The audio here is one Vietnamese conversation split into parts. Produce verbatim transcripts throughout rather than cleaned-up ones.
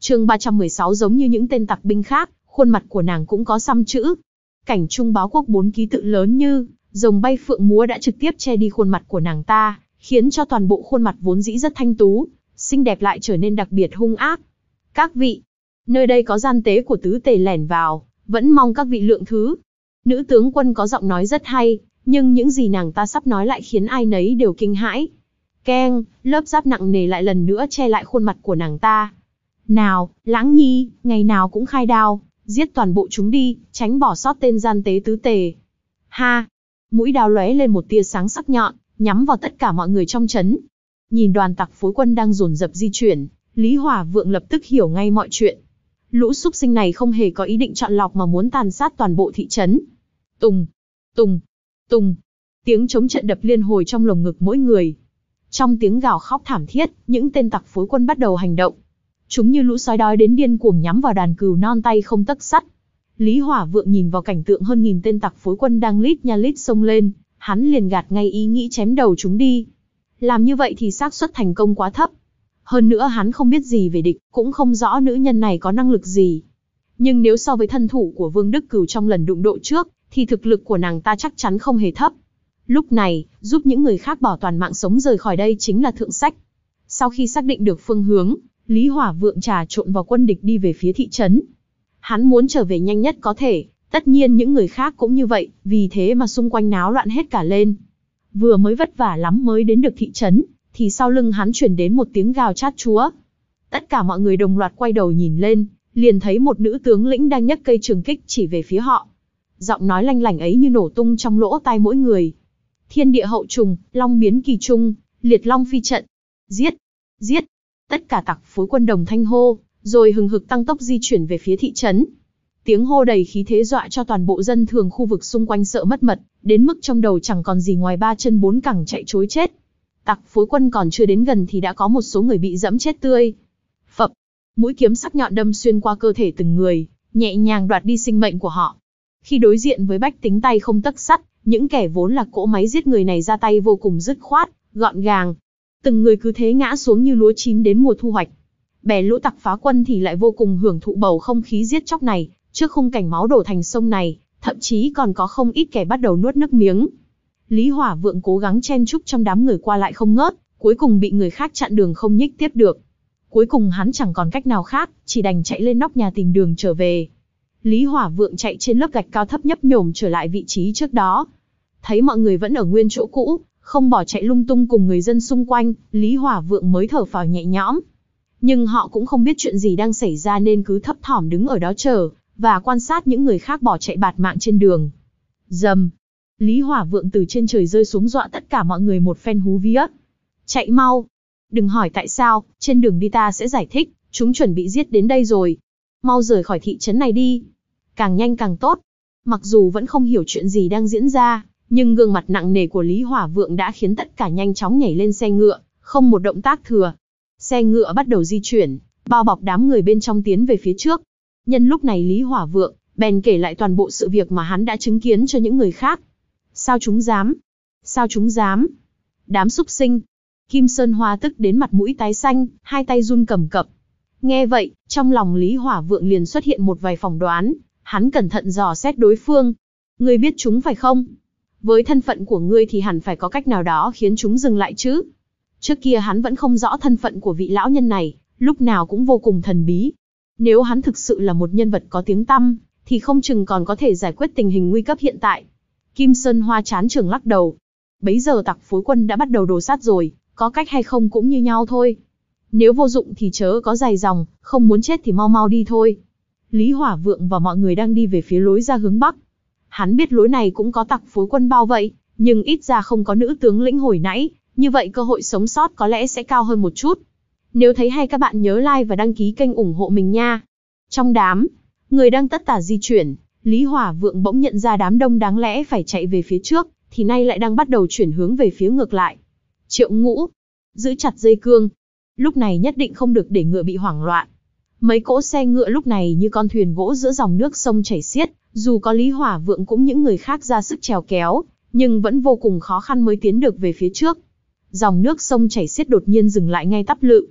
Chương ba trăm mười sáu giống như những tên tặc binh khác, khuôn mặt của nàng cũng có xăm chữ. Cảnh trung báo quốc bốn ký tự lớn như rồng bay phượng múa đã trực tiếp che đi khuôn mặt của nàng ta, khiến cho toàn bộ khuôn mặt vốn dĩ rất thanh tú, xinh đẹp lại trở nên đặc biệt hung ác. Các vị, nơi đây có gian tế của tứ tề lẻn vào, vẫn mong các vị lượng thứ. Nữ tướng quân có giọng nói rất hay, nhưng những gì nàng ta sắp nói lại khiến ai nấy đều kinh hãi. Keng, lớp giáp nặng nề lại lần nữa che lại khuôn mặt của nàng ta. Nào, Lãng Nhi, ngày nào cũng khai đao, giết toàn bộ chúng đi, tránh bỏ sót tên gian tế tứ tề. Ha! Mũi đao lóe lên một tia sáng sắc nhọn, nhắm vào tất cả mọi người trong trấn. Nhìn đoàn tặc phối quân đang dồn dập di chuyển, Lý Hỏa Vượng lập tức hiểu ngay mọi chuyện. Lũ súc sinh này không hề có ý định chọn lọc mà muốn tàn sát toàn bộ thị trấn. Tùng, tùng, tùng. Tiếng trống trận đập liên hồi trong lồng ngực mỗi người. Trong tiếng gào khóc thảm thiết, những tên tặc phối quân bắt đầu hành động. Chúng như lũ sói đói đến điên cuồng nhắm vào đàn cừu non tay không tấc sắt. Lý Hỏa Vượng nhìn vào cảnh tượng hơn nghìn tên tặc phối quân đang lít nha lít xông lên, hắn liền gạt ngay ý nghĩ chém đầu chúng đi. Làm như vậy thì xác suất thành công quá thấp. Hơn nữa hắn không biết gì về địch, cũng không rõ nữ nhân này có năng lực gì. Nhưng nếu so với thân thủ của Vương Đức Cửu trong lần đụng độ trước, thì thực lực của nàng ta chắc chắn không hề thấp. Lúc này, giúp những người khác bảo toàn mạng sống rời khỏi đây chính là thượng sách. Sau khi xác định được phương hướng, Lý Hỏa Vượng trà trộn vào quân địch đi về phía thị trấn. Hắn muốn trở về nhanh nhất có thể, tất nhiên những người khác cũng như vậy, vì thế mà xung quanh náo loạn hết cả lên. Vừa mới vất vả lắm mới đến được thị trấn, thì sau lưng hắn truyền đến một tiếng gào chát chúa. Tất cả mọi người đồng loạt quay đầu nhìn lên, liền thấy một nữ tướng lĩnh đang nhấc cây trường kích chỉ về phía họ. Giọng nói lanh lảnh ấy như nổ tung trong lỗ tai mỗi người. Thiên địa hậu trùng, long biến kỳ trung, liệt long phi trận. Giết! Giết! Tất cả tặc phối quân đồng thanh hô, rồi hừng hực tăng tốc di chuyển về phía thị trấn. Tiếng hô đầy khí thế dọa cho toàn bộ dân thường khu vực xung quanh sợ mất mật, đến mức trong đầu chẳng còn gì ngoài ba chân bốn cẳng chạy trối chết. Tặc phối quân còn chưa đến gần thì đã có một số người bị dẫm chết tươi. Phập! Mũi kiếm sắc nhọn đâm xuyên qua cơ thể từng người, nhẹ nhàng đoạt đi sinh mệnh của họ. Khi đối diện với bách tính tay không tấc sắt, những kẻ vốn là cỗ máy giết người này ra tay vô cùng dứt khoát, gọn gàng. Từng người cứ thế ngã xuống như lúa chín đến mùa thu hoạch. Bè lũ tặc phá quân thì lại vô cùng hưởng thụ bầu không khí giết chóc này, trước khung cảnh máu đổ thành sông này, thậm chí còn có không ít kẻ bắt đầu nuốt nước miếng. Lý Hỏa Vượng cố gắng chen chúc trong đám người qua lại không ngớt, cuối cùng bị người khác chặn đường không nhích tiếp được. Cuối cùng hắn chẳng còn cách nào khác, chỉ đành chạy lên nóc nhà tìm đường trở về. Lý Hỏa Vượng chạy trên lớp gạch cao thấp nhấp nhổm trở lại vị trí trước đó. Thấy mọi người vẫn ở nguyên chỗ cũ, không bỏ chạy lung tung cùng người dân xung quanh, Lý Hỏa Vượng mới thở phào nhẹ nhõm. Nhưng họ cũng không biết chuyện gì đang xảy ra nên cứ thấp thỏm đứng ở đó chờ, và quan sát những người khác bỏ chạy bạt mạng trên đường. Rầm! Lý Hỏa Vượng từ trên trời rơi xuống dọa tất cả mọi người một phen hú vía. Chạy mau! Đừng hỏi tại sao, trên đường đi ta sẽ giải thích, chúng chuẩn bị giết đến đây rồi. Mau rời khỏi thị trấn này đi. Càng nhanh càng tốt. Mặc dù vẫn không hiểu chuyện gì đang diễn ra, nhưng gương mặt nặng nề của Lý Hỏa Vượng đã khiến tất cả nhanh chóng nhảy lên xe ngựa, không một động tác thừa. Xe ngựa bắt đầu di chuyển, bao bọc đám người bên trong tiến về phía trước. Nhân lúc này Lý Hỏa Vượng bèn kể lại toàn bộ sự việc mà hắn đã chứng kiến cho những người khác. Sao chúng dám? Sao chúng dám? Đám súc sinh! Kim Sơn Hoa tức đến mặt mũi tái xanh, hai tay run cầm cập. Nghe vậy, trong lòng Lý Hỏa Vượng liền xuất hiện một vài phỏng đoán, hắn cẩn thận dò xét đối phương. Ngươi biết chúng phải không? Với thân phận của ngươi thì hẳn phải có cách nào đó khiến chúng dừng lại chứ. Trước kia hắn vẫn không rõ thân phận của vị lão nhân này, lúc nào cũng vô cùng thần bí. Nếu hắn thực sự là một nhân vật có tiếng tăm, thì không chừng còn có thể giải quyết tình hình nguy cấp hiện tại. Kim Sơn Hoa chán chường lắc đầu. Bấy giờ tặc phối quân đã bắt đầu đổ sát rồi, có cách hay không cũng như nhau thôi. Nếu vô dụng thì chớ có dài dòng, không muốn chết thì mau mau đi thôi. Lý Hỏa Vượng và mọi người đang đi về phía lối ra hướng Bắc. Hắn biết lối này cũng có tặc phối quân bao vây, nhưng ít ra không có nữ tướng lĩnh hồi nãy, như vậy cơ hội sống sót có lẽ sẽ cao hơn một chút. Nếu thấy hay các bạn nhớ like và đăng ký kênh ủng hộ mình nha. Trong đám người đang tất tả di chuyển, Lý Hỏa Vượng bỗng nhận ra đám đông đáng lẽ phải chạy về phía trước, thì nay lại đang bắt đầu chuyển hướng về phía ngược lại. Triệu Ngũ, giữ chặt dây cương. Lúc này nhất định không được để ngựa bị hoảng loạn. Mấy cỗ xe ngựa lúc này như con thuyền gỗ giữa dòng nước sông chảy xiết, dù có Lý Hỏa Vượng cũng những người khác ra sức chèo kéo, nhưng vẫn vô cùng khó khăn mới tiến được về phía trước. Dòng nước sông chảy xiết đột nhiên dừng lại ngay tắp lự.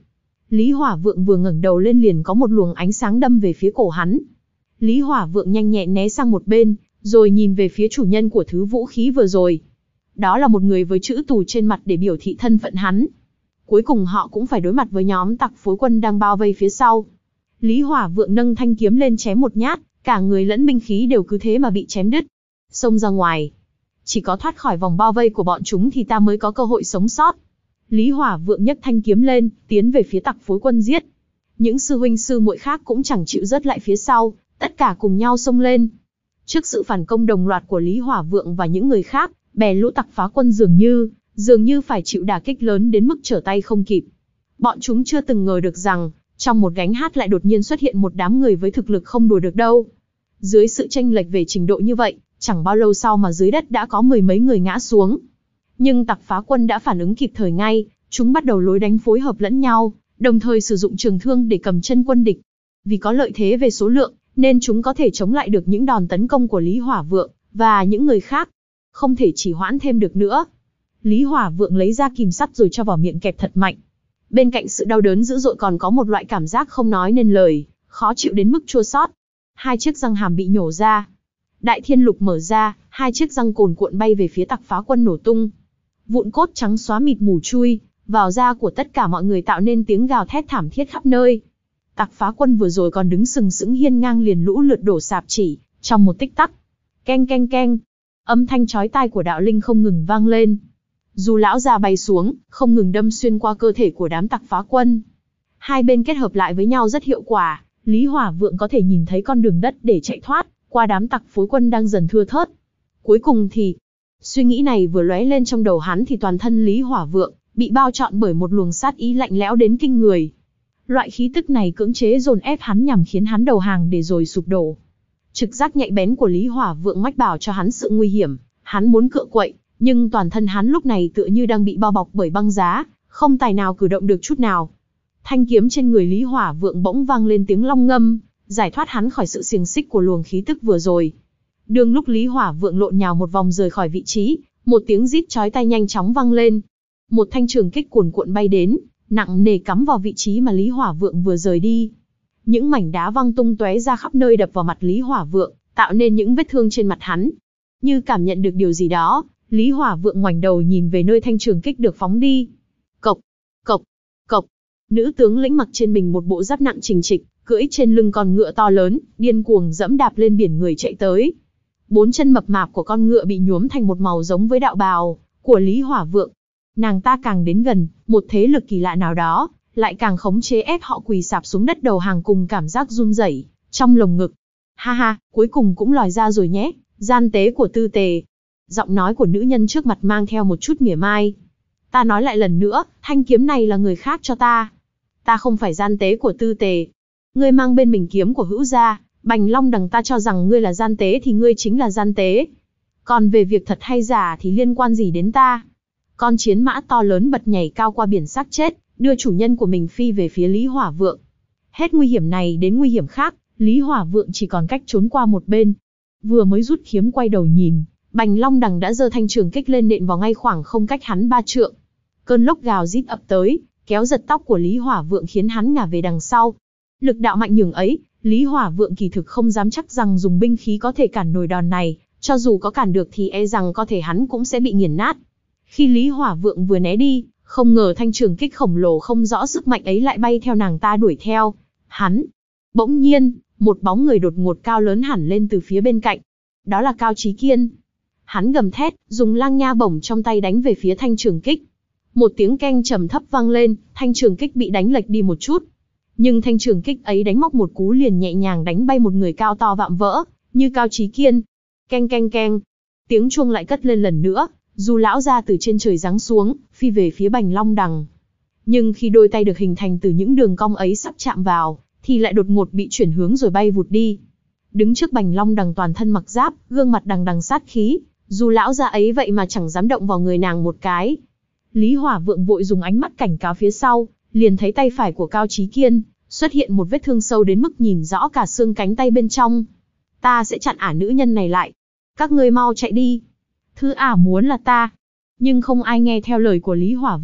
Lý Hỏa Vượng vừa ngẩng đầu lên liền có một luồng ánh sáng đâm về phía cổ hắn. Lý Hỏa Vượng nhanh nhẹn né sang một bên, rồi nhìn về phía chủ nhân của thứ vũ khí vừa rồi. Đó là một người với chữ tù trên mặt để biểu thị thân phận hắn. Cuối cùng họ cũng phải đối mặt với nhóm tặc phối quân đang bao vây phía sau. Lý Hỏa Vượng nâng thanh kiếm lên chém một nhát, cả người lẫn binh khí đều cứ thế mà bị chém đứt. Xông ra ngoài. Chỉ có thoát khỏi vòng bao vây của bọn chúng thì ta mới có cơ hội sống sót. Lý Hỏa Vượng nhấc thanh kiếm lên, tiến về phía tặc phối quân giết. Những sư huynh sư muội khác cũng chẳng chịu rớt lại phía sau, tất cả cùng nhau xông lên. Trước sự phản công đồng loạt của Lý Hỏa Vượng và những người khác, bè lũ tặc phá quân dường như, dường như phải chịu đả kích lớn đến mức trở tay không kịp. Bọn chúng chưa từng ngờ được rằng, trong một gánh hát lại đột nhiên xuất hiện một đám người với thực lực không đùa được đâu. Dưới sự chênh lệch về trình độ như vậy, chẳng bao lâu sau mà dưới đất đã có mười mấy người ngã xuống. Nhưng tặc phá quân đã phản ứng kịp thời ngay, chúng bắt đầu lối đánh phối hợp lẫn nhau, đồng thời sử dụng trường thương để cầm chân quân địch. Vì có lợi thế về số lượng, nên chúng có thể chống lại được những đòn tấn công của Lý Hỏa Vượng và những người khác. Không thể trì hoãn thêm được nữa. Lý Hỏa Vượng lấy ra kìm sắt rồi cho vào miệng kẹp thật mạnh. Bên cạnh sự đau đớn dữ dội còn có một loại cảm giác không nói nên lời, khó chịu đến mức chua xót. Hai chiếc răng hàm bị nhổ ra. Đại thiên lục mở ra, hai chiếc răng cồn cuộn bay về phía tặc phá quân nổ tung. Vụn cốt trắng xóa mịt mù chui vào da của tất cả mọi người tạo nên tiếng gào thét thảm thiết khắp nơi. Tặc phá quân vừa rồi còn đứng sừng sững hiên ngang liền lũ lượt đổ sạp chỉ, trong một tích tắc. Keng keng keng, âm thanh chói tai của đạo linh không ngừng vang lên. Dù lão già bay xuống, không ngừng đâm xuyên qua cơ thể của đám tặc phá quân. Hai bên kết hợp lại với nhau rất hiệu quả, Lý Hỏa Vượng có thể nhìn thấy con đường đất để chạy thoát, qua đám tặc phối quân đang dần thưa thớt. Cuối cùng thì, suy nghĩ này vừa lóe lên trong đầu hắn thì toàn thân Lý Hỏa Vượng bị bao trọn bởi một luồng sát ý lạnh lẽo đến kinh người. Loại khí tức này cưỡng chế dồn ép hắn nhằm khiến hắn đầu hàng để rồi sụp đổ. Trực giác nhạy bén của Lý Hỏa Vượng mách bảo cho hắn sự nguy hiểm, hắn muốn cựa quậy, nhưng toàn thân hắn lúc này tựa như đang bị bao bọc bởi băng giá, không tài nào cử động được chút nào. Thanh kiếm trên người Lý Hỏa Vượng bỗng vang lên tiếng long ngâm, giải thoát hắn khỏi sự xiềng xích của luồng khí tức vừa rồi. Đương lúc Lý Hỏa Vượng lộn nhào một vòng rời khỏi vị trí, một tiếng rít chói tai nhanh chóng vang lên. Một thanh trường kích cuồn cuộn bay đến, nặng nề cắm vào vị trí mà Lý Hỏa Vượng vừa rời đi. Những mảnh đá văng tung tóe ra khắp nơi đập vào mặt Lý Hỏa Vượng, tạo nên những vết thương trên mặt hắn. Như cảm nhận được điều gì đó, Lý Hỏa Vượng ngoảnh đầu nhìn về nơi thanh trường kích được phóng đi. Cộc, cộc, cộc. Nữ tướng lĩnh mặc trên mình một bộ giáp nặng trình trịch, cưỡi trên lưng con ngựa to lớn, điên cuồng dẫm đạp lên biển người chạy tới. Bốn chân mập mạp của con ngựa bị nhuốm thành một màu giống với đạo bào của Lý Hỏa Vượng. Nàng ta càng đến gần, một thế lực kỳ lạ nào đó lại càng khống chế ép họ quỳ sạp xuống đất đầu hàng cùng cảm giác run rẩy trong lồng ngực. Ha ha, cuối cùng cũng lòi ra rồi nhé, gian tế của Tư Tề. Giọng nói của nữ nhân trước mặt mang theo một chút mỉa mai. Ta nói lại lần nữa, thanh kiếm này là người khác cho ta. Ta không phải gian tế của Tư Tề. Ngươi mang bên mình kiếm của Hữu gia, Bành Long Đằng ta cho rằng ngươi là gian tế thì ngươi chính là gian tế. Còn về việc thật hay giả thì liên quan gì đến ta? Con chiến mã to lớn bật nhảy cao qua biển xác chết, đưa chủ nhân của mình phi về phía Lý Hỏa Vượng. Hết nguy hiểm này đến nguy hiểm khác, Lý Hỏa Vượng chỉ còn cách trốn qua một bên. Vừa mới rút kiếm quay đầu nhìn, Bành Long Đằng đã giơ thanh trường kích lên nện vào ngay khoảng không cách hắn ba trượng. Cơn lốc gào rít ập tới, kéo giật tóc của Lý Hỏa Vượng khiến hắn ngả về đằng sau. Lực đạo mạnh nhường ấy, Lý Hỏa Vượng kỳ thực không dám chắc rằng dùng binh khí có thể cản nổi đòn này, cho dù có cản được thì e rằng có thể hắn cũng sẽ bị nghiền nát. Khi Lý Hỏa Vượng vừa né đi, không ngờ thanh trường kích khổng lồ không rõ sức mạnh ấy lại bay theo nàng ta đuổi theo. Hắn. Bỗng nhiên, một bóng người đột ngột cao lớn hẳn lên từ phía bên cạnh. Đó là Cao Chí Kiên. Hắn gầm thét, dùng lang nha bổng trong tay đánh về phía thanh trường kích. Một tiếng keng trầm thấp vang lên, thanh trường kích bị đánh lệch đi một chút. Nhưng thanh trường kích ấy đánh móc một cú liền nhẹ nhàng đánh bay một người cao to vạm vỡ, như Cao Chí Kiên. Keng keng keng. Tiếng chuông lại cất lên lần nữa, dù lão ra từ trên trời giáng xuống, phi về phía Bành Long Đằng. Nhưng khi đôi tay được hình thành từ những đường cong ấy sắp chạm vào, thì lại đột ngột bị chuyển hướng rồi bay vụt đi. Đứng trước Bành Long Đằng toàn thân mặc giáp, gương mặt đằng đằng sát khí, dù lão ra ấy vậy mà chẳng dám động vào người nàng một cái. Lý Hỏa Vượng vội dùng ánh mắt cảnh cáo phía sau, liền thấy tay phải của Cao Chí Kiên xuất hiện một vết thương sâu đến mức nhìn rõ cả xương cánh tay bên trong. Ta sẽ chặn ả nữ nhân này lại. Các ngươi mau chạy đi. Thứ ả muốn là ta. Nhưng không ai nghe theo lời của Lý Hỏa Vượng,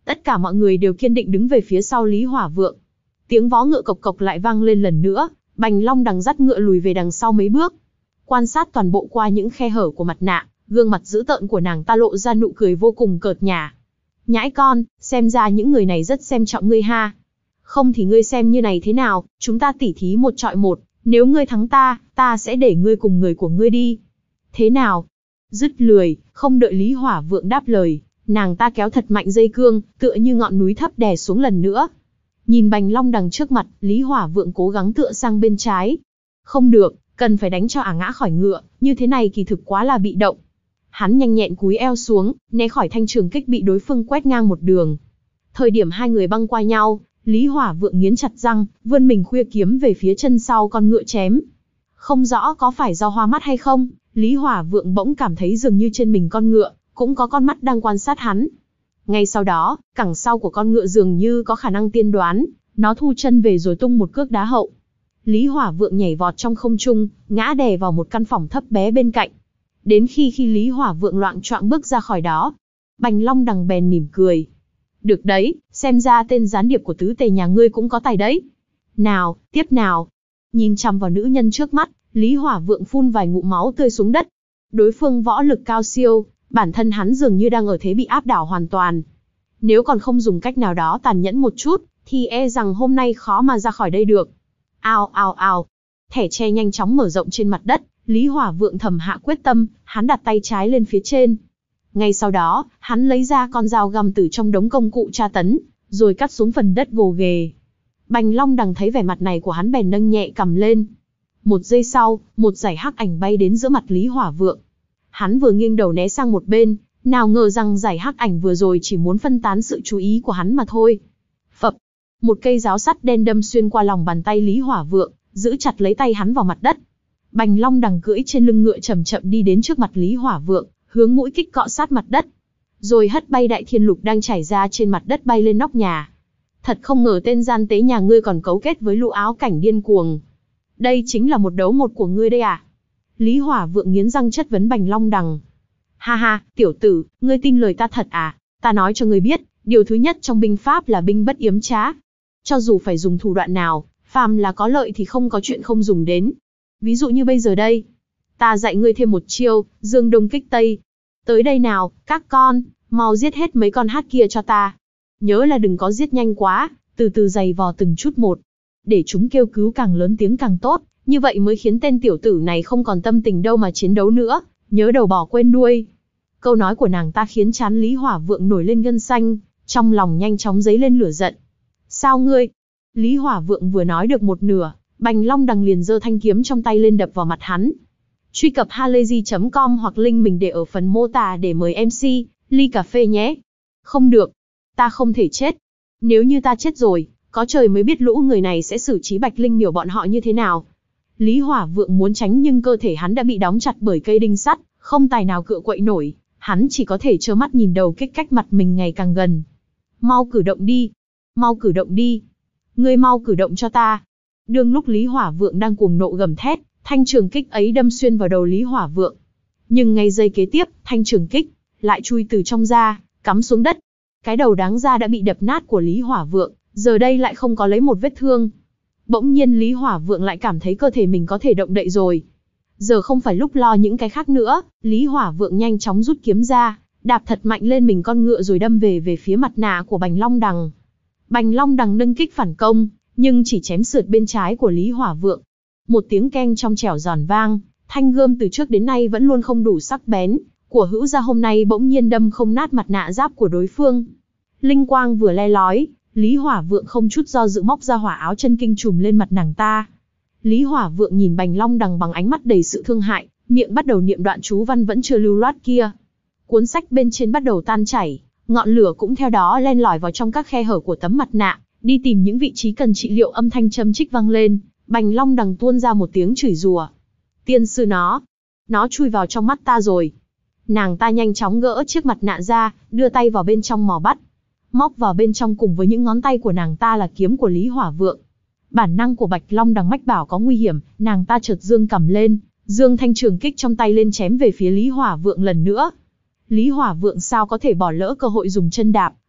Tất cả mọi người đều kiên định đứng về phía sau Lý Hỏa Vượng. Tiếng vó ngựa cộc cộc lại vang lên lần nữa, Bành Long Đằng dắt ngựa lùi về đằng sau mấy bước. Quan sát toàn bộ qua những khe hở của mặt nạ, gương mặt dữ tợn của nàng ta lộ ra nụ cười vô cùng cợt nhả. Nhãi con, xem ra những người này rất xem trọng ngươi ha. Không thì ngươi xem như này thế nào, chúng ta tỉ thí một trọi một, nếu ngươi thắng ta, ta sẽ để ngươi cùng người của ngươi đi. Thế nào? Dứt lười, không đợi Lý Hỏa Vượng đáp lời, nàng ta kéo thật mạnh dây cương, tựa như ngọn núi thấp đè xuống lần nữa. Nhìn Bành Long Đằng trước mặt, Lý Hỏa Vượng cố gắng tựa sang bên trái. Không được, cần phải đánh cho ả ngã khỏi ngựa, như thế này kỳ thực quá là bị động. Hắn nhanh nhẹn cúi eo xuống, né khỏi thanh trường kích bị đối phương quét ngang một đường. Thời điểm hai người băng qua nhau, Lý Hỏa Vượng nghiến chặt răng, vươn mình khuya kiếm về phía chân sau con ngựa chém. Không rõ có phải do hoa mắt hay không, Lý Hỏa Vượng bỗng cảm thấy dường như trên mình con ngựa cũng có con mắt đang quan sát hắn. Ngay sau đó, cẳng sau của con ngựa dường như có khả năng tiên đoán, nó thu chân về rồi tung một cước đá hậu. Lý Hỏa Vượng nhảy vọt trong không trung, ngã đè vào một căn phòng thấp bé bên cạnh. Đến khi khi Lý Hỏa Vượng loạng choạng bước ra khỏi đó, Bành Long Đằng bèn mỉm cười. Được đấy, xem ra tên gián điệp của tứ tề nhà ngươi cũng có tài đấy. Nào, tiếp nào. Nhìn chằm vào nữ nhân trước mắt, Lý Hỏa Vượng phun vài ngụm máu tươi xuống đất. Đối phương võ lực cao siêu, bản thân hắn dường như đang ở thế bị áp đảo hoàn toàn. Nếu còn không dùng cách nào đó tàn nhẫn một chút, thì e rằng hôm nay khó mà ra khỏi đây được. Ao ao ao. Thẻ tre nhanh chóng mở rộng trên mặt đất, Lý Hỏa Vượng thầm hạ quyết tâm, hắn đặt tay trái lên phía trên. Ngay sau đó, hắn lấy ra con dao găm từ trong đống công cụ tra tấn, rồi cắt xuống phần đất gồ ghề. Bành Long Đằng thấy vẻ mặt này của hắn bèn nâng nhẹ cầm lên. Một giây sau, một dải hắc ảnh bay đến giữa mặt Lý Hỏa Vượng. Hắn vừa nghiêng đầu né sang một bên, nào ngờ rằng dải hắc ảnh vừa rồi chỉ muốn phân tán sự chú ý của hắn mà thôi. Phập, một cây giáo sắt đen đâm xuyên qua lòng bàn tay Lý Hỏa Vượng, giữ chặt lấy tay hắn vào mặt đất. Bành Long Đằng cưỡi trên lưng ngựa chậm chậm đi đến trước mặt Lý Hỏa Vượng, hướng mũi kích cọ sát mặt đất, rồi hất bay đại thiên lục đang chảy ra trên mặt đất bay lên nóc nhà. Thật không ngờ tên gian tế nhà ngươi còn cấu kết với lũ áo cảnh điên cuồng. Đây chính là một đấu một của ngươi đây à? Lý Hỏa Vượng nghiến răng chất vấn Bành Long Đằng. Ha ha, tiểu tử, ngươi tin lời ta thật à? Ta nói cho ngươi biết, điều thứ nhất trong binh pháp là binh bất yếm trá. Cho dù phải dùng thủ đoạn nào, phàm là có lợi thì không có chuyện không dùng đến. Ví dụ như bây giờ đây, ta dạy ngươi thêm một chiêu, dương đông kích tây. Tới đây nào, các con, mau giết hết mấy con hát kia cho ta. Nhớ là đừng có giết nhanh quá, từ từ giày vò từng chút một. Để chúng kêu cứu càng lớn tiếng càng tốt, như vậy mới khiến tên tiểu tử này không còn tâm tình đâu mà chiến đấu nữa, nhớ đầu bỏ quên đuôi. Câu nói của nàng ta khiến trán Lý Hỏa Vượng nổi lên gân xanh, trong lòng nhanh chóng dấy lên lửa giận. Sao ngươi? Lý Hỏa Vượng vừa nói được một nửa, Bành Long Đằng liền giơ thanh kiếm trong tay lên đập vào mặt hắn. Truy cập halayzi chấm com hoặc link mình để ở phần mô tả để mời em xê, ly cà phê nhé. Không được, ta không thể chết. Nếu như ta chết rồi, có trời mới biết lũ người này sẽ xử trí Bạch Linh Miểu bọn họ như thế nào. Lý Hỏa Vượng muốn tránh nhưng cơ thể hắn đã bị đóng chặt bởi cây đinh sắt, không tài nào cựa quậy nổi, hắn chỉ có thể trơ mắt nhìn đầu kích cách mặt mình ngày càng gần. Mau cử động đi, mau cử động đi, ngươi mau cử động cho ta. Đương lúc Lý Hỏa Vượng đang cuồng nộ gầm thét, thanh trường kích ấy đâm xuyên vào đầu Lý Hỏa Vượng. Nhưng ngay giây kế tiếp, thanh trường kích lại chui từ trong ra, cắm xuống đất. Cái đầu đáng ra đã bị đập nát của Lý Hỏa Vượng, giờ đây lại không có lấy một vết thương. Bỗng nhiên Lý Hỏa Vượng lại cảm thấy cơ thể mình có thể động đậy rồi. Giờ không phải lúc lo những cái khác nữa, Lý Hỏa Vượng nhanh chóng rút kiếm ra, đạp thật mạnh lên mình con ngựa rồi đâm về về phía mặt nạ của Bành Long Đằng. Bành Long Đằng nâng kích phản công, nhưng chỉ chém sượt bên trái của Lý Hỏa Vượng. Một tiếng keng trong trẻo giòn vang, thanh gươm từ trước đến nay vẫn luôn không đủ sắc bén, của hữu gia hôm nay bỗng nhiên đâm không nát mặt nạ giáp của đối phương. Linh quang vừa le lói, Lý Hỏa Vượng không chút do dự móc ra hỏa áo chân kinh trùm lên mặt nàng ta. Lý Hỏa Vượng nhìn Bành Long Đằng bằng ánh mắt đầy sự thương hại, miệng bắt đầu niệm đoạn chú văn vẫn chưa lưu loát kia. Cuốn sách bên trên bắt đầu tan chảy, ngọn lửa cũng theo đó len lỏi vào trong các khe hở của tấm mặt nạ, đi tìm những vị trí cần trị liệu. Âm thanh châm chích vang lên, Bành Long Đằng tuôn ra một tiếng chửi rủa. Tiên sư nó, nó chui vào trong mắt ta rồi. Nàng ta nhanh chóng gỡ chiếc mặt nạ ra, đưa tay vào bên trong mò bắt. Móc vào bên trong cùng với những ngón tay của nàng ta là kiếm của Lý Hỏa Vượng. Bản năng của Bạch Long Đằng mách bảo có nguy hiểm, nàng ta chợt dương cầm lên, dương thanh trường kích trong tay lên chém về phía Lý Hỏa Vượng lần nữa. Lý Hỏa Vượng sao có thể bỏ lỡ cơ hội dùng chân đạp,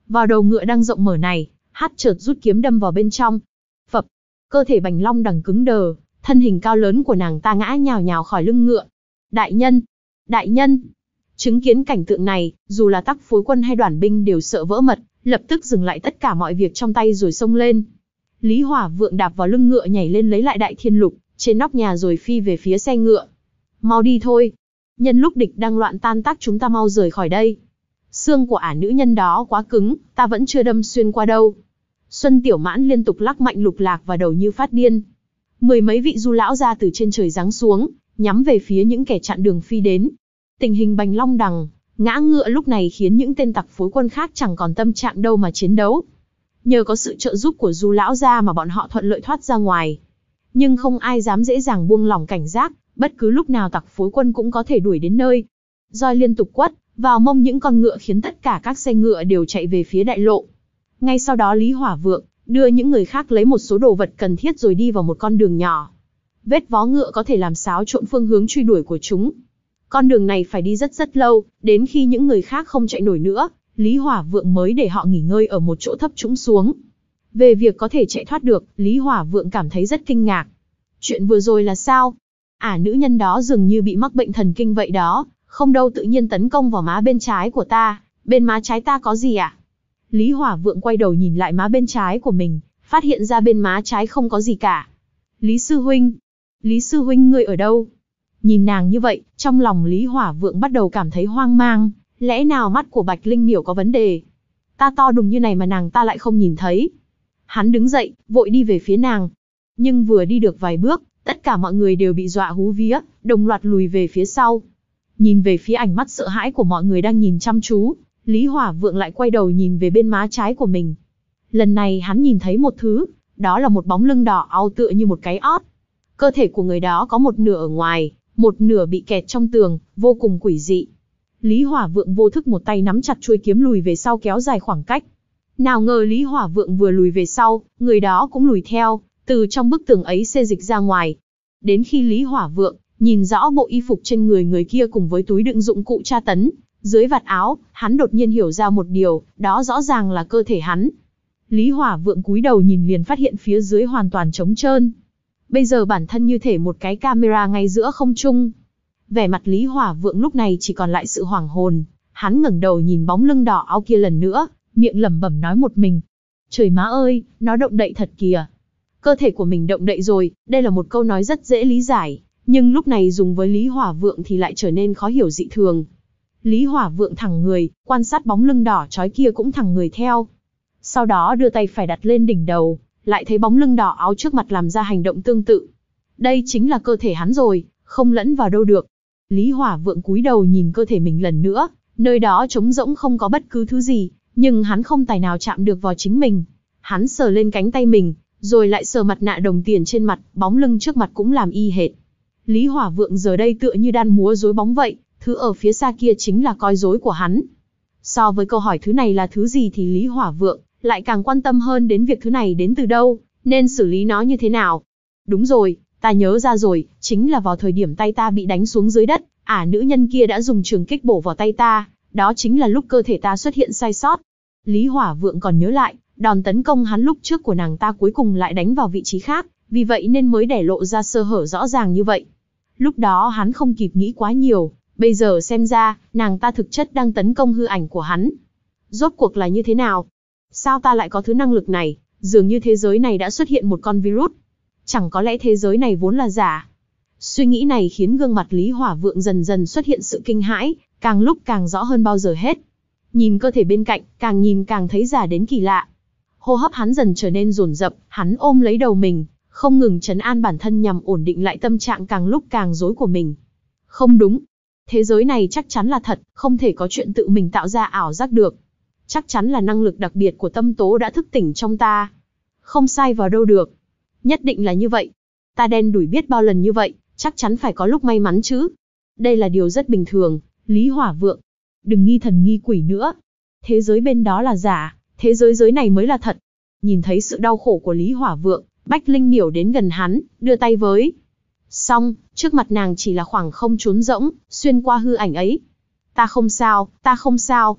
Vào đầu ngựa đang rộng mở này, hắn chợt rút kiếm đâm vào bên trong. Phập, cơ thể Bành Long đằng cứng đờ, thân hình cao lớn của nàng ta ngã nhào nhào khỏi lưng ngựa. Đại nhân, đại nhân. Chứng kiến cảnh tượng này, dù là Tắc Phối Quân hay đoàn binh đều sợ vỡ mật, lập tức dừng lại tất cả mọi việc trong tay rồi xông lên. Lý Hỏa Vượng đạp vào lưng ngựa nhảy lên lấy lại Đại Thiên Lục, trên nóc nhà rồi phi về phía xe ngựa. Mau đi thôi. Nhân lúc địch đang loạn tan tác chúng ta mau rời khỏi đây. Xương của ả nữ nhân đó quá cứng, ta vẫn chưa đâm xuyên qua đâu. Xuân Tiểu Mãn liên tục lắc mạnh lục lạc và đầu như phát điên. Mười mấy vị du lão ra từ trên trời giáng xuống, nhắm về phía những kẻ chặn đường phi đến. Tình hình Bành Long đằng, ngã ngựa lúc này khiến những tên Tặc Phối Quân khác chẳng còn tâm trạng đâu mà chiến đấu. Nhờ có sự trợ giúp của du lão gia mà bọn họ thuận lợi thoát ra ngoài. Nhưng không ai dám dễ dàng buông lỏng cảnh giác, bất cứ lúc nào Tặc Phối Quân cũng có thể đuổi đến nơi. Roi liên tục quất vào mông những con ngựa khiến tất cả các xe ngựa đều chạy về phía đại lộ. Ngay sau đó Lý Hỏa Vượng đưa những người khác lấy một số đồ vật cần thiết rồi đi vào một con đường nhỏ. Vết vó ngựa có thể làm xáo trộn phương hướng truy đuổi của chúng. Con đường này phải đi rất rất lâu, đến khi những người khác không chạy nổi nữa, Lý Hỏa Vượng mới để họ nghỉ ngơi ở một chỗ thấp trũng xuống. Về việc có thể chạy thoát được, Lý Hỏa Vượng cảm thấy rất kinh ngạc. Chuyện vừa rồi là sao? Ả nữ nhân đó dường như bị mắc bệnh thần kinh vậy đó, không đâu tự nhiên tấn công vào má bên trái của ta, bên má trái ta có gì ạ? À? Lý Hỏa Vượng quay đầu nhìn lại má bên trái của mình, phát hiện ra bên má trái không có gì cả. Lý Sư Huynh, Lý Sư Huynh ngươi ở đâu? Nhìn nàng như vậy, trong lòng Lý Hỏa Vượng bắt đầu cảm thấy hoang mang, lẽ nào mắt của Bạch Linh Miểu có vấn đề? Ta to đùng như này mà nàng ta lại không nhìn thấy. Hắn đứng dậy, vội đi về phía nàng. Nhưng vừa đi được vài bước, tất cả mọi người đều bị dọa hú vía, đồng loạt lùi về phía sau. Nhìn về phía ánh mắt sợ hãi của mọi người đang nhìn chăm chú, Lý Hỏa Vượng lại quay đầu nhìn về bên má trái của mình. Lần này hắn nhìn thấy một thứ, đó là một bóng lưng đỏ au tựa như một cái ót. Cơ thể của người đó có một nửa ở ngoài, một nửa bị kẹt trong tường, vô cùng quỷ dị. Lý Hỏa Vượng vô thức một tay nắm chặt chuôi kiếm lùi về sau kéo dài khoảng cách. Nào ngờ Lý Hỏa Vượng vừa lùi về sau, người đó cũng lùi theo, từ trong bức tường ấy xê dịch ra ngoài. Đến khi Lý Hỏa Vượng nhìn rõ bộ y phục trên người người kia cùng với túi đựng dụng cụ tra tấn, dưới vạt áo, hắn đột nhiên hiểu ra một điều, đó rõ ràng là cơ thể hắn. Lý Hỏa Vượng cúi đầu nhìn liền phát hiện phía dưới hoàn toàn trống trơn. Bây giờ bản thân như thể một cái camera ngay giữa không trung. Vẻ mặt Lý Hỏa Vượng lúc này chỉ còn lại sự hoảng hồn, hắn ngẩng đầu nhìn bóng lưng đỏ áo kia lần nữa, miệng lẩm bẩm nói một mình. Trời má ơi, nó động đậy thật kìa. Cơ thể của mình động đậy rồi, đây là một câu nói rất dễ lý giải, nhưng lúc này dùng với Lý Hỏa Vượng thì lại trở nên khó hiểu dị thường. Lý Hỏa Vượng thẳng người, quan sát bóng lưng đỏ chói kia cũng thẳng người theo. Sau đó đưa tay phải đặt lên đỉnh đầu, lại thấy bóng lưng đỏ áo trước mặt làm ra hành động tương tự. Đây chính là cơ thể hắn rồi, không lẫn vào đâu được. Lý Hỏa Vượng cúi đầu nhìn cơ thể mình lần nữa, nơi đó trống rỗng không có bất cứ thứ gì, nhưng hắn không tài nào chạm được vào chính mình. Hắn sờ lên cánh tay mình, rồi lại sờ mặt nạ đồng tiền trên mặt, bóng lưng trước mặt cũng làm y hệt. Lý Hỏa Vượng giờ đây tựa như đang múa rối bóng vậy, thứ ở phía xa kia chính là coi rối của hắn. So với câu hỏi thứ này là thứ gì thì Lý Hỏa Vượng lại càng quan tâm hơn đến việc thứ này đến từ đâu, nên xử lý nó như thế nào. Đúng rồi, ta nhớ ra rồi, chính là vào thời điểm tay ta bị đánh xuống dưới đất, ả nữ nhân kia đã dùng trường kích bổ vào tay ta, đó chính là lúc cơ thể ta xuất hiện sai sót. Lý Hỏa Vượng còn nhớ lại, đòn tấn công hắn lúc trước của nàng ta cuối cùng lại đánh vào vị trí khác, vì vậy nên mới để lộ ra sơ hở rõ ràng như vậy. Lúc đó hắn không kịp nghĩ quá nhiều, bây giờ xem ra, nàng ta thực chất đang tấn công hư ảnh của hắn. Rốt cuộc là như thế nào? Sao ta lại có thứ năng lực này? Dường như thế giới này đã xuất hiện một con virus. Chẳng có lẽ thế giới này vốn là giả? Suy nghĩ này khiến gương mặt Lý Hỏa Vượng dần dần xuất hiện sự kinh hãi, càng lúc càng rõ hơn bao giờ hết. Nhìn cơ thể bên cạnh, càng nhìn càng thấy giả đến kỳ lạ. Hô hấp hắn dần trở nên dồn dập, hắn ôm lấy đầu mình, không ngừng trấn an bản thân nhằm ổn định lại tâm trạng càng lúc càng rối của mình. Không đúng. Thế giới này chắc chắn là thật, không thể có chuyện tự mình tạo ra ảo giác được. Chắc chắn là năng lực đặc biệt của tâm tố đã thức tỉnh trong ta. Không sai vào đâu được. Nhất định là như vậy. Ta đen đủi biết bao lần như vậy, chắc chắn phải có lúc may mắn chứ. Đây là điều rất bình thường, Lý Hỏa Vượng. Đừng nghi thần nghi quỷ nữa. Thế giới bên đó là giả, thế giới giới này mới là thật. Nhìn thấy sự đau khổ của Lý Hỏa Vượng, Bách Linh Miểu đến gần hắn, đưa tay với. Xong, trước mặt nàng chỉ là khoảng không trống rỗng, xuyên qua hư ảnh ấy. Ta không sao, ta không sao.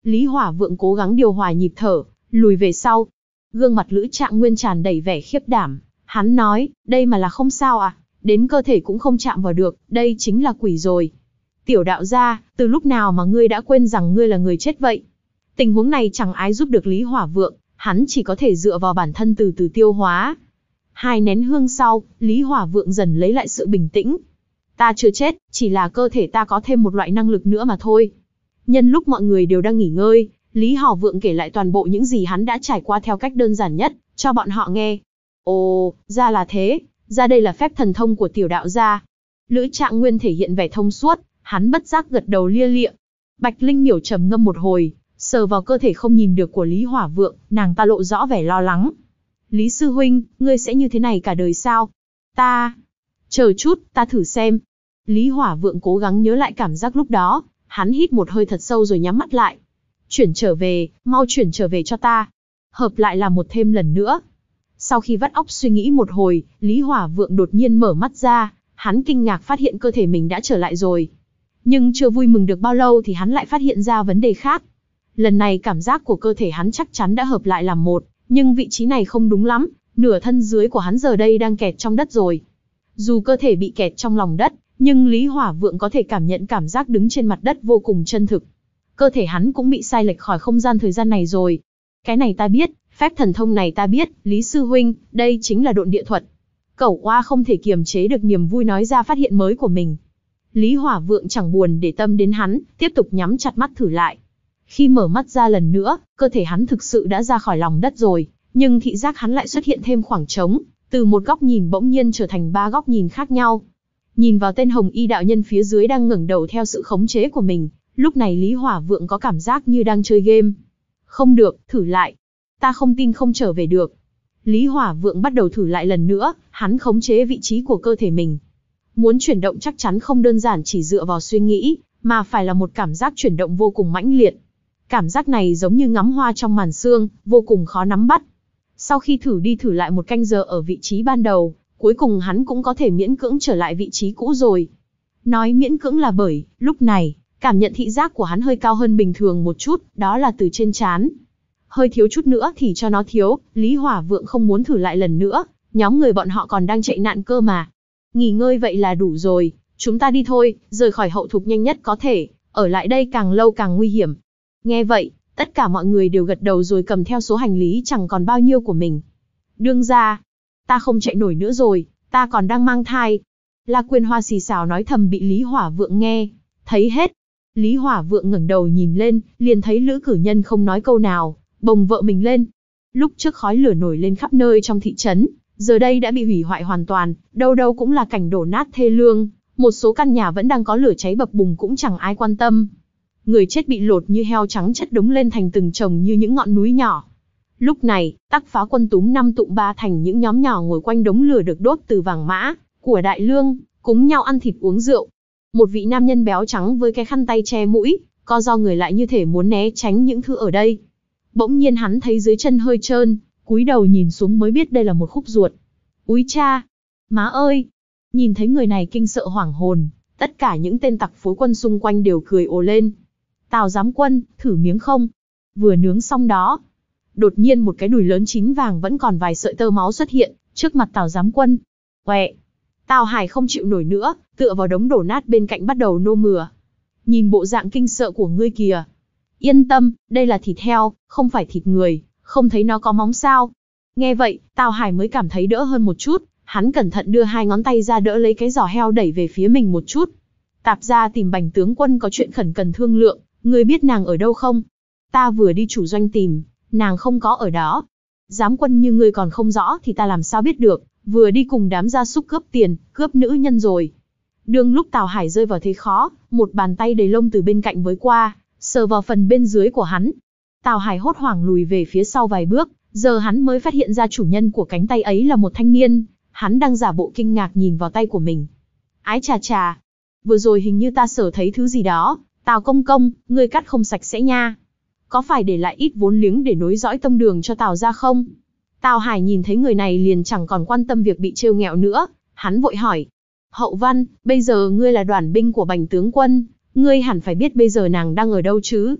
Lý Hỏa Vượng cố gắng điều hòa nhịp thở, lùi về sau. Gương mặt Lữ Trạng Nguyên tràn đầy vẻ khiếp đảm. Hắn nói, đây mà là không sao à, đến cơ thể cũng không chạm vào được, đây chính là quỷ rồi. Tiểu đạo gia, từ lúc nào mà ngươi đã quên rằng ngươi là người chết vậy? Tình huống này chẳng ai giúp được Lý Hỏa Vượng, hắn chỉ có thể dựa vào bản thân từ từ tiêu hóa. Hai nén hương sau, Lý Hỏa Vượng dần lấy lại sự bình tĩnh. Ta chưa chết, chỉ là cơ thể ta có thêm một loại năng lực nữa mà thôi. Nhân lúc mọi người đều đang nghỉ ngơi, Lý Hỏa Vượng kể lại toàn bộ những gì hắn đã trải qua theo cách đơn giản nhất, cho bọn họ nghe. Ồ, ra là thế, ra đây là phép thần thông của tiểu đạo gia. Lữ Trạng Nguyên thể hiện vẻ thông suốt, hắn bất giác gật đầu lia lịa. Bạch Linh Miểu trầm ngâm một hồi, sờ vào cơ thể không nhìn được của Lý Hỏa Vượng, nàng ta lộ rõ vẻ lo lắng. Lý sư huynh, ngươi sẽ như thế này cả đời sao? Ta... Chờ chút, ta thử xem. Lý Hỏa Vượng cố gắng nhớ lại cảm giác lúc đó, hắn hít một hơi thật sâu rồi nhắm mắt lại. Chuyển trở về, mau chuyển trở về cho ta. Hợp lại là một thêm lần nữa. Sau khi vắt óc suy nghĩ một hồi, Lý Hỏa Vượng đột nhiên mở mắt ra, hắn kinh ngạc phát hiện cơ thể mình đã trở lại rồi. Nhưng chưa vui mừng được bao lâu thì hắn lại phát hiện ra vấn đề khác. Lần này cảm giác của cơ thể hắn chắc chắn đã hợp lại làm một, nhưng vị trí này không đúng lắm, nửa thân dưới của hắn giờ đây đang kẹt trong đất rồi. Dù cơ thể bị kẹt trong lòng đất, nhưng Lý Hỏa Vượng có thể cảm nhận cảm giác đứng trên mặt đất vô cùng chân thực. Cơ thể hắn cũng bị sai lệch khỏi không gian thời gian này rồi. Cái này ta biết, phép thần thông này ta biết, Lý sư huynh, đây chính là độn địa thuật. Cẩu Oa không thể kiềm chế được niềm vui nói ra phát hiện mới của mình. Lý Hỏa Vượng chẳng buồn để tâm đến hắn, tiếp tục nhắm chặt mắt thử lại. Khi mở mắt ra lần nữa, cơ thể hắn thực sự đã ra khỏi lòng đất rồi, nhưng thị giác hắn lại xuất hiện thêm khoảng trống, từ một góc nhìn bỗng nhiên trở thành ba góc nhìn khác nhau. Nhìn vào tên Hồng Y đạo nhân phía dưới đang ngẩng đầu theo sự khống chế của mình, lúc này Lý Hỏa Vượng có cảm giác như đang chơi game. Không được, thử lại. Ta không tin không trở về được. Lý Hỏa Vượng bắt đầu thử lại lần nữa, hắn khống chế vị trí của cơ thể mình. Muốn chuyển động chắc chắn không đơn giản chỉ dựa vào suy nghĩ, mà phải là một cảm giác chuyển động vô cùng mãnh liệt. Cảm giác này giống như ngắm hoa trong màn sương, vô cùng khó nắm bắt. Sau khi thử đi thử lại một canh giờ ở vị trí ban đầu, cuối cùng hắn cũng có thể miễn cưỡng trở lại vị trí cũ rồi. Nói miễn cưỡng là bởi, lúc này, cảm nhận thị giác của hắn hơi cao hơn bình thường một chút, đó là từ trên trán. Hơi thiếu chút nữa thì cho nó thiếu, Lý Hỏa Vượng không muốn thử lại lần nữa, nhóm người bọn họ còn đang chạy nạn cơ mà. Nghỉ ngơi vậy là đủ rồi, chúng ta đi thôi, rời khỏi hậu thục nhanh nhất có thể, ở lại đây càng lâu càng nguy hiểm. Nghe vậy, tất cả mọi người đều gật đầu rồi cầm theo số hành lý chẳng còn bao nhiêu của mình. Đương ra, ta không chạy nổi nữa rồi, ta còn đang mang thai. La Quyên Hoa xì xào nói thầm bị Lý Hỏa Vượng nghe, thấy hết. Lý Hỏa Vượng ngẩng đầu nhìn lên, liền thấy Lữ Cử Nhân không nói câu nào, bồng vợ mình lên. Lúc trước khói lửa nổi lên khắp nơi trong thị trấn, giờ đây đã bị hủy hoại hoàn toàn, đâu đâu cũng là cảnh đổ nát thê lương, một số căn nhà vẫn đang có lửa cháy bập bùng cũng chẳng ai quan tâm. Người chết bị lột như heo trắng chất đống lên thành từng chồng như những ngọn núi nhỏ. Lúc này, Tắc Phá Quân túm năm tụm ba thành những nhóm nhỏ ngồi quanh đống lửa được đốt từ vàng mã của Đại Lương, cúng nhau ăn thịt uống rượu. Một vị nam nhân béo trắng với cái khăn tay che mũi, co ro người lại như thể muốn né tránh những thứ ở đây. Bỗng nhiên hắn thấy dưới chân hơi trơn, cúi đầu nhìn xuống mới biết đây là một khúc ruột. Úi cha! Má ơi! Nhìn thấy người này kinh sợ hoảng hồn, tất cả những tên tặc phối quân xung quanh đều cười ồ lên. Tào Giám Quân, thử miếng không? Vừa nướng xong đó. Đột nhiên một cái đùi lớn chín vàng vẫn còn vài sợi tơ máu xuất hiện, trước mặt Tào Giám Quân. Quẹ! Tào Hải không chịu nổi nữa, tựa vào đống đổ nát bên cạnh bắt đầu nô mửa. Nhìn bộ dạng kinh sợ của ngươi kìa. Yên tâm, đây là thịt heo, không phải thịt người, không thấy nó có móng sao. Nghe vậy, Tào Hải mới cảm thấy đỡ hơn một chút, hắn cẩn thận đưa hai ngón tay ra đỡ lấy cái giò heo đẩy về phía mình một chút. Tạp gia tìm Bành tướng quân có chuyện khẩn cần thương lượng, ngươi biết nàng ở đâu không? Ta vừa đi chủ doanh tìm, nàng không có ở đó. Giám quân như ngươi còn không rõ thì ta làm sao biết được, vừa đi cùng đám gia súc cướp tiền, cướp nữ nhân rồi. Đương lúc Tào Hải rơi vào thế khó, một bàn tay đầy lông từ bên cạnh với qua, sờ vào phần bên dưới của hắn. Tào Hải hốt hoảng lùi về phía sau vài bước, giờ hắn mới phát hiện ra chủ nhân của cánh tay ấy là một thanh niên, hắn đang giả bộ kinh ngạc nhìn vào tay của mình. Ái chà chà, vừa rồi hình như ta sở thấy thứ gì đó, Tào công công, ngươi cắt không sạch sẽ nha. Có phải để lại ít vốn liếng để nối dõi tông đường cho Tào gia không? Tào Hải nhìn thấy người này liền chẳng còn quan tâm việc bị trêu nghẹo nữa, hắn vội hỏi. Hậu Văn, bây giờ ngươi là đoàn binh của Bành tướng quân, ngươi hẳn phải biết bây giờ nàng đang ở đâu chứ?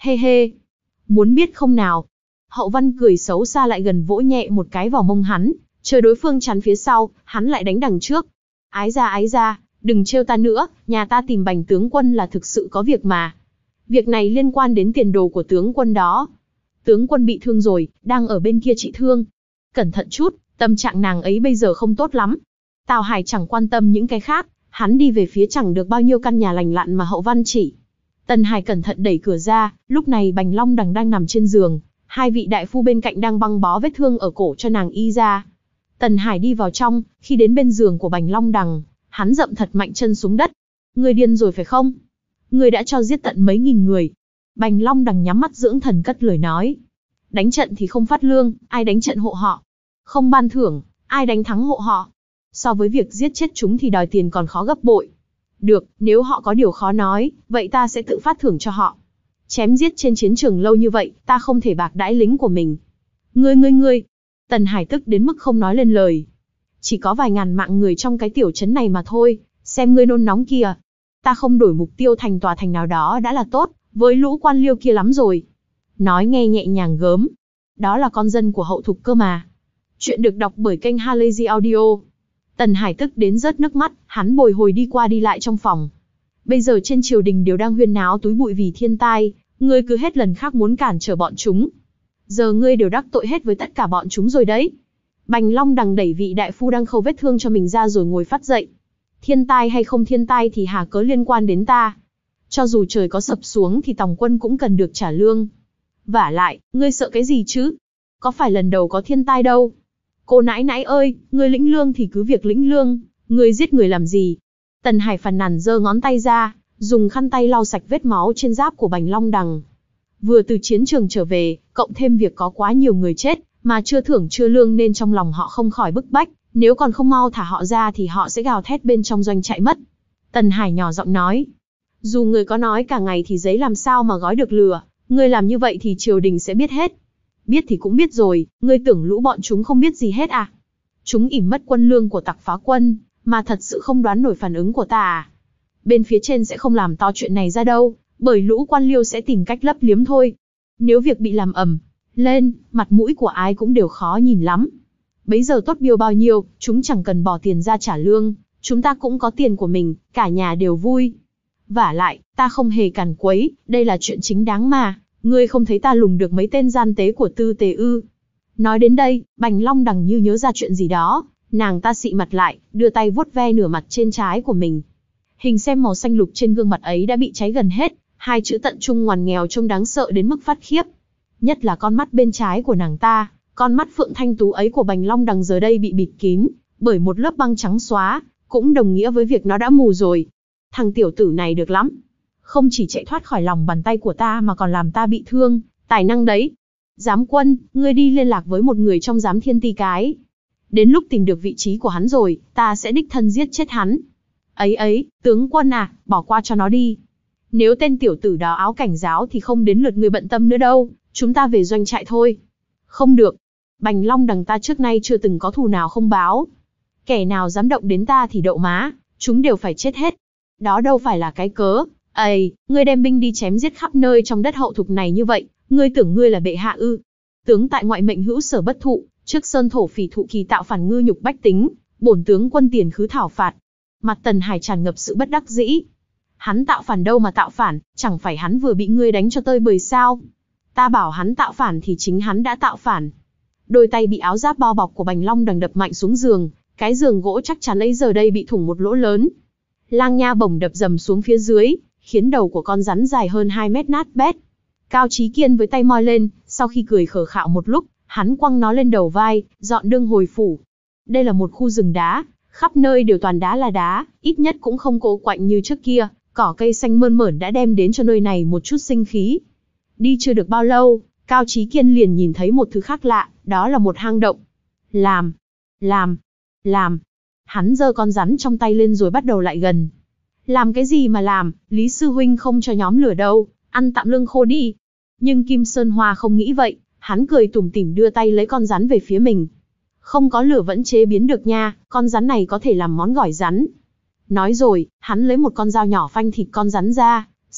Hê hê. Muốn biết không nào? Hậu Văn cười xấu xa lại gần vỗ nhẹ một cái vào mông hắn, chờ đối phương chắn phía sau, hắn lại đánh đằng trước. Ái ra ái ra, đừng trêu ta nữa, nhà ta tìm Bành tướng quân là thực sự có việc mà. Việc này liên quan đến tiền đồ của tướng quân đó. Tướng quân bị thương rồi, đang ở bên kia trị thương. Cẩn thận chút, tâm trạng nàng ấy bây giờ không tốt lắm. Tào Hải chẳng quan tâm những cái khác, hắn đi về phía chẳng được bao nhiêu căn nhà lành lặn mà Hậu Văn chỉ. Tần Hải cẩn thận đẩy cửa ra, lúc này Bành Long Đằng đang nằm trên giường, hai vị đại phu bên cạnh đang băng bó vết thương ở cổ cho nàng y ra. Tần Hải đi vào trong, khi đến bên giường của Bành Long Đằng, hắn dậm thật mạnh chân xuống đất. Ngươi điên rồi phải không? Ngươi đã cho giết tận mấy nghìn người. Bành Long Đằng nhắm mắt dưỡng thần cất lời nói. Đánh trận thì không phát lương, ai đánh trận hộ họ? Không ban thưởng, ai đánh thắng hộ họ? So với việc giết chết chúng thì đòi tiền còn khó gấp bội. Được, nếu họ có điều khó nói, vậy ta sẽ tự phát thưởng cho họ. Chém giết trên chiến trường lâu như vậy, ta không thể bạc đãi lính của mình. Ngươi ngươi ngươi. Tần Hải tức đến mức không nói lên lời. Chỉ có vài ngàn mạng người trong cái tiểu trấn này mà thôi, xem ngươi nôn nóng kìa. Ta không đổi mục tiêu thành tòa thành nào đó đã là tốt, với lũ quan liêu kia lắm rồi. Nói nghe nhẹ nhàng gớm. Đó là con dân của Hậu Thục cơ mà. Chuyện được đọc bởi kênh Halazy Audio. Tần Hải tức đến rớt nước mắt, hắn bồi hồi đi qua đi lại trong phòng. Bây giờ trên triều đình đều đang huyên náo túi bụi vì thiên tai, ngươi cứ hết lần khác muốn cản trở bọn chúng. Giờ ngươi đều đắc tội hết với tất cả bọn chúng rồi đấy. Bành Long Đằng đẩy vị đại phu đang khâu vết thương cho mình ra rồi ngồi phát dậy. Thiên tai hay không thiên tai thì hà cớ liên quan đến ta. Cho dù trời có sập xuống thì Tòng quân cũng cần được trả lương. Vả lại, ngươi sợ cái gì chứ? Có phải lần đầu có thiên tai đâu. Cô nãi nãi ơi, ngươi lĩnh lương thì cứ việc lĩnh lương, ngươi giết người làm gì? Tần Hải phàn nàn giơ ngón tay ra, dùng khăn tay lau sạch vết máu trên giáp của Bành Long Đằng. Vừa từ chiến trường trở về, cộng thêm việc có quá nhiều người chết, mà chưa thưởng chưa lương nên trong lòng họ không khỏi bức bách, nếu còn không mau thả họ ra thì họ sẽ gào thét bên trong doanh chạy mất. Tần Hải nhỏ giọng nói, dù người có nói cả ngày thì giấy làm sao mà gói được lửa, ngươi làm như vậy thì triều đình sẽ biết hết. Biết thì cũng biết rồi, ngươi tưởng lũ bọn chúng không biết gì hết à? Chúng ỉm mất quân lương của tặc phá quân, mà thật sự không đoán nổi phản ứng của ta à? Bên phía trên sẽ không làm to chuyện này ra đâu, bởi lũ quan liêu sẽ tìm cách lấp liếm thôi. Nếu việc bị làm ầm lên, mặt mũi của ai cũng đều khó nhìn lắm. Bấy giờ tốt biêu bao nhiêu, chúng chẳng cần bỏ tiền ra trả lương, chúng ta cũng có tiền của mình, cả nhà đều vui. Vả lại, ta không hề càn quấy, đây là chuyện chính đáng mà, ngươi không thấy ta lùng được mấy tên gian tế của Tư Tề ư? Nói đến đây, Bành Long Đằng như nhớ ra chuyện gì đó, nàng ta xị mặt lại, đưa tay vuốt ve nửa mặt trên trái của mình. Hình xem màu xanh lục trên gương mặt ấy đã bị cháy gần hết, hai chữ tận trung ngoằn nghèo trông đáng sợ đến mức phát khiếp. Nhất là con mắt bên trái của nàng ta, con mắt phượng thanh tú ấy của Bành Long Đằng giờ đây bị bịt kín bởi một lớp băng trắng xóa, cũng đồng nghĩa với việc nó đã mù rồi. Thằng tiểu tử này được lắm, không chỉ chạy thoát khỏi lòng bàn tay của ta mà còn làm ta bị thương, tài năng đấy. Giám quân, ngươi đi liên lạc với một người trong giám thiên ti cái. Đến lúc tìm được vị trí của hắn rồi, ta sẽ đích thân giết chết hắn. Ấy ấy, tướng quân à, bỏ qua cho nó đi. Nếu tên tiểu tử đó áo cảnh giáo thì không đến lượt người bận tâm nữa đâu, chúng ta về doanh trại thôi. Không được. Bành Long Đằng ta trước nay chưa từng có thù nào không báo. Kẻ nào dám động đến ta thì đậu má, chúng đều phải chết hết. Đó đâu phải là cái cớ. Ây, ngươi đem binh đi chém giết khắp nơi trong đất Hậu Thục này như vậy, ngươi tưởng ngươi là bệ hạ ư? Tướng tại ngoại mệnh hữu sở bất thụ, trước sơn thổ phỉ thụ kỳ tạo phản ngư nhục bách tính, bổn tướng quân tiền khứ thảo phạt. Mặt Tần Hải tràn ngập sự bất đắc dĩ. Hắn tạo phản đâu mà tạo phản, chẳng phải hắn vừa bị ngươi đánh cho tơi bời sao? Ta bảo hắn tạo phản thì chính hắn đã tạo phản. Đôi tay bị áo giáp bao bọc của Bành Long Đằng đập mạnh xuống giường, cái giường gỗ chắc chắn ấy giờ đây bị thủng một lỗ lớn. Lang nha bổng đập dầm xuống phía dưới, khiến đầu của con rắn dài hơn hai mét nát bét. Cao Chí Kiên với tay moi lên, sau khi cười khờ khạo một lúc, hắn quăng nó lên đầu vai, dọn đương hồi phủ. Đây là một khu rừng đá, khắp nơi đều toàn đá là đá, ít nhất cũng không cố quạnh như trước kia, cỏ cây xanh mơn mởn đã đem đến cho nơi này một chút sinh khí. Đi chưa được bao lâu, Cao Chí Kiên liền nhìn thấy một thứ khác lạ, đó là một hang động. Làm, làm, làm. Hắn giơ con rắn trong tay lên rồi bắt đầu lại gần. Làm cái gì mà làm, Lý Sư Huynh không cho nhóm lửa đâu, ăn tạm lương khô đi. Nhưng Kim Sơn Hoa không nghĩ vậy, hắn cười tủm tỉm đưa tay lấy con rắn về phía mình. Không có lửa vẫn chế biến được nha, con rắn này có thể làm món gỏi rắn. Nói rồi, hắn lấy một con dao nhỏ phanh thịt con rắn ra,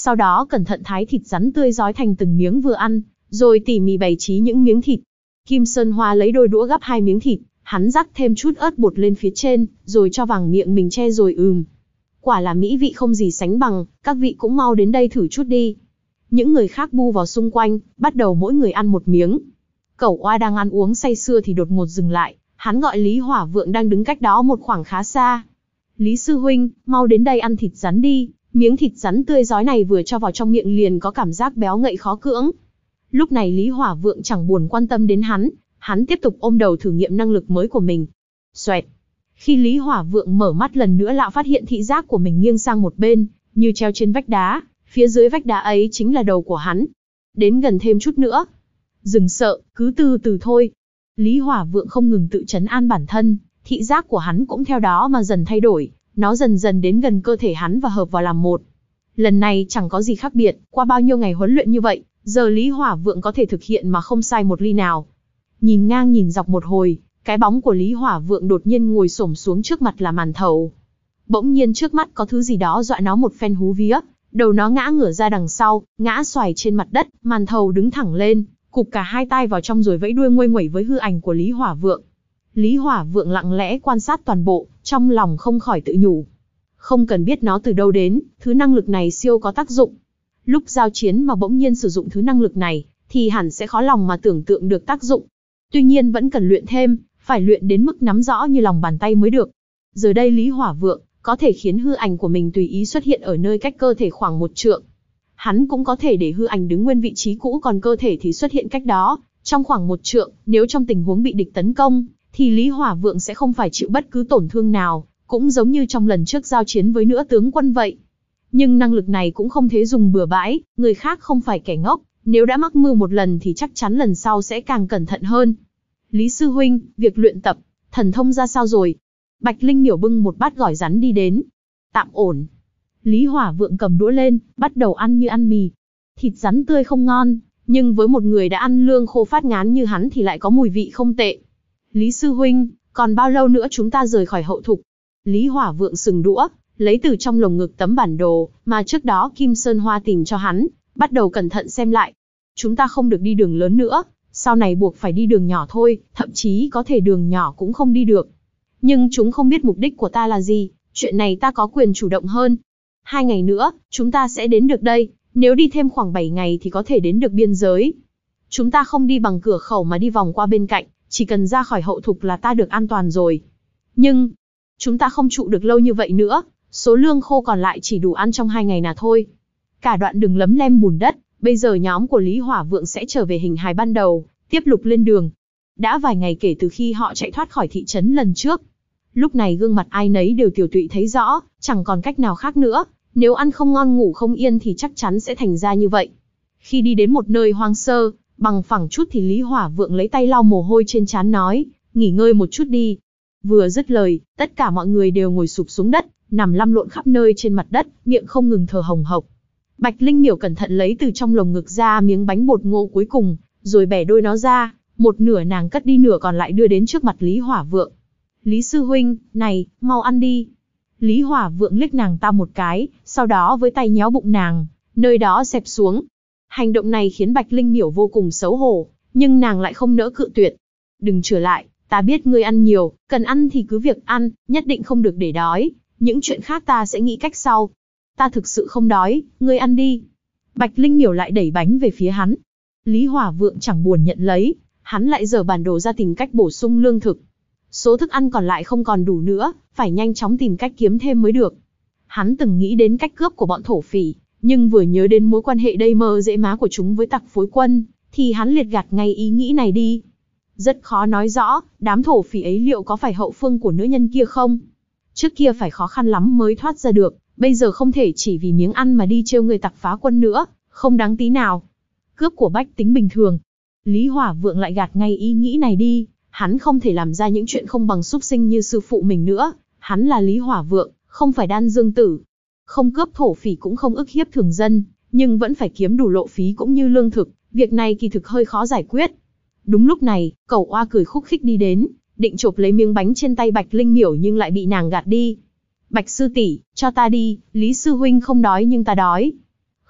sau đó cẩn thận thái thịt rắn tươi rói thành từng miếng vừa ăn, rồi tỉ mỉ bày trí những miếng thịt. Kim Sơn Hoa lấy đôi đũa gắp hai miếng thịt, hắn rắc thêm chút ớt bột lên phía trên, rồi cho vào miệng mình che rồi ừm. Quả là mỹ vị không gì sánh bằng, các vị cũng mau đến đây thử chút đi. Những người khác bu vào xung quanh, bắt đầu mỗi người ăn một miếng. Cẩu Oa đang ăn uống say sưa thì đột ngột dừng lại, hắn gọi Lý Hỏa Vượng đang đứng cách đó một khoảng khá xa. Lý sư huynh, mau đến đây ăn thịt rắn đi, miếng thịt rắn tươi rói này vừa cho vào trong miệng liền có cảm giác béo ngậy khó cưỡng. Lúc này Lý Hỏa Vượng chẳng buồn quan tâm đến hắn, hắn tiếp tục ôm đầu thử nghiệm năng lực mới của mình. Xoẹt. Khi Lý Hỏa Vượng mở mắt lần nữa lão phát hiện thị giác của mình nghiêng sang một bên, như treo trên vách đá, phía dưới vách đá ấy chính là đầu của hắn. Đến gần thêm chút nữa. Đừng sợ, cứ từ từ thôi. Lý Hỏa Vượng không ngừng tự trấn an bản thân, thị giác của hắn cũng theo đó mà dần thay đổi, nó dần dần đến gần cơ thể hắn và hợp vào làm một. Lần này chẳng có gì khác biệt, qua bao nhiêu ngày huấn luyện như vậy, giờ Lý Hỏa Vượng có thể thực hiện mà không sai một ly nào. Nhìn ngang nhìn dọc một hồi, cái bóng của Lý Hỏa Vượng đột nhiên ngồi xổm xuống trước mặt là màn thầu. Bỗng nhiên trước mắt có thứ gì đó dọa nó một phen hú vía, đầu nó ngã ngửa ra đằng sau, ngã xoài trên mặt đất, màn thầu đứng thẳng lên, cụp cả hai tay vào trong rồi vẫy đuôi nguây nguẩy với hư ảnh của Lý Hỏa Vượng. Lý Hỏa Vượng lặng lẽ quan sát toàn bộ, trong lòng không khỏi tự nhủ. Không cần biết nó từ đâu đến, thứ năng lực này siêu có tác dụng. Lúc giao chiến mà bỗng nhiên sử dụng thứ năng lực này, thì hẳn sẽ khó lòng mà tưởng tượng được tác dụng. Tuy nhiên vẫn cần luyện thêm, phải luyện đến mức nắm rõ như lòng bàn tay mới được. Giờ đây Lý Hỏa Vượng có thể khiến hư ảnh của mình tùy ý xuất hiện ở nơi cách cơ thể khoảng một trượng. Hắn cũng có thể để hư ảnh đứng nguyên vị trí cũ còn cơ thể thì xuất hiện cách đó, trong khoảng một trượng. Nếu trong tình huống bị địch tấn công, thì Lý Hỏa Vượng sẽ không phải chịu bất cứ tổn thương nào, cũng giống như trong lần trước giao chiến với Nữ tướng quân vậy. Nhưng năng lực này cũng không thể dùng bừa bãi, người khác không phải kẻ ngốc, nếu đã mắc mưu một lần thì chắc chắn lần sau sẽ càng cẩn thận hơn. Lý sư huynh, việc luyện tập, thần thông ra sao rồi? Bạch Linh Miểu bưng một bát gỏi rắn đi đến. Tạm ổn. Lý Hỏa Vượng cầm đũa lên, bắt đầu ăn như ăn mì. Thịt rắn tươi không ngon, nhưng với một người đã ăn lương khô phát ngán như hắn thì lại có mùi vị không tệ. Lý sư huynh, còn bao lâu nữa chúng ta rời khỏi hậu thục? Lý Hỏa Vượng sừng đũa, lấy từ trong lồng ngực tấm bản đồ mà trước đó Kim Sơn Hoa tìm cho hắn, bắt đầu cẩn thận xem lại. Chúng ta không được đi đường lớn nữa, sau này buộc phải đi đường nhỏ thôi, thậm chí có thể đường nhỏ cũng không đi được. Nhưng chúng không biết mục đích của ta là gì, chuyện này ta có quyền chủ động hơn. Hai ngày nữa, chúng ta sẽ đến được đây, nếu đi thêm khoảng bảy ngày thì có thể đến được biên giới. Chúng ta không đi bằng cửa khẩu mà đi vòng qua bên cạnh, chỉ cần ra khỏi hậu thục là ta được an toàn rồi. Nhưng, chúng ta không trụ được lâu như vậy nữa, số lương khô còn lại chỉ đủ ăn trong hai ngày nào thôi. Cả đoạn đường lấm lem bùn đất, bây giờ nhóm của Lý Hỏa Vượng sẽ trở về hình hài ban đầu, tiếp tục lên đường. Đã vài ngày kể từ khi họ chạy thoát khỏi thị trấn lần trước. Lúc này gương mặt ai nấy đều tiểu tụy thấy rõ, chẳng còn cách nào khác nữa, nếu ăn không ngon ngủ không yên thì chắc chắn sẽ thành ra như vậy. Khi đi đến một nơi hoang sơ, bằng phẳng chút thì Lý Hỏa Vượng lấy tay lau mồ hôi trên trán nói, nghỉ ngơi một chút đi. Vừa dứt lời, tất cả mọi người đều ngồi sụp xuống đất, nằm lăn lộn khắp nơi trên mặt đất, miệng không ngừng thở hồng hộc. Bạch Linh Miểu cẩn thận lấy từ trong lồng ngực ra miếng bánh bột ngô cuối cùng, rồi bẻ đôi nó ra, một nửa nàng cất đi nửa còn lại đưa đến trước mặt Lý Hỏa Vượng. Lý sư huynh, này, mau ăn đi. Lý Hỏa Vượng liếc nàng ta một cái, sau đó với tay nhéo bụng nàng, nơi đó xẹp xuống. Hành động này khiến Bạch Linh Miểu vô cùng xấu hổ, nhưng nàng lại không nỡ cự tuyệt. Đừng trở lại, ta biết ngươi ăn nhiều, cần ăn thì cứ việc ăn, nhất định không được để đói, những chuyện khác ta sẽ nghĩ cách sau. Ta thực sự không đói, ngươi ăn đi. Bạch Linh Miểu lại đẩy bánh về phía hắn. Lý Hỏa Vượng chẳng buồn nhận lấy, hắn lại giở bản đồ ra tìm cách bổ sung lương thực. Số thức ăn còn lại không còn đủ nữa, phải nhanh chóng tìm cách kiếm thêm mới được. Hắn từng nghĩ đến cách cướp của bọn thổ phỉ, nhưng vừa nhớ đến mối quan hệ đầy mơ dễ má của chúng với tặc phối quân, thì hắn liệt gạt ngay ý nghĩ này đi. Rất khó nói rõ, đám thổ phỉ ấy liệu có phải hậu phương của nữ nhân kia không? Trước kia phải khó khăn lắm mới thoát ra được, bây giờ không thể chỉ vì miếng ăn mà đi trêu người tặc phá quân nữa, không đáng tí nào. Cướp của bách tính bình thường. Lý Hỏa Vượng lại gạt ngay ý nghĩ này đi, hắn không thể làm ra những chuyện không bằng súc sinh như sư phụ mình nữa, hắn là Lý Hỏa Vượng, không phải Đan Dương Tử. Không cướp thổ phỉ cũng không ức hiếp thường dân, nhưng vẫn phải kiếm đủ lộ phí cũng như lương thực, việc này kỳ thực hơi khó giải quyết. Đúng lúc này, Cẩu Oa cười khúc khích đi đến, định chộp lấy miếng bánh trên tay Bạch Linh Miểu nhưng lại bị nàng gạt đi. Bạch sư tỷ, cho ta đi, Lý sư huynh không đói nhưng ta đói.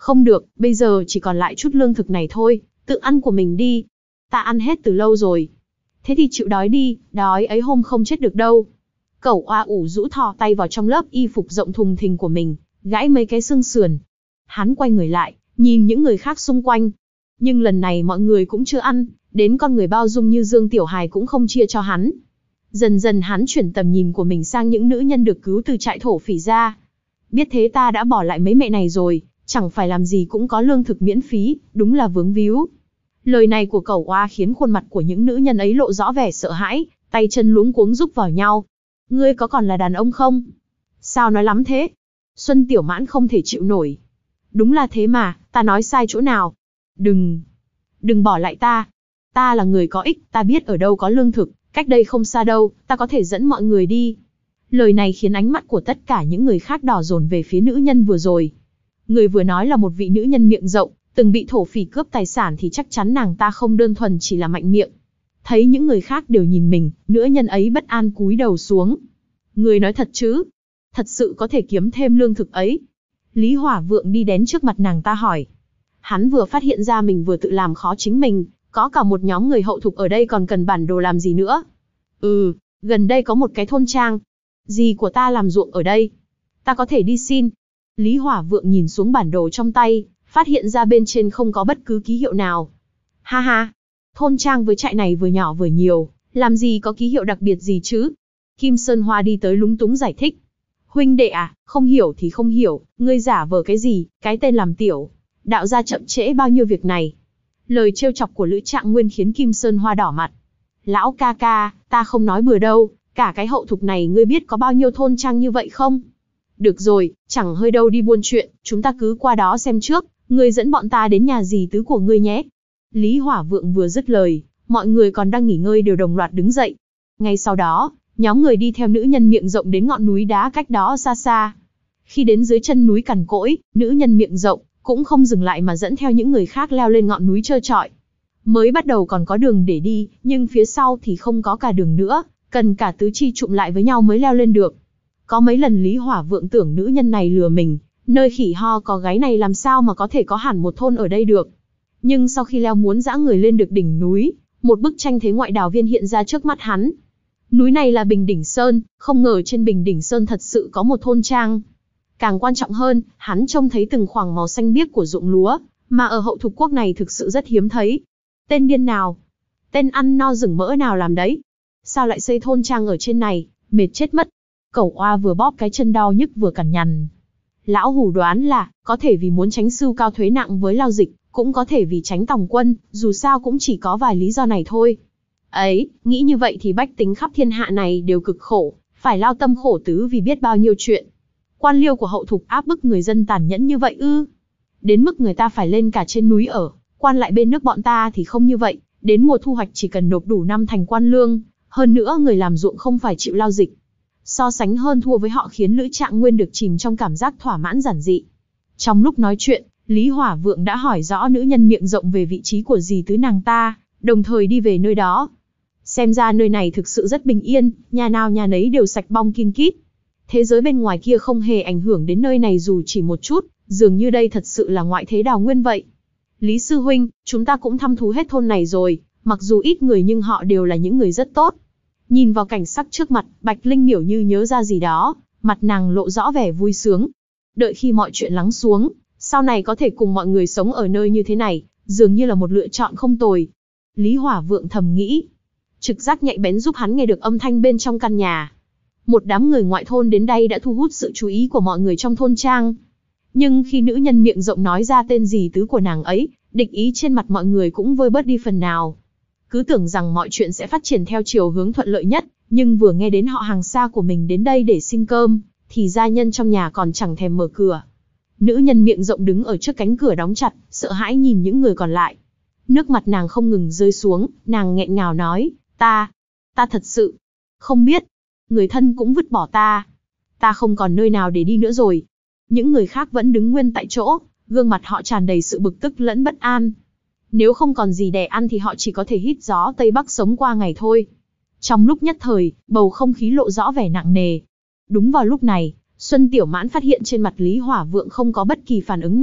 Không được, bây giờ chỉ còn lại chút lương thực này thôi, tự ăn của mình đi. Ta ăn hết từ lâu rồi. Thế thì chịu đói đi, đói ấy hôm không chết được đâu. Cẩu oa ủ rũ thò tay vào trong lớp y phục rộng thùng thình của mình, gãi mấy cái xương sườn. Hắn quay người lại, nhìn những người khác xung quanh. Nhưng lần này mọi người cũng chưa ăn, đến con người bao dung như Dương Tiểu Hài cũng không chia cho hắn. Dần dần hắn chuyển tầm nhìn của mình sang những nữ nhân được cứu từ trại thổ phỉ ra. Biết thế ta đã bỏ lại mấy mẹ này rồi, chẳng phải làm gì cũng có lương thực miễn phí, đúng là vướng víu. Lời này của cẩu oa khiến khuôn mặt của những nữ nhân ấy lộ rõ vẻ sợ hãi, tay chân luống cuống rúc vào nhau. Ngươi có còn là đàn ông không? Sao nói lắm thế? Xuân Tiểu Mãn không thể chịu nổi. Đúng là thế mà, ta nói sai chỗ nào? Đừng, đừng bỏ lại ta. Ta là người có ích, ta biết ở đâu có lương thực, cách đây không xa đâu, ta có thể dẫn mọi người đi. Lời này khiến ánh mắt của tất cả những người khác đỏ dồn về phía nữ nhân vừa rồi. Người vừa nói là một vị nữ nhân miệng rộng, từng bị thổ phỉ cướp tài sản thì chắc chắn nàng ta không đơn thuần chỉ là mạnh miệng. Thấy những người khác đều nhìn mình, nữ nhân ấy bất an cúi đầu xuống. Người nói thật chứ? Thật sự có thể kiếm thêm lương thực ấy? Lý Hỏa Vượng đi đến trước mặt nàng ta hỏi. Hắn vừa phát hiện ra mình vừa tự làm khó chính mình, có cả một nhóm người hậu thục ở đây còn cần bản đồ làm gì nữa. Ừ, gần đây có một cái thôn trang. Dì của ta làm ruộng ở đây. Ta có thể đi xin. Lý Hỏa Vượng nhìn xuống bản đồ trong tay, phát hiện ra bên trên không có bất cứ ký hiệu nào. Ha ha, thôn trang với trại này vừa nhỏ vừa nhiều, làm gì có ký hiệu đặc biệt gì chứ? Kim Sơn Hoa đi tới lúng túng giải thích. Huynh đệ à, không hiểu thì không hiểu, ngươi giả vờ cái gì, cái tên làm tiểu. Đạo gia chậm trễ bao nhiêu việc này. Lời trêu chọc của Lữ Trạng Nguyên khiến Kim Sơn Hoa đỏ mặt. Lão ca ca, ta không nói bừa đâu, cả cái hậu thục này ngươi biết có bao nhiêu thôn trang như vậy không? Được rồi, chẳng hơi đâu đi buôn chuyện, chúng ta cứ qua đó xem trước, ngươi dẫn bọn ta đến nhà dì tứ của ngươi nhé. Lý Hỏa Vượng vừa dứt lời, mọi người còn đang nghỉ ngơi đều đồng loạt đứng dậy. Ngay sau đó, nhóm người đi theo nữ nhân miệng rộng đến ngọn núi đá cách đó xa xa. Khi đến dưới chân núi cằn cỗi, nữ nhân miệng rộng cũng không dừng lại mà dẫn theo những người khác leo lên ngọn núi trơ trọi. Mới bắt đầu còn có đường để đi, nhưng phía sau thì không có cả đường nữa, cần cả tứ chi trụm lại với nhau mới leo lên được. Có mấy lần Lý Hỏa Vượng tưởng nữ nhân này lừa mình, nơi khỉ ho có gáy này làm sao mà có thể có hẳn một thôn ở đây được. Nhưng sau khi leo muốn dã người lên được đỉnh núi, một bức tranh thế ngoại đào viên hiện ra trước mắt hắn. Núi này là Bình Đỉnh Sơn, không ngờ trên Bình Đỉnh Sơn thật sự có một thôn trang. Càng quan trọng hơn, hắn trông thấy từng khoảng màu xanh biếc của ruộng lúa, mà ở hậu thục quốc này thực sự rất hiếm thấy. Tên điên nào? Tên ăn no rừng mỡ nào làm đấy? Sao lại xây thôn trang ở trên này, mệt chết mất. Cẩu oa vừa bóp cái chân đau nhức vừa cằn nhằn. Lão hủ đoán là, có thể vì muốn tránh sưu cao thuế nặng với lao dịch, cũng có thể vì tránh tòng quân, dù sao cũng chỉ có vài lý do này thôi. Ấy, nghĩ như vậy thì bách tính khắp thiên hạ này đều cực khổ, phải lao tâm khổ tứ vì biết bao nhiêu chuyện. Quan liêu của hậu thục áp bức người dân tàn nhẫn như vậy ư? Đến mức người ta phải lên cả trên núi ở, quan lại bên nước bọn ta thì không như vậy, đến mùa thu hoạch chỉ cần nộp đủ năm thành quan lương, hơn nữa người làm ruộng không phải chịu lao dịch. So sánh hơn thua với họ khiến Lữ Trạng Nguyên được chìm trong cảm giác thỏa mãn giản dị. Trong lúc nói chuyện, Lý Hỏa Vượng đã hỏi rõ nữ nhân miệng rộng về vị trí của dì tứ nàng ta, đồng thời đi về nơi đó. Xem ra nơi này thực sự rất bình yên, nhà nào nhà nấy đều sạch bong kin kít. Thế giới bên ngoài kia không hề ảnh hưởng đến nơi này dù chỉ một chút, dường như đây thật sự là ngoại thế đào nguyên vậy. Lý sư huynh, chúng ta cũng thăm thú hết thôn này rồi, mặc dù ít người nhưng họ đều là những người rất tốt. Nhìn vào cảnh sắc trước mặt, Bạch Linh Miểu như nhớ ra gì đó, mặt nàng lộ rõ vẻ vui sướng. Đợi khi mọi chuyện lắng xuống, sau này có thể cùng mọi người sống ở nơi như thế này, dường như là một lựa chọn không tồi. Lý Hỏa Vượng thầm nghĩ. Trực giác nhạy bén giúp hắn nghe được âm thanh bên trong căn nhà. Một đám người ngoại thôn đến đây đã thu hút sự chú ý của mọi người trong thôn trang. Nhưng khi nữ nhân miệng rộng nói ra tên dì tứ của nàng ấy, địch ý trên mặt mọi người cũng vơi bớt đi phần nào. Cứ tưởng rằng mọi chuyện sẽ phát triển theo chiều hướng thuận lợi nhất, nhưng vừa nghe đến họ hàng xa của mình đến đây để xin cơm, thì gia nhân trong nhà còn chẳng thèm mở cửa. Nữ nhân miệng rộng đứng ở trước cánh cửa đóng chặt, sợ hãi nhìn những người còn lại. Nước mặt nàng không ngừng rơi xuống, nàng nghẹn ngào nói, ta, ta thật sự không biết, người thân cũng vứt bỏ ta. Ta không còn nơi nào để đi nữa rồi. Những người khác vẫn đứng nguyên tại chỗ, gương mặt họ tràn đầy sự bực tức lẫn bất an. Nếu không còn gì để ăn thì họ chỉ có thể hít gió Tây Bắc sống qua ngày thôi. Trong lúc nhất thời, bầu không khí lộ rõ vẻ nặng nề. Đúng vào lúc này, Xuân Tiểu Mãn phát hiện trên mặt Lý Hỏa Vượng không có bất kỳ phản ứng nào,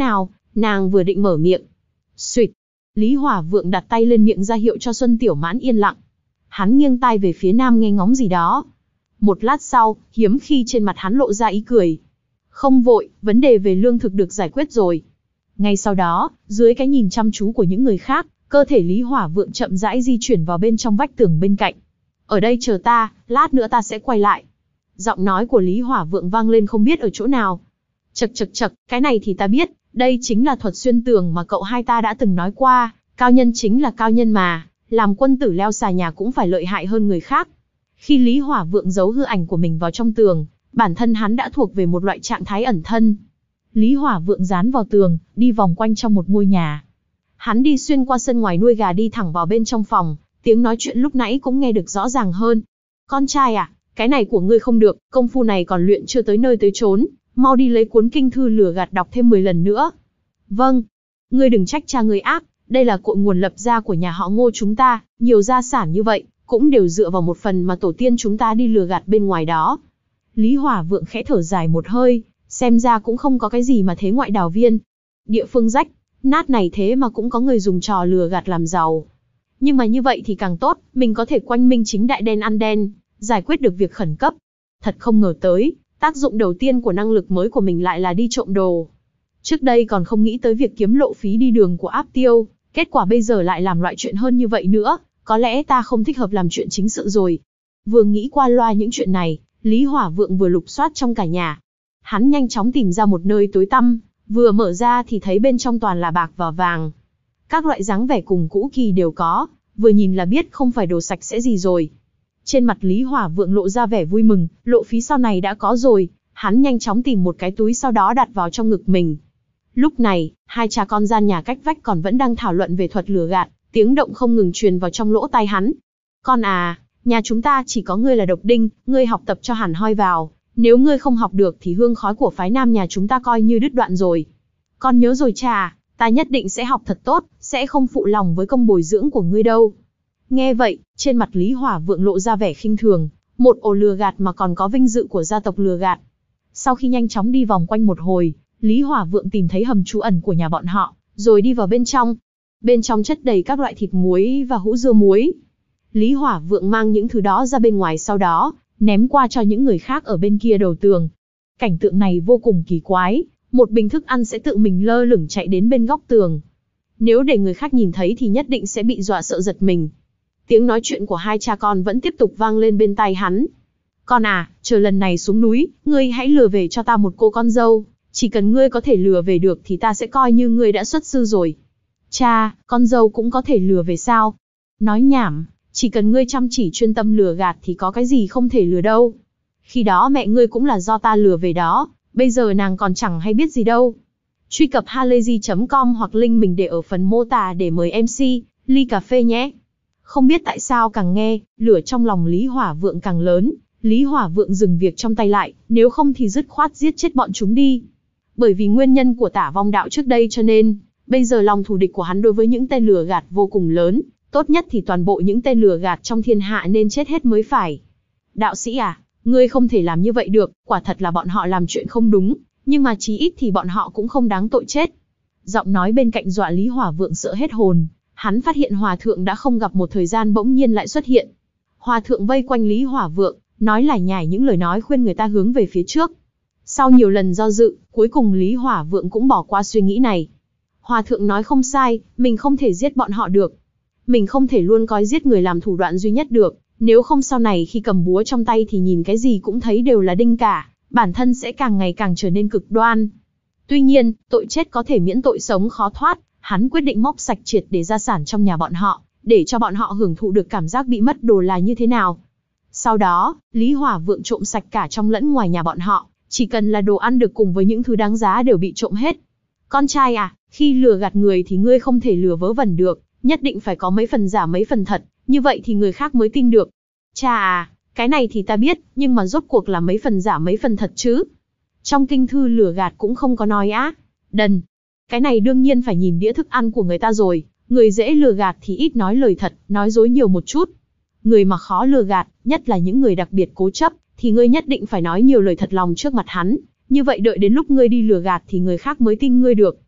Nàng vừa định mở miệng. Xuỵt. Lý Hỏa Vượng đặt tay lên miệng ra hiệu cho Xuân Tiểu Mãn yên lặng. Hắn nghiêng tai về phía nam nghe ngóng gì đó. Một lát sau, hiếm khi trên mặt hắn lộ ra ý cười. Không vội, vấn đề về lương thực được giải quyết rồi. Ngay sau đó, dưới cái nhìn chăm chú của những người khác, cơ thể Lý Hỏa Vượng chậm rãi di chuyển vào bên trong vách tường bên cạnh. Ở đây chờ ta, lát nữa ta sẽ quay lại. Giọng nói của Lý Hỏa Vượng vang lên không biết ở chỗ nào. Chậc chậc chậc, cái này thì ta biết, đây chính là thuật xuyên tường mà cậu hai ta đã từng nói qua, cao nhân chính là cao nhân mà, làm quân tử leo xà nhà cũng phải lợi hại hơn người khác. Khi Lý Hỏa Vượng giấu hư ảnh của mình vào trong tường, bản thân hắn đã thuộc về một loại trạng thái ẩn thân. Lý Hỏa Vượng dán vào tường, đi vòng quanh trong một ngôi nhà. Hắn đi xuyên qua sân ngoài nuôi gà đi thẳng vào bên trong phòng, tiếng nói chuyện lúc nãy cũng nghe được rõ ràng hơn. Con trai à, cái này của ngươi không được, công phu này còn luyện chưa tới nơi tới chốn, mau đi lấy cuốn kinh thư lừa gạt đọc thêm mười lần nữa. Vâng, ngươi đừng trách cha ngươi ác, đây là cội nguồn lập gia của nhà họ Ngô chúng ta, nhiều gia sản như vậy, cũng đều dựa vào một phần mà tổ tiên chúng ta đi lừa gạt bên ngoài đó. Lý Hỏa Vượng khẽ thở dài một hơi, xem ra cũng không có cái gì mà thế ngoại đào viên. Địa phương rách, nát này thế mà cũng có người dùng trò lừa gạt làm giàu. Nhưng mà như vậy thì càng tốt, mình có thể quanh minh chính đại đen ăn đen, giải quyết được việc khẩn cấp. Thật không ngờ tới, tác dụng đầu tiên của năng lực mới của mình lại là đi trộm đồ. Trước đây còn không nghĩ tới việc kiếm lộ phí đi đường của Áp Tiêu, kết quả bây giờ lại làm loại chuyện hơn như vậy nữa, có lẽ ta không thích hợp làm chuyện chính sự rồi. Vừa nghĩ qua loa những chuyện này, Lý Hỏa Vượng vừa lục soát trong cả nhà. Hắn nhanh chóng tìm ra một nơi tối tăm, vừa mở ra thì thấy bên trong toàn là bạc và vàng. Các loại dáng vẻ cùng cũ kỳ đều có, vừa nhìn là biết không phải đồ sạch sẽ gì rồi. Trên mặt Lý Hỏa Vượng lộ ra vẻ vui mừng, lộ phí sau này đã có rồi, hắn nhanh chóng tìm một cái túi sau đó đặt vào trong ngực mình. Lúc này, hai cha con gian nhà cách vách còn vẫn đang thảo luận về thuật lừa gạt, tiếng động không ngừng truyền vào trong lỗ tai hắn. Con à, nhà chúng ta chỉ có ngươi là độc đinh, ngươi học tập cho hẳn hoi vào, nếu ngươi không học được thì hương khói của phái nam nhà chúng ta coi như đứt đoạn rồi. Con nhớ rồi cha, ta nhất định sẽ học thật tốt, sẽ không phụ lòng với công bồi dưỡng của ngươi đâu. Nghe vậy, trên mặt Lý Hỏa Vượng lộ ra vẻ khinh thường, một ổ lừa gạt mà còn có vinh dự của gia tộc lừa gạt. Sau khi nhanh chóng đi vòng quanh một hồi, Lý Hỏa Vượng tìm thấy hầm trú ẩn của nhà bọn họ, rồi đi vào bên trong. Bên trong chất đầy các loại thịt muối và hũ dưa muối. Lý Hỏa Vượng mang những thứ đó ra bên ngoài sau đó, ném qua cho những người khác ở bên kia đầu tường. Cảnh tượng này vô cùng kỳ quái, một bình thức ăn sẽ tự mình lơ lửng chạy đến bên góc tường. Nếu để người khác nhìn thấy thì nhất định sẽ bị dọa sợ giật mình. Tiếng nói chuyện của hai cha con vẫn tiếp tục vang lên bên tai hắn. Con à, chờ lần này xuống núi, ngươi hãy lừa về cho ta một cô con dâu. Chỉ cần ngươi có thể lừa về được thì ta sẽ coi như ngươi đã xuất sư rồi. Cha, con dâu cũng có thể lừa về sao? Nói nhảm, chỉ cần ngươi chăm chỉ chuyên tâm lừa gạt thì có cái gì không thể lừa đâu. Khi đó mẹ ngươi cũng là do ta lừa về đó, bây giờ nàng còn chẳng hay biết gì đâu. Truy cập halayzi chấm com hoặc link mình để ở phần mô tả để mời em xê, ly cà phê nhé. Không biết tại sao càng nghe, lửa trong lòng Lý Hỏa Vượng càng lớn. Lý Hỏa Vượng dừng việc trong tay lại, nếu không thì dứt khoát giết chết bọn chúng đi. Bởi vì nguyên nhân của Tả Vong Đạo trước đây cho nên, bây giờ lòng thù địch của hắn đối với những tên lừa gạt vô cùng lớn, tốt nhất thì toàn bộ những tên lừa gạt trong thiên hạ nên chết hết mới phải. Đạo sĩ à, ngươi không thể làm như vậy được, quả thật là bọn họ làm chuyện không đúng, nhưng mà chí ít thì bọn họ cũng không đáng tội chết. Giọng nói bên cạnh dọa Lý Hỏa Vượng sợ hết hồn, hắn phát hiện Hòa Thượng đã không gặp một thời gian bỗng nhiên lại xuất hiện. Hòa Thượng vây quanh Lý Hỏa Vượng, nói lải nhải những lời nói khuyên người ta hướng về phía trước. Sau nhiều lần do dự, cuối cùng Lý Hỏa Vượng cũng bỏ qua suy nghĩ này. Hòa Thượng nói không sai, mình không thể giết bọn họ được. Mình không thể luôn coi giết người làm thủ đoạn duy nhất được, nếu không sau này khi cầm búa trong tay thì nhìn cái gì cũng thấy đều là đinh cả, bản thân sẽ càng ngày càng trở nên cực đoan. Tuy nhiên, tội chết có thể miễn tội sống khó thoát, hắn quyết định móc sạch triệt để gia sản trong nhà bọn họ, để cho bọn họ hưởng thụ được cảm giác bị mất đồ là như thế nào. Sau đó, Lý Hỏa Vượng trộm sạch cả trong lẫn ngoài nhà bọn họ, chỉ cần là đồ ăn được cùng với những thứ đáng giá đều bị trộm hết. Con trai à, khi lừa gạt người thì ngươi không thể lừa vớ vẩn được, nhất định phải có mấy phần giả mấy phần thật, như vậy thì người khác mới tin được. Cha à, cái này thì ta biết, nhưng mà rốt cuộc là mấy phần giả mấy phần thật chứ? Trong kinh thư lừa gạt cũng không có nói á. Đần. Cái này đương nhiên phải nhìn đĩa thức ăn của người ta rồi, người dễ lừa gạt thì ít nói lời thật, nói dối nhiều một chút. Người mà khó lừa gạt, nhất là những người đặc biệt cố chấp, thì ngươi nhất định phải nói nhiều lời thật lòng trước mặt hắn, như vậy đợi đến lúc ngươi đi lừa gạt thì người khác mới tin ngươi được.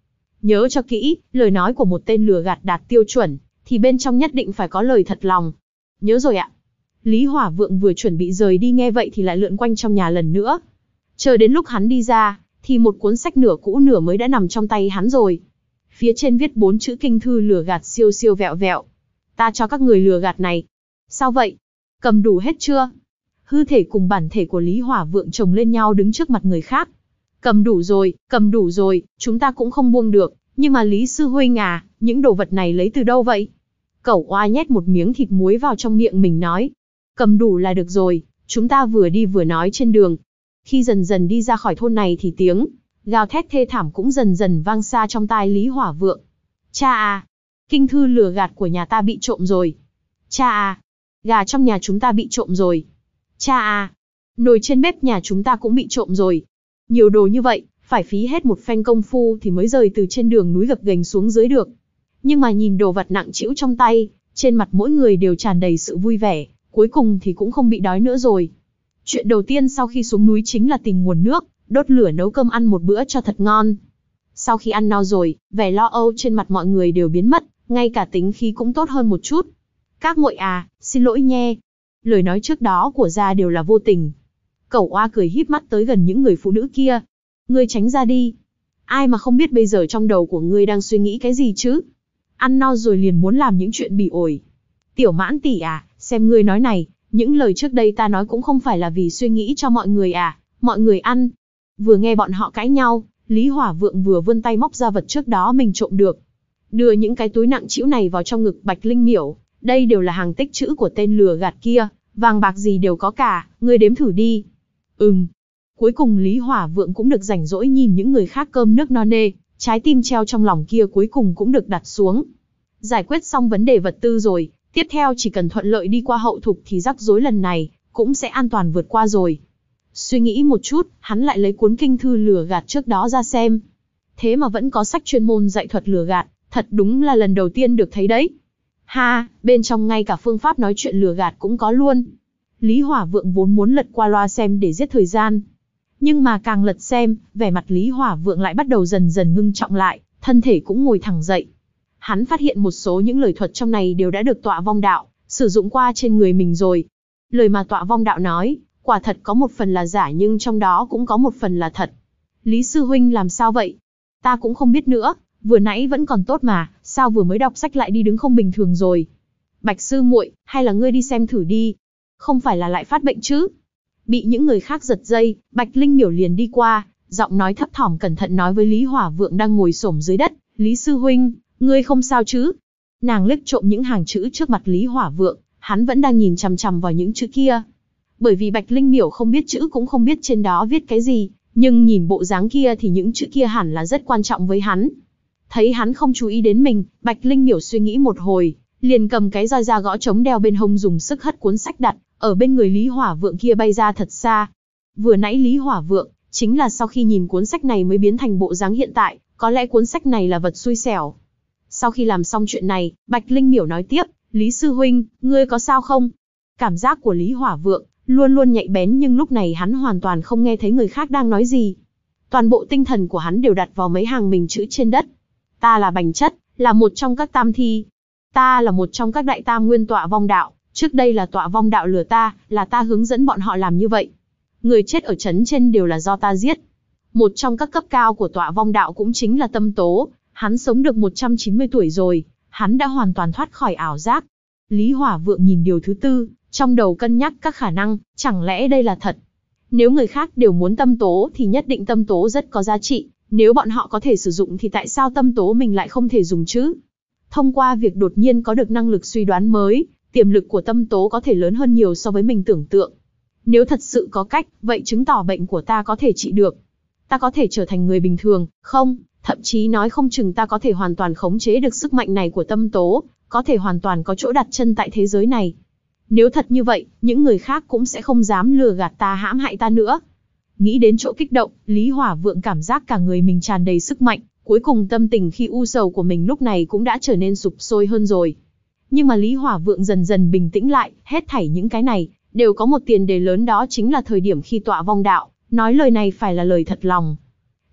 Nhớ cho kỹ, lời nói của một tên lừa gạt đạt tiêu chuẩn, thì bên trong nhất định phải có lời thật lòng. Nhớ rồi ạ. Lý Hỏa Vượng vừa chuẩn bị rời đi nghe vậy thì lại lượn quanh trong nhà lần nữa. Chờ đến lúc hắn đi ra, thì một cuốn sách nửa cũ nửa mới đã nằm trong tay hắn rồi. Phía trên viết bốn chữ kinh thư lừa gạt siêu siêu vẹo vẹo. Ta cho các người lừa gạt này. Sao vậy? Cầm đủ hết chưa? Hư thể cùng bản thể của Lý Hỏa Vượng chồng lên nhau đứng trước mặt người khác. Cầm đủ rồi, cầm đủ rồi, chúng ta cũng không buông được. Nhưng mà Lý Sư Huynh à, những đồ vật này lấy từ đâu vậy? Cẩu oa nhét một miếng thịt muối vào trong miệng mình nói. Cầm đủ là được rồi, chúng ta vừa đi vừa nói trên đường. Khi dần dần đi ra khỏi thôn này thì tiếng gào thét thê thảm cũng dần dần vang xa trong tai Lý Hỏa Vượng. Cha à, kinh thư lừa gạt của nhà ta bị trộm rồi. Cha à, gà trong nhà chúng ta bị trộm rồi. Cha à, nồi trên bếp nhà chúng ta cũng bị trộm rồi. Nhiều đồ như vậy, phải phí hết một phen công phu thì mới rời từ trên đường núi gập ghềnh xuống dưới được. Nhưng mà nhìn đồ vật nặng trĩu trong tay, trên mặt mỗi người đều tràn đầy sự vui vẻ, cuối cùng thì cũng không bị đói nữa rồi. Chuyện đầu tiên sau khi xuống núi chính là tìm nguồn nước, đốt lửa nấu cơm ăn một bữa cho thật ngon. Sau khi ăn no rồi, vẻ lo âu trên mặt mọi người đều biến mất, ngay cả tính khí cũng tốt hơn một chút. Các muội à, xin lỗi nhe. Lời nói trước đó của gia đều là vô tình. Cẩu oa cười híp mắt tới gần những người phụ nữ kia. Ngươi tránh ra đi. Ai mà không biết bây giờ trong đầu của ngươi đang suy nghĩ cái gì chứ? Ăn no rồi liền muốn làm những chuyện bỉ ổi. Tiểu Mãn tỷ à, xem ngươi nói này, những lời trước đây ta nói cũng không phải là vì suy nghĩ cho mọi người à, mọi người ăn. Vừa nghe bọn họ cãi nhau, Lý Hỏa Vượng vừa vươn tay móc ra vật trước đó mình trộm được. Đưa những cái túi nặng trĩu này vào trong ngực Bạch Linh Miểu, đây đều là hàng tích trữ của tên lừa gạt kia, vàng bạc gì đều có cả, ngươi đếm thử đi. Ừm. Cuối cùng Lý Hỏa Vượng cũng được rảnh rỗi nhìn những người khác cơm nước no nê, trái tim treo trong lòng kia cuối cùng cũng được đặt xuống. Giải quyết xong vấn đề vật tư rồi, tiếp theo chỉ cần thuận lợi đi qua hậu thục thì rắc rối lần này cũng sẽ an toàn vượt qua rồi. Suy nghĩ một chút, hắn lại lấy cuốn kinh thư lừa gạt trước đó ra xem. Thế mà vẫn có sách chuyên môn dạy thuật lừa gạt, thật đúng là lần đầu tiên được thấy đấy. Ha, bên trong ngay cả phương pháp nói chuyện lừa gạt cũng có luôn. Lý Hỏa Vượng vốn muốn lật qua loa xem để giết thời gian. Nhưng mà càng lật xem, vẻ mặt Lý Hỏa Vượng lại bắt đầu dần dần ngưng trọng lại, thân thể cũng ngồi thẳng dậy. Hắn phát hiện một số những lời thuật trong này đều đã được Tọa Vong Đạo sử dụng qua trên người mình rồi. Lời mà Tọa Vong Đạo nói, quả thật có một phần là giả nhưng trong đó cũng có một phần là thật. Lý Sư Huynh làm sao vậy? Ta cũng không biết nữa, vừa nãy vẫn còn tốt mà, sao vừa mới đọc sách lại đi đứng không bình thường rồi? Bạch Sư muội, hay là ngươi đi xem thử đi? Không phải là lại phát bệnh chứ? Bị những người khác giật dây, Bạch Linh Miểu liền đi qua, giọng nói thấp thỏm cẩn thận nói với Lý Hỏa Vượng đang ngồi xổm dưới đất. Lý Sư Huynh, ngươi không sao chứ? Nàng liếc trộm những hàng chữ trước mặt Lý Hỏa Vượng, hắn vẫn đang nhìn chằm chằm vào những chữ kia. Bởi vì Bạch Linh Miểu không biết chữ cũng không biết trên đó viết cái gì, nhưng nhìn bộ dáng kia thì những chữ kia hẳn là rất quan trọng với hắn. Thấy hắn không chú ý đến mình, Bạch Linh Miểu suy nghĩ một hồi, liền cầm cái roi ra gõ trống đeo bên hông dùng sức hất cuốn sách đặt ở bên người Lý Hỏa Vượng kia bay ra thật xa. Vừa nãy Lý Hỏa Vượng, chính là sau khi nhìn cuốn sách này mới biến thành bộ dáng hiện tại, có lẽ cuốn sách này là vật xui xẻo. Sau khi làm xong chuyện này, Bạch Linh Miểu nói tiếp, Lý Sư Huynh, ngươi có sao không? Cảm giác của Lý Hỏa Vượng luôn luôn nhạy bén nhưng lúc này hắn hoàn toàn không nghe thấy người khác đang nói gì. Toàn bộ tinh thần của hắn đều đặt vào mấy hàng mình chữ trên đất. Ta là Bành Chất, là một trong các tam thi. Ta là một trong các đại tam nguyên Tọa Vong Đạo. Trước đây là Tọa Vong Đạo lừa ta, là ta hướng dẫn bọn họ làm như vậy. Người chết ở trấn trên đều là do ta giết. Một trong các cấp cao của Tọa Vong Đạo cũng chính là Tâm Tố. Hắn sống được một trăm chín mươi tuổi rồi, hắn đã hoàn toàn thoát khỏi ảo giác. Lý Hỏa Vượng nhìn điều thứ tư, trong đầu cân nhắc các khả năng, chẳng lẽ đây là thật? Nếu người khác đều muốn Tâm Tố thì nhất định Tâm Tố rất có giá trị, nếu bọn họ có thể sử dụng thì tại sao Tâm Tố mình lại không thể dùng chứ? Thông qua việc đột nhiên có được năng lực suy đoán mới, tiềm lực của Tâm Tố có thể lớn hơn nhiều so với mình tưởng tượng. Nếu thật sự có cách, vậy chứng tỏ bệnh của ta có thể trị được. Ta có thể trở thành người bình thường, không, thậm chí nói không chừng ta có thể hoàn toàn khống chế được sức mạnh này của Tâm Tố, có thể hoàn toàn có chỗ đặt chân tại thế giới này. Nếu thật như vậy, những người khác cũng sẽ không dám lừa gạt ta hãm hại ta nữa. Nghĩ đến chỗ kích động, Lý Hỏa Vượng cảm giác cả người mình tràn đầy sức mạnh, cuối cùng tâm tình khi u sầu của mình lúc này cũng đã trở nên sụp sôi hơn rồi. Nhưng mà Lý Hỏa Vượng dần dần bình tĩnh lại, hết thảy những cái này, đều có một tiền đề lớn đó chính là thời điểm khi Tọa Vong Đạo nói lời này phải là lời thật lòng.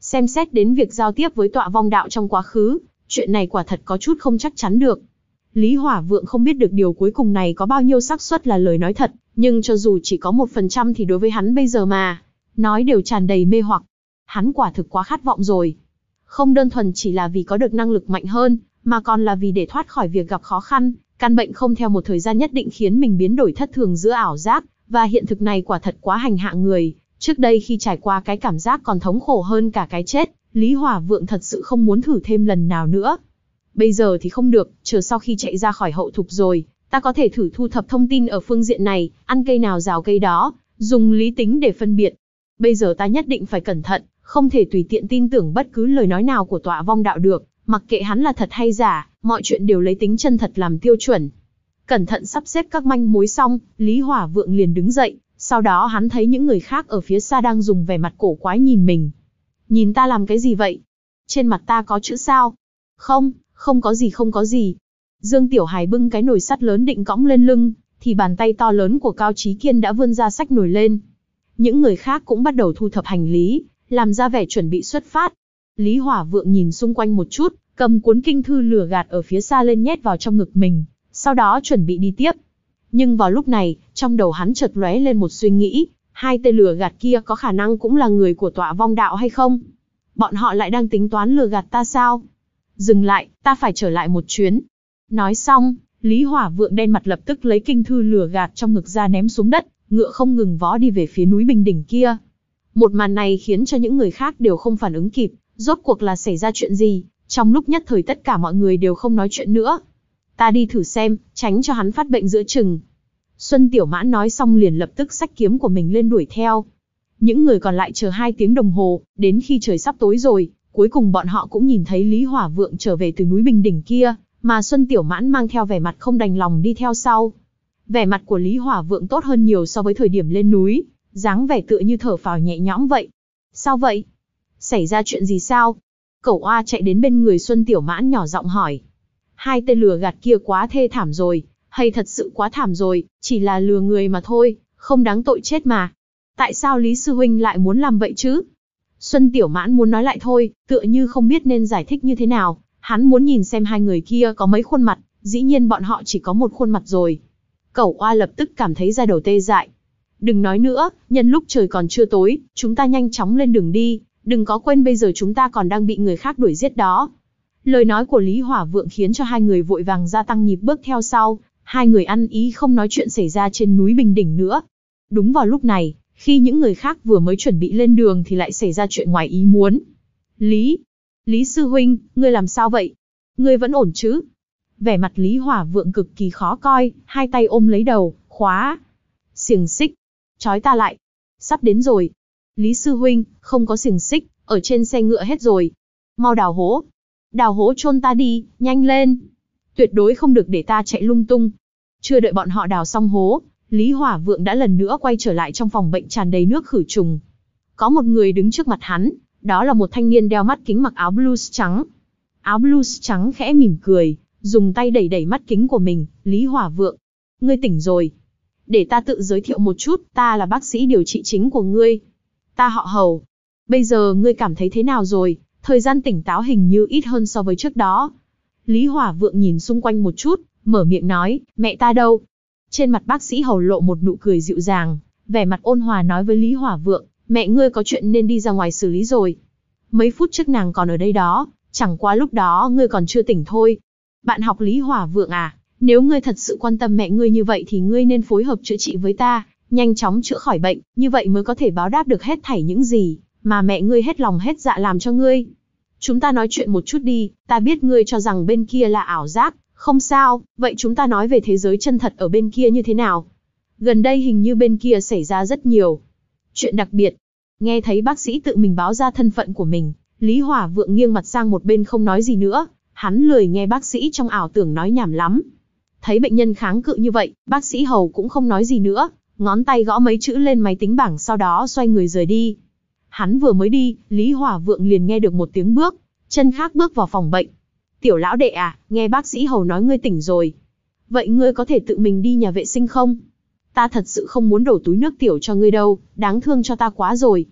Xem xét đến việc giao tiếp với tọa vong đạo trong quá khứ, chuyện này quả thật có chút không chắc chắn được. Lý Hỏa Vượng không biết được điều cuối cùng này có bao nhiêu xác suất là lời nói thật, nhưng cho dù chỉ có một phần trăm thì đối với hắn bây giờ mà nói đều tràn đầy mê hoặc. Hắn quả thực quá khát vọng rồi. Không đơn thuần chỉ là vì có được năng lực mạnh hơn, mà còn là vì để thoát khỏi việc gặp khó khăn, căn bệnh không theo một thời gian nhất định khiến mình biến đổi thất thường giữa ảo giác và hiện thực này quả thật quá hành hạ người. Trước đây khi trải qua cái cảm giác còn thống khổ hơn cả cái chết, Lý Hỏa Vượng thật sự không muốn thử thêm lần nào nữa. Bây giờ thì không được, chờ sau khi chạy ra khỏi hậu thục rồi, ta có thể thử thu thập thông tin ở phương diện này, ăn cây nào rào cây đó, dùng lý tính để phân biệt. Bây giờ ta nhất định phải cẩn thận, không thể tùy tiện tin tưởng bất cứ lời nói nào của tọa vong đạo được, mặc kệ hắn là thật hay giả, mọi chuyện đều lấy tính chân thật làm tiêu chuẩn. Cẩn thận sắp xếp các manh mối xong, Lý Hỏa Vượng liền đứng dậy, sau đó hắn thấy những người khác ở phía xa đang dùng vẻ mặt cổ quái nhìn mình. Nhìn ta làm cái gì vậy? Trên mặt ta có chữ sao? Không, không có gì không có gì. Dương Tiểu Hải bưng cái nồi sắt lớn định cõng lên lưng, thì bàn tay to lớn của Cao Chí Kiên đã vươn ra xách nồi lên. Những người khác cũng bắt đầu thu thập hành lý, làm ra vẻ chuẩn bị xuất phát. Lý Hỏa Vượng nhìn xung quanh một chút, cầm cuốn kinh thư lừa gạt ở phía xa lên nhét vào trong ngực mình, sau đó chuẩn bị đi tiếp. Nhưng vào lúc này, trong đầu hắn chợt lóe lên một suy nghĩ, hai tên lừa gạt kia có khả năng cũng là người của tọa vong đạo hay không? Bọn họ lại đang tính toán lừa gạt ta sao? Dừng lại, ta phải trở lại một chuyến. Nói xong, Lý Hỏa Vượng đen mặt lập tức lấy kinh thư lừa gạt trong ngực ra ném xuống đất, ngựa không ngừng vó đi về phía núi Bình Đỉnh kia. Một màn này khiến cho những người khác đều không phản ứng kịp, rốt cuộc là xảy ra chuyện gì? Trong lúc nhất thời tất cả mọi người đều không nói chuyện nữa. Ta đi thử xem, tránh cho hắn phát bệnh giữa chừng. Xuân Tiểu Mãn nói xong liền lập tức xách kiếm của mình lên đuổi theo. Những người còn lại chờ hai tiếng đồng hồ, đến khi trời sắp tối rồi, cuối cùng bọn họ cũng nhìn thấy Lý Hỏa Vượng trở về từ núi Bình Đỉnh kia, mà Xuân Tiểu Mãn mang theo vẻ mặt không đành lòng đi theo sau. Vẻ mặt của Lý Hỏa Vượng tốt hơn nhiều so với thời điểm lên núi, dáng vẻ tựa như thở phào nhẹ nhõm vậy. Sao vậy? Xảy ra chuyện gì sao? Cẩu Oa chạy đến bên người Xuân Tiểu Mãn nhỏ giọng hỏi. Hai tên lừa gạt kia quá thê thảm rồi, hay thật sự quá thảm rồi, chỉ là lừa người mà thôi, không đáng tội chết mà. Tại sao Lý Sư Huynh lại muốn làm vậy chứ? Xuân Tiểu Mãn muốn nói lại thôi, tựa như không biết nên giải thích như thế nào, hắn muốn nhìn xem hai người kia có mấy khuôn mặt, dĩ nhiên bọn họ chỉ có một khuôn mặt rồi. Cẩu Oa lập tức cảm thấy da đầu tê dại. Đừng nói nữa, nhân lúc trời còn chưa tối, chúng ta nhanh chóng lên đường đi, đừng có quên bây giờ chúng ta còn đang bị người khác đuổi giết đó. Lời nói của Lý Hỏa Vượng khiến cho hai người vội vàng gia tăng nhịp bước theo sau, hai người ăn ý không nói chuyện xảy ra trên núi Bình Đỉnh nữa. Đúng vào lúc này, khi những người khác vừa mới chuẩn bị lên đường thì lại xảy ra chuyện ngoài ý muốn. Lý, Lý Sư Huynh, ngươi làm sao vậy? Ngươi vẫn ổn chứ? Vẻ mặt Lý Hỏa Vượng cực kỳ khó coi, hai tay ôm lấy đầu, khóa. Xiềng xích, trói ta lại. Sắp đến rồi. Lý Sư Huynh, không có xiềng xích, ở trên xe ngựa hết rồi. Mau đào hố. Đào hố chôn ta đi, nhanh lên. Tuyệt đối không được để ta chạy lung tung. Chưa đợi bọn họ đào xong hố, Lý Hỏa Vượng đã lần nữa quay trở lại trong phòng bệnh tràn đầy nước khử trùng. Có một người đứng trước mặt hắn, đó là một thanh niên đeo mắt kính mặc áo blues trắng. Áo blues trắng khẽ mỉm cười, dùng tay đẩy đẩy mắt kính của mình. Lý Hỏa Vượng, ngươi tỉnh rồi. Để ta tự giới thiệu một chút, ta là bác sĩ điều trị chính của ngươi. Ta họ Hầu. Bây giờ ngươi cảm thấy thế nào rồi? Thời gian tỉnh táo hình như ít hơn so với trước đó. Lý Hỏa Vượng nhìn xung quanh một chút, mở miệng nói, mẹ ta đâu? Trên mặt bác sĩ Hầu lộ một nụ cười dịu dàng, vẻ mặt ôn hòa nói với Lý Hỏa Vượng, mẹ ngươi có chuyện nên đi ra ngoài xử lý rồi. Mấy phút trước nàng còn ở đây đó, chẳng qua lúc đó ngươi còn chưa tỉnh thôi. Bạn học Lý Hỏa Vượng à, nếu ngươi thật sự quan tâm mẹ ngươi như vậy thì ngươi nên phối hợp chữa trị với ta, nhanh chóng chữa khỏi bệnh, như vậy mới có thể báo đáp được hết thảy những gì mà mẹ ngươi hết lòng hết dạ làm cho ngươi. Chúng ta nói chuyện một chút đi, ta biết ngươi cho rằng bên kia là ảo giác, không sao, vậy chúng ta nói về thế giới chân thật ở bên kia như thế nào? Gần đây hình như bên kia xảy ra rất nhiều chuyện đặc biệt. Nghe thấy bác sĩ tự mình báo ra thân phận của mình, Lý Hỏa Vượng nghiêng mặt sang một bên không nói gì nữa, hắn lười nghe bác sĩ trong ảo tưởng nói nhảm lắm. Thấy bệnh nhân kháng cự như vậy, bác sĩ Hầu cũng không nói gì nữa, ngón tay gõ mấy chữ lên máy tính bảng sau đó xoay người rời đi. Hắn vừa mới đi, Lý Hỏa Vượng liền nghe được một tiếng bước, chân khác bước vào phòng bệnh. Tiểu lão đệ à, nghe bác sĩ Hầu nói ngươi tỉnh rồi. Vậy ngươi có thể tự mình đi nhà vệ sinh không? Ta thật sự không muốn đổ túi nước tiểu cho ngươi đâu, đáng thương cho ta quá rồi.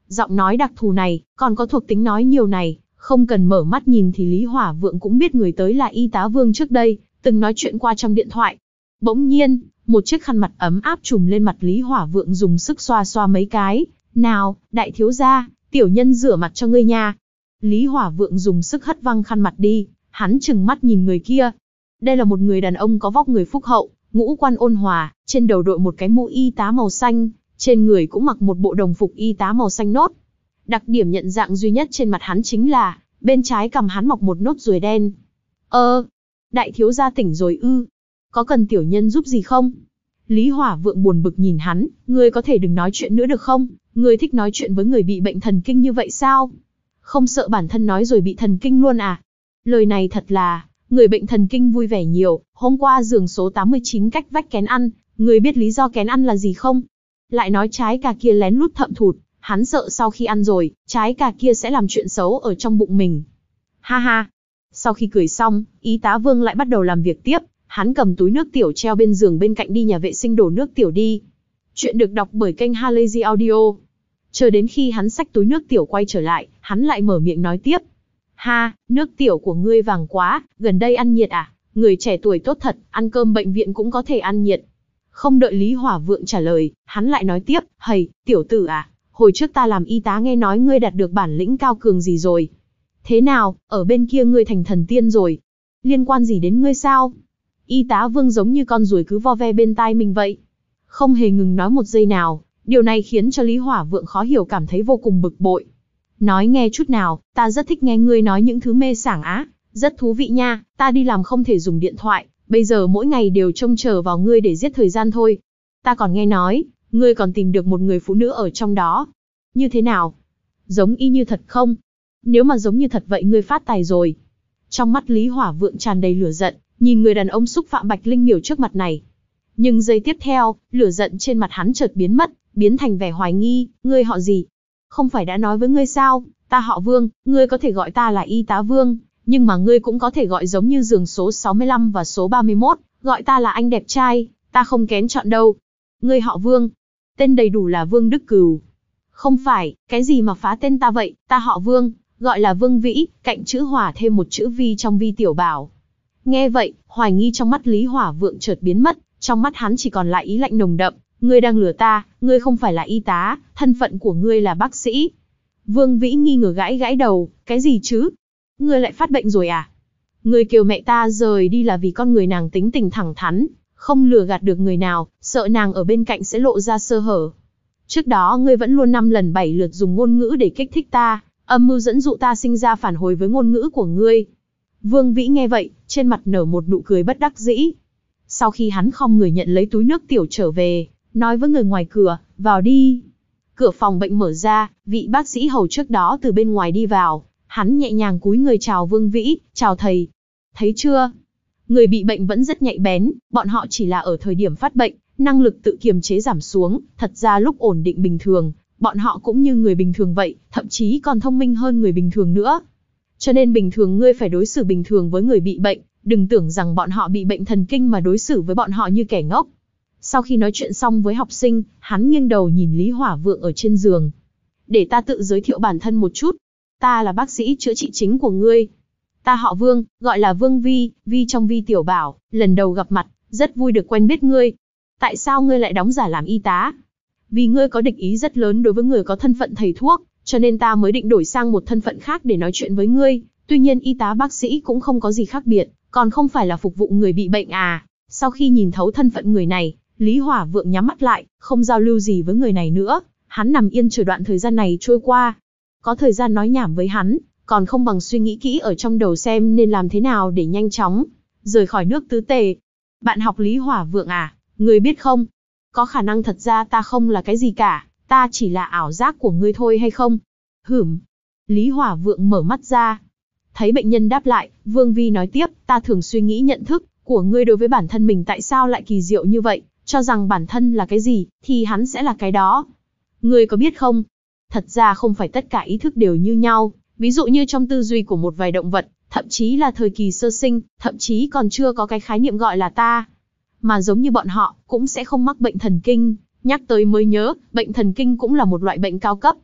Giọng nói đặc thù này, còn có thuộc tính nói nhiều này, không cần mở mắt nhìn thì Lý Hỏa Vượng cũng biết người tới là Y tá Vương trước đây, từng nói chuyện qua trong điện thoại. Bỗng nhiên, một chiếc khăn mặt ấm áp trùm lên mặt Lý Hỏa Vượng dùng sức xoa xoa mấy cái. Nào, đại thiếu gia, tiểu nhân rửa mặt cho ngươi nha. Lý Hỏa Vượng dùng sức hất văng khăn mặt đi, hắn trừng mắt nhìn người kia. Đây là một người đàn ông có vóc người phúc hậu, ngũ quan ôn hòa, trên đầu đội một cái mũ y tá màu xanh, trên người cũng mặc một bộ đồng phục y tá màu xanh nốt. Đặc điểm nhận dạng duy nhất trên mặt hắn chính là, bên trái cằm hắn mọc một nốt ruồi đen. Ơ, đại thiếu gia tỉnh rồi ư? Có cần tiểu nhân giúp gì không? Lý Hỏa Vượng buồn bực nhìn hắn, ngươi có thể đừng nói chuyện nữa được không? Ngươi thích nói chuyện với người bị bệnh thần kinh như vậy sao? Không sợ bản thân nói rồi bị thần kinh luôn à? Lời này thật là, người bệnh thần kinh vui vẻ nhiều, hôm qua giường số tám mươi chín cách vách kén ăn, ngươi biết lý do kén ăn là gì không? Lại nói trái cà kia lén lút thậm thụt, hắn sợ sau khi ăn rồi, trái cà kia sẽ làm chuyện xấu ở trong bụng mình. Ha ha. Sau khi cười xong, Y tá Vương lại bắt đầu làm việc tiếp, hắn cầm túi nước tiểu treo bên giường bên cạnh đi nhà vệ sinh đổ nước tiểu đi. Chuyện được đọc bởi kênh Halazy Audio. Chờ đến khi hắn xách túi nước tiểu quay trở lại, hắn lại mở miệng nói tiếp. Ha, nước tiểu của ngươi vàng quá, gần đây ăn nhiệt à? Người trẻ tuổi tốt thật, ăn cơm bệnh viện cũng có thể ăn nhiệt. Không đợi Lý Hỏa Vượng trả lời, hắn lại nói tiếp, hầy, tiểu tử à, hồi trước ta làm y tá nghe nói ngươi đạt được bản lĩnh cao cường gì rồi. Thế nào, ở bên kia ngươi thành thần tiên rồi. Liên quan gì đến ngươi sao? Y tá Vương giống như con ruồi cứ vo ve bên tai mình vậy. Không hề ngừng nói một giây nào, điều này khiến cho Lý Hỏa Vượng khó hiểu cảm thấy vô cùng bực bội. Nói nghe chút nào, ta rất thích nghe ngươi nói những thứ mê sảng á, rất thú vị nha, ta đi làm không thể dùng điện thoại, bây giờ mỗi ngày đều trông chờ vào ngươi để giết thời gian thôi. Ta còn nghe nói, ngươi còn tìm được một người phụ nữ ở trong đó. Như thế nào? Giống y như thật không? Nếu mà giống như thật vậy ngươi phát tài rồi. Trong mắt Lý Hỏa Vượng tràn đầy lửa giận, nhìn người đàn ông xúc phạm Bạch Linh Miểu trước mặt này. Nhưng giây tiếp theo, lửa giận trên mặt hắn chợt biến mất, biến thành vẻ hoài nghi, ngươi họ gì? Không phải đã nói với ngươi sao, ta họ Vương, ngươi có thể gọi ta là Y tá Vương, nhưng mà ngươi cũng có thể gọi giống như giường số sáu mươi lăm và số ba mươi mốt, gọi ta là anh đẹp trai, ta không kén chọn đâu. Ngươi họ Vương, tên đầy đủ là Vương Đức Cừu. Không phải, cái gì mà phá tên ta vậy, ta họ Vương, gọi là Vương Vĩ, cạnh chữ Hỏa thêm một chữ Vi trong Vi tiểu bảo. Nghe vậy, hoài nghi trong mắt Lý Hỏa Vượng chợt biến mất, trong mắt hắn chỉ còn lại ý lạnh nồng đậm, ngươi đang lừa ta, ngươi không phải là y tá, thân phận của ngươi là bác sĩ. Vương Vĩ nghi ngờ gãi gãi đầu, cái gì chứ? Ngươi lại phát bệnh rồi à? Ngươi kêu mẹ ta rời đi là vì con người nàng tính tình thẳng thắn, không lừa gạt được người nào, sợ nàng ở bên cạnh sẽ lộ ra sơ hở. Trước đó ngươi vẫn luôn năm lần bảy lượt dùng ngôn ngữ để kích thích ta, âm mưu dẫn dụ ta sinh ra phản hồi với ngôn ngữ của ngươi. Vương Vĩ nghe vậy, trên mặt nở một nụ cười bất đắc dĩ. Sau khi hắn khom người nhận lấy túi nước tiểu trở về, nói với người ngoài cửa, vào đi. Cửa phòng bệnh mở ra, vị bác sĩ hầu trước đó từ bên ngoài đi vào, hắn nhẹ nhàng cúi người chào Vương Vĩ, chào thầy. Thấy chưa? Người bị bệnh vẫn rất nhạy bén, bọn họ chỉ là ở thời điểm phát bệnh, năng lực tự kiềm chế giảm xuống, thật ra lúc ổn định bình thường, bọn họ cũng như người bình thường vậy, thậm chí còn thông minh hơn người bình thường nữa. Cho nên bình thường ngươi phải đối xử bình thường với người bị bệnh, đừng tưởng rằng bọn họ bị bệnh thần kinh mà đối xử với bọn họ như kẻ ngốc. Sau khi nói chuyện xong với học sinh, hắn nghiêng đầu nhìn Lý Hỏa Vượng ở trên giường. Để ta tự giới thiệu bản thân một chút. Ta là bác sĩ chữa trị chính của ngươi. Ta họ Vương, gọi là Vương Vi, Vi trong Vi tiểu bảo, lần đầu gặp mặt, rất vui được quen biết ngươi. Tại sao ngươi lại đóng giả làm y tá? Vì ngươi có địch ý rất lớn đối với người có thân phận thầy thuốc, cho nên ta mới định đổi sang một thân phận khác để nói chuyện với ngươi. Tuy nhiên y tá bác sĩ cũng không có gì khác biệt, còn không phải là phục vụ người bị bệnh à. Sau khi nhìn thấu thân phận người này, Lý Hỏa Vượng nhắm mắt lại, không giao lưu gì với người này nữa. Hắn nằm yên chờ đoạn thời gian này trôi qua. Có thời gian nói nhảm với hắn, còn không bằng suy nghĩ kỹ ở trong đầu xem nên làm thế nào để nhanh chóng rời khỏi nước tứ tề. Bạn học Lý Hỏa Vượng à, ngươi biết không? Có khả năng thật ra ta không là cái gì cả, ta chỉ là ảo giác của ngươi thôi hay không? Hửm. Lý Hỏa Vượng mở mắt ra. Thấy bệnh nhân đáp lại, Vương Vi nói tiếp, ta thường suy nghĩ nhận thức của ngươi đối với bản thân mình tại sao lại kỳ diệu như vậy, cho rằng bản thân là cái gì, thì hắn sẽ là cái đó. Ngươi có biết không? Thật ra không phải tất cả ý thức đều như nhau, ví dụ như trong tư duy của một vài động vật, thậm chí là thời kỳ sơ sinh, thậm chí còn chưa có cái khái niệm gọi là ta. Mà giống như bọn họ, cũng sẽ không mắc bệnh thần kinh, nhắc tới mới nhớ, bệnh thần kinh cũng là một loại bệnh cao cấp.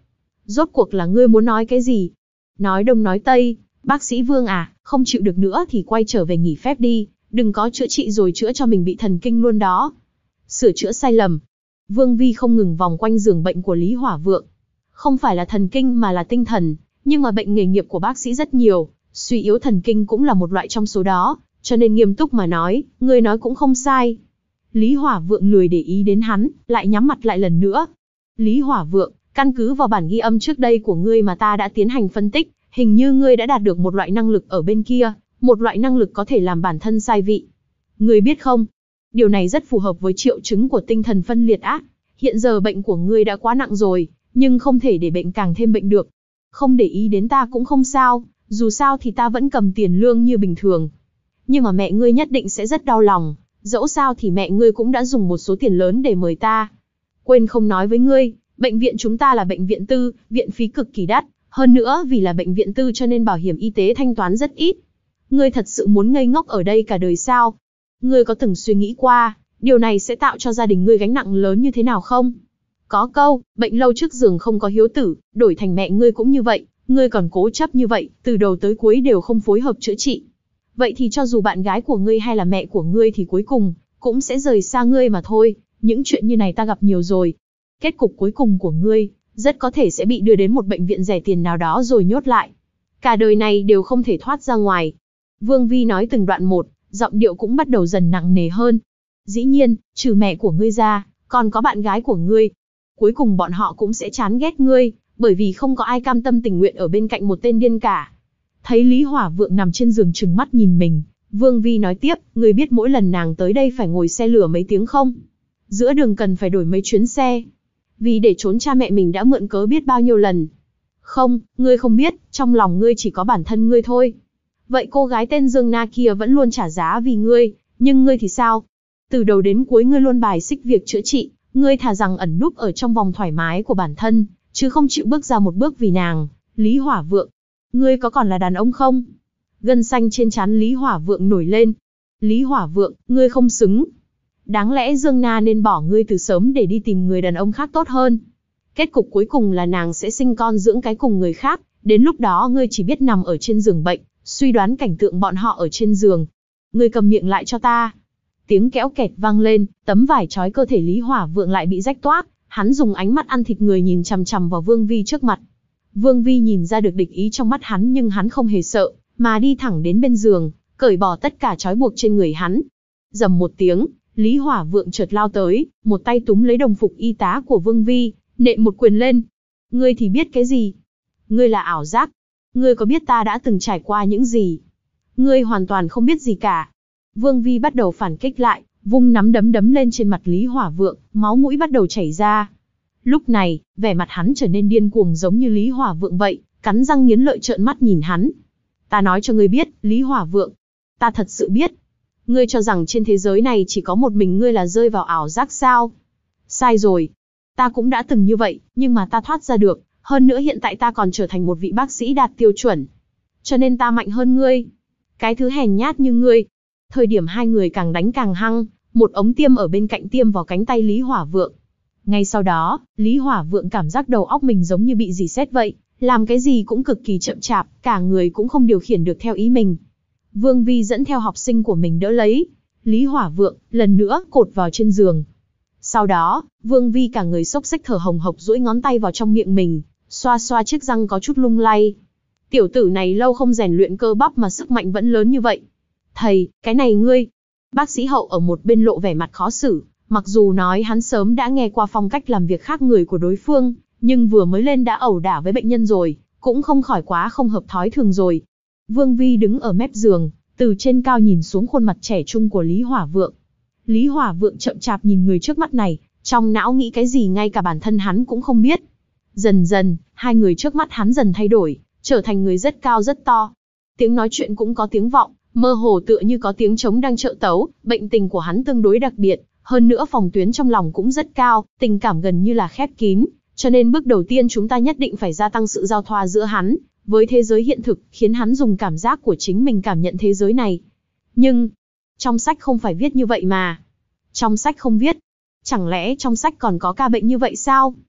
Rốt cuộc là ngươi muốn nói cái gì? Nói đông nói tây, bác sĩ Vương à, không chịu được nữa thì quay trở về nghỉ phép đi, đừng có chữa trị rồi chữa cho mình bị thần kinh luôn đó. Sửa chữa sai lầm. Vương Vi không ngừng vòng quanh giường bệnh của Lý Hỏa Vượng. Không phải là thần kinh mà là tinh thần, nhưng mà bệnh nghề nghiệp của bác sĩ rất nhiều, suy yếu thần kinh cũng là một loại trong số đó, cho nên nghiêm túc mà nói, ngươi nói cũng không sai. Lý Hỏa Vượng lười để ý đến hắn, lại nhắm mặt lại lần nữa. Lý Hỏa Vượng, căn cứ vào bản ghi âm trước đây của ngươi mà ta đã tiến hành phân tích, hình như ngươi đã đạt được một loại năng lực ở bên kia, một loại năng lực có thể làm bản thân sai vị. Ngươi biết không? Điều này rất phù hợp với triệu chứng của tinh thần phân liệt ác. Hiện giờ bệnh của ngươi đã quá nặng rồi, nhưng không thể để bệnh càng thêm bệnh được. Không để ý đến ta cũng không sao, dù sao thì ta vẫn cầm tiền lương như bình thường. Nhưng mà mẹ ngươi nhất định sẽ rất đau lòng, dẫu sao thì mẹ ngươi cũng đã dùng một số tiền lớn để mời ta. Quên không nói với ngươi, bệnh viện chúng ta là bệnh viện tư, viện phí cực kỳ đắt, hơn nữa vì là bệnh viện tư cho nên bảo hiểm y tế thanh toán rất ít. Ngươi thật sự muốn ngây ngốc ở đây cả đời sao? Ngươi có từng suy nghĩ qua, điều này sẽ tạo cho gia đình ngươi gánh nặng lớn như thế nào không? Có câu, bệnh lâu trước giường không có hiếu tử, đổi thành mẹ ngươi cũng như vậy, ngươi còn cố chấp như vậy, từ đầu tới cuối đều không phối hợp chữa trị. Vậy thì cho dù bạn gái của ngươi hay là mẹ của ngươi thì cuối cùng, cũng sẽ rời xa ngươi mà thôi, những chuyện như này ta gặp nhiều rồi. Kết cục cuối cùng của ngươi, rất có thể sẽ bị đưa đến một bệnh viện rẻ tiền nào đó rồi nhốt lại. Cả đời này đều không thể thoát ra ngoài. Vương Vi nói từng đoạn một, giọng điệu cũng bắt đầu dần nặng nề hơn. Dĩ nhiên, trừ mẹ của ngươi ra, còn có bạn gái của ngươi. Cuối cùng bọn họ cũng sẽ chán ghét ngươi, bởi vì không có ai cam tâm tình nguyện ở bên cạnh một tên điên cả. Thấy Lý Hỏa Vượng nằm trên giường trừng mắt nhìn mình, Vương Vi nói tiếp, ngươi biết mỗi lần nàng tới đây phải ngồi xe lửa mấy tiếng không? Giữa đường cần phải đổi mấy chuyến xe. Vì để trốn cha mẹ mình đã mượn cớ biết bao nhiêu lần. Không, ngươi không biết, trong lòng ngươi chỉ có bản thân ngươi thôi. Vậy cô gái tên Dương Na kia vẫn luôn trả giá vì ngươi, nhưng ngươi thì sao? Từ đầu đến cuối ngươi luôn bài xích việc chữa trị, ngươi thà rằng ẩn núp ở trong vòng thoải mái của bản thân, chứ không chịu bước ra một bước vì nàng. Lý Hỏa Vượng, ngươi có còn là đàn ông không? Gân xanh trên trán Lý Hỏa Vượng nổi lên. Lý Hỏa Vượng, ngươi không xứng. Đáng lẽ Dương Na nên bỏ ngươi từ sớm để đi tìm người đàn ông khác tốt hơn. Kết cục cuối cùng là nàng sẽ sinh con dưỡng cái cùng người khác, đến lúc đó ngươi chỉ biết nằm ở trên giường bệnh, suy đoán cảnh tượng bọn họ ở trên giường. Ngươi cầm miệng lại cho ta. Tiếng kéo kẹt vang lên, tấm vải trói cơ thể Lý Hỏa Vượng lại bị rách toác, hắn dùng ánh mắt ăn thịt người nhìn chằm chằm vào Vương Vi trước mặt. Vương Vi nhìn ra được địch ý trong mắt hắn nhưng hắn không hề sợ, mà đi thẳng đến bên giường, cởi bỏ tất cả trói buộc trên người hắn. Rầm một tiếng, Lý Hỏa Vượng chợt lao tới, một tay túm lấy đồng phục y tá của Vương Vi, nện một quyền lên. Ngươi thì biết cái gì? Ngươi là ảo giác. Ngươi có biết ta đã từng trải qua những gì? Ngươi hoàn toàn không biết gì cả. Vương Vi bắt đầu phản kích lại, vung nắm đấm đấm lên trên mặt Lý Hỏa Vượng, máu mũi bắt đầu chảy ra. Lúc này, vẻ mặt hắn trở nên điên cuồng giống như Lý Hỏa Vượng vậy, cắn răng nghiến lợi trợn mắt nhìn hắn. Ta nói cho ngươi biết, Lý Hỏa Vượng, ta thật sự biết. Ngươi cho rằng trên thế giới này chỉ có một mình ngươi là rơi vào ảo giác sao? Sai rồi. Ta cũng đã từng như vậy, nhưng mà ta thoát ra được, hơn nữa hiện tại ta còn trở thành một vị bác sĩ đạt tiêu chuẩn. Cho nên ta mạnh hơn ngươi. Cái thứ hèn nhát như ngươi. Thời điểm hai người càng đánh càng hăng, một ống tiêm ở bên cạnh tiêm vào cánh tay Lý Hỏa Vượng. Ngay sau đó, Lý Hỏa Vượng cảm giác đầu óc mình giống như bị rỉ sét vậy, làm cái gì cũng cực kỳ chậm chạp, cả người cũng không điều khiển được theo ý mình. Vương Vi dẫn theo học sinh của mình đỡ lấy Lý Hỏa Vượng, lần nữa cột vào trên giường. Sau đó, Vương Vi cả người xốc xếch thở hồng hộc duỗi ngón tay vào trong miệng mình, xoa xoa chiếc răng có chút lung lay. Tiểu tử này lâu không rèn luyện cơ bắp mà sức mạnh vẫn lớn như vậy. Thầy, cái này ngươi. Bác sĩ Hậu ở một bên lộ vẻ mặt khó xử, mặc dù nói hắn sớm đã nghe qua phong cách làm việc khác người của đối phương, nhưng vừa mới lên đã ẩu đả với bệnh nhân rồi, cũng không khỏi quá không hợp thói thường rồi. Vương Vi đứng ở mép giường, từ trên cao nhìn xuống khuôn mặt trẻ trung của Lý Hỏa Vượng. Lý Hỏa Vượng chậm chạp nhìn người trước mắt này, trong não nghĩ cái gì ngay cả bản thân hắn cũng không biết. Dần dần, hai người trước mắt hắn dần thay đổi, trở thành người rất cao rất to. Tiếng nói chuyện cũng có tiếng vọng, mơ hồ tựa như có tiếng trống đang trợ tấu, bệnh tình của hắn tương đối đặc biệt, hơn nữa phòng tuyến trong lòng cũng rất cao, tình cảm gần như là khép kín, cho nên bước đầu tiên chúng ta nhất định phải gia tăng sự giao thoa giữa hắn với thế giới hiện thực, khiến hắn dùng cảm giác của chính mình cảm nhận thế giới này. Nhưng, trong sách không phải viết như vậy mà. Trong sách không viết. Chẳng lẽ trong sách còn có ca bệnh như vậy sao?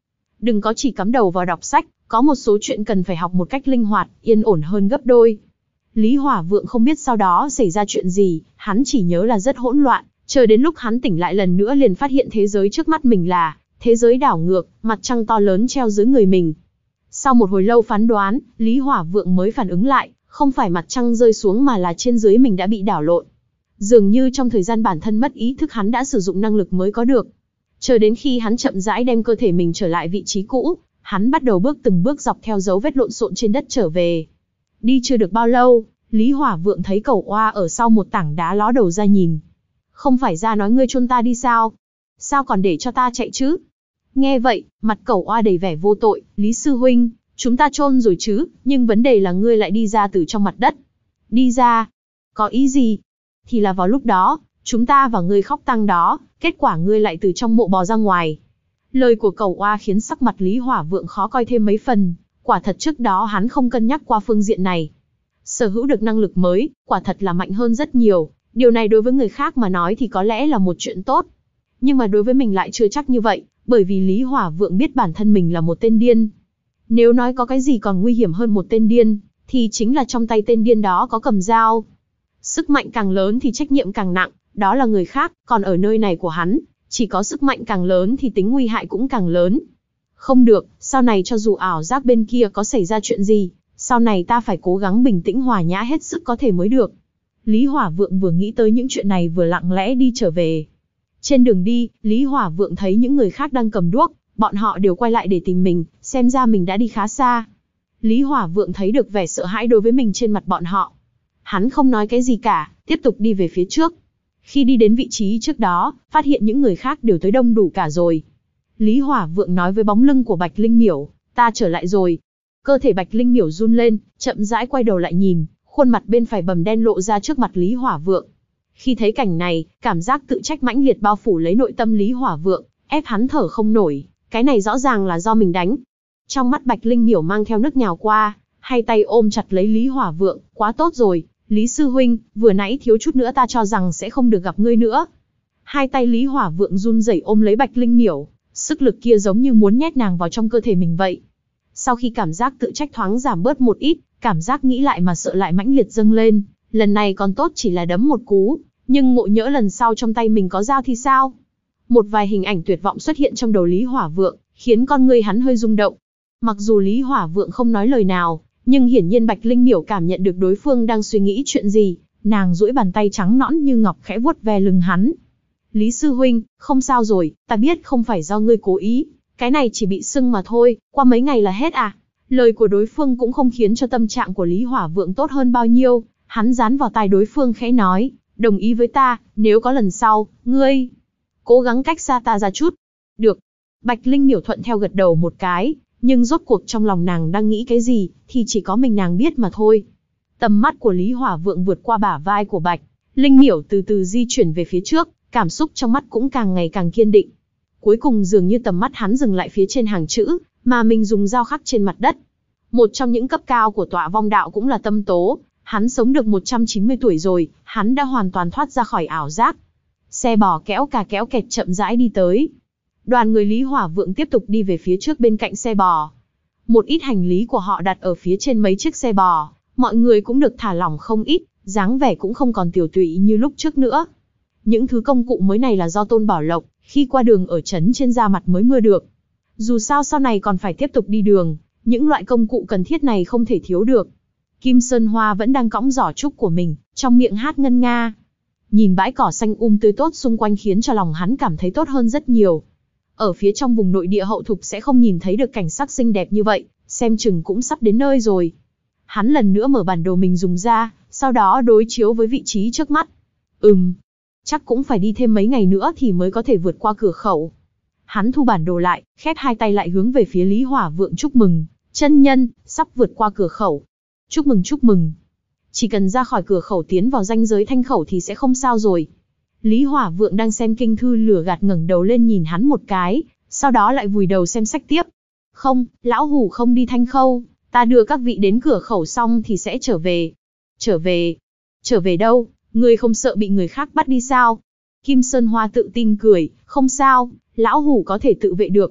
đừng có chỉ cắm đầu vào đọc sách, có một số chuyện cần phải học một cách linh hoạt, yên ổn hơn gấp đôi. Lý Hỏa Vượng không biết sau đó xảy ra chuyện gì, hắn chỉ nhớ là rất hỗn loạn, chờ đến lúc hắn tỉnh lại lần nữa liền phát hiện thế giới trước mắt mình là thế giới đảo ngược, mặt trăng to lớn treo dưới người mình. Sau một hồi lâu phán đoán, Lý Hỏa Vượng mới phản ứng lại, không phải mặt trăng rơi xuống mà là trên dưới mình đã bị đảo lộn. Dường như trong thời gian bản thân mất ý thức hắn đã sử dụng năng lực mới có được. Chờ đến khi hắn chậm rãi đem cơ thể mình trở lại vị trí cũ, hắn bắt đầu bước từng bước dọc theo dấu vết lộn xộn trên đất trở về. Đi chưa được bao lâu, Lý Hỏa Vượng thấy Cẩu Oa ở sau một tảng đá ló đầu ra nhìn. Không phải ra nói ngươi chôn ta đi sao? Sao còn để cho ta chạy chứ? Nghe vậy, mặt Cẩu Oa đầy vẻ vô tội, Lý sư huynh, chúng ta chôn rồi chứ, nhưng vấn đề là ngươi lại đi ra từ trong mặt đất. Đi ra? Có ý gì? Thì là vào lúc đó, chúng ta và ngươi khóc tang đó, kết quả ngươi lại từ trong mộ bò ra ngoài. Lời của Cẩu Oa khiến sắc mặt Lý Hỏa Vượng khó coi thêm mấy phần, quả thật trước đó hắn không cân nhắc qua phương diện này. Sở hữu được năng lực mới, quả thật là mạnh hơn rất nhiều, điều này đối với người khác mà nói thì có lẽ là một chuyện tốt. Nhưng mà đối với mình lại chưa chắc như vậy, bởi vì Lý Hỏa Vượng biết bản thân mình là một tên điên. Nếu nói có cái gì còn nguy hiểm hơn một tên điên, thì chính là trong tay tên điên đó có cầm dao. Sức mạnh càng lớn thì trách nhiệm càng nặng, đó là người khác, còn ở nơi này của hắn, chỉ có sức mạnh càng lớn thì tính nguy hại cũng càng lớn. Không được, sau này cho dù ảo giác bên kia có xảy ra chuyện gì, sau này ta phải cố gắng bình tĩnh hòa nhã hết sức có thể mới được. Lý Hỏa Vượng vừa nghĩ tới những chuyện này vừa lặng lẽ đi trở về. Trên đường đi, Lý Hỏa Vượng thấy những người khác đang cầm đuốc, bọn họ đều quay lại để tìm mình, xem ra mình đã đi khá xa. Lý Hỏa Vượng thấy được vẻ sợ hãi đối với mình trên mặt bọn họ. Hắn không nói cái gì cả, tiếp tục đi về phía trước. Khi đi đến vị trí trước đó, phát hiện những người khác đều tới đông đủ cả rồi. Lý Hỏa Vượng nói với bóng lưng của Bạch Linh Miểu, ta trở lại rồi. Cơ thể Bạch Linh Miểu run lên, chậm rãi quay đầu lại nhìn, khuôn mặt bên phải bầm đen lộ ra trước mặt Lý Hỏa Vượng. Khi thấy cảnh này, cảm giác tự trách mãnh liệt bao phủ lấy nội tâm Lý Hỏa Vượng, ép hắn thở không nổi, cái này rõ ràng là do mình đánh. Trong mắt Bạch Linh Miểu mang theo nước nhào qua, hai tay ôm chặt lấy Lý Hỏa Vượng, quá tốt rồi, Lý sư huynh, vừa nãy thiếu chút nữa ta cho rằng sẽ không được gặp ngươi nữa. Hai tay Lý Hỏa Vượng run rẩy ôm lấy Bạch Linh Miểu, sức lực kia giống như muốn nhét nàng vào trong cơ thể mình vậy. Sau khi cảm giác tự trách thoáng giảm bớt một ít, cảm giác nghĩ lại mà sợ lại mãnh liệt dâng lên, lần này còn tốt chỉ là đấm một cú, nhưng ngộ nhỡ lần sau trong tay mình có dao thì sao? Một vài hình ảnh tuyệt vọng xuất hiện trong đầu Lý Hỏa Vượng, khiến con ngươi hắn hơi rung động. Mặc dù Lý Hỏa Vượng không nói lời nào, nhưng hiển nhiên Bạch Linh Miểu cảm nhận được đối phương đang suy nghĩ chuyện gì, nàng duỗi bàn tay trắng nõn như ngọc khẽ vuốt ve lưng hắn. Lý sư huynh, không sao rồi, ta biết không phải do ngươi cố ý, cái này chỉ bị sưng mà thôi, qua mấy ngày là hết à. Lời của đối phương cũng không khiến cho tâm trạng của Lý Hỏa Vượng tốt hơn bao nhiêu, hắn dán vào tai đối phương khẽ nói, đồng ý với ta, nếu có lần sau, ngươi cố gắng cách xa ta ra chút. Được. Bạch Linh Miểu thuận theo gật đầu một cái, nhưng rốt cuộc trong lòng nàng đang nghĩ cái gì, thì chỉ có mình nàng biết mà thôi. Tầm mắt của Lý Hỏa Vượng vượt qua bả vai của Bạch Linh Miểu từ từ di chuyển về phía trước, cảm xúc trong mắt cũng càng ngày càng kiên định. Cuối cùng dường như tầm mắt hắn dừng lại phía trên hàng chữ, mà mình dùng dao khắc trên mặt đất. Một trong những cấp cao của tọa vong đạo cũng là tâm tố, hắn sống được một trăm chín mươi tuổi rồi, hắn đã hoàn toàn thoát ra khỏi ảo giác. Xe bò kéo cà kéo kẹt chậm rãi đi tới. Đoàn người Lý Hỏa Vượng tiếp tục đi về phía trước bên cạnh xe bò. Một ít hành lý của họ đặt ở phía trên mấy chiếc xe bò, mọi người cũng được thả lỏng không ít, dáng vẻ cũng không còn tiểu tụy như lúc trước nữa. Những thứ công cụ mới này là do Tôn Bảo Lộc, khi qua đường ở trấn trên ra mặt mới mua được. Dù sao sau này còn phải tiếp tục đi đường, những loại công cụ cần thiết này không thể thiếu được. Kim Sơn Hoa vẫn đang cõng giỏ trúc của mình, trong miệng hát ngân nga. Nhìn bãi cỏ xanh um tươi tốt xung quanh khiến cho lòng hắn cảm thấy tốt hơn rất nhiều. Ở phía trong vùng nội địa hậu thục sẽ không nhìn thấy được cảnh sắc xinh đẹp như vậy, xem chừng cũng sắp đến nơi rồi. Hắn lần nữa mở bản đồ mình dùng ra, sau đó đối chiếu với vị trí trước mắt. Ừm, chắc cũng phải đi thêm mấy ngày nữa thì mới có thể vượt qua cửa khẩu. Hắn thu bản đồ lại, khép hai tay lại hướng về phía Lý Hỏa Vượng chúc mừng. Chân nhân, sắp vượt qua cửa khẩu. Chúc mừng chúc mừng. Chỉ cần ra khỏi cửa khẩu tiến vào ranh giới thanh khẩu thì sẽ không sao rồi. Lý Hỏa Vượng đang xem kinh thư lửa gạt ngẩng đầu lên nhìn hắn một cái, sau đó lại vùi đầu xem sách tiếp. Không, lão hủ không đi thanh khâu, ta đưa các vị đến cửa khẩu xong thì sẽ trở về. Trở về? Trở về đâu? Ngươi không sợ bị người khác bắt đi sao? Kim Sơn Hoa tự tin cười, không sao, lão hủ có thể tự vệ được.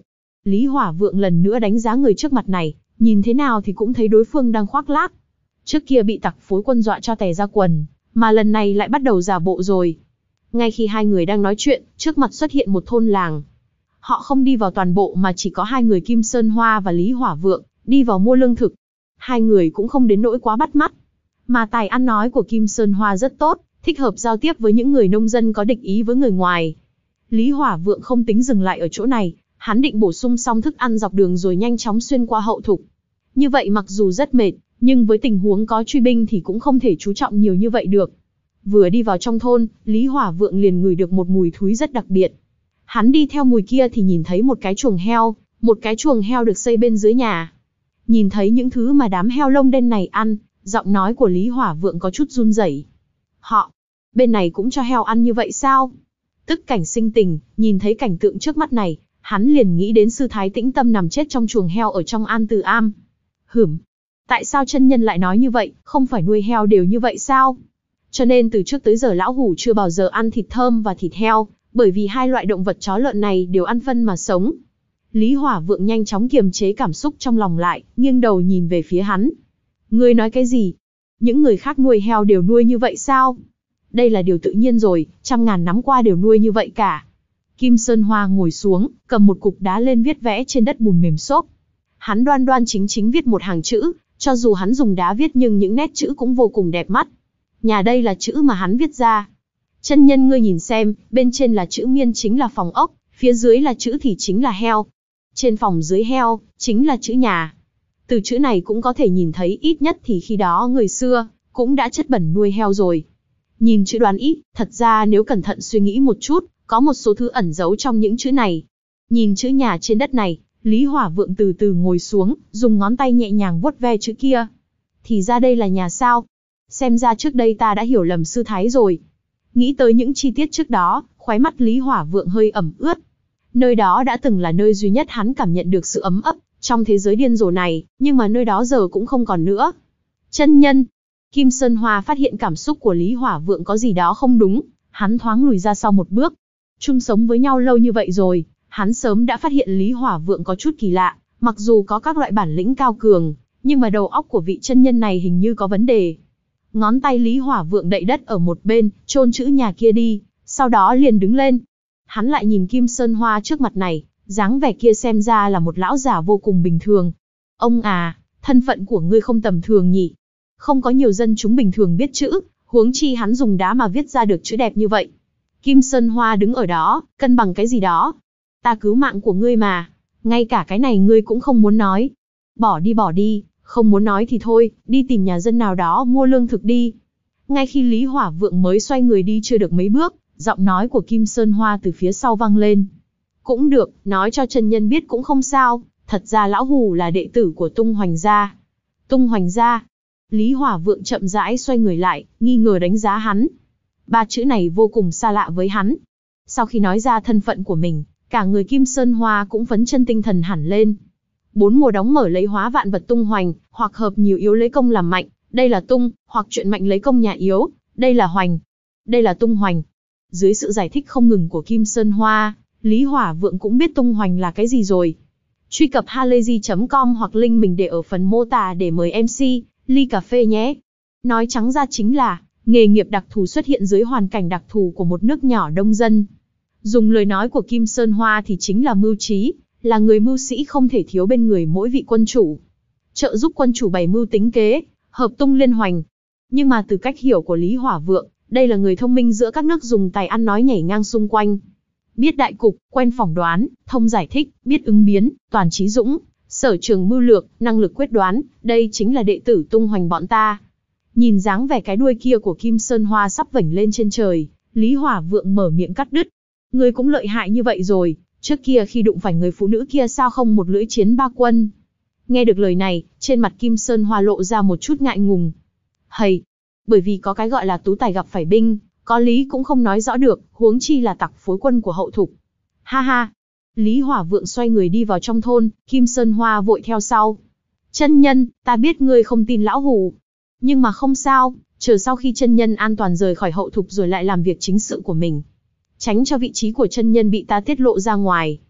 Lý Hỏa Vượng lần nữa đánh giá người trước mặt này, nhìn thế nào thì cũng thấy đối phương đang khoác lác. Trước kia bị tặc phối quân dọa cho tè ra quần, mà lần này lại bắt đầu giả bộ rồi. Ngay khi hai người đang nói chuyện, trước mặt xuất hiện một thôn làng. Họ không đi vào toàn bộ mà chỉ có hai người Kim Sơn Hoa và Lý Hỏa Vượng, đi vào mua lương thực. Hai người cũng không đến nỗi quá bắt mắt. Mà tài ăn nói của Kim Sơn Hoa rất tốt, thích hợp giao tiếp với những người nông dân có địch ý với người ngoài. Lý Hỏa Vượng không tính dừng lại ở chỗ này, hắn định bổ sung xong thức ăn dọc đường rồi nhanh chóng xuyên qua hậu thục. Như vậy mặc dù rất mệt, nhưng với tình huống có truy binh thì cũng không thể chú trọng nhiều như vậy được. Vừa đi vào trong thôn, Lý Hỏa Vượng liền ngửi được một mùi thúi rất đặc biệt. Hắn đi theo mùi kia thì nhìn thấy một cái chuồng heo, một cái chuồng heo được xây bên dưới nhà. Nhìn thấy những thứ mà đám heo lông đen này ăn, giọng nói của Lý Hỏa Vượng có chút run rẩy. Họ, bên này cũng cho heo ăn như vậy sao? Tức cảnh sinh tình, nhìn thấy cảnh tượng trước mắt này, hắn liền nghĩ đến sư thái tĩnh tâm nằm chết trong chuồng heo ở trong An Từ Am. Hửm, tại sao chân nhân lại nói như vậy, không phải nuôi heo đều như vậy sao? Cho nên từ trước tới giờ lão hủ chưa bao giờ ăn thịt thơm và thịt heo, bởi vì hai loại động vật chó lợn này đều ăn phân mà sống. Lý Hỏa Vượng nhanh chóng kiềm chế cảm xúc trong lòng lại, nghiêng đầu nhìn về phía hắn. Ngươi nói cái gì? Những người khác nuôi heo đều nuôi như vậy sao? Đây là điều tự nhiên rồi, trăm ngàn năm qua đều nuôi như vậy cả. Kim Sơn Hoa ngồi xuống, cầm một cục đá lên viết vẽ trên đất bùn mềm xốp. Hắn đoan đoan chính chính viết một hàng chữ, cho dù hắn dùng đá viết nhưng những nét chữ cũng vô cùng đẹp mắt. Nhà đây là chữ mà hắn viết ra. Chân nhân ngươi nhìn xem, bên trên là chữ miên chính là phòng ốc, phía dưới là chữ thì chính là heo. Trên phòng dưới heo, chính là chữ nhà. Từ chữ này cũng có thể nhìn thấy ít nhất thì khi đó người xưa, cũng đã chất bẩn nuôi heo rồi. Nhìn chữ đoán ý, thật ra nếu cẩn thận suy nghĩ một chút, có một số thứ ẩn giấu trong những chữ này. Nhìn chữ nhà trên đất này, Lý Hỏa Vượng từ từ ngồi xuống, dùng ngón tay nhẹ nhàng vuốt ve chữ kia. Thì ra đây là nhà sao? Xem ra trước đây ta đã hiểu lầm sư thái rồi. Nghĩ tới những chi tiết trước đó, khóe mắt Lý Hỏa Vượng hơi ẩm ướt. Nơi đó đã từng là nơi duy nhất hắn cảm nhận được sự ấm ấp trong thế giới điên rồ này, nhưng mà nơi đó giờ cũng không còn nữa. Chân nhân, Kim Sơn Hoa phát hiện cảm xúc của Lý Hỏa Vượng có gì đó không đúng, hắn thoáng lùi ra sau một bước. Chung sống với nhau lâu như vậy rồi, hắn sớm đã phát hiện Lý Hỏa Vượng có chút kỳ lạ, mặc dù có các loại bản lĩnh cao cường, nhưng mà đầu óc của vị chân nhân này hình như có vấn đề. Ngón tay Lý Hỏa Vượng đậy đất ở một bên, chôn chữ nhà kia đi, sau đó liền đứng lên. Hắn lại nhìn Kim Sơn Hoa trước mặt này, dáng vẻ kia xem ra là một lão già vô cùng bình thường. Ông à, thân phận của ngươi không tầm thường nhỉ? Không có nhiều dân chúng bình thường biết chữ, huống chi hắn dùng đá mà viết ra được chữ đẹp như vậy. Kim Sơn Hoa đứng ở đó, cân bằng cái gì đó. Ta cứu mạng của ngươi mà, ngay cả cái này ngươi cũng không muốn nói. Bỏ đi bỏ đi, không muốn nói thì thôi, đi tìm nhà dân nào đó mua lương thực đi. Ngay khi Lý Hỏa Vượng mới xoay người đi chưa được mấy bước, giọng nói của Kim Sơn Hoa từ phía sau vang lên. Cũng được, nói cho chân nhân biết cũng không sao, thật ra lão hủ là đệ tử của Tung Hoành gia. Tung Hoành gia? Lý Hỏa Vượng chậm rãi xoay người lại, nghi ngờ đánh giá hắn. Ba chữ này vô cùng xa lạ với hắn. Sau khi nói ra thân phận của mình, cả người Kim Sơn Hoa cũng phấn chân tinh thần hẳn lên. Bốn mùa đóng mở lấy hóa vạn vật tung hoành, hoặc hợp nhiều yếu lấy công làm mạnh, đây là tung, hoặc chuyện mạnh lấy công nhà yếu, đây là hoành. Đây là tung hoành. Dưới sự giải thích không ngừng của Kim Sơn Hoa, Lý Hỏa Vượng cũng biết tung hoành là cái gì rồi. Truy cập halayzi chấm com hoặc link mình để ở phần mô tả để mời em xê, ly cà phê nhé. Nói trắng ra chính là, nghề nghiệp đặc thù xuất hiện dưới hoàn cảnh đặc thù của một nước nhỏ đông dân. Dùng lời nói của Kim Sơn Hoa thì chính là mưu trí, là người mưu sĩ không thể thiếu bên người mỗi vị quân chủ. Trợ giúp quân chủ bày mưu tính kế, hợp tung liên hoành. Nhưng mà từ cách hiểu của Lý Hỏa Vượng, đây là người thông minh giữa các nước dùng tài ăn nói nhảy ngang xung quanh. Biết đại cục, quen phỏng đoán, thông giải thích, biết ứng biến, toàn trí dũng, sở trường mưu lược, năng lực quyết đoán, đây chính là đệ tử Tung Hoành bọn ta. Nhìn dáng vẻ cái đuôi kia của Kim Sơn Hoa sắp vểnh lên trên trời, Lý Hỏa Vượng mở miệng cắt đứt. Ngươi cũng lợi hại như vậy rồi, trước kia khi đụng phải người phụ nữ kia sao không một lưỡi chiến ba quân. Nghe được lời này, trên mặt Kim Sơn Hoa lộ ra một chút ngại ngùng. Hầy, bởi vì có cái gọi là tú tài gặp phải binh, có lý cũng không nói rõ được, huống chi là tặc phối quân của hậu thục. Ha ha. Lý Hỏa Vượng xoay người đi vào trong thôn, Kim Sơn Hoa vội theo sau. Chân nhân, ta biết ngươi không tin lão hủ. Nhưng mà không sao, chờ sau khi chân nhân an toàn rời khỏi hậu thục rồi lại làm việc chính sự của mình. Tránh cho vị trí của chân nhân bị ta tiết lộ ra ngoài.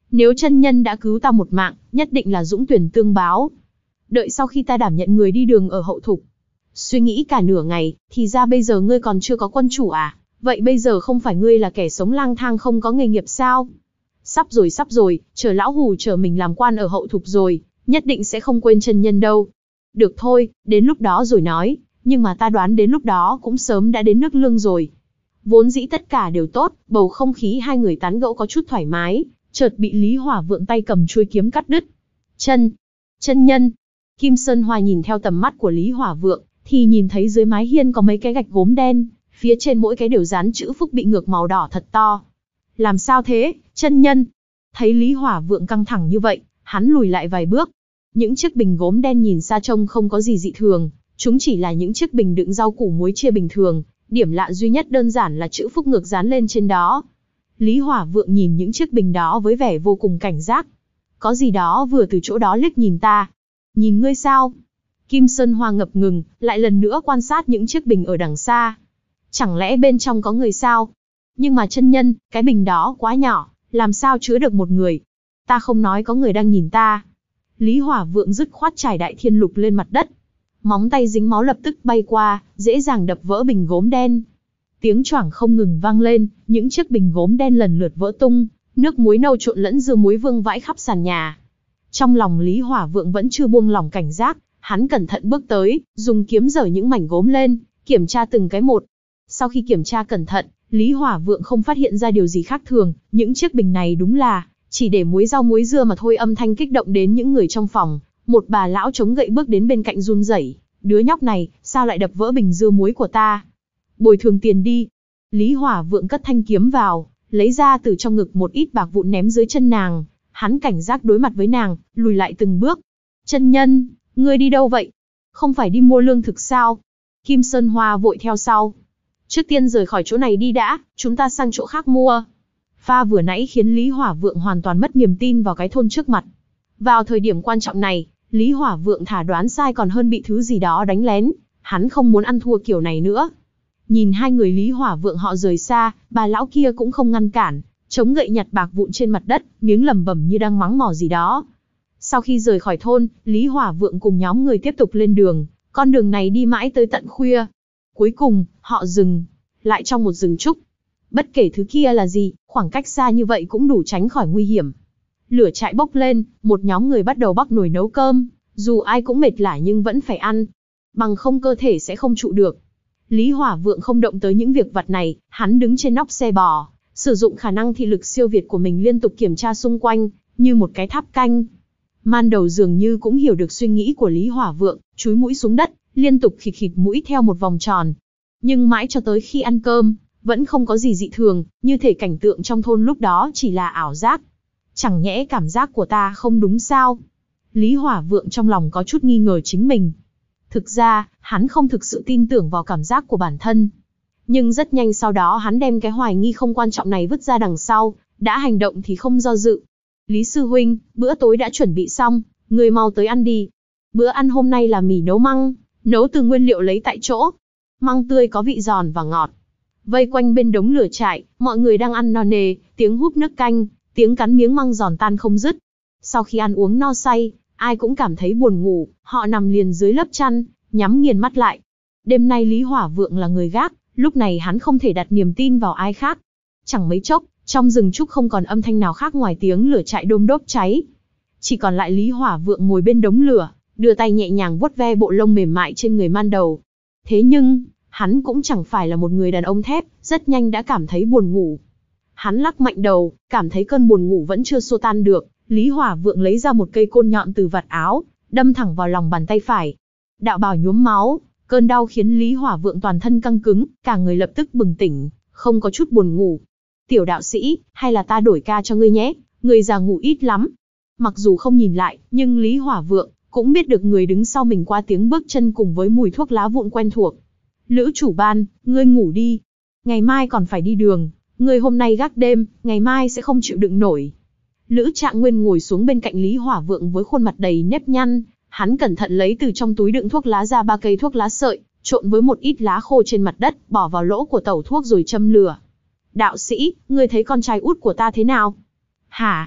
Nếu chân nhân đã cứu ta một mạng, nhất định là dũng tuyển tương báo. Đợi sau khi ta đảm nhận người đi đường ở hậu thục. Suy nghĩ cả nửa ngày, thì ra bây giờ ngươi còn chưa có quân chủ à? Vậy bây giờ không phải ngươi là kẻ sống lang thang không có nghề nghiệp sao? Sắp rồi sắp rồi, chờ lão hù chờ mình làm quan ở hậu thục rồi, nhất định sẽ không quên chân nhân đâu. Được thôi, đến lúc đó rồi nói, nhưng mà ta đoán đến lúc đó cũng sớm đã đến nước lương rồi. Vốn dĩ tất cả đều tốt, bầu không khí hai người tán gẫu có chút thoải mái, chợt bị Lý Hỏa Vượng tay cầm chuôi kiếm cắt đứt. Chân, chân nhân. Kim Sơn Hoa nhìn theo tầm mắt của Lý Hỏa Vượng, thì nhìn thấy dưới mái hiên có mấy cái gạch gốm đen, phía trên mỗi cái đều dán chữ phúc bị ngược màu đỏ thật to. Làm sao thế, chân nhân? Thấy Lý Hỏa Vượng căng thẳng như vậy, hắn lùi lại vài bước. Những chiếc bình gốm đen nhìn xa trông không có gì dị thường, chúng chỉ là những chiếc bình đựng rau củ muối chia bình thường, điểm lạ duy nhất đơn giản là chữ phúc ngược dán lên trên đó. Lý Hỏa Vượng nhìn những chiếc bình đó với vẻ vô cùng cảnh giác. Có gì đó vừa từ chỗ đó liếc nhìn ta. Nhìn ngươi sao? Kim Sơn Hoa ngập ngừng, lại lần nữa quan sát những chiếc bình ở đằng xa. Chẳng lẽ bên trong có người sao? Nhưng mà chân nhân, cái bình đó quá nhỏ, làm sao chứa được một người? Ta không nói có người đang nhìn ta. Lý Hỏa Vượng dứt khoát trải đại thiên lục lên mặt đất. Móng tay dính máu lập tức bay qua, dễ dàng đập vỡ bình gốm đen. Tiếng choảng không ngừng vang lên, những chiếc bình gốm đen lần lượt vỡ tung, nước muối nâu trộn lẫn dưa muối vương vãi khắp sàn nhà. Trong lòng Lý Hỏa Vượng vẫn chưa buông lỏng cảnh giác, hắn cẩn thận bước tới, dùng kiếm giở những mảnh gốm lên, kiểm tra từng cái một. Sau khi kiểm tra cẩn thận, Lý Hỏa Vượng không phát hiện ra điều gì khác thường, những chiếc bình này đúng là chỉ để muối rau muối dưa mà thôi. Âm thanh kích động đến những người trong phòng, một bà lão chống gậy bước đến bên cạnh run rẩy, đứa nhóc này, sao lại đập vỡ bình dưa muối của ta? Bồi thường tiền đi. Lý Hỏa Vượng cất thanh kiếm vào, lấy ra từ trong ngực một ít bạc vụn ném dưới chân nàng, hắn cảnh giác đối mặt với nàng, lùi lại từng bước. Chân nhân, ngươi đi đâu vậy? Không phải đi mua lương thực sao? Kim Sơn Hoa vội theo sau. Trước tiên rời khỏi chỗ này đi đã, chúng ta sang chỗ khác mua. Pha vừa nãy khiến Lý Hỏa Vượng hoàn toàn mất niềm tin vào cái thôn trước mặt. Vào thời điểm quan trọng này, Lý Hỏa Vượng thả đoán sai còn hơn bị thứ gì đó đánh lén, hắn không muốn ăn thua kiểu này nữa. Nhìn hai người Lý Hỏa Vượng họ rời xa, bà lão kia cũng không ngăn cản, chống gậy nhặt bạc vụn trên mặt đất, miếng lẩm bẩm như đang mắng mỏ gì đó. Sau khi rời khỏi thôn, Lý Hỏa Vượng cùng nhóm người tiếp tục lên đường, con đường này đi mãi tới tận khuya. Cuối cùng, họ dừng lại trong một rừng trúc. Bất kể thứ kia là gì, khoảng cách xa như vậy cũng đủ tránh khỏi nguy hiểm. Lửa trại bốc lên, một nhóm người bắt đầu bắc nồi nấu cơm, dù ai cũng mệt lả nhưng vẫn phải ăn. Bằng không cơ thể sẽ không trụ được. Lý Hỏa Vượng không động tới những việc vặt này, hắn đứng trên nóc xe bò, sử dụng khả năng thị lực siêu việt của mình liên tục kiểm tra xung quanh, như một cái tháp canh. Man Đầu dường như cũng hiểu được suy nghĩ của Lý Hỏa Vượng, chúi mũi xuống đất, liên tục khịt khịt mũi theo một vòng tròn. Nhưng mãi cho tới khi ăn cơm, vẫn không có gì dị thường, như thể cảnh tượng trong thôn lúc đó chỉ là ảo giác. Chẳng nhẽ cảm giác của ta không đúng sao? Lý Hỏa Vượng trong lòng có chút nghi ngờ chính mình. Thực ra, hắn không thực sự tin tưởng vào cảm giác của bản thân. Nhưng rất nhanh sau đó hắn đem cái hoài nghi không quan trọng này vứt ra đằng sau, đã hành động thì không do dự. Lý sư huynh, bữa tối đã chuẩn bị xong, người mau tới ăn đi. Bữa ăn hôm nay là mì nấu măng, nấu từ nguyên liệu lấy tại chỗ. Măng tươi có vị giòn và ngọt. Vây quanh bên đống lửa trại, mọi người đang ăn no nề, tiếng húp nước canh, tiếng cắn miếng măng giòn tan không dứt. Sau khi ăn uống no say, ai cũng cảm thấy buồn ngủ, họ nằm liền dưới lớp chăn, nhắm nghiền mắt lại. Đêm nay Lý Hỏa Vượng là người gác, lúc này hắn không thể đặt niềm tin vào ai khác. Chẳng mấy chốc, trong rừng trúc không còn âm thanh nào khác ngoài tiếng lửa trại đôm đốp cháy. Chỉ còn lại Lý Hỏa Vượng ngồi bên đống lửa, đưa tay nhẹ nhàng vuốt ve bộ lông mềm mại trên người Man Đầu. Thế nhưng, hắn cũng chẳng phải là một người đàn ông thép, rất nhanh đã cảm thấy buồn ngủ. Hắn lắc mạnh đầu, cảm thấy cơn buồn ngủ vẫn chưa xua tan được. Lý Hỏa Vượng lấy ra một cây côn nhọn từ vạt áo, đâm thẳng vào lòng bàn tay phải. Đạo bào nhuốm máu, cơn đau khiến Lý Hỏa Vượng toàn thân căng cứng, cả người lập tức bừng tỉnh, không có chút buồn ngủ. Tiểu đạo sĩ, hay là ta đổi ca cho ngươi nhé, người già ngủ ít lắm. Mặc dù không nhìn lại, nhưng Lý Hỏa Vượng cũng biết được người đứng sau mình qua tiếng bước chân cùng với mùi thuốc lá vụn quen thuộc. Lữ chủ ban, ngươi ngủ đi. Ngày mai còn phải đi đường, ngươi hôm nay gác đêm, ngày mai sẽ không chịu đựng nổi. Lữ Trạng Nguyên ngồi xuống bên cạnh Lý Hỏa Vượng với khuôn mặt đầy nếp nhăn, hắn cẩn thận lấy từ trong túi đựng thuốc lá ra ba cây thuốc lá sợi, trộn với một ít lá khô trên mặt đất, bỏ vào lỗ của tẩu thuốc rồi châm lửa. Đạo sĩ, ngươi thấy con trai út của ta thế nào? Hả?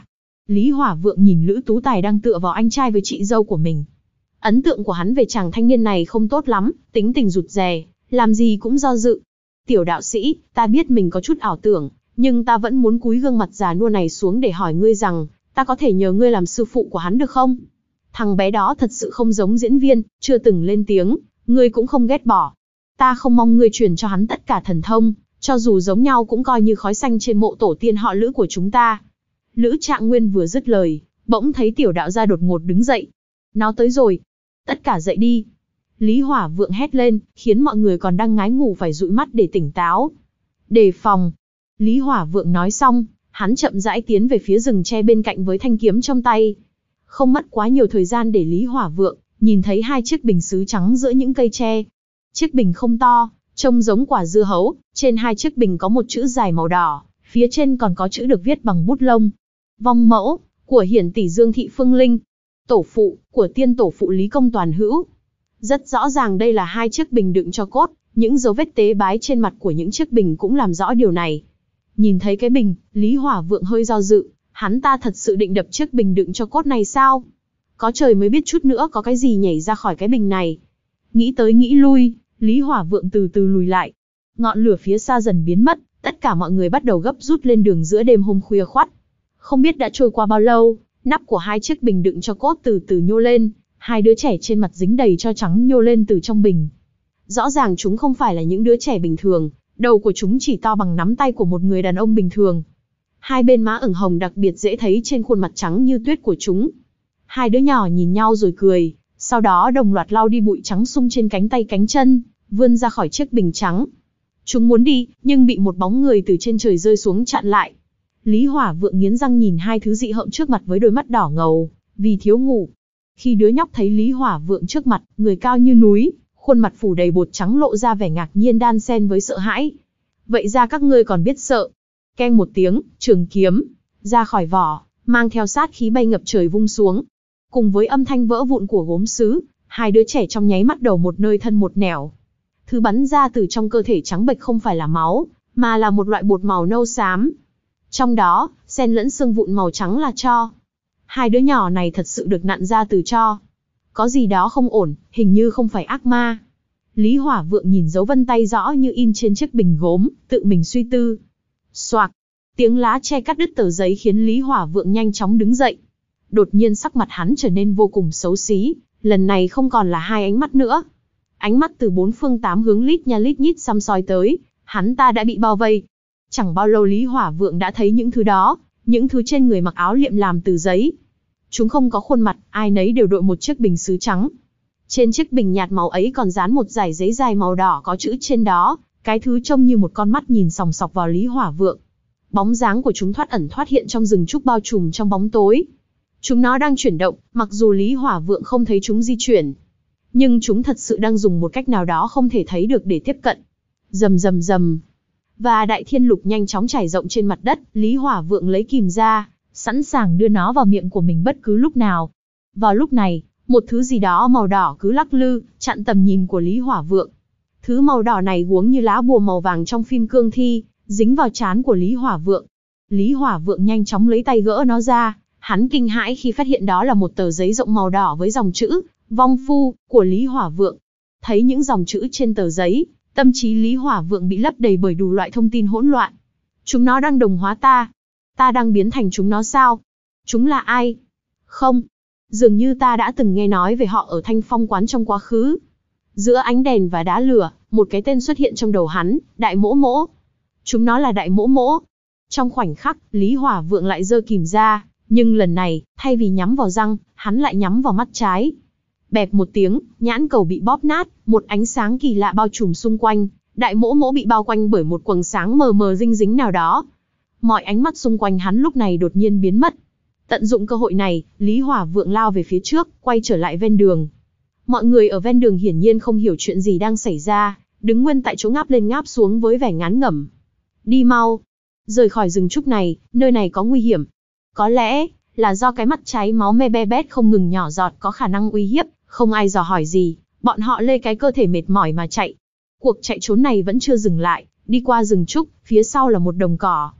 Lý Hỏa Vượng nhìn Lữ Tú Tài đang tựa vào anh trai với chị dâu của mình. Ấn tượng của hắn về chàng thanh niên này không tốt lắm, tính tình rụt rè, làm gì cũng do dự. Tiểu đạo sĩ, ta biết mình có chút ảo tưởng, nhưng ta vẫn muốn cúi gương mặt già nua này xuống để hỏi ngươi rằng, ta có thể nhờ ngươi làm sư phụ của hắn được không? Thằng bé đó thật sự không giống diễn viên, chưa từng lên tiếng, ngươi cũng không ghét bỏ. Ta không mong ngươi truyền cho hắn tất cả thần thông, cho dù giống nhau cũng coi như khói xanh trên mộ tổ tiên họ Lữ của chúng ta. Lữ Trạng Nguyên vừa dứt lời, bỗng thấy tiểu đạo gia đột ngột đứng dậy. Nó tới rồi. Tất cả dậy đi. Lý Hỏa Vượng hét lên, khiến mọi người còn đang ngái ngủ phải dụi mắt để tỉnh táo. Đề phòng. Lý Hỏa Vượng nói xong, hắn chậm rãi tiến về phía rừng tre bên cạnh với thanh kiếm trong tay. Không mất quá nhiều thời gian để Lý Hỏa Vượng nhìn thấy hai chiếc bình sứ trắng giữa những cây tre. Chiếc bình không to, trông giống quả dưa hấu, trên hai chiếc bình có một chữ dài màu đỏ, phía trên còn có chữ được viết bằng bút lông. Vong mẫu, của hiển tỷ Dương Thị Phương Linh. Tổ phụ, của tiên tổ phụ Lý Công Toàn Hữu. Rất rõ ràng đây là hai chiếc bình đựng cho cốt, những dấu vết tế bái trên mặt của những chiếc bình cũng làm rõ điều này. Nhìn thấy cái bình, Lý Hỏa Vượng hơi do dự, hắn ta thật sự định đập chiếc bình đựng cho cốt này sao? Có trời mới biết chút nữa có cái gì nhảy ra khỏi cái bình này. Nghĩ tới nghĩ lui, Lý Hỏa Vượng từ từ lùi lại. Ngọn lửa phía xa dần biến mất, tất cả mọi người bắt đầu gấp rút lên đường giữa đêm hôm khuya khoắt. Không biết đã trôi qua bao lâu, nắp của hai chiếc bình đựng cho cốt từ từ nhô lên, hai đứa trẻ trên mặt dính đầy tro trắng nhô lên từ trong bình. Rõ ràng chúng không phải là những đứa trẻ bình thường, đầu của chúng chỉ to bằng nắm tay của một người đàn ông bình thường. Hai bên má ửng hồng đặc biệt dễ thấy trên khuôn mặt trắng như tuyết của chúng. Hai đứa nhỏ nhìn nhau rồi cười, sau đó đồng loạt lau đi bụi trắng sung trên cánh tay cánh chân, vươn ra khỏi chiếc bình trắng. Chúng muốn đi, nhưng bị một bóng người từ trên trời rơi xuống chặn lại. Lý Hỏa Vượng nghiến răng nhìn hai thứ dị hợm trước mặt với đôi mắt đỏ ngầu, vì thiếu ngủ. Khi đứa nhóc thấy Lý Hỏa Vượng trước mặt, người cao như núi, khuôn mặt phủ đầy bột trắng lộ ra vẻ ngạc nhiên đan xen với sợ hãi. Vậy ra các ngươi còn biết sợ. Keng một tiếng, trường kiếm ra khỏi vỏ, mang theo sát khí bay ngập trời vung xuống. Cùng với âm thanh vỡ vụn của gốm sứ, hai đứa trẻ trong nháy mắt đầu một nơi thân một nẻo. Thứ bắn ra từ trong cơ thể trắng bệch không phải là máu, mà là một loại bột màu nâu xám. Trong đó, xen lẫn xương vụn màu trắng là tro. Hai đứa nhỏ này thật sự được nặn ra từ tro. Có gì đó không ổn, hình như không phải ác ma. Lý Hỏa Vượng nhìn dấu vân tay rõ như in trên chiếc bình gốm, tự mình suy tư. Xoạc, tiếng lá tre cắt đứt tờ giấy khiến Lý Hỏa Vượng nhanh chóng đứng dậy. Đột nhiên sắc mặt hắn trở nên vô cùng xấu xí, lần này không còn là hai ánh mắt nữa. Ánh mắt từ bốn phương tám hướng lít nha lít nhít xăm soi tới, hắn ta đã bị bao vây. Chẳng bao lâu Lý Hỏa Vượng đã thấy những thứ đó, những thứ trên người mặc áo liệm làm từ giấy. Chúng không có khuôn mặt, ai nấy đều đội một chiếc bình sứ trắng. Trên chiếc bình nhạt màu ấy còn dán một dải giấy dài màu đỏ có chữ trên đó, cái thứ trông như một con mắt nhìn sòng sọc vào Lý Hỏa Vượng. Bóng dáng của chúng thoát ẩn thoát hiện trong rừng trúc bao trùm trong bóng tối. Chúng nó đang chuyển động, mặc dù Lý Hỏa Vượng không thấy chúng di chuyển. Nhưng chúng thật sự đang dùng một cách nào đó không thể thấy được để tiếp cận. Rầm rầm rầm. Và đại thiên lục nhanh chóng trải rộng trên mặt đất, Lý Hỏa Vượng lấy kìm ra, sẵn sàng đưa nó vào miệng của mình bất cứ lúc nào. Vào lúc này, một thứ gì đó màu đỏ cứ lắc lư, chặn tầm nhìn của Lý Hỏa Vượng. Thứ màu đỏ này guống như lá bùa màu vàng trong phim cương thi, dính vào trán của Lý Hỏa Vượng. Lý Hỏa Vượng nhanh chóng lấy tay gỡ nó ra, hắn kinh hãi khi phát hiện đó là một tờ giấy rộng màu đỏ với dòng chữ Vong Phu của Lý Hỏa Vượng. Thấy những dòng chữ trên tờ giấy, tâm trí Lý Hỏa Vượng bị lấp đầy bởi đủ loại thông tin hỗn loạn. Chúng nó đang đồng hóa ta. Ta đang biến thành chúng nó sao? Chúng là ai? Không. Dường như ta đã từng nghe nói về họ ở Thanh Phong quán trong quá khứ. Giữa ánh đèn và đá lửa, một cái tên xuất hiện trong đầu hắn, Đại Mỗ Mỗ. Chúng nó là Đại Mỗ Mỗ. Trong khoảnh khắc, Lý Hỏa Vượng lại giơ kìm ra, nhưng lần này, thay vì nhắm vào răng, hắn lại nhắm vào mắt trái. Bẹp một tiếng, nhãn cầu bị bóp nát, một ánh sáng kỳ lạ bao trùm xung quanh, Đại Mỗ Mỗ bị bao quanh bởi một quầng sáng mờ mờ dinh dính nào đó. Mọi ánh mắt xung quanh hắn lúc này đột nhiên biến mất. Tận dụng cơ hội này, Lý Hỏa Vượng lao về phía trước, quay trở lại ven đường. Mọi người ở ven đường hiển nhiên không hiểu chuyện gì đang xảy ra, đứng nguyên tại chỗ ngáp lên ngáp xuống với vẻ ngán ngẩm. Đi mau, rời khỏi rừng trúc này, nơi này có nguy hiểm. Có lẽ là do cái mắt cháy máu me be bét không ngừng nhỏ giọt có khả năng uy hiếp, không ai dò hỏi gì, bọn họ lê cái cơ thể mệt mỏi mà chạy. Cuộc chạy trốn này vẫn chưa dừng lại, đi qua rừng trúc, phía sau là một đồng cỏ.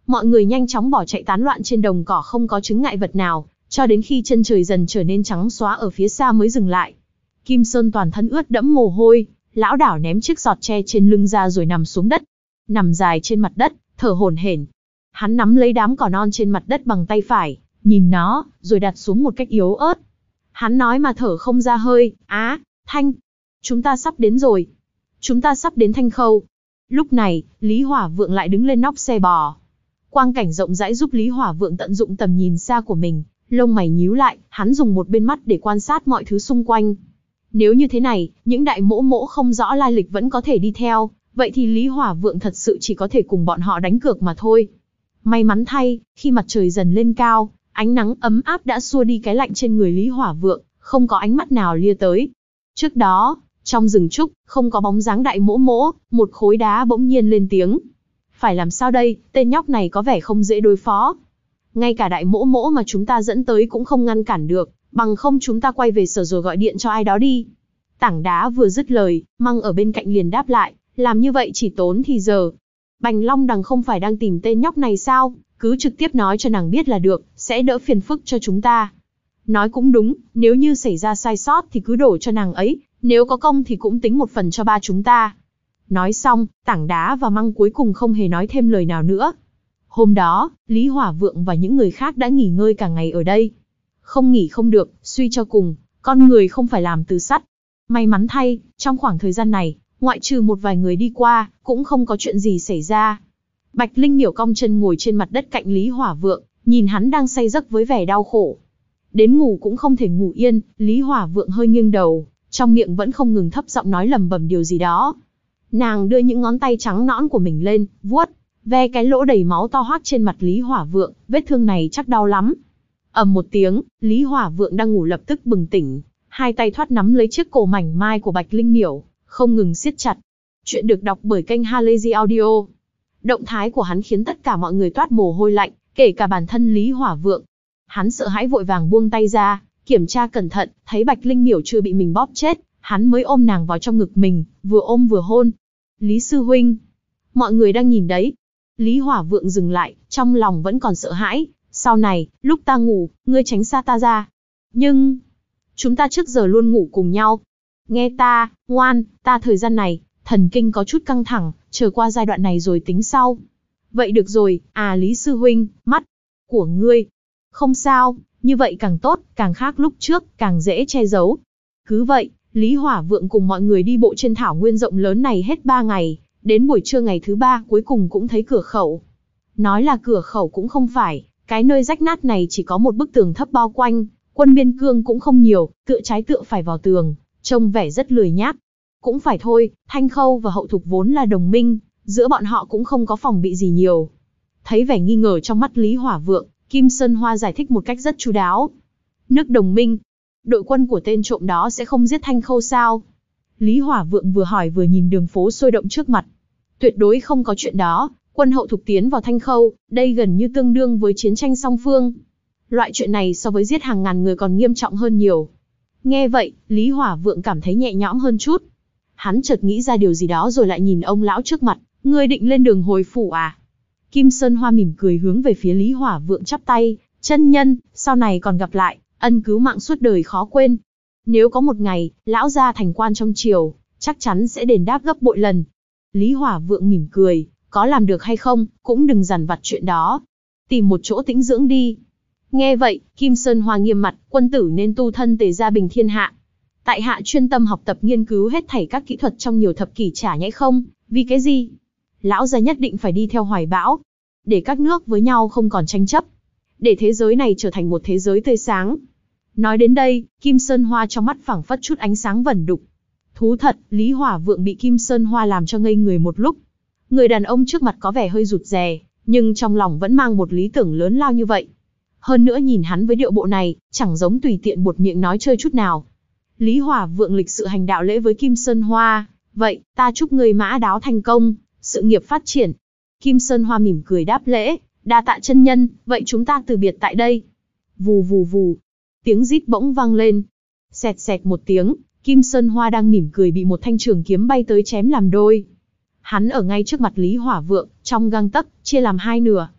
Mọi người nhanh chóng bỏ chạy tán loạn trên đồng cỏ không có chướng ngại vật nào, cho đến khi chân trời dần trở nên trắng xóa ở phía xa mới dừng lại. Kim Sơn toàn thân ướt đẫm mồ hôi, lão đảo ném chiếc giọt tre trên lưng ra rồi nằm xuống đất. Nằm dài trên mặt đất, thở hổn hển. Hắn nắm lấy đám cỏ non trên mặt đất bằng tay phải, nhìn nó, rồi đặt xuống một cách yếu ớt. Hắn nói mà thở không ra hơi, á, Thanh, chúng ta sắp đến rồi. Chúng ta sắp đến Thanh Khâu. Lúc này, Lý Hỏa Vượng lại đứng lên nóc xe bò. Quang cảnh rộng rãi giúp Lý Hỏa Vượng tận dụng tầm nhìn xa của mình, lông mày nhíu lại, hắn dùng một bên mắt để quan sát mọi thứ xung quanh. Nếu như thế này, những đại mỗ mỗ không rõ lai lịch vẫn có thể đi theo, vậy thì Lý Hỏa Vượng thật sự chỉ có thể cùng bọn họ đánh cược mà thôi. May mắn thay, khi mặt trời dần lên cao, ánh nắng ấm áp đã xua đi cái lạnh trên người Lý Hỏa Vượng, không có ánh mắt nào lia tới. Trước đó, trong rừng trúc, không có bóng dáng đại mỗ mỗ, một khối đá bỗng nhiên lên tiếng. Phải làm sao đây, tên nhóc này có vẻ không dễ đối phó. Ngay cả đại mỗ mỗ mà chúng ta dẫn tới cũng không ngăn cản được, bằng không chúng ta quay về sở rồi gọi điện cho ai đó đi. Tảng đá vừa dứt lời, Măng ở bên cạnh liền đáp lại, làm như vậy chỉ tốn thì giờ. Bành Long Đằng không phải đang tìm tên nhóc này sao, cứ trực tiếp nói cho nàng biết là được, sẽ đỡ phiền phức cho chúng ta. Nói cũng đúng, nếu như xảy ra sai sót thì cứ đổ cho nàng ấy, nếu có công thì cũng tính một phần cho ba chúng ta. Nói xong, Tảng đá và Măng cuối cùng không hề nói thêm lời nào nữa. Hôm đó, Lý Hỏa Vượng và những người khác đã nghỉ ngơi cả ngày ở đây. Không nghỉ không được, suy cho cùng, con người không phải làm từ sắt. May mắn thay, trong khoảng thời gian này, ngoại trừ một vài người đi qua, cũng không có chuyện gì xảy ra. Bạch Linh Miểu cong chân ngồi trên mặt đất cạnh Lý Hỏa Vượng, nhìn hắn đang say giấc với vẻ đau khổ. Đến ngủ cũng không thể ngủ yên, Lý Hỏa Vượng hơi nghiêng đầu, trong miệng vẫn không ngừng thấp giọng nói lẩm bẩm điều gì đó. Nàng đưa những ngón tay trắng nõn của mình lên, vuốt, ve cái lỗ đầy máu to hoác trên mặt Lý Hỏa Vượng, vết thương này chắc đau lắm. Ầm một tiếng, Lý Hỏa Vượng đang ngủ lập tức bừng tỉnh, hai tay thoát nắm lấy chiếc cổ mảnh mai của Bạch Linh Miểu, không ngừng siết chặt. Chuyện được đọc bởi kênh Halazy Audio. Động thái của hắn khiến tất cả mọi người toát mồ hôi lạnh, kể cả bản thân Lý Hỏa Vượng. Hắn sợ hãi vội vàng buông tay ra, kiểm tra cẩn thận, thấy Bạch Linh Miểu chưa bị mình bóp chết, hắn mới ôm nàng vào trong ngực mình, vừa ôm vừa hôn. Lý sư huynh, mọi người đang nhìn đấy. Lý Hỏa Vượng dừng lại, trong lòng vẫn còn sợ hãi. Sau này, lúc ta ngủ, ngươi tránh xa ta ra. Nhưng, chúng ta trước giờ luôn ngủ cùng nhau. Nghe ta, ngoan, ta thời gian này, thần kinh có chút căng thẳng, chờ qua giai đoạn này rồi tính sau. Vậy được rồi, à Lý sư huynh, mắt của ngươi. Không sao, như vậy càng tốt, càng khác lúc trước, càng dễ che giấu. Cứ vậy, Lý Hỏa Vượng cùng mọi người đi bộ trên thảo nguyên rộng lớn này hết ba ngày, đến buổi trưa ngày thứ ba cuối cùng cũng thấy cửa khẩu. Nói là cửa khẩu cũng không phải, cái nơi rách nát này chỉ có một bức tường thấp bao quanh, quân biên cương cũng không nhiều, tựa trái tựa phải vào tường, trông vẻ rất lười nhác. Cũng phải thôi, Thanh Khâu và Hậu Thục vốn là đồng minh, giữa bọn họ cũng không có phòng bị gì nhiều. Thấy vẻ nghi ngờ trong mắt Lý Hỏa Vượng, Kim Sơn Hoa giải thích một cách rất chu đáo. Nước đồng minh, đội quân của tên trộm đó sẽ không giết Thanh Khâu sao? Lý Hỏa Vượng vừa hỏi vừa nhìn đường phố sôi động trước mặt. Tuyệt đối không có chuyện đó, quân Hậu Thục tiến vào Thanh Khâu, đây gần như tương đương với chiến tranh song phương. Loại chuyện này so với giết hàng ngàn người còn nghiêm trọng hơn nhiều. Nghe vậy, Lý Hỏa Vượng cảm thấy nhẹ nhõm hơn chút. Hắn chợt nghĩ ra điều gì đó rồi lại nhìn ông lão trước mặt, ngươi định lên đường hồi phủ à? Kim Sơn Hoa mỉm cười hướng về phía Lý Hỏa Vượng chắp tay, chân nhân, sau này còn gặp lại, ân cứu mạng suốt đời khó quên. Nếu có một ngày, lão gia thành quan trong triều, chắc chắn sẽ đền đáp gấp bội lần. Lý Hỏa Vượng mỉm cười, có làm được hay không, cũng đừng dằn vặt chuyện đó. Tìm một chỗ tĩnh dưỡng đi. Nghe vậy, Kim Sơn Hoa nghiêm mặt, quân tử nên tu thân tề gia bình thiên hạ. Tại hạ chuyên tâm học tập nghiên cứu hết thảy các kỹ thuật trong nhiều thập kỷ chả nhẽ không, vì cái gì? Lão gia nhất định phải đi theo hoài bão, để các nước với nhau không còn tranh chấp, để thế giới này trở thành một thế giới tươi sáng. Nói đến đây, Kim Sơn Hoa trong mắt phảng phất chút ánh sáng vẩn đục. Thú thật, Lý Hỏa Vượng bị Kim Sơn Hoa làm cho ngây người một lúc. Người đàn ông trước mặt có vẻ hơi rụt rè, nhưng trong lòng vẫn mang một lý tưởng lớn lao như vậy. Hơn nữa nhìn hắn với điệu bộ này, chẳng giống tùy tiện buột miệng nói chơi chút nào. Lý Hỏa Vượng lịch sự hành đạo lễ với Kim Sơn Hoa, vậy, ta chúc ngươi mã đáo thành công, sự nghiệp phát triển. Kim Sơn Hoa mỉm cười đáp lễ, đa tạ chân nhân, vậy chúng ta từ biệt tại đây. Vù vù vù, tiếng rít bỗng vang lên. Xẹt xẹt một tiếng, Kim Sơn Hoa đang mỉm cười bị một thanh trường kiếm bay tới chém làm đôi. Hắn ở ngay trước mặt Lý Hỏa Vượng, trong gang tấc, chia làm hai nửa.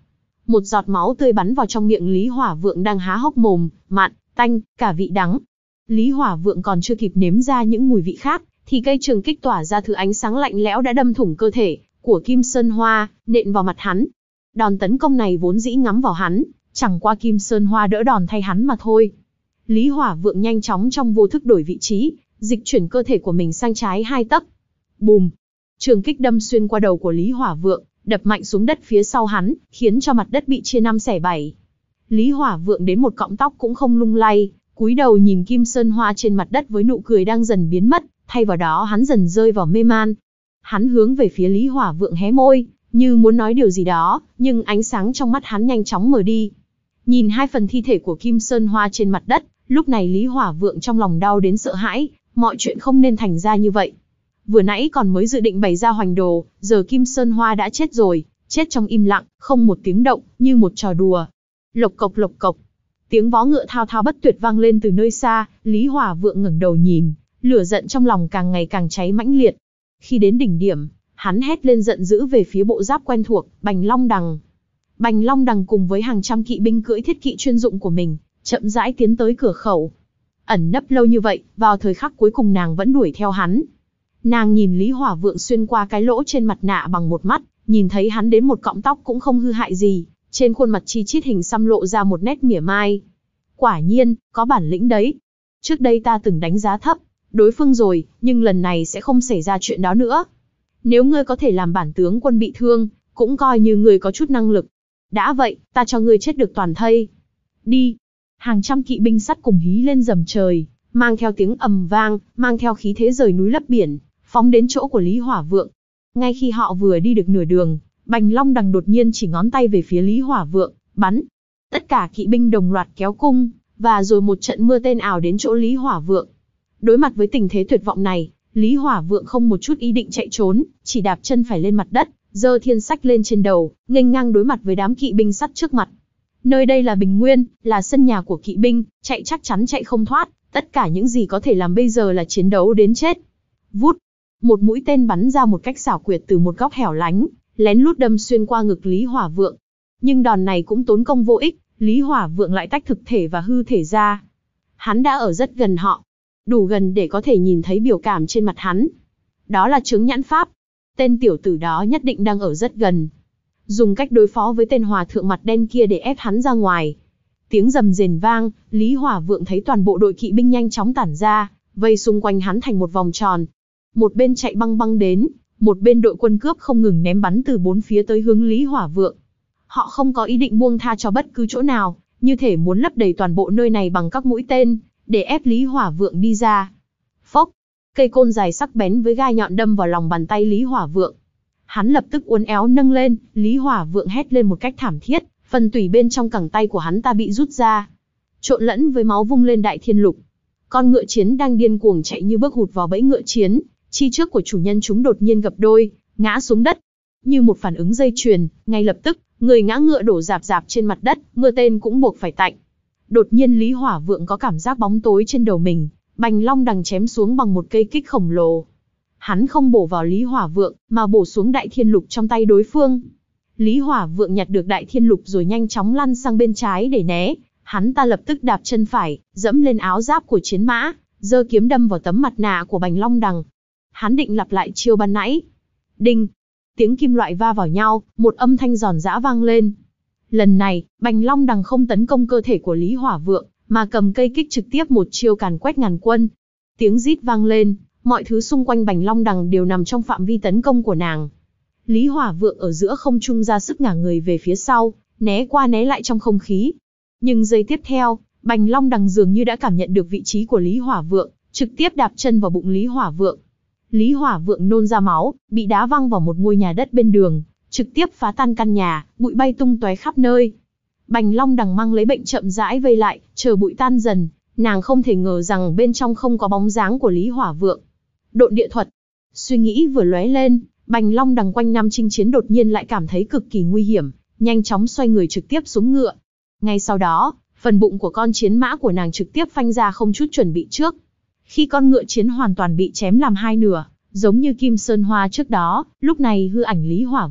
một giọt máu tươi bắn vào trong miệng Lý Hỏa Vượng đang há hốc mồm, mặn, tanh, cả vị đắng. Lý Hỏa Vượng còn chưa kịp nếm ra những mùi vị khác, thì cây trường kích tỏa ra thứ ánh sáng lạnh lẽo đã đâm thủng cơ thể của Kim Sơn Hoa, nện vào mặt hắn. Đòn tấn công này vốn dĩ ngắm vào hắn, chẳng qua Kim Sơn Hoa đỡ đòn thay hắn mà thôi. Lý Hỏa Vượng nhanh chóng trong vô thức đổi vị trí, dịch chuyển cơ thể của mình sang trái hai tấc. Bùm! Trường kích đâm xuyên qua đầu của Lý Hỏa Vượng, đập mạnh xuống đất phía sau hắn, khiến cho mặt đất bị chia năm xẻ bảy. Lý Hỏa Vượng đến một cọng tóc cũng không lung lay, cúi đầu nhìn Kim Sơn Hoa trên mặt đất với nụ cười đang dần biến mất, thay vào đó hắn dần rơi vào mê man. Hắn hướng về phía Lý Hỏa Vượng hé môi, như muốn nói điều gì đó, nhưng ánh sáng trong mắt hắn nhanh chóng mờ đi. Nhìn hai phần thi thể của Kim Sơn Hoa trên mặt đất, lúc này Lý Hỏa Vượng trong lòng đau đến sợ hãi, mọi chuyện không nên thành ra như vậy. Vừa nãy còn mới dự định bày ra hoành đồ, giờ Kim Sơn Hoa đã chết rồi, chết trong im lặng, không một tiếng động, như một trò đùa. Lộc cộc lộc cộc, tiếng vó ngựa thao thao bất tuyệt vang lên từ nơi xa, Lý Hỏa Vượng ngẩng đầu nhìn, lửa giận trong lòng càng ngày càng cháy mãnh liệt. Khi đến đỉnh điểm, hắn hét lên giận dữ về phía bộ giáp quen thuộc, Bành Long Đằng. Bành Long Đằng cùng với hàng trăm kỵ binh cưỡi thiết kỵ chuyên dụng của mình, chậm rãi tiến tới cửa khẩu. Ẩn nấp lâu như vậy, vào thời khắc cuối cùng nàng vẫn đuổi theo hắn. Nàng nhìn Lý Hỏa Vượng xuyên qua cái lỗ trên mặt nạ bằng một mắt, nhìn thấy hắn đến một cọng tóc cũng không hư hại gì, trên khuôn mặt chi chít hình xăm lộ ra một nét mỉa mai. Quả nhiên, có bản lĩnh đấy. Trước đây ta từng đánh giá thấp đối phương rồi, nhưng lần này sẽ không xảy ra chuyện đó nữa. Nếu ngươi có thể làm bản tướng quân bị thương, cũng coi như ngươi có chút năng lực. Đã vậy, ta cho ngươi chết được toàn thây. Đi. Hàng trăm kỵ binh sắt cùng hí lên rầm trời, mang theo tiếng ầm vang, mang theo khí thế rời núi lấp biển, phóng đến chỗ của Lý Hỏa Vượng. Ngay khi họ vừa đi được nửa đường, Bành Long Đằng đột nhiên chỉ ngón tay về phía Lý Hỏa Vượng, bắn. Tất cả kỵ binh đồng loạt kéo cung, và rồi một trận mưa tên ảo đến chỗ Lý Hỏa Vượng. Đối mặt với tình thế tuyệt vọng này, Lý Hỏa Vượng không một chút ý định chạy trốn, chỉ đạp chân phải lên mặt đất, giơ thiên sách lên trên đầu, nghênh ngang đối mặt với đám kỵ binh sắt trước mặt. Nơi đây là Bình Nguyên, là sân nhà của kỵ binh, chạy chắc chắn chạy không thoát, tất cả những gì có thể làm bây giờ là chiến đấu đến chết. Vút, một mũi tên bắn ra một cách xảo quyệt từ một góc hẻo lánh, lén lút đâm xuyên qua ngực Lý Hỏa Vượng. Nhưng đòn này cũng tốn công vô ích, Lý Hỏa Vượng lại tách thực thể và hư thể ra. Hắn đã ở rất gần họ, đủ gần để có thể nhìn thấy biểu cảm trên mặt hắn. Đó là chướng nhãn pháp. Tên tiểu tử đó nhất định đang ở rất gần. Dùng cách đối phó với tên hòa thượng mặt đen kia để ép hắn ra ngoài. Tiếng rầm rền vang, Lý Hỏa Vượng thấy toàn bộ đội kỵ binh nhanh chóng tản ra, vây xung quanh hắn thành một vòng tròn. Một bên chạy băng băng đến, một bên đội quân cướp không ngừng ném bắn từ bốn phía tới hướng Lý Hỏa Vượng. Họ không có ý định buông tha cho bất cứ chỗ nào, như thể muốn lấp đầy toàn bộ nơi này bằng các mũi tên, để ép Lý Hỏa Vượng đi ra. Phốc, cây côn dài sắc bén với gai nhọn đâm vào lòng bàn tay Lý Hỏa Vượng. Hắn lập tức uốn éo nâng lên, Lý Hỏa Vượng hét lên một cách thảm thiết, phần tủy bên trong cẳng tay của hắn ta bị rút ra, trộn lẫn với máu vung lên đại thiên lục. Con ngựa chiến đang điên cuồng chạy như bước hụt vào bẫy ngựa chiến, chi trước của chủ nhân chúng đột nhiên gập đôi, ngã xuống đất. Như một phản ứng dây chuyền, ngay lập tức, người ngã ngựa đổ rạp rạp trên mặt đất, mưa tên cũng buộc phải tạnh. Đột nhiên Lý Hỏa Vượng có cảm giác bóng tối trên đầu mình, Bành Long Đằng chém xuống bằng một cây kích khổng lồ. Hắn không bổ vào Lý Hỏa Vượng, mà bổ xuống đại thiên lục trong tay đối phương. Lý Hỏa Vượng nhặt được đại thiên lục rồi nhanh chóng lăn sang bên trái để né. Hắn ta lập tức đạp chân phải, dẫm lên áo giáp của chiến mã, giơ kiếm đâm vào tấm mặt nạ của Bành Long Đằng. Hắn định lặp lại chiêu ban nãy. Đinh! Tiếng kim loại va vào nhau, một âm thanh giòn giã vang lên. Lần này, Bành Long Đằng không tấn công cơ thể của Lý Hỏa Vượng, mà cầm cây kích trực tiếp một chiêu càn quét ngàn quân. Tiếng rít vang lên, mọi thứ xung quanh Bành Long Đằng đều nằm trong phạm vi tấn công của nàng. Lý Hỏa Vượng ở giữa không trung ra sức ngả người về phía sau, né qua né lại trong không khí. Nhưng giây tiếp theo, Bành Long Đằng dường như đã cảm nhận được vị trí của Lý Hỏa Vượng, trực tiếp đạp chân vào bụng Lý Hỏa Vượng. Lý Hỏa Vượng nôn ra máu, bị đá văng vào một ngôi nhà đất bên đường, trực tiếp phá tan căn nhà, bụi bay tung tóe khắp nơi. Bành Long Đằng mang lấy bệnh chậm rãi vây lại, chờ bụi tan dần, nàng không thể ngờ rằng bên trong không có bóng dáng của Lý Hỏa Vượng. Độn địa thuật. Suy nghĩ vừa lóe lên, Bành Long Đằng quanh năm chinh chiến đột nhiên lại cảm thấy cực kỳ nguy hiểm, nhanh chóng xoay người trực tiếp xuống ngựa. Ngay sau đó, phần bụng của con chiến mã của nàng trực tiếp phanh ra không chút chuẩn bị trước. Khi con ngựa chiến hoàn toàn bị chém làm hai nửa, giống như Kim Sơn Hoa trước đó, lúc này hư ảnh Lý Hỏa Vượng,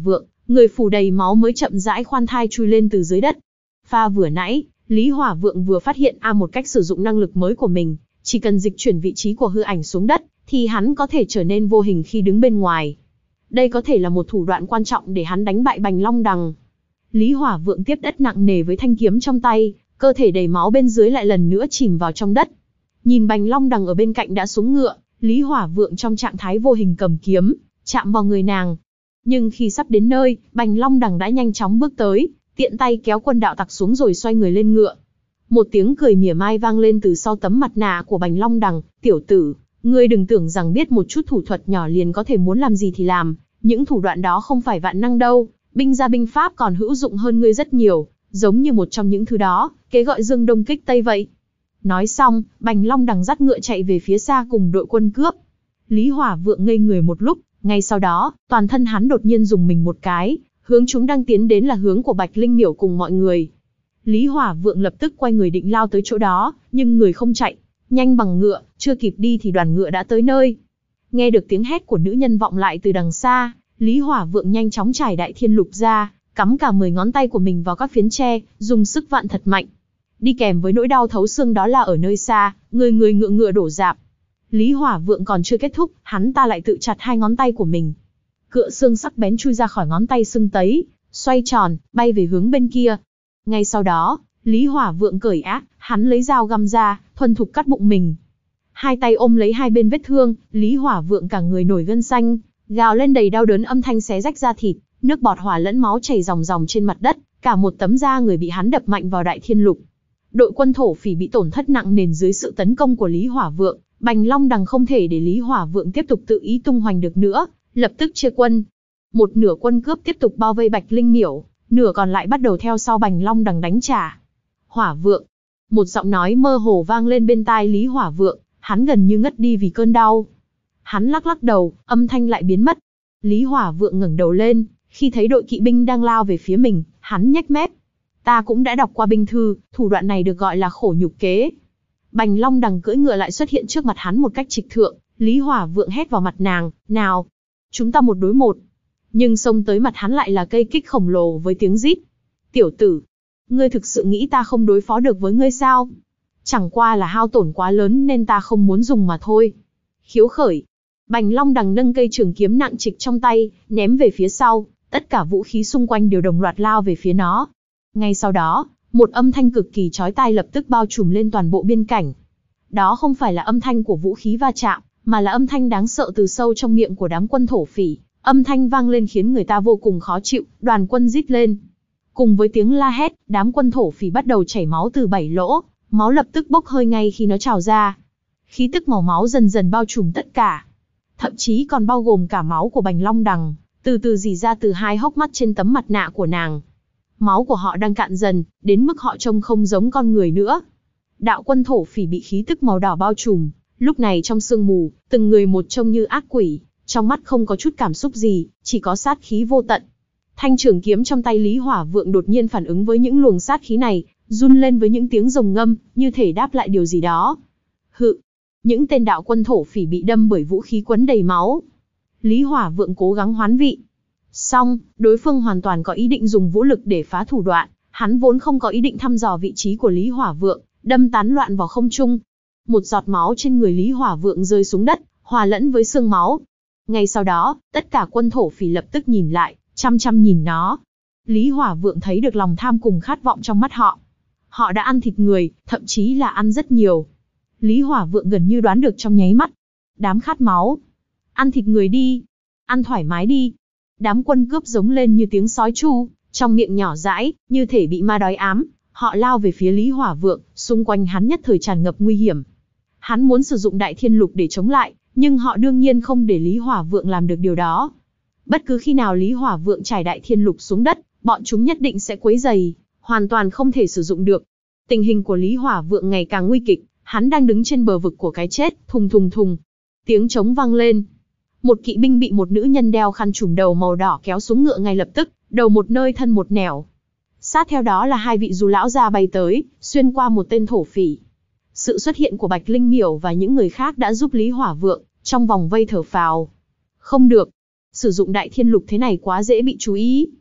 người phủ đầy máu mới chậm rãi khoan thai chui lên từ dưới đất. Pha vừa nãy, Lý Hỏa Vượng vừa phát hiện a một cách sử dụng năng lực mới của mình, chỉ cần dịch chuyển vị trí của hư ảnh xuống đất, thì hắn có thể trở nên vô hình khi đứng bên ngoài. Đây có thể là một thủ đoạn quan trọng để hắn đánh bại Bành Long Đằng. Lý Hỏa Vượng tiếp đất nặng nề với thanh kiếm trong tay, cơ thể đầy máu bên dưới lại lần nữa chìm vào trong đất. Nhìn Bành Long Đằng ở bên cạnh đã xuống ngựa, Lý Hỏa Vượng trong trạng thái vô hình cầm kiếm, chạm vào người nàng. Nhưng khi sắp đến nơi, Bành Long Đằng đã nhanh chóng bước tới, tiện tay kéo Quân đạo tặc xuống rồi xoay người lên ngựa. Một tiếng cười mỉa mai vang lên từ sau tấm mặt nạ của Bành Long Đằng, "Tiểu tử, ngươi đừng tưởng rằng biết một chút thủ thuật nhỏ liền có thể muốn làm gì thì làm, những thủ đoạn đó không phải vạn năng đâu, binh gia binh pháp còn hữu dụng hơn ngươi rất nhiều, giống như một trong những thứ đó, kế gọi dương đông kích tây vậy." Nói xong, Bành Long Đằng dắt ngựa chạy về phía xa cùng đội quân cướp. Lý Hỏa Vượng ngây người một lúc, ngay sau đó, toàn thân hắn đột nhiên dùng mình một cái, hướng chúng đang tiến đến là hướng của Bạch Linh Miểu cùng mọi người. Lý Hỏa Vượng lập tức quay người định lao tới chỗ đó, nhưng người không chạy, nhanh bằng ngựa, chưa kịp đi thì đoàn ngựa đã tới nơi. Nghe được tiếng hét của nữ nhân vọng lại từ đằng xa, Lý Hỏa Vượng nhanh chóng trải đại thiên lục ra, cắm cả mười ngón tay của mình vào các phiến tre, dùng sức vặn thật mạnh. Đi kèm với nỗi đau thấu xương đó là ở nơi xa, người người ngựa ngựa đổ rạp. Lý Hỏa Vượng còn chưa kết thúc, hắn ta lại tự chặt hai ngón tay của mình. Cựa xương sắc bén chui ra khỏi ngón tay sưng tấy, xoay tròn, bay về hướng bên kia. Ngay sau đó, Lý Hỏa Vượng cởi ác, hắn lấy dao găm ra, thuần thục cắt bụng mình. Hai tay ôm lấy hai bên vết thương, Lý Hỏa Vượng cả người nổi gân xanh, gào lên đầy đau đớn, âm thanh xé rách da thịt, nước bọt hòa lẫn máu chảy ròng ròng trên mặt đất, cả một tấm da người bị hắn đập mạnh vào đại thiên lục. Đội quân thổ phỉ bị tổn thất nặng nề dưới sự tấn công của Lý Hỏa Vượng, Bành Long Đằng không thể để Lý Hỏa Vượng tiếp tục tự ý tung hoành được nữa, lập tức chia quân. Một nửa quân cướp tiếp tục bao vây Bạch Linh Miểu, nửa còn lại bắt đầu theo sau Bành Long Đằng đánh trả. Hỏa Vượng, một giọng nói mơ hồ vang lên bên tai Lý Hỏa Vượng, hắn gần như ngất đi vì cơn đau. Hắn lắc lắc đầu, âm thanh lại biến mất. Lý Hỏa Vượng ngẩng đầu lên, khi thấy đội kỵ binh đang lao về phía mình, hắn nhếch mép. Ta cũng đã đọc qua binh thư, thủ đoạn này được gọi là khổ nhục kế. Bành Long Đằng cưỡi ngựa lại xuất hiện trước mặt hắn một cách trịch thượng, Lý Hỏa Vượng hét vào mặt nàng, nào, chúng ta một đối một. Nhưng xông tới mặt hắn lại là cây kích khổng lồ với tiếng rít. Tiểu tử, ngươi thực sự nghĩ ta không đối phó được với ngươi sao? Chẳng qua là hao tổn quá lớn nên ta không muốn dùng mà thôi. Khiếu khởi. Bành Long Đằng nâng cây trường kiếm nặng trịch trong tay, ném về phía sau, tất cả vũ khí xung quanh đều đồng loạt lao về phía nó. Ngay sau đó, một âm thanh cực kỳ chói tai lập tức bao trùm lên toàn bộ biên cảnh. Đó không phải là âm thanh của vũ khí va chạm, mà là âm thanh đáng sợ từ sâu trong miệng của đám quân thổ phỉ. Âm thanh vang lên khiến người ta vô cùng khó chịu, đoàn quân rít lên. Cùng với tiếng la hét, đám quân thổ phỉ bắt đầu chảy máu từ bảy lỗ, máu lập tức bốc hơi ngay khi nó trào ra. Khí tức màu máu dần dần bao trùm tất cả. Thậm chí còn bao gồm cả máu của Bành Long Đằng, từ từ rỉ ra từ hai hốc mắt trên tấm mặt nạ của nàng. Máu của họ đang cạn dần, đến mức họ trông không giống con người nữa. Đạo quân thổ phỉ bị khí tức màu đỏ bao trùm, lúc này trong sương mù, từng người một trông như ác quỷ, trong mắt không có chút cảm xúc gì, chỉ có sát khí vô tận. Thanh trường kiếm trong tay Lý Hỏa Vượng đột nhiên phản ứng với những luồng sát khí này, run lên với những tiếng rồng ngâm, như thể đáp lại điều gì đó. Hự! Những tên đạo quân thổ phỉ bị đâm bởi vũ khí quấn đầy máu. Lý Hỏa Vượng cố gắng hoán vị. Xong, đối phương hoàn toàn có ý định dùng vũ lực để phá thủ đoạn, hắn vốn không có ý định thăm dò vị trí của Lý Hỏa Vượng, đâm tán loạn vào không trung. Một giọt máu trên người Lý Hỏa Vượng rơi xuống đất, hòa lẫn với xương máu. Ngay sau đó, tất cả quân thổ phỉ lập tức nhìn lại, chăm chăm nhìn nó. Lý Hỏa Vượng thấy được lòng tham cùng khát vọng trong mắt họ. Họ đã ăn thịt người, thậm chí là ăn rất nhiều. Lý Hỏa Vượng gần như đoán được trong nháy mắt. Đám khát máu. Ăn thịt người đi. Ăn thoải mái đi. Đám quân cướp giống lên như tiếng sói tru, trong miệng nhỏ dãi, như thể bị ma đói ám. Họ lao về phía Lý Hỏa Vượng, xung quanh hắn nhất thời tràn ngập nguy hiểm. Hắn muốn sử dụng đại thiên lục để chống lại, nhưng họ đương nhiên không để Lý Hỏa Vượng làm được điều đó. Bất cứ khi nào Lý Hỏa Vượng trải đại thiên lục xuống đất, bọn chúng nhất định sẽ quấy rầy, hoàn toàn không thể sử dụng được. Tình hình của Lý Hỏa Vượng ngày càng nguy kịch, hắn đang đứng trên bờ vực của cái chết, thùng thùng thùng. Tiếng trống vang lên. Một kỵ binh bị một nữ nhân đeo khăn trùm đầu màu đỏ kéo xuống ngựa ngay lập tức, đầu một nơi thân một nẻo. Sát theo đó là hai vị dù lão già bay tới, xuyên qua một tên thổ phỉ. Sự xuất hiện của Bạch Linh Miểu và những người khác đã giúp Lý Hỏa Vượng trong vòng vây thở phào. Không được, sử dụng đại thiên lục thế này quá dễ bị chú ý.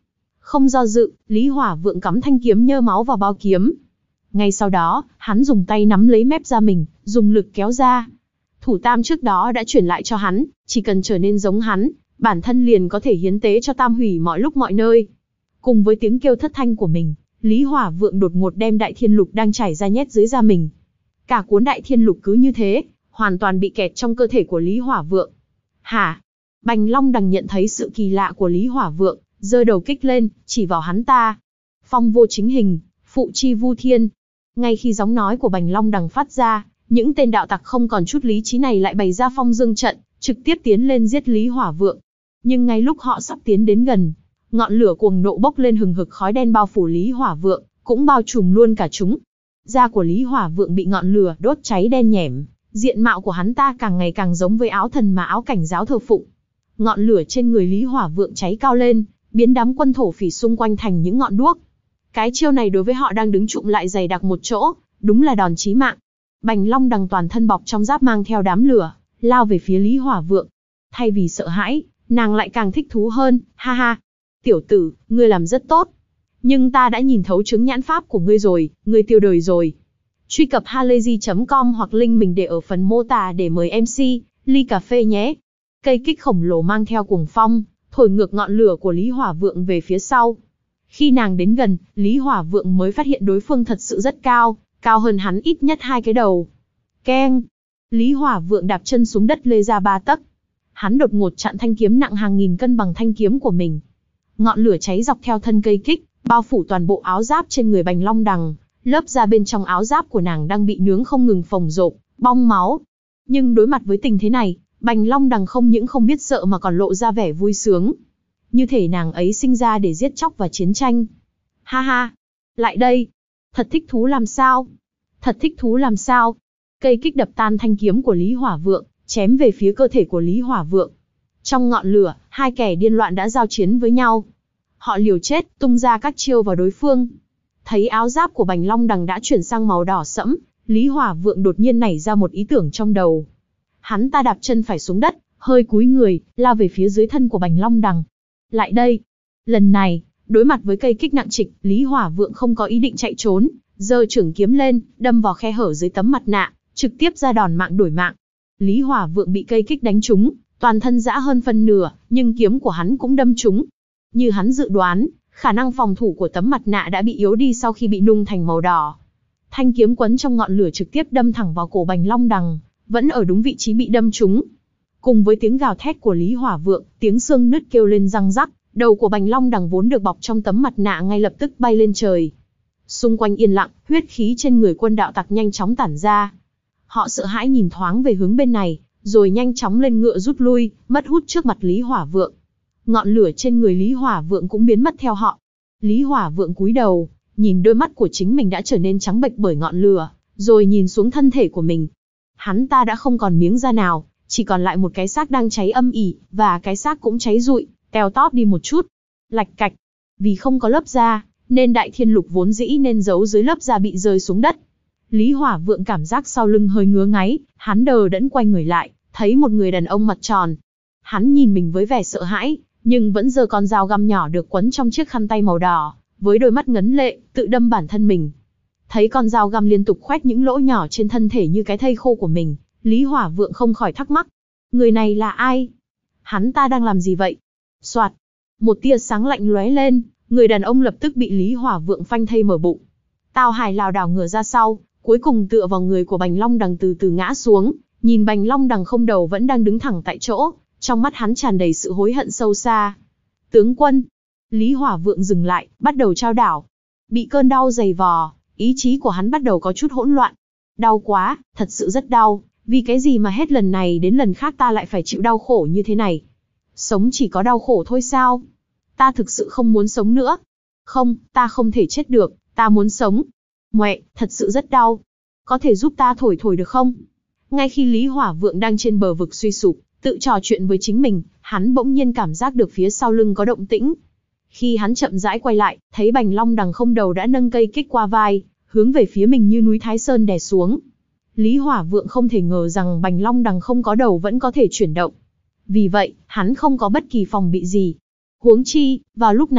Không do dự, Lý Hỏa Vượng cắm thanh kiếm nhơ máu vào bao kiếm. Ngay sau đó, hắn dùng tay nắm lấy mép da mình, dùng lực kéo ra. Thủ tam trước đó đã chuyển lại cho hắn, chỉ cần trở nên giống hắn, bản thân liền có thể hiến tế cho tam hủy mọi lúc mọi nơi. Cùng với tiếng kêu thất thanh của mình, Lý Hỏa Vượng đột ngột đem đại thiên lục đang chảy ra nhét dưới da mình. Cả cuốn đại thiên lục cứ như thế, hoàn toàn bị kẹt trong cơ thể của Lý Hỏa Vượng. Hả? Bành Long Đằng nhận thấy sự kỳ lạ của Lý Hỏa Vượng, giơ đầu kích lên, chỉ vào hắn ta. Phong vô chính hình, phụ chi vu thiên. Ngay khi giọng nói của Bành Long Đằng phát ra, những tên đạo tặc không còn chút lý trí này lại bày ra phong dương trận, trực tiếp tiến lên giết Lý Hỏa Vượng. Nhưng ngay lúc họ sắp tiến đến gần, ngọn lửa cuồng nộ bốc lên hừng hực, khói đen bao phủ Lý Hỏa Vượng, cũng bao trùm luôn cả chúng. Da của Lý Hỏa Vượng bị ngọn lửa đốt cháy đen nhẻm, diện mạo của hắn ta càng ngày càng giống với áo thần mà áo cảnh giáo thờ phụng. Ngọn lửa trên người Lý Hỏa Vượng cháy cao lên, biến đám quân thổ phỉ xung quanh thành những ngọn đuốc. Cái chiêu này đối với họ đang đứng trụm lại dày đặc một chỗ, đúng là đòn chí mạng. Bành Long Đằng toàn thân bọc trong giáp mang theo đám lửa, lao về phía Lý Hỏa Vượng. Thay vì sợ hãi, nàng lại càng thích thú hơn, ha ha. Tiểu tử, ngươi làm rất tốt. Nhưng ta đã nhìn thấu chứng nhãn pháp của ngươi rồi, ngươi tiêu đời rồi. Truy cập halayzi chấm com hoặc link mình để ở phần mô tả để mời em xê, ly cà phê nhé. Cây kích khổng lồ mang theo cuồng phong, thổi ngược ngọn lửa của Lý Hỏa Vượng về phía sau. Khi nàng đến gần, Lý Hỏa Vượng mới phát hiện đối phương thật sự rất cao, cao hơn hắn ít nhất hai cái đầu. Keng! Lý Hỏa Vượng đạp chân xuống đất lê ra ba tấc. Hắn đột ngột chặn thanh kiếm nặng hàng nghìn cân bằng thanh kiếm của mình. Ngọn lửa cháy dọc theo thân cây kích, bao phủ toàn bộ áo giáp trên người Bành Long Đằng. Lớp da bên trong áo giáp của nàng đang bị nướng không ngừng phồng rộp, bong máu. Nhưng đối mặt với tình thế này, Bành Long Đằng không những không biết sợ mà còn lộ ra vẻ vui sướng. Như thể nàng ấy sinh ra để giết chóc và chiến tranh. Ha ha! Lại đây! Thật thích thú làm sao? Thật thích thú làm sao? Cây kích đập tan thanh kiếm của Lý Hỏa Vượng, chém về phía cơ thể của Lý Hỏa Vượng. Trong ngọn lửa, hai kẻ điên loạn đã giao chiến với nhau. Họ liều chết, tung ra các chiêu vào đối phương. Thấy áo giáp của Bành Long Đằng đã chuyển sang màu đỏ sẫm, Lý Hỏa Vượng đột nhiên nảy ra một ý tưởng trong đầu. Hắn ta đạp chân phải xuống đất, hơi cúi người, lao về phía dưới thân của Bành Long Đằng. Lại đây! Lần này, đối mặt với cây kích nặng trịch, Lý Hỏa Vượng không có ý định chạy trốn, giơ chưởng kiếm lên, đâm vào khe hở dưới tấm mặt nạ, trực tiếp ra đòn mạng đổi mạng. Lý Hỏa Vượng bị cây kích đánh trúng, toàn thân rã hơn phân nửa, nhưng kiếm của hắn cũng đâm trúng. Như hắn dự đoán, khả năng phòng thủ của tấm mặt nạ đã bị yếu đi sau khi bị nung thành màu đỏ. Thanh kiếm quấn trong ngọn lửa trực tiếp đâm thẳng vào cổ Bành Long Đằng, vẫn ở đúng vị trí bị đâm trúng. Cùng với tiếng gào thét của Lý Hỏa Vượng, tiếng xương nứt kêu lên răng rắc, đầu của Bành Long Đằng vốn được bọc trong tấm mặt nạ ngay lập tức bay lên trời. Xung quanh yên lặng, huyết khí trên người quân đạo tặc nhanh chóng tản ra. Họ sợ hãi nhìn thoáng về hướng bên này, rồi nhanh chóng lên ngựa rút lui, mất hút trước mặt Lý Hỏa Vượng. Ngọn lửa trên người Lý Hỏa Vượng cũng biến mất theo họ. Lý Hỏa Vượng cúi đầu, nhìn đôi mắt của chính mình đã trở nên trắng bệch bởi ngọn lửa, rồi nhìn xuống thân thể của mình. Hắn ta đã không còn miếng da nào, chỉ còn lại một cái xác đang cháy âm ỉ, và cái xác cũng cháy rụi, teo tóp đi một chút. Lạch cạch, vì không có lớp da, nên đại thiên lục vốn dĩ nên giấu dưới lớp da bị rơi xuống đất. Lý Hỏa Vượng cảm giác sau lưng hơi ngứa ngáy, hắn đờ đẫn quay người lại, thấy một người đàn ông mặt tròn. Hắn nhìn mình với vẻ sợ hãi, nhưng vẫn giơ con dao găm nhỏ được quấn trong chiếc khăn tay màu đỏ, với đôi mắt ngấn lệ, tự đâm bản thân mình. Thấy con dao găm liên tục khoét những lỗ nhỏ trên thân thể như cái thây khô của mình, Lý Hỏa Vượng không khỏi thắc mắc. Người này là ai? Hắn ta đang làm gì vậy? Soạt, một tia sáng lạnh lóe lên, người đàn ông lập tức bị Lý Hỏa Vượng phanh thây mở bụng. Tào Hải lảo đảo ngửa ra sau, cuối cùng tựa vào người của Bành Long Đằng từ từ ngã xuống, nhìn Bành Long Đằng không đầu vẫn đang đứng thẳng tại chỗ, trong mắt hắn tràn đầy sự hối hận sâu xa. Tướng quân! Lý Hỏa Vượng dừng lại, bắt đầu trao đảo. Bị cơn đau dày vò, ý chí của hắn bắt đầu có chút hỗn loạn. Đau quá, thật sự rất đau, vì cái gì mà hết lần này đến lần khác ta lại phải chịu đau khổ như thế này? Sống chỉ có đau khổ thôi sao? Ta thực sự không muốn sống nữa. Không, ta không thể chết được, ta muốn sống. Mẹ, thật sự rất đau. Có thể giúp ta thổi thổi được không? Ngay khi Lý Hỏa Vượng đang trên bờ vực suy sụp, tự trò chuyện với chính mình, hắn bỗng nhiên cảm giác được phía sau lưng có động tĩnh. Khi hắn chậm rãi quay lại, thấy Bành Long Đằng không đầu đã nâng cây kích qua vai, hướng về phía mình như núi Thái Sơn đè xuống. Lý Hỏa Vượng không thể ngờ rằng Bành Long Đằng không có đầu vẫn có thể chuyển động. Vì vậy, hắn không có bất kỳ phòng bị gì. Huống chi, vào lúc này,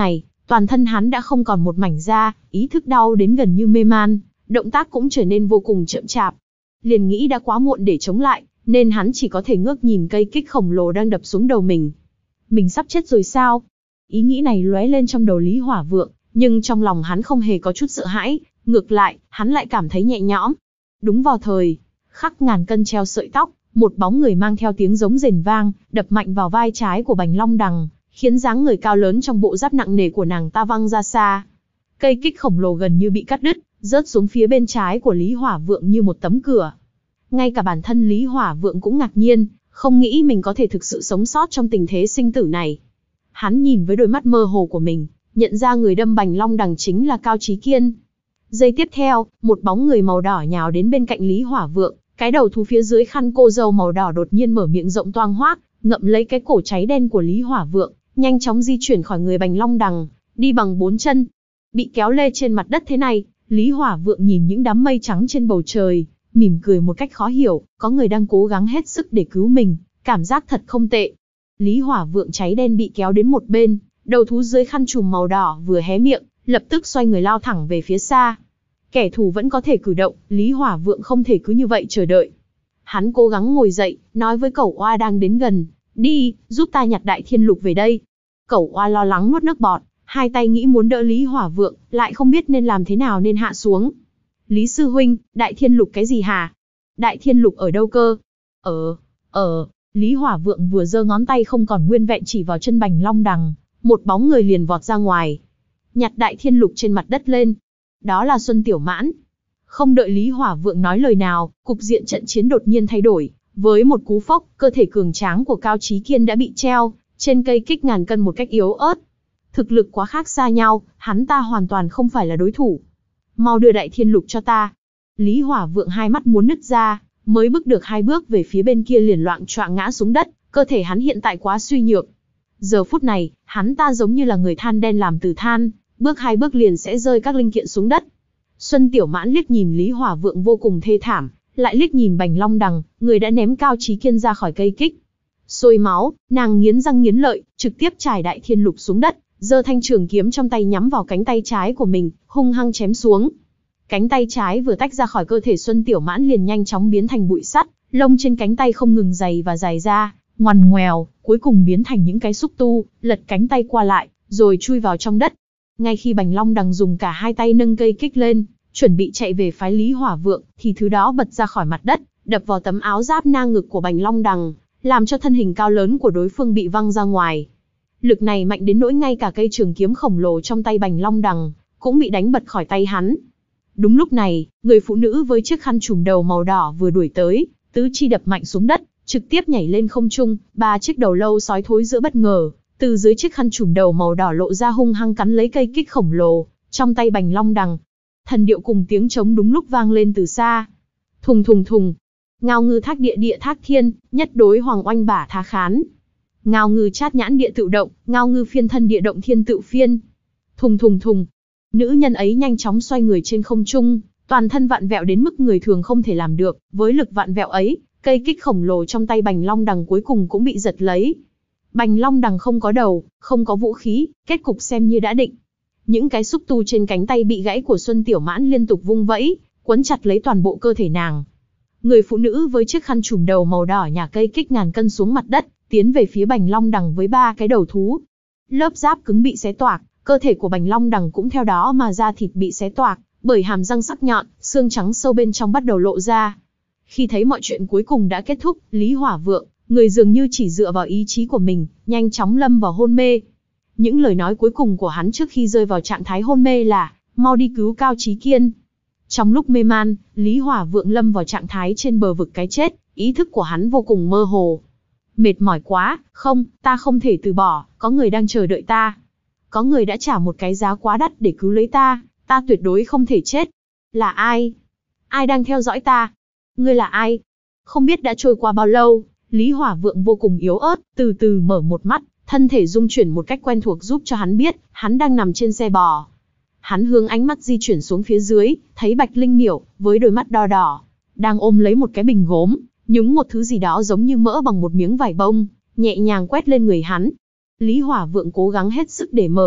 Toàn thân hắn đã không còn một mảnh da, ý thức đau đến gần như mê man, động tác cũng trở nên vô cùng chậm chạp. Liền nghĩ đã quá muộn để chống lại, nên hắn chỉ có thể ngước nhìn cây kích khổng lồ đang đập xuống đầu mình. Mình sắp chết rồi sao? Ý nghĩ này lóe lên trong đầu Lý Hỏa Vượng, nhưng trong lòng hắn không hề có chút sợ hãi, ngược lại, hắn lại cảm thấy nhẹ nhõm. Đúng vào thời khắc ngàn cân treo sợi tóc, một bóng người mang theo tiếng giống rền vang, đập mạnh vào vai trái của Bành Long Đằng, khiến dáng người cao lớn trong bộ giáp nặng nề của nàng ta văng ra xa. Cây kích khổng lồ gần như bị cắt đứt, rớt xuống phía bên trái của Lý Hỏa Vượng như một tấm cửa. Ngay cả bản thân Lý Hỏa Vượng cũng ngạc nhiên, không nghĩ mình có thể thực sự sống sót trong tình thế sinh tử này. Hắn nhìn với đôi mắt mơ hồ của mình, nhận ra người đâm Bành Long Đằng chính là Cao Chí Kiên. Giây tiếp theo, một bóng người màu đỏ nhào đến bên cạnh Lý Hỏa Vượng, cái đầu thú phía dưới khăn cô dâu màu đỏ đột nhiên mở miệng rộng toang hoác, ngậm lấy cái cổ cháy đen của Lý Hỏa Vượng, nhanh chóng di chuyển khỏi người Bành Long Đằng, đi bằng bốn chân. Bị kéo lê trên mặt đất thế này, Lý Hỏa Vượng nhìn những đám mây trắng trên bầu trời, mỉm cười một cách khó hiểu, có người đang cố gắng hết sức để cứu mình, cảm giác thật không tệ. Lý Hỏa Vượng cháy đen bị kéo đến một bên, đầu thú dưới khăn trùm màu đỏ vừa hé miệng, lập tức xoay người lao thẳng về phía xa. Kẻ thù vẫn có thể cử động, Lý Hỏa Vượng không thể cứ như vậy chờ đợi. Hắn cố gắng ngồi dậy, nói với Cẩu Oa đang đến gần, đi, giúp ta nhặt Đại Thiên Lục về đây. Cẩu Oa lo lắng nuốt nước bọt, hai tay nghĩ muốn đỡ Lý Hỏa Vượng, lại không biết nên làm thế nào nên hạ xuống. Lý sư huynh, Đại Thiên Lục cái gì hả? Đại Thiên Lục ở đâu cơ? Ở, ở, Lý Hỏa Vượng vừa giơ ngón tay không còn nguyên vẹn chỉ vào chân Bành Long Đằng, một bóng người liền vọt ra ngoài. Nhặt Đại Thiên Lục trên mặt đất lên. Đó là Xuân Tiểu Mãn. Không đợi Lý Hỏa Vượng nói lời nào, cục diện trận chiến đột nhiên thay đổi. Với một cú phốc, cơ thể cường tráng của Cao Chí Kiên đã bị treo trên cây kích ngàn cân một cách yếu ớt. Thực lực quá khác xa nhau, hắn ta hoàn toàn không phải là đối thủ. Mau đưa Đại Thiên Lục cho ta. Lý Hỏa Vượng hai mắt muốn nứt ra, mới bước được hai bước về phía bên kia liền loạng choạng ngã xuống đất, cơ thể hắn hiện tại quá suy nhược. Giờ phút này, hắn ta giống như là người than đen làm từ than, bước hai bước liền sẽ rơi các linh kiện xuống đất. Xuân Tiểu Mãn liếc nhìn Lý Hỏa Vượng vô cùng thê thảm, lại liếc nhìn Bành Long Đằng, người đã ném Cao Chí Kiên ra khỏi cây kích. Sôi máu, nàng nghiến răng nghiến lợi, trực tiếp trải Đại Thiên Lục xuống đất, giơ thanh trường kiếm trong tay nhắm vào cánh tay trái của mình, hung hăng chém xuống. Cánh tay trái vừa tách ra khỏi cơ thể Xuân Tiểu Mãn liền nhanh chóng biến thành bụi sắt, lông trên cánh tay không ngừng dày và dày ra, ngoằn ngoèo, cuối cùng biến thành những cái xúc tu, lật cánh tay qua lại, rồi chui vào trong đất. Ngay khi Bành Long Đằng dùng cả hai tay nâng cây kích lên, chuẩn bị chạy về phái Lý Hỏa Vượng, thì thứ đó bật ra khỏi mặt đất, đập vào tấm áo giáp nang ngực của Bành Long Đằng, làm cho thân hình cao lớn của đối phương bị văng ra ngoài. Lực này mạnh đến nỗi ngay cả cây trường kiếm khổng lồ trong tay Bành Long Đằng cũng bị đánh bật khỏi tay hắn. Đúng lúc này, người phụ nữ với chiếc khăn trùm đầu màu đỏ vừa đuổi tới, tứ chi đập mạnh xuống đất, trực tiếp nhảy lên không trung, ba chiếc đầu lâu sói thối giữa bất ngờ, từ dưới chiếc khăn trùm đầu màu đỏ lộ ra hung hăng cắn lấy cây kích khổng lồ trong tay Bành Long Đằng. Thần điệu cùng tiếng trống đúng lúc vang lên từ xa. Thùng thùng thùng, ngao ngư thác địa địa thác thiên, nhất đối hoàng oanh bả thá khán. Ngao ngư chát nhãn địa tự động, ngao ngư phiên thân địa động thiên tự phiên. Thùng thùng thùng, nữ nhân ấy nhanh chóng xoay người trên không trung, toàn thân vặn vẹo đến mức người thường không thể làm được. Với lực vặn vẹo ấy, cây kích khổng lồ trong tay Bành Long Đằng cuối cùng cũng bị giật lấy. Bành Long Đằng không có đầu, không có vũ khí, kết cục xem như đã định. Những cái xúc tu trên cánh tay bị gãy của Xuân Tiểu Mãn liên tục vung vẫy, quấn chặt lấy toàn bộ cơ thể nàng. Người phụ nữ với chiếc khăn trùm đầu màu đỏ nhả cây kích ngàn cân xuống mặt đất, tiến về phía Bành Long Đằng với ba cái đầu thú. Lớp giáp cứng bị xé toạc, cơ thể của Bành Long Đằng cũng theo đó mà da thịt bị xé toạc, bởi hàm răng sắc nhọn, xương trắng sâu bên trong bắt đầu lộ ra. Khi thấy mọi chuyện cuối cùng đã kết thúc, Lý Hỏa Vượng, người dường như chỉ dựa vào ý chí của mình, nhanh chóng lâm vào hôn mê. Những lời nói cuối cùng của hắn trước khi rơi vào trạng thái hôn mê là, mau đi cứu Cao Chí Kiên. Trong lúc mê man, Lý Hỏa Vượng lâm vào trạng thái trên bờ vực cái chết, ý thức của hắn vô cùng mơ hồ. Mệt mỏi quá, không, ta không thể từ bỏ, có người đang chờ đợi ta. Có người đã trả một cái giá quá đắt để cứu lấy ta, ta tuyệt đối không thể chết. Là ai? Ai đang theo dõi ta? Ngươi là ai? Không biết đã trôi qua bao lâu, Lý Hỏa Vượng vô cùng yếu ớt, từ từ mở một mắt, thân thể rung chuyển một cách quen thuộc giúp cho hắn biết, hắn đang nằm trên xe bò. Hắn hướng ánh mắt di chuyển xuống phía dưới, thấy Bạch Linh Miểu, với đôi mắt đỏ đỏ, đang ôm lấy một cái bình gốm, nhúng một thứ gì đó giống như mỡ bằng một miếng vải bông, nhẹ nhàng quét lên người hắn. Lý Hỏa Vượng cố gắng hết sức để mở,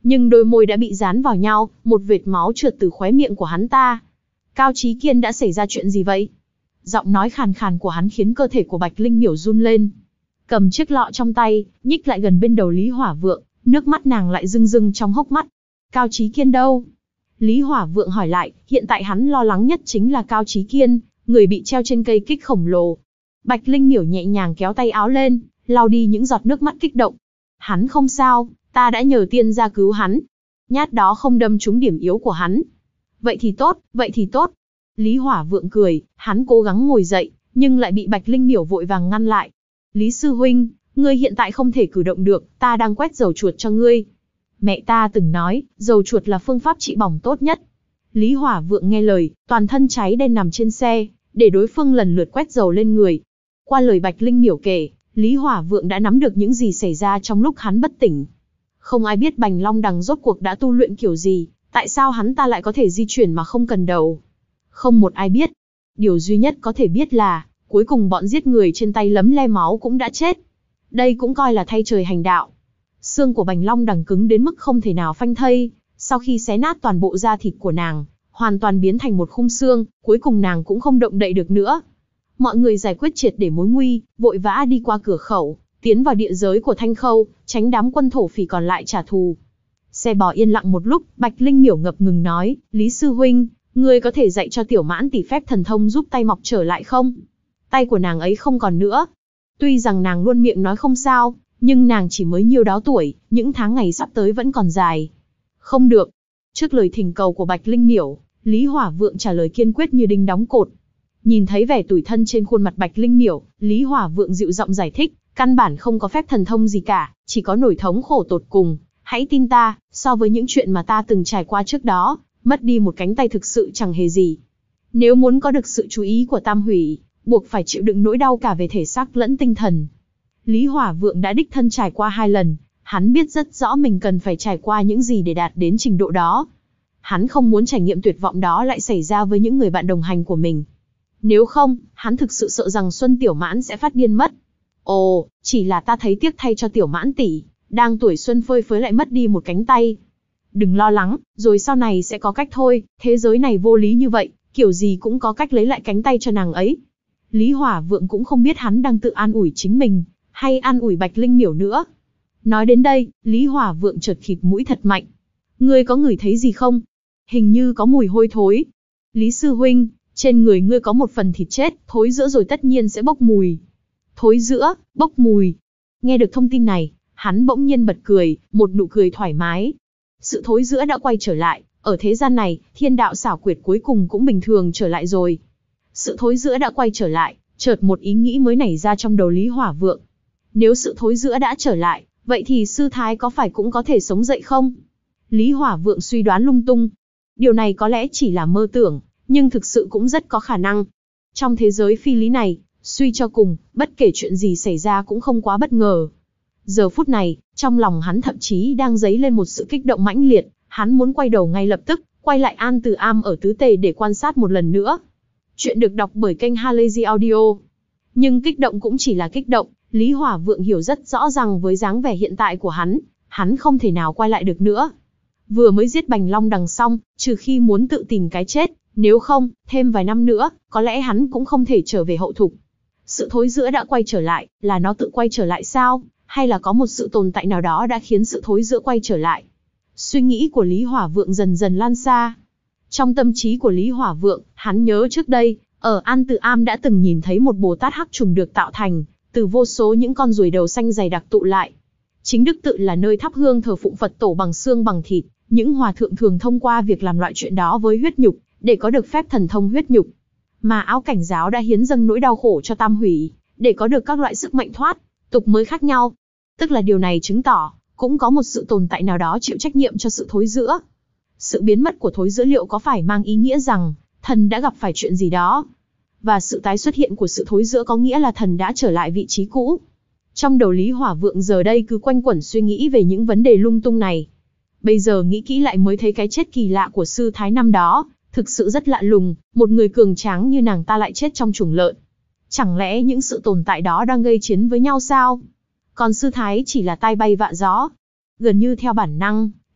nhưng đôi môi đã bị dán vào nhau, một vệt máu trượt từ khóe miệng của hắn ta. Cao Chí Kiên, đã xảy ra chuyện gì vậy? Giọng nói khàn khàn của hắn khiến cơ thể của Bạch Linh Miểu run lên. Cầm chiếc lọ trong tay, nhích lại gần bên đầu Lý Hỏa Vượng, nước mắt nàng lại rưng rưng trong hốc mắt. Cao Chí Kiên đâu? Lý Hỏa Vượng hỏi lại, hiện tại hắn lo lắng nhất chính là Cao Chí Kiên, người bị treo trên cây kích khổng lồ. Bạch Linh Miểu nhẹ nhàng kéo tay áo lên, lau đi những giọt nước mắt kích động. Hắn không sao, ta đã nhờ tiên gia cứu hắn. Nhát đó không đâm trúng điểm yếu của hắn. Vậy thì tốt, vậy thì tốt. Lý Hỏa Vượng cười, hắn cố gắng ngồi dậy, nhưng lại bị Bạch Linh Miểu vội vàng ngăn lại. Lý sư huynh, ngươi hiện tại không thể cử động được, ta đang quét dầu chuột cho ngươi. Mẹ ta từng nói, dầu chuột là phương pháp trị bỏng tốt nhất. Lý Hỏa Vượng nghe lời, toàn thân cháy đen nằm trên xe, để đối phương lần lượt quét dầu lên người. Qua lời Bạch Linh Miểu kể, Lý Hỏa Vượng đã nắm được những gì xảy ra trong lúc hắn bất tỉnh. Không ai biết Bành Long Đằng rốt cuộc đã tu luyện kiểu gì, tại sao hắn ta lại có thể di chuyển mà không cần đầu. Không một ai biết. Điều duy nhất có thể biết là, cuối cùng bọn giết người trên tay lấm le máu cũng đã chết. Đây cũng coi là thay trời hành đạo. Xương của Bành Long Đằng cứng đến mức không thể nào phanh thây, sau khi xé nát toàn bộ da thịt của nàng, hoàn toàn biến thành một khung xương, cuối cùng nàng cũng không động đậy được nữa. Mọi người giải quyết triệt để mối nguy, vội vã đi qua cửa khẩu, tiến vào địa giới của Thanh Khâu, tránh đám quân thổ phỉ còn lại trả thù. Xe bò yên lặng một lúc, Bạch Linh Miểu ngập ngừng nói, Lý sư huynh, ngươi có thể dạy cho Tiểu Mãn tỷ phép thần thông giúp tay mọc trở lại không? Tay của nàng ấy không còn nữa. Tuy rằng nàng luôn miệng nói không sao, nhưng nàng chỉ mới nhiêu đó tuổi, những tháng ngày sắp tới vẫn còn dài. Không được. Trước lời thỉnh cầu của Bạch Linh Miểu, Lý Hỏa Vượng trả lời kiên quyết như đinh đóng cột. Nhìn thấy vẻ tủi thân trên khuôn mặt Bạch Linh Miểu, Lý Hỏa Vượng dịu giọng giải thích, căn bản không có phép thần thông gì cả, chỉ có nỗi thống khổ tột cùng. Hãy tin ta, so với những chuyện mà ta từng trải qua trước đó, mất đi một cánh tay thực sự chẳng hề gì. Nếu muốn có được sự chú ý của Tam Hủy, buộc phải chịu đựng nỗi đau cả về thể xác lẫn tinh thần. Lý Hỏa Vượng đã đích thân trải qua hai lần, hắn biết rất rõ mình cần phải trải qua những gì để đạt đến trình độ đó. Hắn không muốn trải nghiệm tuyệt vọng đó lại xảy ra với những người bạn đồng hành của mình. Nếu không, hắn thực sự sợ rằng Xuân Tiểu Mãn sẽ phát điên mất. Ồ, chỉ là ta thấy tiếc thay cho Tiểu Mãn tỷ, đang tuổi xuân phơi phới lại mất đi một cánh tay. Đừng lo lắng, rồi sau này sẽ có cách thôi, thế giới này vô lý như vậy, kiểu gì cũng có cách lấy lại cánh tay cho nàng ấy. Lý Hỏa Vượng cũng không biết hắn đang tự an ủi chính mình, hay an ủi Bạch Linh Miểu nữa. Nói đến đây, Lý Hỏa Vượng chợt khịt mũi thật mạnh. Ngươi có ngửi thấy gì không? Hình như có mùi hôi thối. Lý sư huynh, trên người ngươi có một phần thịt chết, thối rữa rồi tất nhiên sẽ bốc mùi. Thối rữa, bốc mùi. Nghe được thông tin này, hắn bỗng nhiên bật cười, một nụ cười thoải mái. Sự thối rữa đã quay trở lại, ở thế gian này, thiên đạo xảo quyệt cuối cùng cũng bình thường trở lại rồi. Sự thối rữa đã quay trở lại, chợt một ý nghĩ mới nảy ra trong đầu Lý Hỏa Vượng. Nếu sự thối rữa đã trở lại, vậy thì sư thái có phải cũng có thể sống dậy không? Lý Hỏa Vượng suy đoán lung tung. Điều này có lẽ chỉ là mơ tưởng, nhưng thực sự cũng rất có khả năng. Trong thế giới phi lý này, suy cho cùng, bất kể chuyện gì xảy ra cũng không quá bất ngờ. Giờ phút này, trong lòng hắn thậm chí đang dấy lên một sự kích động mãnh liệt, hắn muốn quay đầu ngay lập tức, quay lại An Từ Am ở tứ tề để quan sát một lần nữa. Chuyện được đọc bởi kênh Halazy Audio. Nhưng kích động cũng chỉ là kích động, Lý Hỏa Vượng hiểu rất rõ rằng với dáng vẻ hiện tại của hắn, hắn không thể nào quay lại được nữa. Vừa mới giết Bành Long Đằng xong, trừ khi muốn tự tìm cái chết, nếu không, thêm vài năm nữa, có lẽ hắn cũng không thể trở về hậu thục. Sự thối rữa đã quay trở lại, là nó tự quay trở lại sao? Hay là có một sự tồn tại nào đó đã khiến sự thối rữa quay trở lại? Suy nghĩ của Lý Hỏa Vượng dần dần lan xa. Trong tâm trí của Lý Hỏa Vượng, hắn nhớ trước đây, ở An Từ Am đã từng nhìn thấy một Bồ Tát hắc trùng được tạo thành, từ vô số những con ruồi đầu xanh dày đặc tụ lại. Chính Đức Tự là nơi thắp hương thờ phụng Phật tổ bằng xương bằng thịt, những hòa thượng thường thông qua việc làm loại chuyện đó với huyết nhục, để có được phép thần thông huyết nhục. Mà Áo Cảnh Giáo đã hiến dâng nỗi đau khổ cho Tam Hủy, để có được các loại sức mạnh thoát tục mới khác nhau. Tức là điều này chứng tỏ, cũng có một sự tồn tại nào đó chịu trách nhiệm cho sự thối rữa. Sự biến mất của thối rữa liệu có phải mang ý nghĩa rằng, thần đã gặp phải chuyện gì đó? Và sự tái xuất hiện của sự thối rữa có nghĩa là thần đã trở lại vị trí cũ. Trong đầu Lý Hỏa Vượng giờ đây cứ quanh quẩn suy nghĩ về những vấn đề lung tung này. Bây giờ nghĩ kỹ lại mới thấy cái chết kỳ lạ của sư thái năm đó, thực sự rất lạ lùng, một người cường tráng như nàng ta lại chết trong chuồng lợn. Chẳng lẽ những sự tồn tại đó đang gây chiến với nhau sao? Còn sư thái chỉ là tai bay vạ gió. Gần như theo bản năng,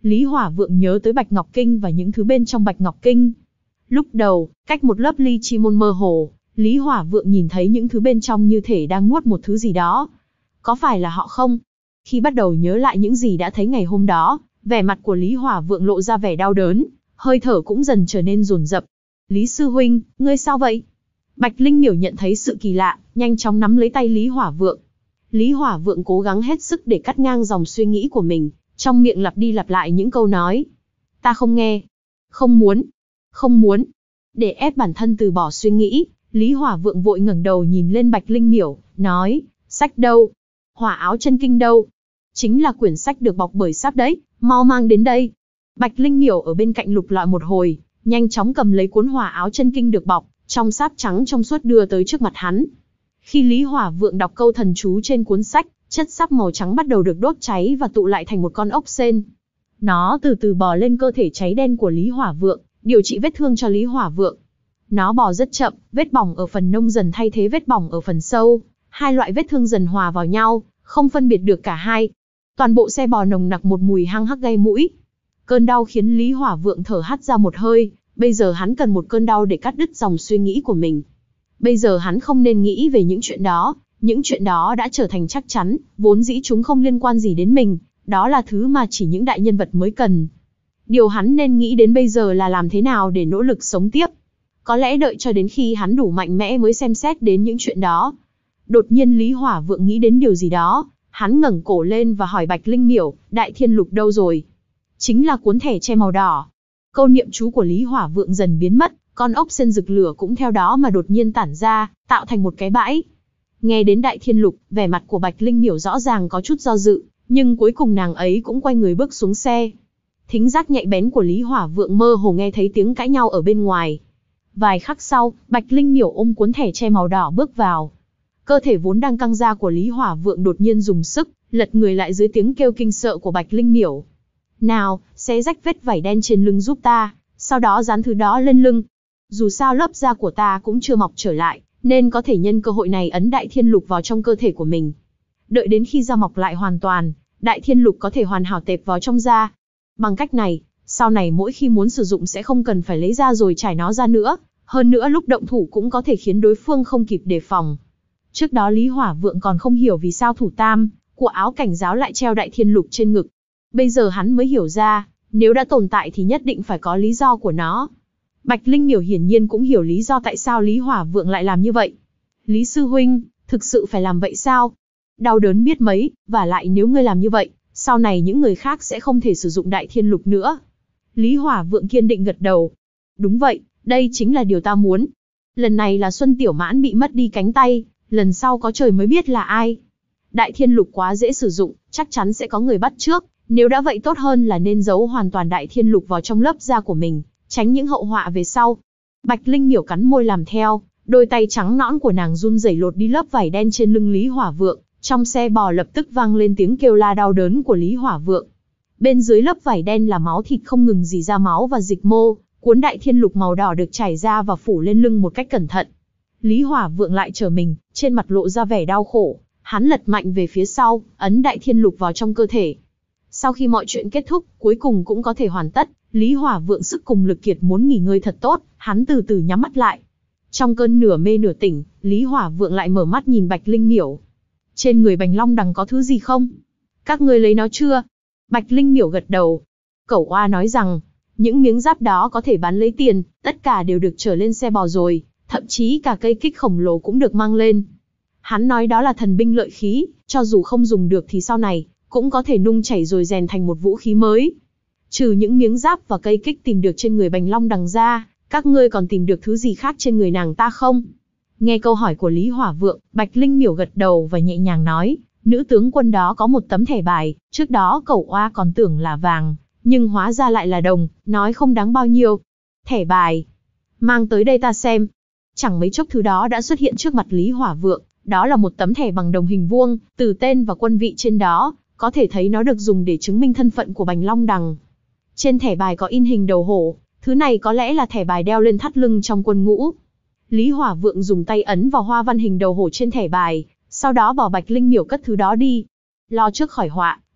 Lý Hỏa Vượng nhớ tới Bạch Ngọc Kinh và những thứ bên trong Bạch Ngọc Kinh. Lúc đầu, cách một lớp ly chi môn mơ hồ, Lý Hỏa Vượng nhìn thấy những thứ bên trong như thể đang nuốt một thứ gì đó. Có phải là họ không? Khi bắt đầu nhớ lại những gì đã thấy ngày hôm đó, vẻ mặt của Lý Hỏa Vượng lộ ra vẻ đau đớn, hơi thở cũng dần trở nên dồn dập. Lý sư huynh, ngươi sao vậy? Bạch Linh Miểu nhận thấy sự kỳ lạ, nhanh chóng nắm lấy tay Lý Hỏa Vượng. Lý Hỏa Vượng cố gắng hết sức để cắt ngang dòng suy nghĩ của mình, trong miệng lặp đi lặp lại những câu nói. Ta không nghe. Không muốn. Không muốn. Để ép bản thân từ bỏ suy nghĩ, Lý Hỏa Vượng vội ngẩng đầu nhìn lên Bạch Linh Miểu, nói, sách đâu? Hỏa áo chân kinh đâu? Chính là quyển sách được bọc bởi sáp đấy, mau mang đến đây. Bạch Linh Miểu ở bên cạnh lục lọi một hồi, nhanh chóng cầm lấy cuốn hỏa áo chân kinh được bọc trong sáp trắng trong suốt đưa tới trước mặt hắn. Khi Lý Hỏa Vượng đọc câu thần chú trên cuốn sách, chất sáp màu trắng bắt đầu được đốt cháy và tụ lại thành một con ốc sên. Nó từ từ bò lên cơ thể cháy đen của Lý Hỏa Vượng, điều trị vết thương cho Lý Hỏa Vượng. Nó bò rất chậm, vết bỏng ở phần nông dần thay thế vết bỏng ở phần sâu, hai loại vết thương dần hòa vào nhau, không phân biệt được cả hai. Toàn bộ xe bò nồng nặc một mùi hăng hắc gây mũi. Cơn đau khiến Lý Hỏa Vượng thở hắt ra một hơi, bây giờ hắn cần một cơn đau để cắt đứt dòng suy nghĩ của mình. Bây giờ hắn không nên nghĩ về những chuyện đó, những chuyện đó đã trở thành chắc chắn, vốn dĩ chúng không liên quan gì đến mình, đó là thứ mà chỉ những đại nhân vật mới cần. Điều hắn nên nghĩ đến bây giờ là làm thế nào để nỗ lực sống tiếp. Có lẽ đợi cho đến khi hắn đủ mạnh mẽ mới xem xét đến những chuyện đó. Đột nhiên Lý Hỏa Vượng nghĩ đến điều gì đó, hắn ngẩng cổ lên và hỏi Bạch Linh Miểu, Đại Thiên Lục đâu rồi? Chính là cuốn thẻ tre màu đỏ. Câu niệm chú của Lý Hỏa Vượng dần biến mất, con ốc sên rực lửa cũng theo đó mà đột nhiên tản ra, tạo thành một cái bãi. Nghe đến Đại Thiên Lục, vẻ mặt của Bạch Linh Miểu rõ ràng có chút do dự, nhưng cuối cùng nàng ấy cũng quay người bước xuống xe. Thính giác nhạy bén của Lý Hỏa Vượng mơ hồ nghe thấy tiếng cãi nhau ở bên ngoài. Vài khắc sau, Bạch Linh Miểu ôm cuốn thẻ tre màu đỏ bước vào. Cơ thể vốn đang căng ra của Lý Hỏa Vượng đột nhiên dùng sức, lật người lại dưới tiếng kêu kinh sợ của Bạch Linh Miểu. Nào, xé rách vết vảy đen trên lưng giúp ta, sau đó dán thứ đó lên lưng. Dù sao lớp da của ta cũng chưa mọc trở lại, nên có thể nhân cơ hội này ấn Đại Thiên Lục vào trong cơ thể của mình. Đợi đến khi da mọc lại hoàn toàn, Đại Thiên Lục có thể hoàn hảo tệp vào trong da. Bằng cách này, sau này mỗi khi muốn sử dụng sẽ không cần phải lấy ra rồi trải nó ra nữa, hơn nữa lúc động thủ cũng có thể khiến đối phương không kịp đề phòng. Trước đó Lý Hỏa Vượng còn không hiểu vì sao thủ tam của áo cảnh giáo lại treo Đại Thiên Lục trên ngực. Bây giờ hắn mới hiểu ra, nếu đã tồn tại thì nhất định phải có lý do của nó. Bạch Linh Miểu hiển nhiên cũng hiểu lý do tại sao Lý Hỏa Vượng lại làm như vậy. Lý sư huynh, thực sự phải làm vậy sao? Đau đớn biết mấy, và lại nếu ngươi làm như vậy, sau này những người khác sẽ không thể sử dụng Đại Thiên Lục nữa. Lý Hỏa Vượng kiên định gật đầu. Đúng vậy, đây chính là điều ta muốn. Lần này là Xuân Tiểu Mãn bị mất đi cánh tay, lần sau có trời mới biết là ai. Đại Thiên Lục quá dễ sử dụng, chắc chắn sẽ có người bắt trước. Nếu đã vậy tốt hơn là nên giấu hoàn toàn Đại Thiên Lục vào trong lớp da của mình, tránh những hậu họa về sau. Bạch Linh Miểu cắn môi làm theo, đôi tay trắng nõn của nàng run rẩy lột đi lớp vải đen trên lưng Lý Hỏa Vượng. Trong xe bò lập tức vang lên tiếng kêu la đau đớn của Lý Hỏa Vượng. Bên dưới lớp vải đen là máu thịt không ngừng rỉ ra máu và dịch mô, cuốn Đại Thiên Lục màu đỏ được trải ra và phủ lên lưng một cách cẩn thận. Lý Hỏa Vượng lại trở mình, trên mặt lộ ra vẻ đau khổ, hắn lật mạnh về phía sau, ấn Đại Thiên Lục vào trong cơ thể. Sau khi mọi chuyện kết thúc, cuối cùng cũng có thể hoàn tất, Lý Hỏa Vượng sức cùng lực kiệt muốn nghỉ ngơi thật tốt, hắn từ từ nhắm mắt lại. Trong cơn nửa mê nửa tỉnh, Lý Hỏa Vượng lại mở mắt nhìn Bạch Linh Miểu. Trên người Bành Long Đằng có thứ gì không? Các ngươi lấy nó chưa? Bạch Linh Miểu gật đầu. Cẩu Oa nói rằng, những miếng giáp đó có thể bán lấy tiền, tất cả đều được chở lên xe bò rồi, thậm chí cả cây kích khổng lồ cũng được mang lên. Hắn nói đó là thần binh lợi khí, cho dù không dùng được thì sau này cũng có thể nung chảy rồi rèn thành một vũ khí mới. Trừ những miếng giáp và cây kích tìm được trên người Bành Long Đằng ra, các ngươi còn tìm được thứ gì khác trên người nàng ta không? Nghe câu hỏi của Lý Hỏa Vượng, Bạch Linh Miểu gật đầu và nhẹ nhàng nói, nữ tướng quân đó có một tấm thẻ bài, trước đó Cẩu Oa còn tưởng là vàng, nhưng hóa ra lại là đồng, nói không đáng bao nhiêu. Thẻ bài, mang tới đây ta xem. Chẳng mấy chốc thứ đó đã xuất hiện trước mặt Lý Hỏa Vượng, đó là một tấm thẻ bằng đồng hình vuông, từ tên và quân vị trên đó, có thể thấy nó được dùng để chứng minh thân phận của Bành Long Đằng. Trên thẻ bài có in hình đầu hổ, thứ này có lẽ là thẻ bài đeo lên thắt lưng trong quân ngũ. Lý Hỏa Vượng dùng tay ấn vào hoa văn hình đầu hổ trên thẻ bài, sau đó bảo Bạch Linh Miểu cất thứ đó đi. Lo trước khỏi họa,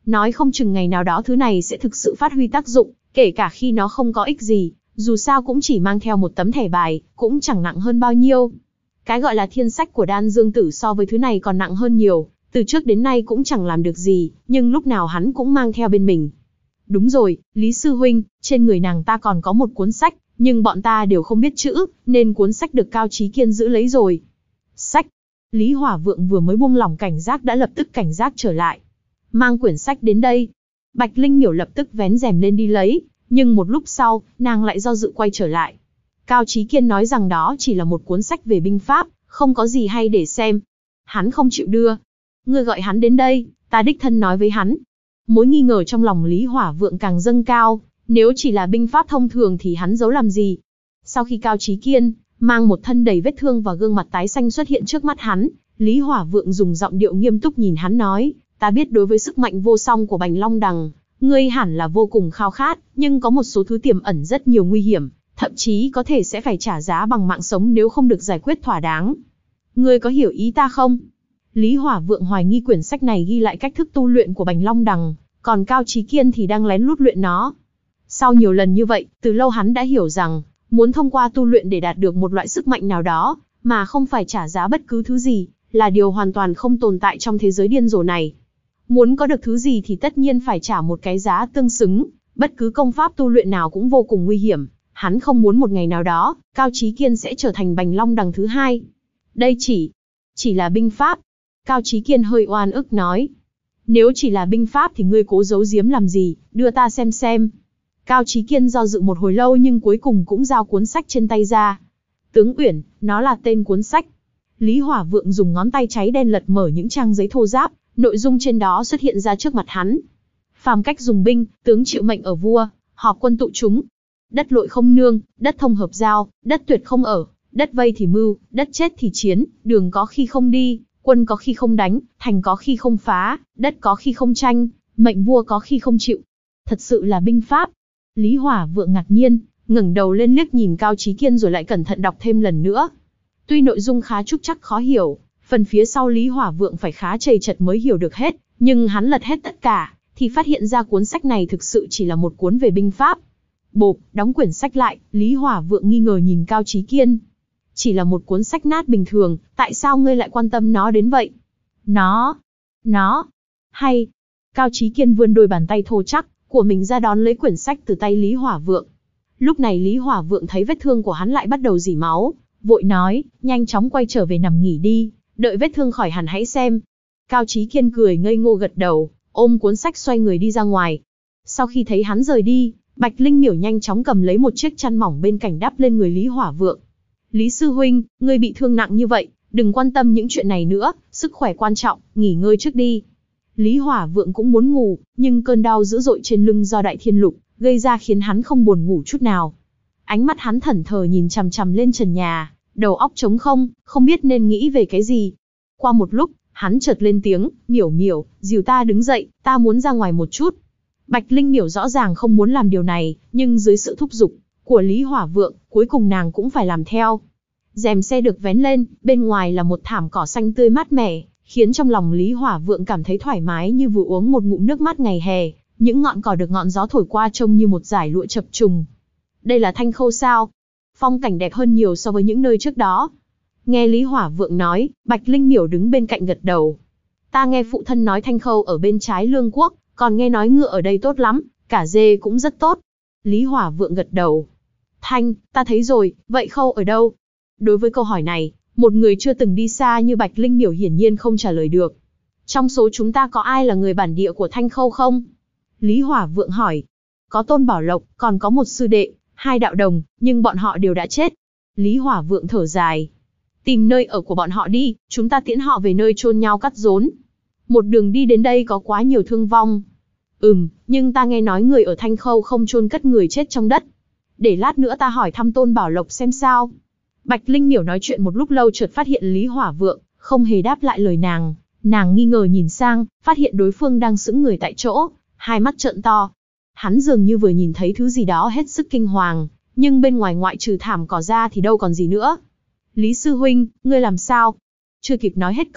Nói không chừng ngày nào đó thứ này sẽ thực sự phát huy tác dụng, kể cả khi nó không có ích gì, dù sao cũng chỉ mang theo một tấm thẻ bài, cũng chẳng nặng hơn bao nhiêu. Cái gọi là thiên sách của Đan Dương Tử so với thứ này còn nặng hơn nhiều, từ trước đến nay cũng chẳng làm được gì, nhưng lúc nào hắn cũng mang theo bên mình. Đúng rồi, Lý Sư Huynh, trên người nàng ta còn có một cuốn sách, nhưng bọn ta đều không biết chữ, nên cuốn sách được Cao Chí Kiên giữ lấy rồi. Sách. Lý Hỏa Vượng vừa mới buông lỏng cảnh giác đã lập tức cảnh giác trở lại. Mang quyển sách đến đây. Bạch Linh Miểu lập tức vén rèm lên đi lấy, nhưng một lúc sau, nàng lại do dự quay trở lại. Cao Chí Kiên nói rằng đó chỉ là một cuốn sách về binh pháp, không có gì hay để xem. Hắn không chịu đưa. Ngươi gọi hắn đến đây, ta đích thân nói với hắn. Mối nghi ngờ trong lòng Lý Hỏa Vượng càng dâng cao, nếu chỉ là binh pháp thông thường thì hắn giấu làm gì. Sau khi Cao Chí Kiên mang một thân đầy vết thương và gương mặt tái xanh xuất hiện trước mắt hắn, Lý Hỏa Vượng dùng giọng điệu nghiêm túc nhìn hắn nói, ta biết đối với sức mạnh vô song của Bành Long Đằng, ngươi hẳn là vô cùng khao khát, nhưng có một số thứ tiềm ẩn rất nhiều nguy hiểm, thậm chí có thể sẽ phải trả giá bằng mạng sống nếu không được giải quyết thỏa đáng. Ngươi có hiểu ý ta không? Lý Hỏa Vượng hoài nghi quyển sách này ghi lại cách thức tu luyện của Bành Long Đằng, còn Cao Chí Kiên thì đang lén lút luyện nó. Sau nhiều lần như vậy, từ lâu hắn đã hiểu rằng, muốn thông qua tu luyện để đạt được một loại sức mạnh nào đó, mà không phải trả giá bất cứ thứ gì, là điều hoàn toàn không tồn tại trong thế giới điên rồ này. Muốn có được thứ gì thì tất nhiên phải trả một cái giá tương xứng, bất cứ công pháp tu luyện nào cũng vô cùng nguy hiểm, hắn không muốn một ngày nào đó, Cao Chí Kiên sẽ trở thành Bành Long Đằng thứ hai. Đây chỉ, chỉ là binh pháp. Cao Chí Kiên hơi oan ức nói. Nếu chỉ là binh pháp thì ngươi cố giấu giếm làm gì, đưa ta xem xem. Cao Chí Kiên do dự một hồi lâu nhưng cuối cùng cũng giao cuốn sách trên tay ra. Tướng Uyển, nó là tên cuốn sách. Lý Hỏa Vượng dùng ngón tay cháy đen lật mở những trang giấy thô ráp, nội dung trên đó xuất hiện ra trước mặt hắn. Phàm cách dùng binh, tướng chịu mệnh ở vua, họp quân tụ chúng. Đất lội không nương, đất thông hợp giao, đất tuyệt không ở, đất vây thì mưu, đất chết thì chiến, đường có khi không đi, quân có khi không đánh, thành có khi không phá, đất có khi không tranh, mệnh vua có khi không chịu. Thật sự là binh pháp. Lý Hỏa Vượng ngạc nhiên, ngẩng đầu lên liếc nhìn Cao Chí Kiên rồi lại cẩn thận đọc thêm lần nữa. Tuy nội dung khá trúc trắc khó hiểu, phần phía sau Lý Hỏa Vượng phải khá trầy trật mới hiểu được hết, nhưng hắn lật hết tất cả, thì phát hiện ra cuốn sách này thực sự chỉ là một cuốn về binh pháp. Bộp, đóng quyển sách lại, Lý Hỏa Vượng nghi ngờ nhìn Cao Chí Kiên. Chỉ là một cuốn sách nát bình thường, tại sao ngươi lại quan tâm nó đến vậy? Nó, nó, hay. Cao Chí Kiên vươn đôi bàn tay thô chắc của mình ra đón lấy quyển sách từ tay Lý Hỏa Vượng. Lúc này Lý Hỏa Vượng thấy vết thương của hắn lại bắt đầu rỉ máu, vội nói, nhanh chóng quay trở về nằm nghỉ đi, đợi vết thương khỏi hẳn hãy xem. Cao Chí Kiên cười ngây ngô gật đầu, ôm cuốn sách xoay người đi ra ngoài. Sau khi thấy hắn rời đi, Bạch Linh Miểu nhanh chóng cầm lấy một chiếc chăn mỏng bên cạnh đắp lên người Lý Hỏa Vượng. Lý Sư Huynh, ngươi bị thương nặng như vậy, đừng quan tâm những chuyện này nữa, sức khỏe quan trọng, nghỉ ngơi trước đi. Lý Hỏa Vượng cũng muốn ngủ, nhưng cơn đau dữ dội trên lưng do Đại Thiên Lục gây ra khiến hắn không buồn ngủ chút nào. Ánh mắt hắn thẫn thờ nhìn chằm chằm lên trần nhà, đầu óc trống không, không biết nên nghĩ về cái gì. Qua một lúc, hắn chợt lên tiếng, Miểu Miểu, dìu ta đứng dậy, ta muốn ra ngoài một chút. Bạch Linh Miểu rõ ràng không muốn làm điều này, nhưng dưới sự thúc giục của Lý Hỏa Vượng, cuối cùng nàng cũng phải làm theo. Rèm xe được vén lên, bên ngoài là một thảm cỏ xanh tươi mát mẻ, khiến trong lòng Lý Hỏa Vượng cảm thấy thoải mái như vừa uống một ngụm nước mát ngày hè. Những ngọn cỏ được ngọn gió thổi qua trông như một dải lụa chập trùng. Đây là Thanh Khâu sao? Phong cảnh đẹp hơn nhiều so với những nơi trước đó. Nghe Lý Hỏa Vượng nói, Bạch Linh Miểu đứng bên cạnh gật đầu. Ta nghe phụ thân nói Thanh Khâu ở bên trái Lương Quốc, còn nghe nói ngựa ở đây tốt lắm, cả dê cũng rất tốt. Lý Hỏa Vượng gật đầu. Thanh, ta thấy rồi, vậy Khâu ở đâu? Đối với câu hỏi này, một người chưa từng đi xa như Bạch Linh Miểu hiển nhiên không trả lời được. Trong số chúng ta có ai là người bản địa của Thanh Khâu không? Lý Hỏa Vượng hỏi. Có Tôn Bảo Lộc, còn có một sư đệ, hai đạo đồng, nhưng bọn họ đều đã chết. Lý Hỏa Vượng thở dài. Tìm nơi ở của bọn họ đi, chúng ta tiễn họ về nơi chôn nhau cắt rốn. Một đường đi đến đây có quá nhiều thương vong. Ừm, nhưng ta nghe nói người ở Thanh Khâu không chôn cất người chết trong đất. Để lát nữa ta hỏi thăm Tôn Bảo Lộc xem sao. Bạch Linh Miểu nói chuyện một lúc lâu chợt phát hiện Lý Hỏa Vượng không hề đáp lại lời nàng. Nàng nghi ngờ nhìn sang, phát hiện đối phương đang sững người tại chỗ, hai mắt trợn to. Hắn dường như vừa nhìn thấy thứ gì đó hết sức kinh hoàng, nhưng bên ngoài ngoại trừ thảm cỏ ra thì đâu còn gì nữa. Lý Sư Huynh, ngươi làm sao? Chưa kịp nói hết câu,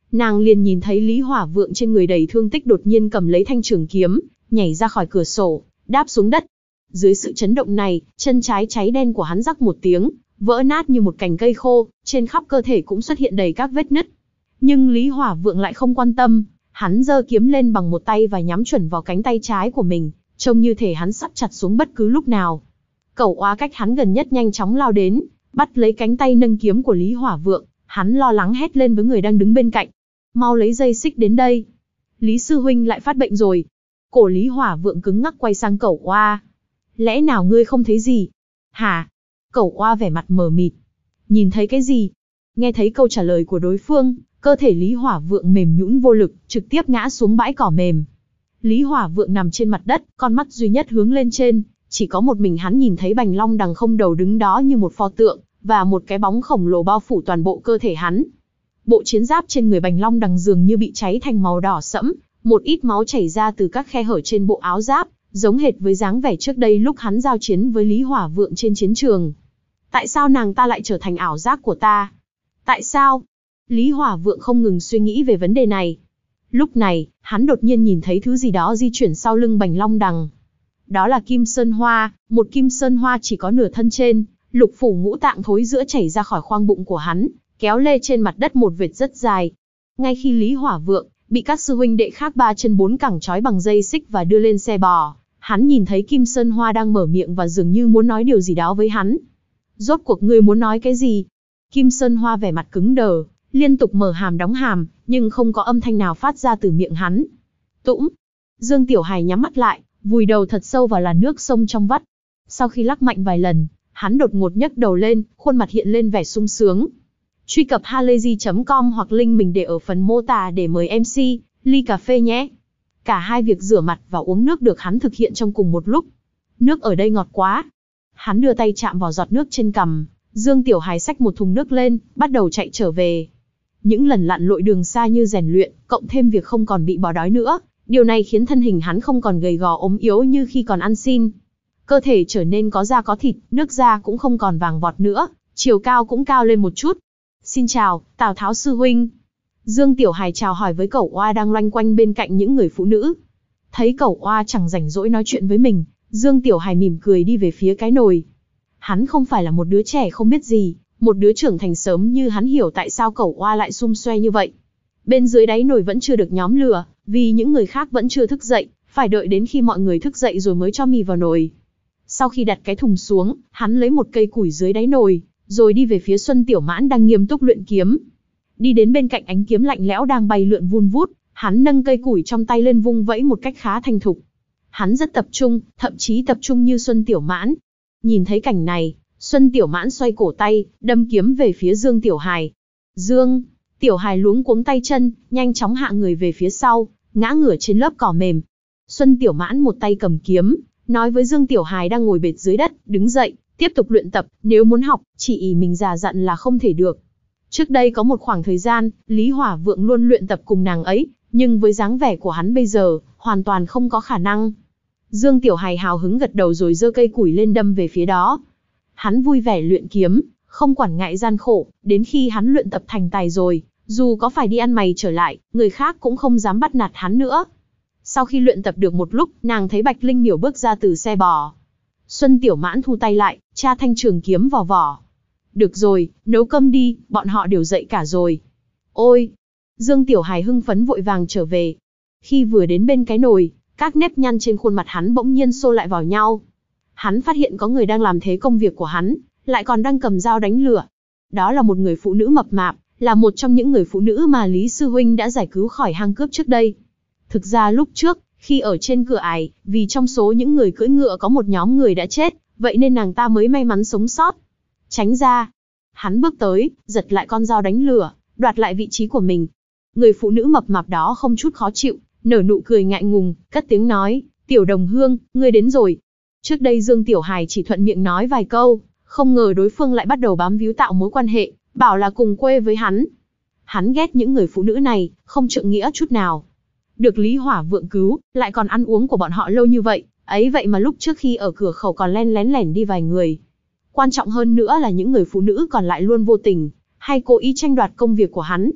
nàng liền nhìn thấy Lý Hỏa Vượng trên người đầy thương tích đột nhiên cầm lấy thanh trường kiếm, nhảy ra khỏi cửa sổ, đáp xuống đất. Dưới sự chấn động này, chân trái cháy đen của hắn rắc một tiếng, vỡ nát như một cành cây khô, trên khắp cơ thể cũng xuất hiện đầy các vết nứt. Nhưng Lý Hỏa Vượng lại không quan tâm, hắn giơ kiếm lên bằng một tay và nhắm chuẩn vào cánh tay trái của mình, trông như thể hắn sắp chặt xuống bất cứ lúc nào. Cẩu oa cách hắn gần nhất nhanh chóng lao đến, bắt lấy cánh tay nâng kiếm của Lý Hỏa Vượng, hắn lo lắng hét lên với người đang đứng bên cạnh. Mau lấy dây xích đến đây. Lý sư huynh lại phát bệnh rồi. Cổ Lý Hỏa Vượng cứng ngắc quay sang cẩu oa. Lẽ nào ngươi không thấy gì? Hả? Cẩu oa vẻ mặt mờ mịt. Nhìn thấy cái gì? Nghe thấy câu trả lời của đối phương, cơ thể Lý Hỏa Vượng mềm nhũn vô lực, trực tiếp ngã xuống bãi cỏ mềm. Lý Hỏa Vượng nằm trên mặt đất, con mắt duy nhất hướng lên trên, chỉ có một mình hắn nhìn thấy Bành Long Đằng không đầu đứng đó như một pho tượng, và một cái bóng khổng lồ bao phủ toàn bộ cơ thể hắn. Bộ chiến giáp trên người Bành Long Đằng dường như bị cháy thành màu đỏ sẫm, một ít máu chảy ra từ các khe hở trên bộ áo giáp, giống hệt với dáng vẻ trước đây lúc hắn giao chiến với Lý Hỏa Vượng trên chiến trường. Tại sao nàng ta lại trở thành ảo giác của ta? Tại sao? Lý Hỏa Vượng không ngừng suy nghĩ về vấn đề này. Lúc này, hắn đột nhiên nhìn thấy thứ gì đó di chuyển sau lưng Bành Long Đằng. Đó là kim sơn hoa, một kim sơn hoa chỉ có nửa thân trên, lục phủ ngũ tạng thối giữa chảy ra khỏi khoang bụng của hắn, kéo lê trên mặt đất một vệt rất dài. Ngay khi Lý Hỏa Vượng bị các sư huynh đệ khác ba chân bốn cẳng trói bằng dây xích và đưa lên xe bò, hắn nhìn thấy kim sơn hoa đang mở miệng và dường như muốn nói điều gì đó với hắn. Rốt cuộc ngươi muốn nói cái gì? Kim sơn hoa vẻ mặt cứng đờ, liên tục mở hàm đóng hàm, nhưng không có âm thanh nào phát ra từ miệng hắn. Tũm. Dương Tiểu Hài nhắm mắt lại, vùi đầu thật sâu vào làn nước sông trong vắt. Sau khi lắc mạnh vài lần, hắn đột ngột nhấc đầu lên, khuôn mặt hiện lên vẻ sung sướng. Truy cập halayzi chấm com hoặc link mình để ở phần mô tả để mời em xê, ly cà phê nhé. Cả hai việc rửa mặt và uống nước được hắn thực hiện trong cùng một lúc. Nước ở đây ngọt quá. Hắn đưa tay chạm vào giọt nước trên cằm, Dương Tiểu Hài xách một thùng nước lên, bắt đầu chạy trở về. Những lần lặn lội đường xa như rèn luyện, cộng thêm việc không còn bị bỏ đói nữa, điều này khiến thân hình hắn không còn gầy gò ốm yếu như khi còn ăn xin. Cơ thể trở nên có da có thịt, nước da cũng không còn vàng vọt nữa, chiều cao cũng cao lên một chút. Xin chào, Tào Tháo sư huynh. Dương Tiểu Hài chào hỏi với cẩu oa đang loanh quanh bên cạnh những người phụ nữ. Thấy cẩu oa chẳng rảnh rỗi nói chuyện với mình, Dương Tiểu Hài mỉm cười đi về phía cái nồi. Hắn không phải là một đứa trẻ không biết gì, một đứa trưởng thành sớm như hắn hiểu tại sao cẩu oa lại xum xoe như vậy. Bên dưới đáy nồi vẫn chưa được nhóm lửa, vì những người khác vẫn chưa thức dậy, phải đợi đến khi mọi người thức dậy rồi mới cho mì vào nồi. Sau khi đặt cái thùng xuống, hắn lấy một cây củi dưới đáy nồi, rồi đi về phía Xuân Tiểu Mãn đang nghiêm túc luyện kiếm. Đi đến bên cạnh ánh kiếm lạnh lẽo đang bay lượn vun vút, hắn nâng cây củi trong tay lên vung vẫy một cách khá thành thục. Hắn rất tập trung, thậm chí tập trung như Xuân Tiểu Mãn. Nhìn thấy cảnh này, Xuân Tiểu Mãn xoay cổ tay, đâm kiếm về phía Dương Tiểu Hài. Dương, Tiểu Hài luống cuống tay chân, nhanh chóng hạ người về phía sau, ngã ngửa trên lớp cỏ mềm. Xuân Tiểu Mãn một tay cầm kiếm, nói với Dương Tiểu Hài đang ngồi bệt dưới đất, đứng dậy, tiếp tục luyện tập, nếu muốn học, chỉ ỷ mình già dặn là không thể được. Trước đây có một khoảng thời gian, Lý Hỏa Vượng luôn luyện tập cùng nàng ấy, nhưng với dáng vẻ của hắn bây giờ, hoàn toàn không có khả năng. Dương Tiểu Hài hào hứng gật đầu rồi giơ cây củi lên đâm về phía đó. Hắn vui vẻ luyện kiếm, không quản ngại gian khổ, đến khi hắn luyện tập thành tài rồi, dù có phải đi ăn mày trở lại, người khác cũng không dám bắt nạt hắn nữa. Sau khi luyện tập được một lúc, nàng thấy Bạch Linh Miểu bước ra từ xe bò. Xuân Tiểu Mãn thu tay lại, tra thanh trường kiếm vào vỏ. Được rồi, nấu cơm đi, bọn họ đều dậy cả rồi. Ôi! Dương Tiểu Hài hưng phấn vội vàng trở về. Khi vừa đến bên cái nồi, các nếp nhăn trên khuôn mặt hắn bỗng nhiên xô lại vào nhau. Hắn phát hiện có người đang làm thế công việc của hắn, lại còn đang cầm dao đánh lửa. Đó là một người phụ nữ mập mạp, là một trong những người phụ nữ mà Lý Sư Huynh đã giải cứu khỏi hang cướp trước đây. Thực ra lúc trước, khi ở trên cửa ải, vì trong số những người cưỡi ngựa có một nhóm người đã chết, vậy nên nàng ta mới may mắn sống sót. Tránh ra. Hắn bước tới, giật lại con dao đánh lửa, đoạt lại vị trí của mình. Người phụ nữ mập mạp đó không chút khó chịu, nở nụ cười ngại ngùng, cất tiếng nói, Tiểu Đồng Hương, ngươi đến rồi. Trước đây Dương Tiểu Hài chỉ thuận miệng nói vài câu, không ngờ đối phương lại bắt đầu bám víu tạo mối quan hệ, bảo là cùng quê với hắn. Hắn ghét những người phụ nữ này, không trượng nghĩa chút nào. Được Lý Hỏa Vượng cứu, lại còn ăn uống của bọn họ lâu như vậy, ấy vậy mà lúc trước khi ở cửa khẩu còn len lén lẻn đi vài người. Quan trọng hơn nữa là những người phụ nữ còn lại luôn vô tình, hay cố ý tranh đoạt công việc của hắn.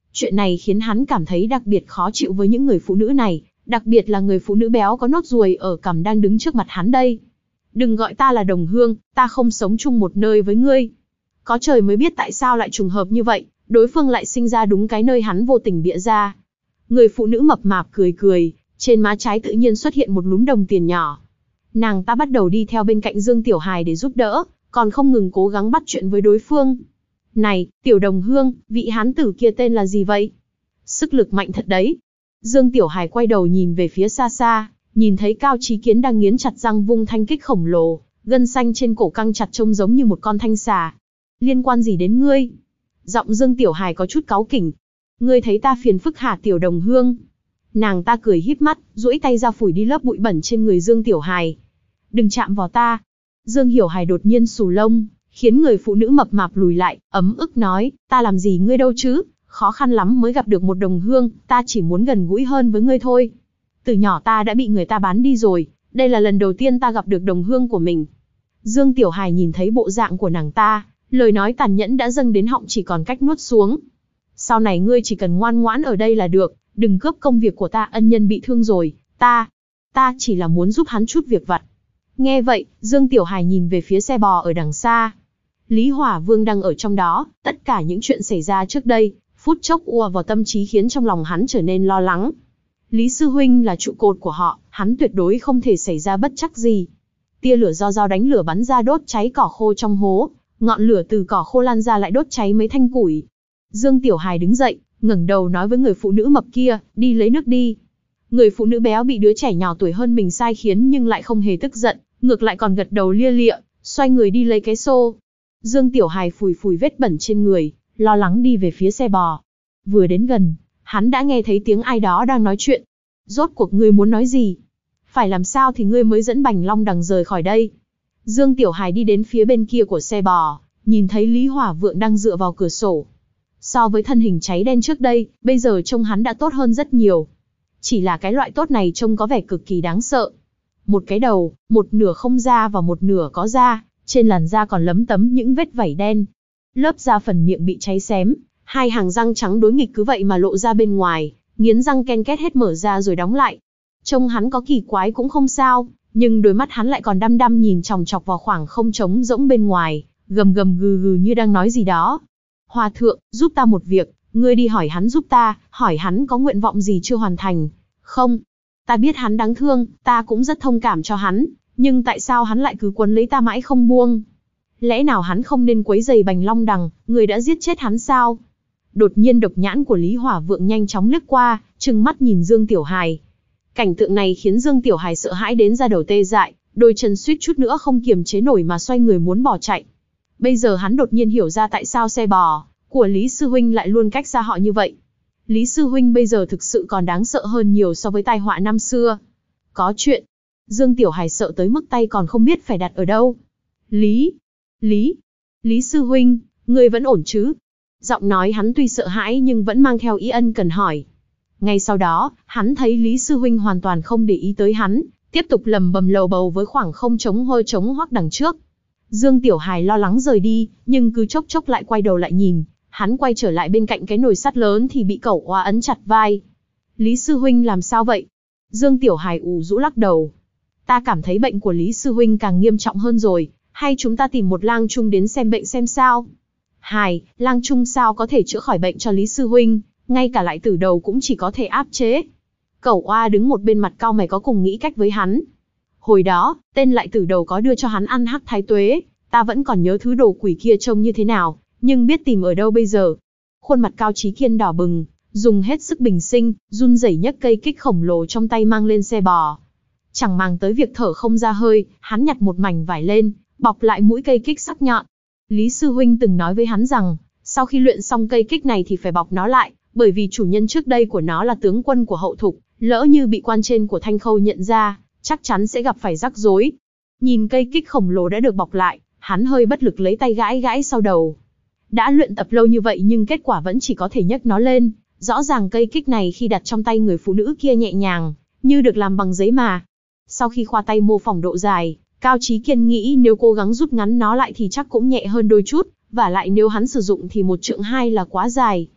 Chuyện này khiến hắn cảm thấy đặc biệt khó chịu với những người phụ nữ này, đặc biệt là người phụ nữ béo có nốt ruồi ở cằm đang đứng trước mặt hắn đây. Đừng gọi ta là đồng hương, ta không sống chung một nơi với ngươi. Có trời mới biết tại sao lại trùng hợp như vậy, đối phương lại sinh ra đúng cái nơi hắn vô tình bịa ra. Người phụ nữ mập mạp cười cười, trên má trái tự nhiên xuất hiện một lúm đồng tiền nhỏ. Nàng ta bắt đầu đi theo bên cạnh Dương Tiểu Hài để giúp đỡ, còn không ngừng cố gắng bắt chuyện với đối phương. Này, Tiểu Đồng Hương, vị hán tử kia tên là gì vậy? Sức lực mạnh thật đấy. Dương Tiểu Hài quay đầu nhìn về phía xa xa, nhìn thấy Cao Chí Kiến đang nghiến chặt răng vung thanh kích khổng lồ, gân xanh trên cổ căng chặt trông giống như một con thanh xà. Liên quan gì đến ngươi? Giọng Dương Tiểu Hài có chút cáu kỉnh. Ngươi thấy ta phiền phức hả Tiểu Đồng Hương? Nàng ta cười híp mắt, duỗi tay ra phủi đi lớp bụi bẩn trên người Dương Tiểu Hài. Đừng chạm vào ta. Dương Hiểu Hài đột nhiên xù lông, khiến người phụ nữ mập mạp lùi lại, ấm ức nói, ta làm gì ngươi đâu chứ, khó khăn lắm mới gặp được một đồng hương, ta chỉ muốn gần gũi hơn với ngươi thôi. Từ nhỏ ta đã bị người ta bán đi rồi, đây là lần đầu tiên ta gặp được đồng hương của mình. Dương Tiểu Hài nhìn thấy bộ dạng của nàng ta, lời nói tàn nhẫn đã dâng đến họng chỉ còn cách nuốt xuống. Sau này ngươi chỉ cần ngoan ngoãn ở đây là được, đừng cướp công việc của ta, ân nhân bị thương rồi, ta, ta chỉ là muốn giúp hắn chút việc vặt. Nghe vậy, Dương Tiểu Hài nhìn về phía xe bò ở đằng xa. Lý Hỏa Vương đang ở trong đó, tất cả những chuyện xảy ra trước đây, phút chốc ùa vào tâm trí khiến trong lòng hắn trở nên lo lắng. Lý Sư Huynh là trụ cột của họ, hắn tuyệt đối không thể xảy ra bất trắc gì. Tia lửa do dao đánh lửa bắn ra đốt cháy cỏ khô trong hố, ngọn lửa từ cỏ khô lan ra lại đốt cháy mấy thanh củi. Dương Tiểu Hài đứng dậy, ngẩng đầu nói với người phụ nữ mập kia, đi lấy nước đi. Người phụ nữ béo bị đứa trẻ nhỏ tuổi hơn mình sai khiến nhưng lại không hề tức giận, ngược lại còn gật đầu lia lịa, xoay người đi lấy cái xô. Dương Tiểu Hài phủi phủi vết bẩn trên người, lo lắng đi về phía xe bò. Vừa đến gần, hắn đã nghe thấy tiếng ai đó đang nói chuyện. Rốt cuộc ngươi muốn nói gì? Phải làm sao thì ngươi mới dẫn Bành Long Đằng rời khỏi đây? Dương Tiểu Hài đi đến phía bên kia của xe bò, nhìn thấy Lý Hỏa Vượng đang dựa vào cửa sổ. So với thân hình cháy đen trước đây, bây giờ trông hắn đã tốt hơn rất nhiều. Chỉ là cái loại tốt này trông có vẻ cực kỳ đáng sợ. Một cái đầu, một nửa không da và một nửa có da, trên làn da còn lấm tấm những vết vảy đen. Lớp da phần miệng bị cháy xém, hai hàng răng trắng đối nghịch cứ vậy mà lộ ra bên ngoài, nghiến răng ken két hết mở ra rồi đóng lại. Trông hắn có kỳ quái cũng không sao, nhưng đôi mắt hắn lại còn đăm đăm nhìn chòng chọc vào khoảng không trống rỗng bên ngoài, gầm gầm gừ gừ như đang nói gì đó. Hòa thượng, giúp ta một việc, ngươi đi hỏi hắn giúp ta, hỏi hắn có nguyện vọng gì chưa hoàn thành. Không, ta biết hắn đáng thương, ta cũng rất thông cảm cho hắn, nhưng tại sao hắn lại cứ quấn lấy ta mãi không buông? Lẽ nào hắn không nên quấy rầy Bành Long Đằng, người đã giết chết hắn sao? Đột nhiên độc nhãn của Lý Hỏa Vượng nhanh chóng lướt qua, trừng mắt nhìn Dương Tiểu Hài. Cảnh tượng này khiến Dương Tiểu Hài sợ hãi đến da đầu tê dại, đôi chân suýt chút nữa không kiềm chế nổi mà xoay người muốn bỏ chạy. Bây giờ hắn đột nhiên hiểu ra tại sao xe bò của Lý Sư Huynh lại luôn cách xa họ như vậy. Lý Sư Huynh bây giờ thực sự còn đáng sợ hơn nhiều so với tai họa năm xưa. Có chuyện. Dương Tiểu Hài sợ tới mức tay còn không biết phải đặt ở đâu. Lý, Lý, Lý Sư Huynh, ngươi vẫn ổn chứ? Giọng nói hắn tuy sợ hãi nhưng vẫn mang theo ý ân cần hỏi. Ngay sau đó, hắn thấy Lý Sư Huynh hoàn toàn không để ý tới hắn, tiếp tục lầm bầm lầu bầu với khoảng không trống hôi trống hoác đằng trước. Dương Tiểu Hài lo lắng rời đi, nhưng cứ chốc chốc lại quay đầu lại nhìn, hắn quay trở lại bên cạnh cái nồi sắt lớn thì bị Cẩu Oa ấn chặt vai. Lý Sư Huynh làm sao vậy? Dương Tiểu Hài ủ rũ lắc đầu. Ta cảm thấy bệnh của Lý Sư Huynh càng nghiêm trọng hơn rồi, hay chúng ta tìm một lang trung đến xem bệnh xem sao? Hài, lang trung sao có thể chữa khỏi bệnh cho Lý Sư Huynh, ngay cả lại tử đầu cũng chỉ có thể áp chế. Cẩu Oa đứng một bên mặt cau mày có cùng nghĩ cách với hắn. Hồi đó, tên lại tử đầu có đưa cho hắn ăn hắc thái tuế, ta vẫn còn nhớ thứ đồ quỷ kia trông như thế nào, nhưng biết tìm ở đâu bây giờ. Khuôn mặt Cao Chí Kiên đỏ bừng, dùng hết sức bình sinh, run rẩy nhấc cây kích khổng lồ trong tay mang lên xe bò. Chẳng màng tới việc thở không ra hơi, hắn nhặt một mảnh vải lên, bọc lại mũi cây kích sắc nhọn. Lý Sư Huynh từng nói với hắn rằng, sau khi luyện xong cây kích này thì phải bọc nó lại, bởi vì chủ nhân trước đây của nó là tướng quân của Hậu Thục, lỡ như bị quan trên của Thanh Khâu nhận ra, chắc chắn sẽ gặp phải rắc rối. Nhìn cây kích khổng lồ đã được bọc lại, hắn hơi bất lực lấy tay gãi gãi sau đầu. Đã luyện tập lâu như vậy nhưng kết quả vẫn chỉ có thể nhấc nó lên, rõ ràng cây kích này khi đặt trong tay người phụ nữ kia nhẹ nhàng, như được làm bằng giấy mà. Sau khi khoa tay mô phỏng độ dài, Cao Chí Kiên nghĩ nếu cố gắng rút ngắn nó lại thì chắc cũng nhẹ hơn đôi chút, và lại nếu hắn sử dụng thì một trượng hai là quá dài.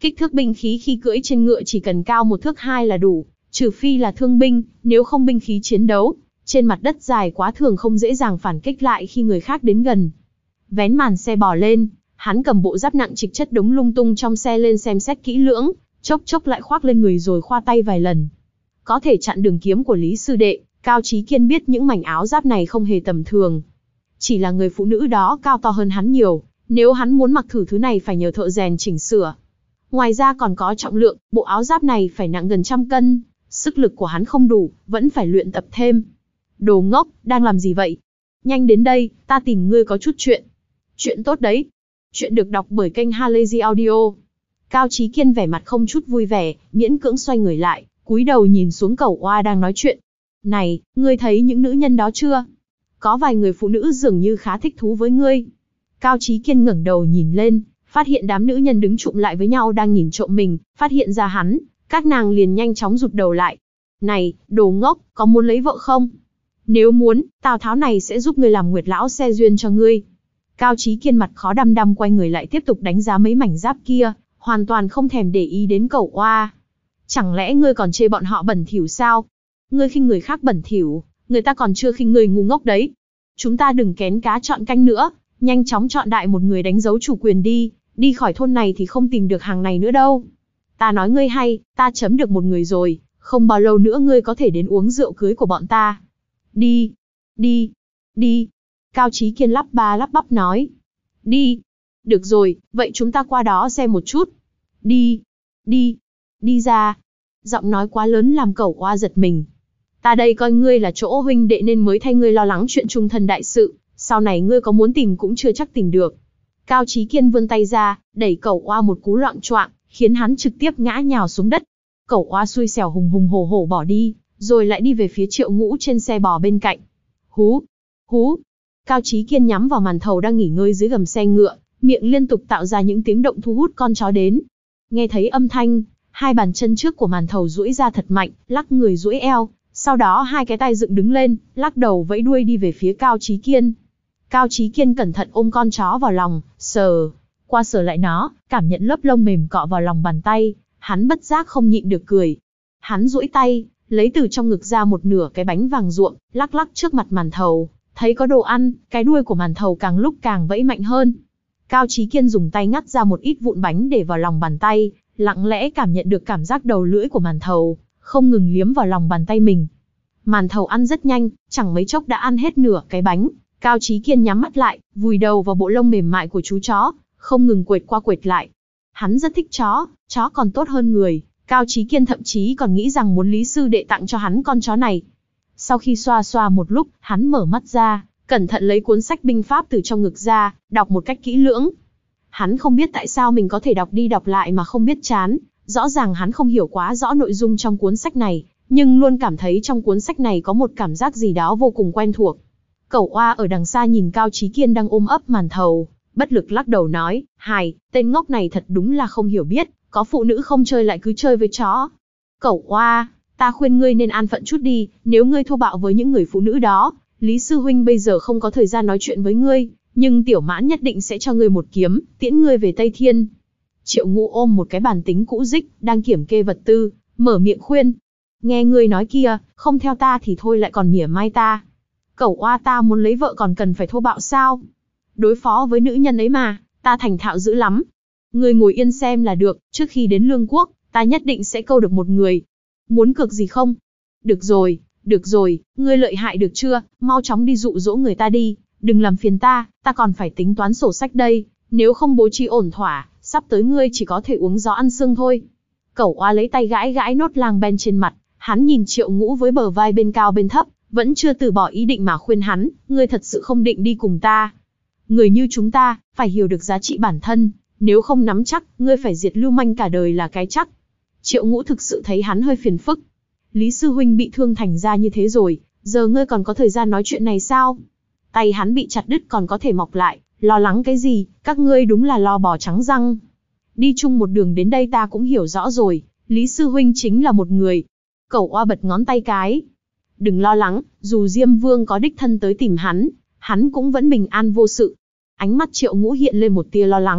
Kích thước binh khí khi cưỡi trên ngựa chỉ cần cao một thước hai là đủ, trừ phi là thương binh, nếu không binh khí chiến đấu. Trên mặt đất dài quá thường không dễ dàng phản kích lại khi người khác đến gần. Vén màn xe bò lên, hắn cầm bộ giáp nặng trịch chất đống lung tung trong xe lên xem xét kỹ lưỡng, chốc chốc lại khoác lên người rồi khoa tay vài lần. Có thể chặn đường kiếm của Lý sư đệ, Cao Chí Kiên biết những mảnh áo giáp này không hề tầm thường. Chỉ là người phụ nữ đó cao to hơn hắn nhiều, nếu hắn muốn mặc thử thứ này phải nhờ thợ rèn chỉnh sửa. Ngoài ra còn có trọng lượng, bộ áo giáp này phải nặng gần trăm cân, sức lực của hắn không đủ, vẫn phải luyện tập thêm. Đồ ngốc, đang làm gì vậy? Nhanh đến đây, ta tìm ngươi có chút chuyện. Chuyện tốt đấy. Chuyện được đọc bởi kênh Halazy Audio. Cao Chí Kiên vẻ mặt không chút vui vẻ, miễn cưỡng xoay người lại, cúi đầu nhìn xuống Cẩu Oa đang nói chuyện. Này, ngươi thấy những nữ nhân đó chưa? Có vài người phụ nữ dường như khá thích thú với ngươi. Cao Chí Kiên ngẩng đầu nhìn lên, phát hiện đám nữ nhân đứng chụm lại với nhau đang nhìn trộm mình, phát hiện ra hắn, các nàng liền nhanh chóng rụt đầu lại. Này, đồ ngốc, có muốn lấy vợ không? Nếu muốn, Tào Tháo này sẽ giúp ngươi làm Nguyệt lão xe duyên cho ngươi. Cao Chí Kiên mặt khó đăm đăm quay người lại tiếp tục đánh giá mấy mảnh giáp kia, hoàn toàn không thèm để ý đến Cẩu Oa. Chẳng lẽ ngươi còn chê bọn họ bẩn thỉu sao? Ngươi khinh người khác bẩn thỉu, người ta còn chưa khinh ngươi ngu ngốc đấy. Chúng ta đừng kén cá chọn canh nữa, nhanh chóng chọn đại một người đánh dấu chủ quyền đi, đi khỏi thôn này thì không tìm được hàng này nữa đâu. Ta nói ngươi hay, ta chấm được một người rồi, không bao lâu nữa ngươi có thể đến uống rượu cưới của bọn ta. Đi, đi, đi. Cao Chí Kiên lắp ba lắp bắp nói. Đi. Được rồi, vậy chúng ta qua đó xem một chút. Đi, đi, đi ra. Giọng nói quá lớn làm Cẩu Oa giật mình. Ta đây coi ngươi là chỗ huynh đệ nên mới thay ngươi lo lắng chuyện trung thân đại sự, sau này ngươi có muốn tìm cũng chưa chắc tìm được. Cao Chí Kiên vươn tay ra, đẩy Cẩu Oa một cú loạng choạng, khiến hắn trực tiếp ngã nhào xuống đất. Cẩu Oa xui xẻo hùng hùng hổ hổ bỏ đi, rồi lại đi về phía Triệu Ngũ trên xe bò bên cạnh. Hú, hú. Cao Chí Kiên nhắm vào Màn Thầu đang nghỉ ngơi dưới gầm xe ngựa, miệng liên tục tạo ra những tiếng động thu hút con chó đến. Nghe thấy âm thanh, hai bàn chân trước của Màn Thầu duỗi ra thật mạnh, lắc người duỗi eo, sau đó hai cái tay dựng đứng lên, lắc đầu vẫy đuôi đi về phía Cao Chí Kiên. Cao Chí Kiên cẩn thận ôm con chó vào lòng, sờ qua sờ lại nó, cảm nhận lớp lông mềm cọ vào lòng bàn tay, hắn bất giác không nhịn được cười. Hắn duỗi tay, lấy từ trong ngực ra một nửa cái bánh vàng ruộm, lắc lắc trước mặt Màn Thầu, thấy có đồ ăn, cái đuôi của Màn Thầu càng lúc càng vẫy mạnh hơn. Cao Chí Kiên dùng tay ngắt ra một ít vụn bánh để vào lòng bàn tay, lặng lẽ cảm nhận được cảm giác đầu lưỡi của Màn Thầu, không ngừng liếm vào lòng bàn tay mình. Màn Thầu ăn rất nhanh, chẳng mấy chốc đã ăn hết nửa cái bánh. Cao Chí Kiên nhắm mắt lại, vùi đầu vào bộ lông mềm mại của chú chó, không ngừng quệt qua quệt lại. Hắn rất thích chó, chó còn tốt hơn người. Cao Chí Kiên thậm chí còn nghĩ rằng muốn Lý sư đệ tặng cho hắn con chó này. Sau khi xoa xoa một lúc, hắn mở mắt ra, cẩn thận lấy cuốn sách binh pháp từ trong ngực ra, đọc một cách kỹ lưỡng. Hắn không biết tại sao mình có thể đọc đi đọc lại mà không biết chán. Rõ ràng hắn không hiểu quá rõ nội dung trong cuốn sách này, nhưng luôn cảm thấy trong cuốn sách này có một cảm giác gì đó vô cùng quen thuộc. Cẩu Oa ở đằng xa nhìn Cao Chí Kiên đang ôm ấp Màn Thầu, bất lực lắc đầu nói, hài, tên ngốc này thật đúng là không hiểu biết, có phụ nữ không chơi lại cứ chơi với chó. Cẩu Oa, ta khuyên ngươi nên an phận chút đi, nếu ngươi thô bạo với những người phụ nữ đó, Lý sư huynh bây giờ không có thời gian nói chuyện với ngươi, nhưng Tiểu Mãn nhất định sẽ cho ngươi một kiếm, tiễn ngươi về Tây Thiên. Triệu Ngũ ôm một cái bàn tính cũ rích, đang kiểm kê vật tư, mở miệng khuyên. Nghe ngươi nói kia, không theo ta thì thôi lại còn mỉa mai ta. Cẩu Oa, ta muốn lấy vợ còn cần phải thô bạo sao? Đối phó với nữ nhân ấy mà, ta thành thạo dữ lắm. Ngươi ngồi yên xem là được, trước khi đến Lương Quốc, ta nhất định sẽ câu được một người. Muốn cược gì không? Được rồi, được rồi, ngươi lợi hại được chưa, mau chóng đi dụ dỗ người ta đi, đừng làm phiền ta, ta còn phải tính toán sổ sách đây, nếu không bố trí ổn thỏa, sắp tới ngươi chỉ có thể uống gió ăn sương thôi. Cẩu Oa lấy tay gãi gãi nốt lang ben trên mặt, hắn nhìn Triệu Ngũ với bờ vai bên cao bên thấp, vẫn chưa từ bỏ ý định mà khuyên hắn, ngươi thật sự không định đi cùng ta. Người như chúng ta, phải hiểu được giá trị bản thân, nếu không nắm chắc, ngươi phải diệt lưu manh cả đời là cái chắc. Triệu Ngũ thực sự thấy hắn hơi phiền phức. Lý sư huynh bị thương thành ra như thế rồi, giờ ngươi còn có thời gian nói chuyện này sao? Tay hắn bị chặt đứt còn có thể mọc lại, lo lắng cái gì, các ngươi đúng là lo bò trắng răng. Đi chung một đường đến đây ta cũng hiểu rõ rồi, Lý sư huynh chính là một người. Cẩu Oa bật ngón tay cái. Đừng lo lắng, dù Diêm Vương có đích thân tới tìm hắn, hắn cũng vẫn bình an vô sự. Ánh mắt Triệu Ngũ hiện lên một tia lo lắng,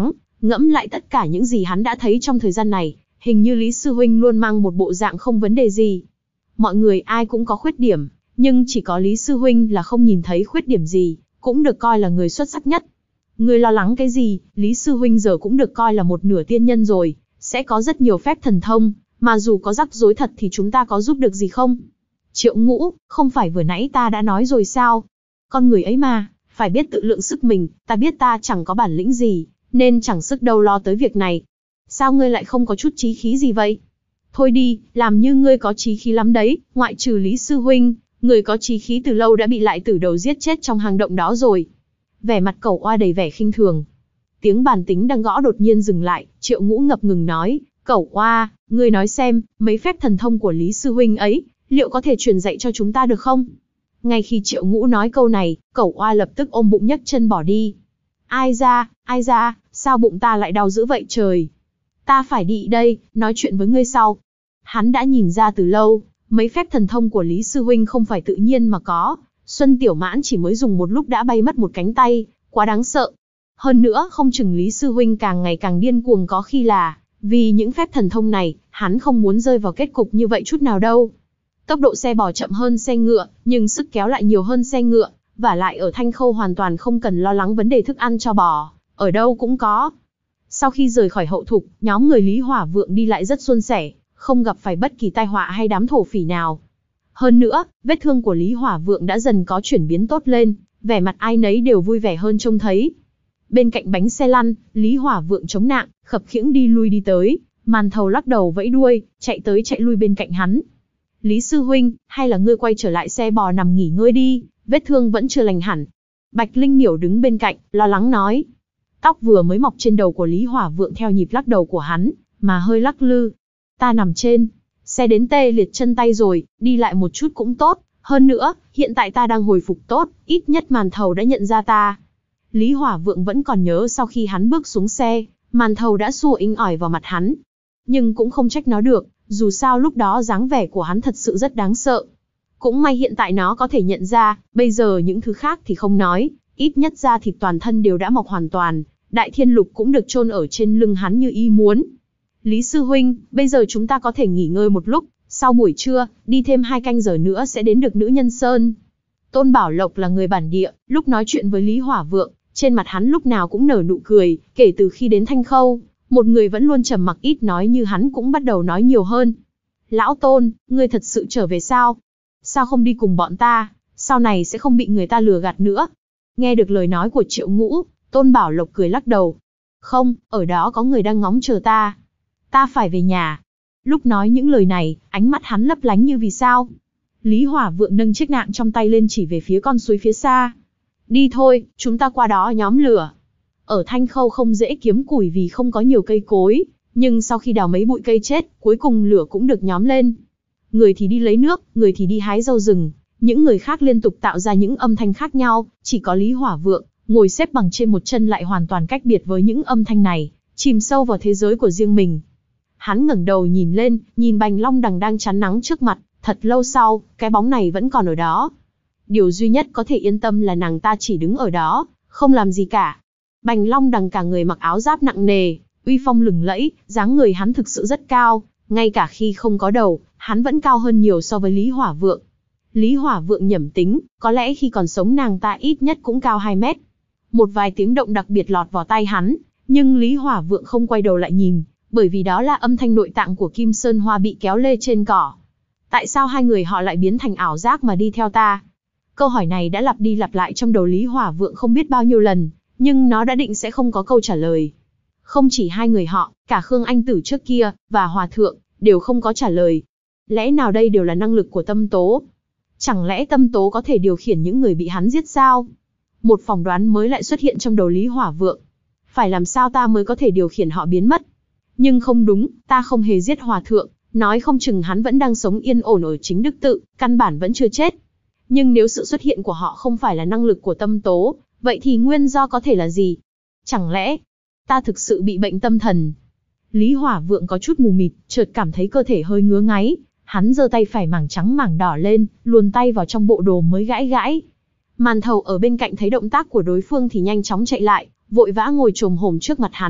Ngẫm lại tất cả những gì hắn đã thấy trong thời gian này, hình như Lý Sư Huynh luôn mang một bộ dạng không vấn đề gì. Mọi người ai cũng có khuyết điểm, nhưng chỉ có Lý Sư Huynh là không nhìn thấy khuyết điểm gì, cũng được coi là người xuất sắc nhất. Người lo lắng cái gì, Lý Sư Huynh giờ cũng được coi là một nửa tiên nhân rồi, sẽ có rất nhiều phép thần thông, mà dù có rắc rối thật thì chúng ta có giúp được gì không? Triệu Ngũ, không phải vừa nãy ta đã nói rồi sao? Con người ấy mà, phải biết tự lượng sức mình, ta biết ta chẳng có bản lĩnh gì, nên chẳng sức đâu lo tới việc này. Sao ngươi lại không có chút chí khí gì vậy? Thôi đi, làm như ngươi có chí khí lắm đấy, ngoại trừ Lý Sư Huynh, người có chí khí từ lâu đã bị lại tử đầu giết chết trong hang động đó rồi. Vẻ mặt Cẩu Oa đầy vẻ khinh thường. Tiếng bàn tính đang gõ đột nhiên dừng lại, Triệu Ngũ ngập ngừng nói, Cẩu Oa, ngươi nói xem, mấy phép thần thông của Lý Sư Huynh ấy, liệu có thể truyền dạy cho chúng ta được không? Ngay khi Triệu Ngũ nói câu này, Cẩu Oa lập tức ôm bụng nhấc chân bỏ đi. Ai ra, ai ra, sao bụng ta lại đau dữ vậy trời? Ta phải đi đây, nói chuyện với ngươi sau. Hắn đã nhìn ra từ lâu, mấy phép thần thông của Lý Sư Huynh không phải tự nhiên mà có. Xuân Tiểu Mãn chỉ mới dùng một lúc đã bay mất một cánh tay, quá đáng sợ. Hơn nữa, không chừng Lý Sư Huynh càng ngày càng điên cuồng, có khi là vì những phép thần thông này, hắn không muốn rơi vào kết cục như vậy chút nào đâu. Tốc độ xe bò chậm hơn xe ngựa, nhưng sức kéo lại nhiều hơn xe ngựa, và lại ở Thanh Khâu hoàn toàn không cần lo lắng vấn đề thức ăn cho bò, ở đâu cũng có. Sau khi rời khỏi hậu thục, nhóm người Lý Hỏa Vượng đi lại rất suôn sẻ, không gặp phải bất kỳ tai họa hay đám thổ phỉ nào. Hơn nữa, vết thương của Lý Hỏa Vượng đã dần có chuyển biến tốt lên, vẻ mặt ai nấy đều vui vẻ hơn trông thấy. Bên cạnh bánh xe lăn, Lý Hỏa Vượng chống nạng, khập khiễng đi lui đi tới, Màn Thầu lắc đầu vẫy đuôi, chạy tới chạy lui bên cạnh hắn. Lý Sư Huynh, hay là ngươi quay trở lại xe bò nằm nghỉ ngơi đi, vết thương vẫn chưa lành hẳn. Bạch Linh Miểu đứng bên cạnh, lo lắng nói. Tóc vừa mới mọc trên đầu của Lý Hỏa Vượng theo nhịp lắc đầu của hắn, mà hơi lắc lư. Ta nằm trên xe đến tê liệt chân tay rồi, đi lại một chút cũng tốt. Hơn nữa, hiện tại ta đang hồi phục tốt, ít nhất Màn Thầu đã nhận ra ta. Lý Hỏa Vượng vẫn còn nhớ sau khi hắn bước xuống xe, Màn Thầu đã xua inh ỏi vào mặt hắn. Nhưng cũng không trách nó được, dù sao lúc đó dáng vẻ của hắn thật sự rất đáng sợ. Cũng may hiện tại nó có thể nhận ra, bây giờ những thứ khác thì không nói, ít nhất da thịt toàn thân đều đã mọc hoàn toàn, Đại Thiên Lục cũng được chôn ở trên lưng hắn như ý muốn. Lý Sư Huynh, bây giờ chúng ta có thể nghỉ ngơi một lúc, sau buổi trưa, đi thêm hai canh giờ nữa sẽ đến được Nữ Nhân Sơn. Tôn Bảo Lộc là người bản địa, lúc nói chuyện với Lý Hỏa Vượng, trên mặt hắn lúc nào cũng nở nụ cười, kể từ khi đến Thanh Khâu, một người vẫn luôn trầm mặc ít nói như hắn cũng bắt đầu nói nhiều hơn. Lão Tôn, ngươi thật sự trở về sao? Sao không đi cùng bọn ta, sau này sẽ không bị người ta lừa gạt nữa. Nghe được lời nói của Triệu Ngũ, Tôn Bảo Lộc cười lắc đầu. Không, ở đó có người đang ngóng chờ ta. Ta phải về nhà. Lúc nói những lời này, ánh mắt hắn lấp lánh như vì sao. Lý Hỏa Vượng nâng chiếc nạng trong tay lên chỉ về phía con suối phía xa. Đi thôi, chúng ta qua đó nhóm lửa. Ở Thanh Khâu không dễ kiếm củi vì không có nhiều cây cối, nhưng sau khi đào mấy bụi cây chết, cuối cùng lửa cũng được nhóm lên. Người thì đi lấy nước, người thì đi hái rau rừng, những người khác liên tục tạo ra những âm thanh khác nhau, chỉ có Lý Hỏa Vượng, ngồi xếp bằng trên một chân lại hoàn toàn cách biệt với những âm thanh này, chìm sâu vào thế giới của riêng mình. Hắn ngẩng đầu nhìn lên, nhìn Bành Long Đằng đang chắn nắng trước mặt, thật lâu sau, cái bóng này vẫn còn ở đó. Điều duy nhất có thể yên tâm là nàng ta chỉ đứng ở đó, không làm gì cả. Bành Long Đằng cả người mặc áo giáp nặng nề, uy phong lừng lẫy, dáng người hắn thực sự rất cao, ngay cả khi không có đầu, hắn vẫn cao hơn nhiều so với Lý Hỏa Vượng. Lý Hỏa Vượng nhẩm tính, có lẽ khi còn sống nàng ta ít nhất cũng cao hai mét. Một vài tiếng động đặc biệt lọt vào tai hắn, nhưng Lý Hỏa Vượng không quay đầu lại nhìn, bởi vì đó là âm thanh nội tạng của Kim Sơn Hoa bị kéo lê trên cỏ. Tại sao hai người họ lại biến thành ảo giác mà đi theo ta? Câu hỏi này đã lặp đi lặp lại trong đầu Lý Hỏa Vượng không biết bao nhiêu lần, nhưng nó đã định sẽ không có câu trả lời. Không chỉ hai người họ, cả Khương Anh Tử trước kia, và Hòa Thượng, đều không có trả lời. Lẽ nào đây đều là năng lực của Tâm Tố? Chẳng lẽ Tâm Tố có thể điều khiển những người bị hắn giết sao? Một phỏng đoán mới lại xuất hiện trong đầu Lý Hỏa Vượng. Phải làm sao ta mới có thể điều khiển họ biến mất? Nhưng không đúng, ta không hề giết Hòa Thượng, nói không chừng hắn vẫn đang sống yên ổn ở chính Đức Tự, căn bản vẫn chưa chết. Nhưng nếu sự xuất hiện của họ không phải là năng lực của Tâm Tố, vậy thì nguyên do có thể là gì? Chẳng lẽ ta thực sự bị bệnh tâm thần? Lý Hỏa Vượng có chút mù mịt, chợt cảm thấy cơ thể hơi ngứa ngáy, hắn giơ tay phải mảng trắng mảng đỏ lên, luồn tay vào trong bộ đồ mới gãi gãi. Màn Thầu ở bên cạnh thấy động tác của đối phương thì nhanh chóng chạy lại, vội vã ngồi chồm hổm trước mặt hắn,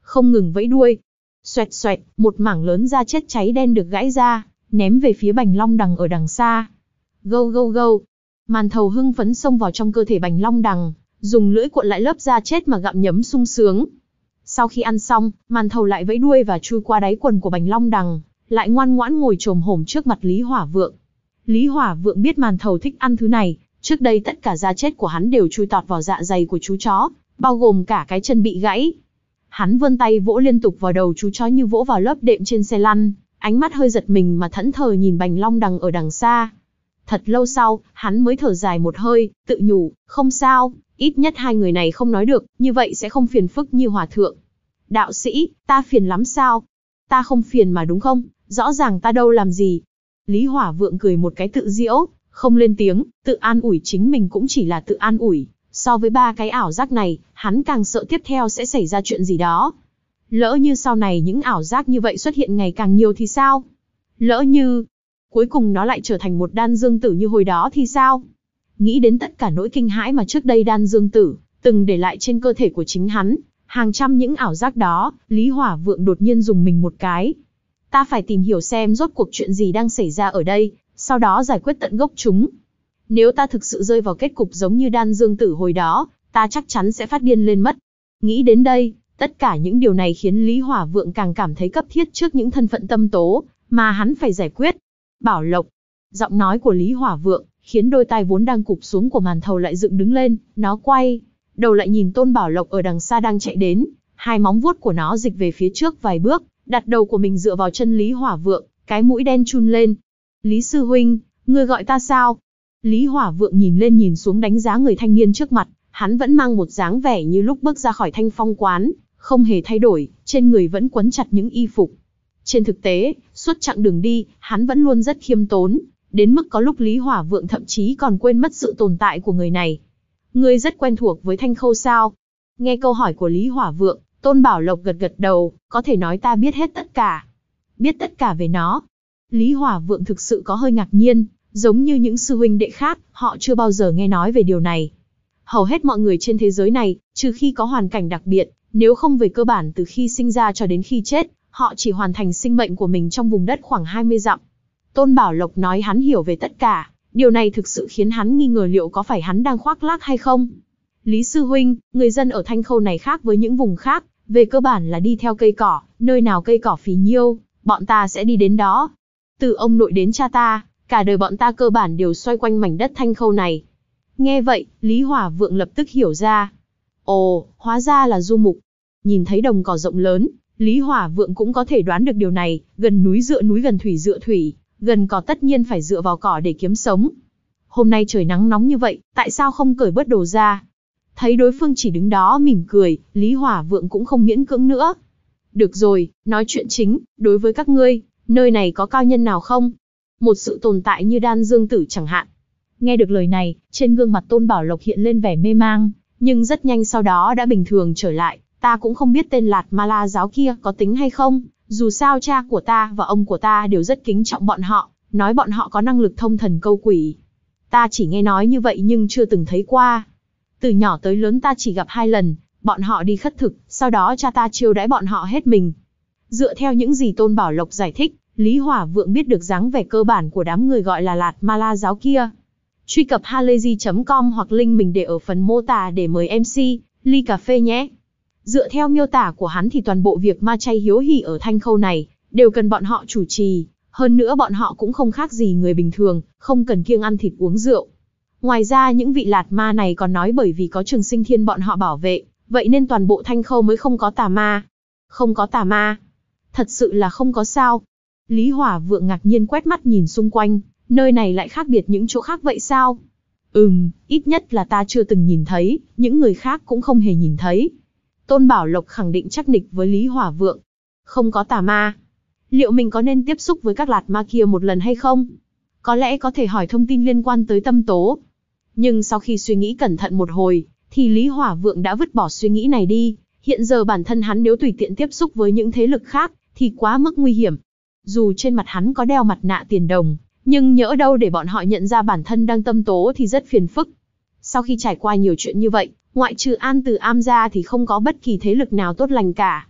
không ngừng vẫy đuôi. Xoẹt xoẹt, một mảng lớn da chết cháy đen được gãy ra, ném về phía Bành Long Đằng ở đằng xa. Gâu gâu gâu. Màn thầu hưng phấn xông vào trong cơ thể Bành Long Đằng, dùng lưỡi cuộn lại lớp da chết mà gặm nhấm sung sướng. Sau khi ăn xong, màn thầu lại vẫy đuôi và chui qua đáy quần của Bành Long Đằng, lại ngoan ngoãn ngồi chồm hổm trước mặt Lý Hỏa Vượng. Lý Hỏa Vượng biết màn thầu thích ăn thứ này, trước đây tất cả da chết của hắn đều chui tọt vào dạ dày của chú chó, bao gồm cả cái chân bị gãy. Hắn vươn tay vỗ liên tục vào đầu chú chó như vỗ vào lớp đệm trên xe lăn, ánh mắt hơi giật mình mà thẫn thờ nhìn Bành Long Đằng ở đằng xa. Thật lâu sau, hắn mới thở dài một hơi, tự nhủ, không sao, ít nhất hai người này không nói được, như vậy sẽ không phiền phức như hòa thượng. Đạo sĩ, ta phiền lắm sao? Ta không phiền mà đúng không? Rõ ràng ta đâu làm gì. Lý Hỏa Vượng cười một cái tự giễu, không lên tiếng, tự an ủi chính mình cũng chỉ là tự an ủi. So với ba cái ảo giác này, hắn càng sợ tiếp theo sẽ xảy ra chuyện gì đó. Lỡ như sau này những ảo giác như vậy xuất hiện ngày càng nhiều thì sao? Lỡ như cuối cùng nó lại trở thành một đan dương tử như hồi đó thì sao? Nghĩ đến tất cả nỗi kinh hãi mà trước đây đan dương tử từng để lại trên cơ thể của chính hắn, hàng trăm những ảo giác đó, Lý Hỏa Vượng đột nhiên dùng mình một cái. Ta phải tìm hiểu xem rốt cuộc chuyện gì đang xảy ra ở đây, sau đó giải quyết tận gốc chúng. Nếu ta thực sự rơi vào kết cục giống như đan dương tử hồi đó, ta chắc chắn sẽ phát điên lên mất. Nghĩ đến đây, tất cả những điều này khiến Lý Hỏa Vượng càng cảm thấy cấp thiết trước những thân phận tâm tố mà hắn phải giải quyết. Bảo Lộc. Giọng nói của Lý Hỏa Vượng khiến đôi tai vốn đang cụp xuống của màn thầu lại dựng đứng lên, nó quay đầu lại nhìn Tôn Bảo Lộc ở đằng xa đang chạy đến, hai móng vuốt của nó dịch về phía trước vài bước, đặt đầu của mình dựa vào chân Lý Hỏa Vượng, cái mũi đen chun lên. Lý sư huynh, ngươi gọi ta sao? Lý Hỏa Vượng nhìn lên nhìn xuống đánh giá người thanh niên trước mặt, hắn vẫn mang một dáng vẻ như lúc bước ra khỏi Thanh Phong quán, không hề thay đổi, trên người vẫn quấn chặt những y phục. Trên thực tế, suốt chặng đường đi, hắn vẫn luôn rất khiêm tốn, đến mức có lúc Lý Hỏa Vượng thậm chí còn quên mất sự tồn tại của người này. Ngươi rất quen thuộc với Thanh Khâu sao? Nghe câu hỏi của Lý Hỏa Vượng, Tôn Bảo Lộc gật gật đầu, có thể nói ta biết hết tất cả. Biết tất cả về nó. Lý Hỏa Vượng thực sự có hơi ngạc nhiên, giống như những sư huynh đệ khác, họ chưa bao giờ nghe nói về điều này. Hầu hết mọi người trên thế giới này, trừ khi có hoàn cảnh đặc biệt, nếu không về cơ bản từ khi sinh ra cho đến khi chết, họ chỉ hoàn thành sinh mệnh của mình trong vùng đất khoảng hai mươi dặm. Tôn Bảo Lộc nói hắn hiểu về tất cả, điều này thực sự khiến hắn nghi ngờ liệu có phải hắn đang khoác lác hay không. Lý sư huynh, người dân ở Thanh Khâu này khác với những vùng khác, về cơ bản là đi theo cây cỏ, nơi nào cây cỏ phì nhiêu, bọn ta sẽ đi đến đó. Từ ông nội đến cha ta, cả đời bọn ta cơ bản đều xoay quanh mảnh đất Thanh Khâu này. Nghe vậy, Lý Hỏa Vượng lập tức hiểu ra. Ồ, hóa ra là du mục. Nhìn thấy đồng cỏ rộng lớn, Lý Hỏa Vượng cũng có thể đoán được điều này, gần núi dựa núi gần thủy dựa thủy, gần cỏ tất nhiên phải dựa vào cỏ để kiếm sống. Hôm nay trời nắng nóng như vậy, tại sao không cởi bớt đồ ra? Thấy đối phương chỉ đứng đó mỉm cười, Lý Hỏa Vượng cũng không miễn cưỡng nữa. Được rồi, nói chuyện chính, đối với các ngươi, nơi này có cao nhân nào không? Một sự tồn tại như đan dương tử chẳng hạn. Nghe được lời này, trên gương mặt Tôn Bảo Lộc hiện lên vẻ mê mang, nhưng rất nhanh sau đó đã bình thường trở lại. Ta cũng không biết tên Lạt Ma La giáo kia có tính hay không, dù sao cha của ta và ông của ta đều rất kính trọng bọn họ, nói bọn họ có năng lực thông thần câu quỷ. Ta chỉ nghe nói như vậy nhưng chưa từng thấy qua. Từ nhỏ tới lớn ta chỉ gặp hai lần, bọn họ đi khất thực, sau đó cha ta chiêu đãi bọn họ hết mình. Dựa theo những gì Tôn Bảo Lộc giải thích, Lý Hỏa Vượng biết được dáng vẻ cơ bản của đám người gọi là Lạt Ma La giáo kia. Truy cập halayzi chấm com hoặc link mình để ở phần mô tả để mời em xê, ly cà phê nhé. Dựa theo miêu tả của hắn thì toàn bộ việc ma chay hiếu hỉ ở Thanh Khâu này, đều cần bọn họ chủ trì. Hơn nữa bọn họ cũng không khác gì người bình thường, không cần kiêng ăn thịt uống rượu. Ngoài ra những vị Lạt Ma này còn nói bởi vì có Trường Sinh Thiên bọn họ bảo vệ, vậy nên toàn bộ Thanh Khâu mới không có tà ma. Không có tà ma? Thật sự là không có sao? Lý Hỏa Vượng ngạc nhiên quét mắt nhìn xung quanh, nơi này lại khác biệt những chỗ khác vậy sao? Ừm, ít nhất là ta chưa từng nhìn thấy, những người khác cũng không hề nhìn thấy. Tôn Bảo Lộc khẳng định chắc nịch với Lý Hỏa Vượng. Không có tà ma. Liệu mình có nên tiếp xúc với các Lạt Ma kia một lần hay không? Có lẽ có thể hỏi thông tin liên quan tới tâm tố. Nhưng sau khi suy nghĩ cẩn thận một hồi, thì Lý Hỏa Vượng đã vứt bỏ suy nghĩ này đi. Hiện giờ bản thân hắn nếu tùy tiện tiếp xúc với những thế lực khác, thì quá mức nguy hiểm. Dù trên mặt hắn có đeo mặt nạ tiền đồng, nhưng nhỡ đâu để bọn họ nhận ra bản thân đang tâm tố thì rất phiền phức. Sau khi trải qua nhiều chuyện như vậy, ngoại trừ An Từ Am ra thì không có bất kỳ thế lực nào tốt lành cả.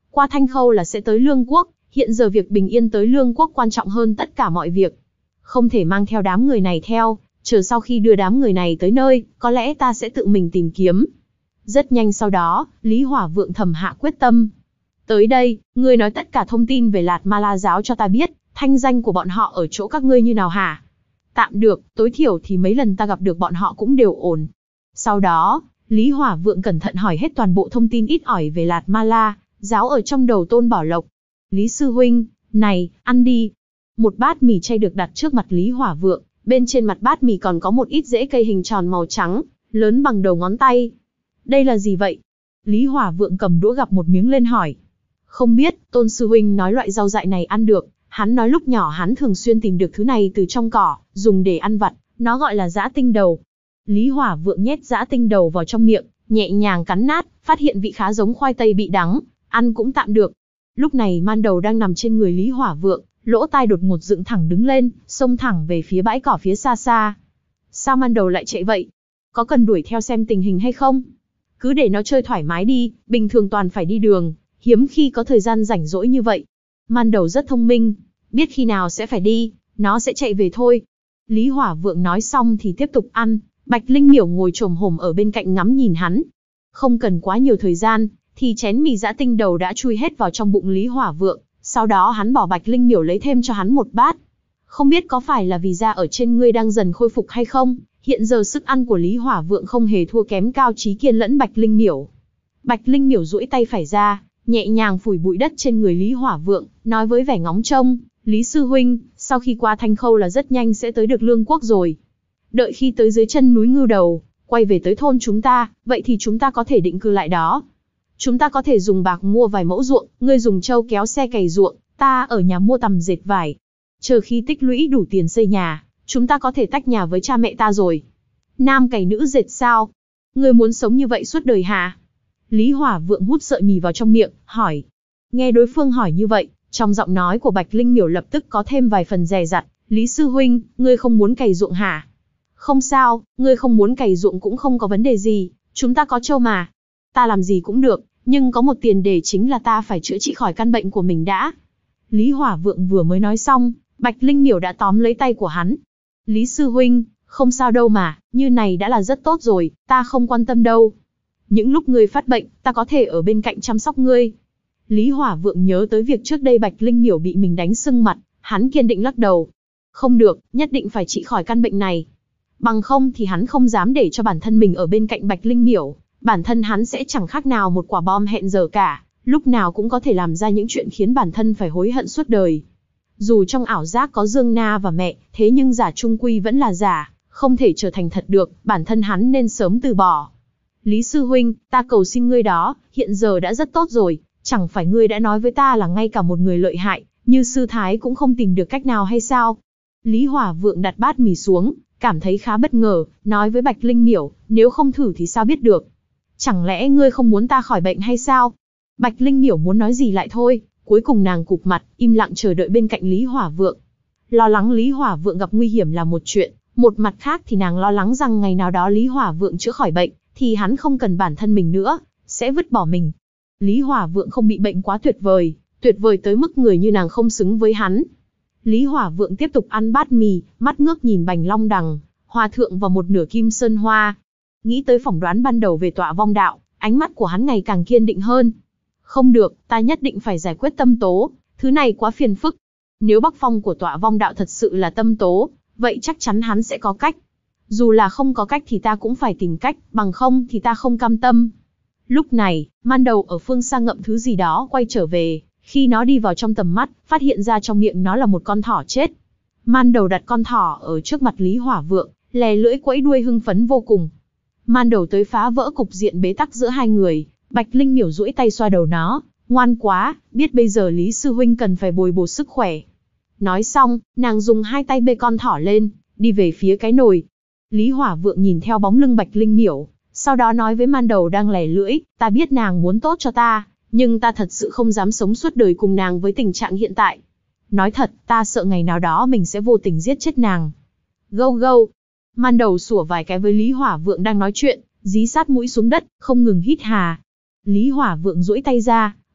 Qua Thanh Khâu là sẽ tới Lương Quốc, hiện giờ việc bình yên tới Lương Quốc quan trọng hơn tất cả mọi việc. Không thể mang theo đám người này theo, chờ sau khi đưa đám người này tới nơi, có lẽ ta sẽ tự mình tìm kiếm. Rất nhanh sau đó, Lý Hỏa Vượng thầm hạ quyết tâm. Tới đây, ngươi nói tất cả thông tin về Lạt Ma La giáo cho ta biết, thanh danh của bọn họ ở chỗ các ngươi như nào hả? Tạm được, tối thiểu thì mấy lần ta gặp được bọn họ cũng đều ổn. Sau đó, Lý Hỏa Vượng cẩn thận hỏi hết toàn bộ thông tin ít ỏi về Lạt Ma La giáo ở trong đầu Tôn Bảo Lộc. Lý sư huynh, này, ăn đi. Một bát mì chay được đặt trước mặt Lý Hỏa Vượng, bên trên mặt bát mì còn có một ít rễ cây hình tròn màu trắng, lớn bằng đầu ngón tay. Đây là gì vậy? Lý Hỏa Vượng cầm đũa gắp một miếng lên hỏi. Không biết, Tôn sư huynh nói loại rau dại này ăn được, hắn nói lúc nhỏ hắn thường xuyên tìm được thứ này từ trong cỏ, dùng để ăn vặt, nó gọi là dã tinh đầu. Lý Hỏa Vượng nhét dã tinh đầu vào trong miệng, nhẹ nhàng cắn nát, phát hiện vị khá giống khoai tây bị đắng, ăn cũng tạm được. Lúc này man đầu đang nằm trên người Lý Hỏa Vượng, lỗ tai đột ngột dựng thẳng đứng lên, xông thẳng về phía bãi cỏ phía xa xa. Sao man đầu lại chạy vậy? Có cần đuổi theo xem tình hình hay không? Cứ để nó chơi thoải mái đi, bình thường toàn phải đi đường, hiếm khi có thời gian rảnh rỗi như vậy. Man đầu rất thông minh, biết khi nào sẽ phải đi, nó sẽ chạy về thôi. Lý Hỏa Vượng nói xong thì tiếp tục ăn, Bạch Linh Miểu ngồi chồm hổm ở bên cạnh ngắm nhìn hắn. Không cần quá nhiều thời gian, thì chén mì dã tinh đầu đã chui hết vào trong bụng Lý Hỏa Vượng, sau đó hắn bảo Bạch Linh Miểu lấy thêm cho hắn một bát. Không biết có phải là vì da ở trên ngươi đang dần khôi phục hay không, hiện giờ sức ăn của Lý Hỏa Vượng không hề thua kém Cao Chí Kiên lẫn Bạch Linh Miểu. Bạch Linh Miểu duỗi tay phải ra, nhẹ nhàng phủi bụi đất trên người Lý Hỏa Vượng, nói với vẻ ngóng trông, Lý sư huynh, sau khi qua Thanh Khâu là rất nhanh sẽ tới được Lương Quốc rồi. Đợi khi tới dưới chân núi Ngưu Đầu, quay về tới thôn chúng ta, vậy thì chúng ta có thể định cư lại đó. Chúng ta có thể dùng bạc mua vài mẫu ruộng, ngươi dùng trâu kéo xe cày ruộng, ta ở nhà mua tằm dệt vải. Chờ khi tích lũy đủ tiền xây nhà, chúng ta có thể tách nhà với cha mẹ ta rồi. Nam cày nữ dệt sao? Ngươi muốn sống như vậy suốt đời hả? Lý Hỏa Vượng hút sợi mì vào trong miệng, hỏi. Nghe đối phương hỏi như vậy, trong giọng nói của Bạch Linh Miểu lập tức có thêm vài phần dè dặt. Lý sư huynh, ngươi không muốn cày ruộng hả? Không sao, ngươi không muốn cày ruộng cũng không có vấn đề gì, chúng ta có trâu mà. Ta làm gì cũng được, nhưng có một tiền đề chính là ta phải chữa trị khỏi căn bệnh của mình đã. Lý Hỏa Vượng vừa mới nói xong, Bạch Linh Miểu đã tóm lấy tay của hắn. Lý sư huynh, không sao đâu mà, như này đã là rất tốt rồi, ta không quan tâm đâu. Những lúc ngươi phát bệnh, ta có thể ở bên cạnh chăm sóc ngươi. Lý Hỏa Vượng nhớ tới việc trước đây Bạch Linh Miểu bị mình đánh sưng mặt, hắn kiên định lắc đầu. Không được, nhất định phải trị khỏi căn bệnh này. Bằng không thì hắn không dám để cho bản thân mình ở bên cạnh Bạch Linh Miểu, bản thân hắn sẽ chẳng khác nào một quả bom hẹn giờ cả, lúc nào cũng có thể làm ra những chuyện khiến bản thân phải hối hận suốt đời. Dù trong ảo giác có Dương Na và mẹ, thế nhưng giả trung quy vẫn là giả, không thể trở thành thật được, bản thân hắn nên sớm từ bỏ. Lý sư huynh, ta cầu xin ngươi đó, hiện giờ đã rất tốt rồi, chẳng phải ngươi đã nói với ta là ngay cả một người lợi hại, như sư thái cũng không tìm được cách nào hay sao? Lý Hỏa Vượng đặt bát mì xuống, cảm thấy khá bất ngờ, nói với Bạch Linh Miểu, nếu không thử thì sao biết được? Chẳng lẽ ngươi không muốn ta khỏi bệnh hay sao? Bạch Linh Miểu muốn nói gì lại thôi, cuối cùng nàng cụp mặt, im lặng chờ đợi bên cạnh Lý Hỏa Vượng. Lo lắng Lý Hỏa Vượng gặp nguy hiểm là một chuyện, một mặt khác thì nàng lo lắng rằng ngày nào đó Lý Hỏa Vượng chữa khỏi bệnh, thì hắn không cần bản thân mình nữa, sẽ vứt bỏ mình. Lý Hỏa Vượng không bị bệnh quá tuyệt vời, tuyệt vời tới mức người như nàng không xứng với hắn. Lý Hỏa Vượng tiếp tục ăn bát mì, mắt ngước nhìn Bành Long Đằng, Hoa Thượng và một nửa Kim Sơn Hoa. Nghĩ tới phỏng đoán ban đầu về Tọa Vong Đạo, ánh mắt của hắn ngày càng kiên định hơn. Không được, ta nhất định phải giải quyết tâm tố, thứ này quá phiền phức. Nếu Bắc Phong của Tọa Vong Đạo thật sự là tâm tố, vậy chắc chắn hắn sẽ có cách. Dù là không có cách thì ta cũng phải tìm cách, bằng không thì ta không cam tâm. Lúc này, man đầu ở phương xa ngậm thứ gì đó quay trở về, khi nó đi vào trong tầm mắt, phát hiện ra trong miệng nó là một con thỏ chết. Man đầu đặt con thỏ ở trước mặt Lý Hỏa Vượng, lè lưỡi quẫy đuôi hưng phấn vô cùng. Man đầu tới phá vỡ cục diện bế tắc giữa hai người, Bạch Linh Miểu duỗi tay xoa đầu nó, ngoan quá, biết bây giờ Lý sư huynh cần phải bồi bổ sức khỏe. Nói xong, nàng dùng hai tay bê con thỏ lên, đi về phía cái nồi. Lý Hỏa Vượng nhìn theo bóng lưng Bạch Linh Miểu, sau đó nói với man đầu đang lè lưỡi, ta biết nàng muốn tốt cho ta, nhưng ta thật sự không dám sống suốt đời cùng nàng với tình trạng hiện tại. Nói thật, ta sợ ngày nào đó mình sẽ vô tình giết chết nàng. Gâu gâu. Man đầu sủa vài cái với Lý Hỏa Vượng đang nói chuyện, dí sát mũi xuống đất, không ngừng hít hà. Lý Hỏa Vượng duỗi tay ra,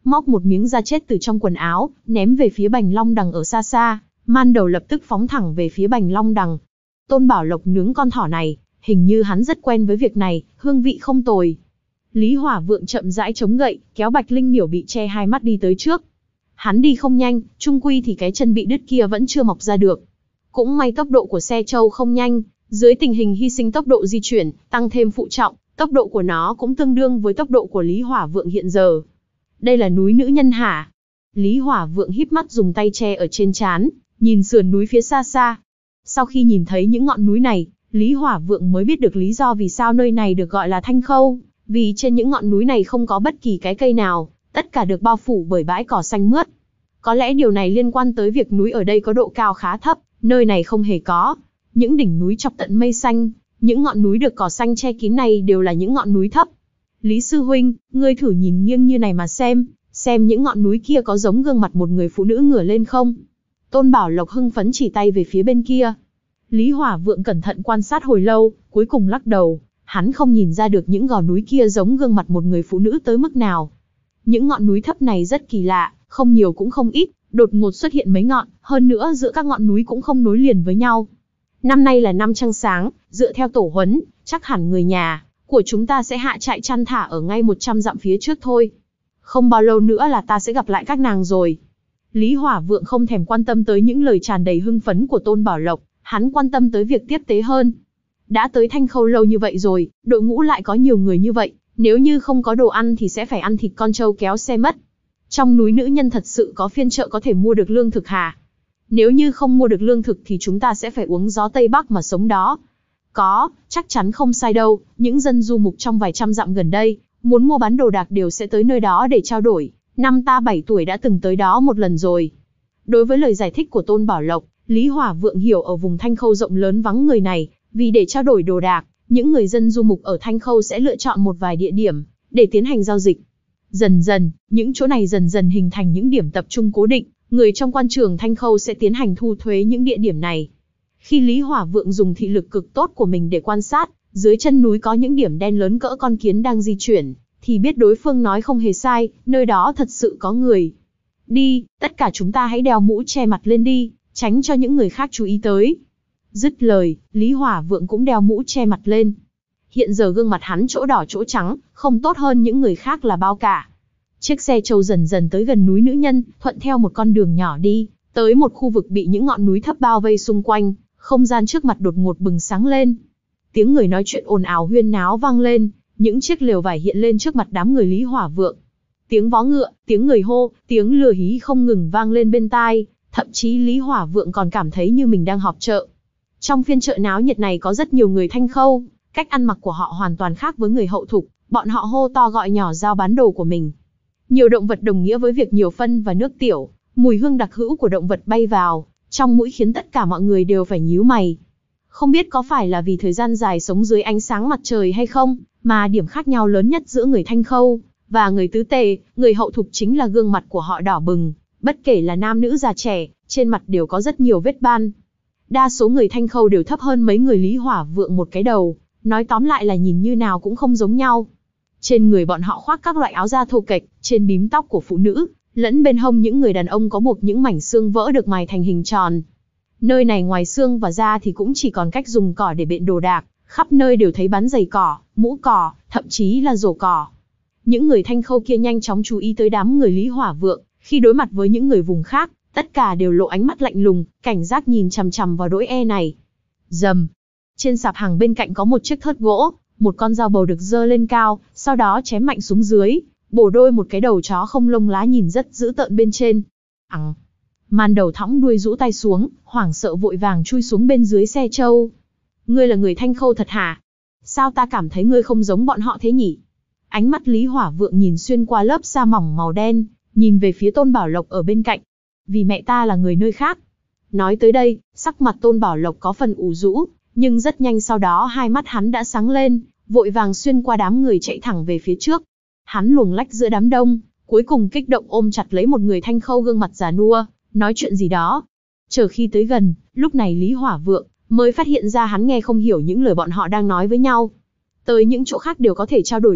móc một miếng da chết từ trong quần áo, ném về phía Bành Long Đằng ở xa xa. Man Đầu lập tức phóng thẳng về phía Bành Long Đằng. Tôn Bảo Lộc nướng con thỏ này, hình như hắn rất quen với việc này, hương vị không tồi. Lý Hỏa Vượng chậm rãi chống gậy, kéo Bạch Linh Miểu bị che hai mắt đi tới trước. Hắn đi không nhanh, chung quy thì cái chân bị đứt kia vẫn chưa mọc ra được. Cũng may tốc độ của xe trâu không nhanh, dưới tình hình hy sinh tốc độ di chuyển, tăng thêm phụ trọng, tốc độ của nó cũng tương đương với tốc độ của Lý Hỏa Vượng hiện giờ. Đây là núi nữ nhân hả? Lý Hỏa Vượng híp mắt dùng tay che ở trên trán, nhìn sườn núi phía xa xa. Sau khi nhìn thấy những ngọn núi này, Lý Hỏa Vượng mới biết được lý do vì sao nơi này được gọi là Thanh Khâu, vì trên những ngọn núi này không có bất kỳ cái cây nào, tất cả được bao phủ bởi bãi cỏ xanh mướt. Có lẽ điều này liên quan tới việc núi ở đây có độ cao khá thấp, nơi này không hề có. Những đỉnh núi chọc tận mây xanh, những ngọn núi được cỏ xanh che kín này đều là những ngọn núi thấp. Lý sư huynh, ngươi thử nhìn nghiêng như này mà xem, xem những ngọn núi kia có giống gương mặt một người phụ nữ ngửa lên không? Tôn Bảo Lộc hưng phấn chỉ tay về phía bên kia. Lý Hỏa Vượng cẩn thận quan sát hồi lâu, cuối cùng lắc đầu, hắn không nhìn ra được những gò núi kia giống gương mặt một người phụ nữ tới mức nào. Những ngọn núi thấp này rất kỳ lạ, không nhiều cũng không ít, đột ngột xuất hiện mấy ngọn, hơn nữa giữa các ngọn núi cũng không nối liền với nhau. Năm nay là năm trăng sáng, dựa theo tổ huấn, chắc hẳn người nhà của chúng ta sẽ hạ trại chăn thả ở ngay một trăm dặm phía trước thôi. Không bao lâu nữa là ta sẽ gặp lại các nàng rồi. Lý Hỏa Vượng không thèm quan tâm tới những lời tràn đầy hưng phấn của Tôn Bảo Lộc, hắn quan tâm tới việc tiếp tế hơn. Đã tới Thanh Khâu lâu như vậy rồi, đội ngũ lại có nhiều người như vậy, nếu như không có đồ ăn thì sẽ phải ăn thịt con trâu kéo xe mất. Trong núi nữ nhân thật sự có phiên chợ có thể mua được lương thực hả? Nếu như không mua được lương thực thì chúng ta sẽ phải uống gió Tây Bắc mà sống đó. Có, chắc chắn không sai đâu, những dân du mục trong vài trăm dặm gần đây, muốn mua bán đồ đạc đều sẽ tới nơi đó để trao đổi. Năm ta bảy tuổi đã từng tới đó một lần rồi. Đối với lời giải thích của Tôn Bảo Lộc, Lý Hỏa Vượng hiểu ở vùng Thanh Khâu rộng lớn vắng người này, vì để trao đổi đồ đạc, những người dân du mục ở Thanh Khâu sẽ lựa chọn một vài địa điểm để tiến hành giao dịch. Dần dần, những chỗ này dần dần hình thành những điểm tập trung cố định, người trong quan trường Thanh Khâu sẽ tiến hành thu thuế những địa điểm này. Khi Lý Hỏa Vượng dùng thị lực cực tốt của mình để quan sát, dưới chân núi có những điểm đen lớn cỡ con kiến đang di chuyển, thì biết đối phương nói không hề sai, nơi đó thật sự có người. Đi, tất cả chúng ta hãy đeo mũ che mặt lên đi, tránh cho những người khác chú ý tới. Dứt lời, Lý Hỏa Vượng cũng đeo mũ che mặt lên. Hiện giờ gương mặt hắn chỗ đỏ chỗ trắng, không tốt hơn những người khác là bao cả. Chiếc xe trâu dần dần tới gần núi nữ nhân, thuận theo một con đường nhỏ đi, tới một khu vực bị những ngọn núi thấp bao vây xung quanh, không gian trước mặt đột ngột bừng sáng lên. Tiếng người nói chuyện ồn ào huyên náo vang lên, những chiếc lều vải hiện lên trước mặt đám người Lý Hỏa Vượng. Tiếng vó ngựa, tiếng người hô, tiếng lừa hí không ngừng vang lên bên tai, thậm chí Lý Hỏa Vượng còn cảm thấy như mình đang họp chợ. Trong phiên chợ náo nhiệt này có rất nhiều người Thanh Khâu, cách ăn mặc của họ hoàn toàn khác với người hậu thục, bọn họ hô to gọi nhỏ giao bán đồ của mình. Nhiều động vật đồng nghĩa với việc nhiều phân và nước tiểu, mùi hương đặc hữu của động vật bay vào trong mũi khiến tất cả mọi người đều phải nhíu mày. Không biết có phải là vì thời gian dài sống dưới ánh sáng mặt trời hay không, mà điểm khác nhau lớn nhất giữa người Thanh Khâu và người tứ tề, người hậu thục chính là gương mặt của họ đỏ bừng, bất kể là nam nữ già trẻ, trên mặt đều có rất nhiều vết ban. Đa số người Thanh Khâu đều thấp hơn mấy người Lý Hỏa Vượng một cái đầu, nói tóm lại là nhìn như nào cũng không giống nhau. Trên người bọn họ khoác các loại áo da thô kệch, trên bím tóc của phụ nữ, lẫn bên hông những người đàn ông có buộc những mảnh xương vỡ được mài thành hình tròn. Nơi này ngoài xương và da thì cũng chỉ còn cách dùng cỏ để bện đồ đạc, khắp nơi đều thấy bán giày cỏ, mũ cỏ, thậm chí là rổ cỏ. Những người Thanh Khâu kia nhanh chóng chú ý tới đám người Lý Hỏa Vượng, khi đối mặt với những người vùng khác, tất cả đều lộ ánh mắt lạnh lùng, cảnh giác nhìn chằm chằm vào đỗi e này. Rầm. Trên sạp hàng bên cạnh có một chiếc thớt gỗ, một con dao bầu được giơ lên cao, sau đó chém mạnh xuống dưới, bổ đôi một cái đầu chó không lông lá nhìn rất dữ tợn bên trên. Ằng. Man Đầu thõng đuôi rũ tay xuống, hoảng sợ vội vàng chui xuống bên dưới xe trâu. Ngươi là người Thanh Khâu thật hả? Sao ta cảm thấy ngươi không giống bọn họ thế nhỉ? Ánh mắt Lý Hỏa Vượng nhìn xuyên qua lớp da mỏng màu đen, nhìn về phía Tôn Bảo Lộc ở bên cạnh. Vì mẹ ta là người nơi khác. Nói tới đây, sắc mặt Tôn Bảo Lộc có phần ủ rũ, nhưng rất nhanh sau đó hai mắt hắn đã sáng lên, vội vàng xuyên qua đám người chạy thẳng về phía trước. Hắn luồn lách giữa đám đông, cuối cùng kích động ôm chặt lấy một người Thanh Khâu gương mặt già nua, nói chuyện gì đó. Chờ khi tới gần, lúc này Lý Hỏa Vượng mới phát hiện ra hắn nghe không hiểu những lời bọn họ đang nói với nhau. Tới những chỗ khác đều có thể trao đổi được,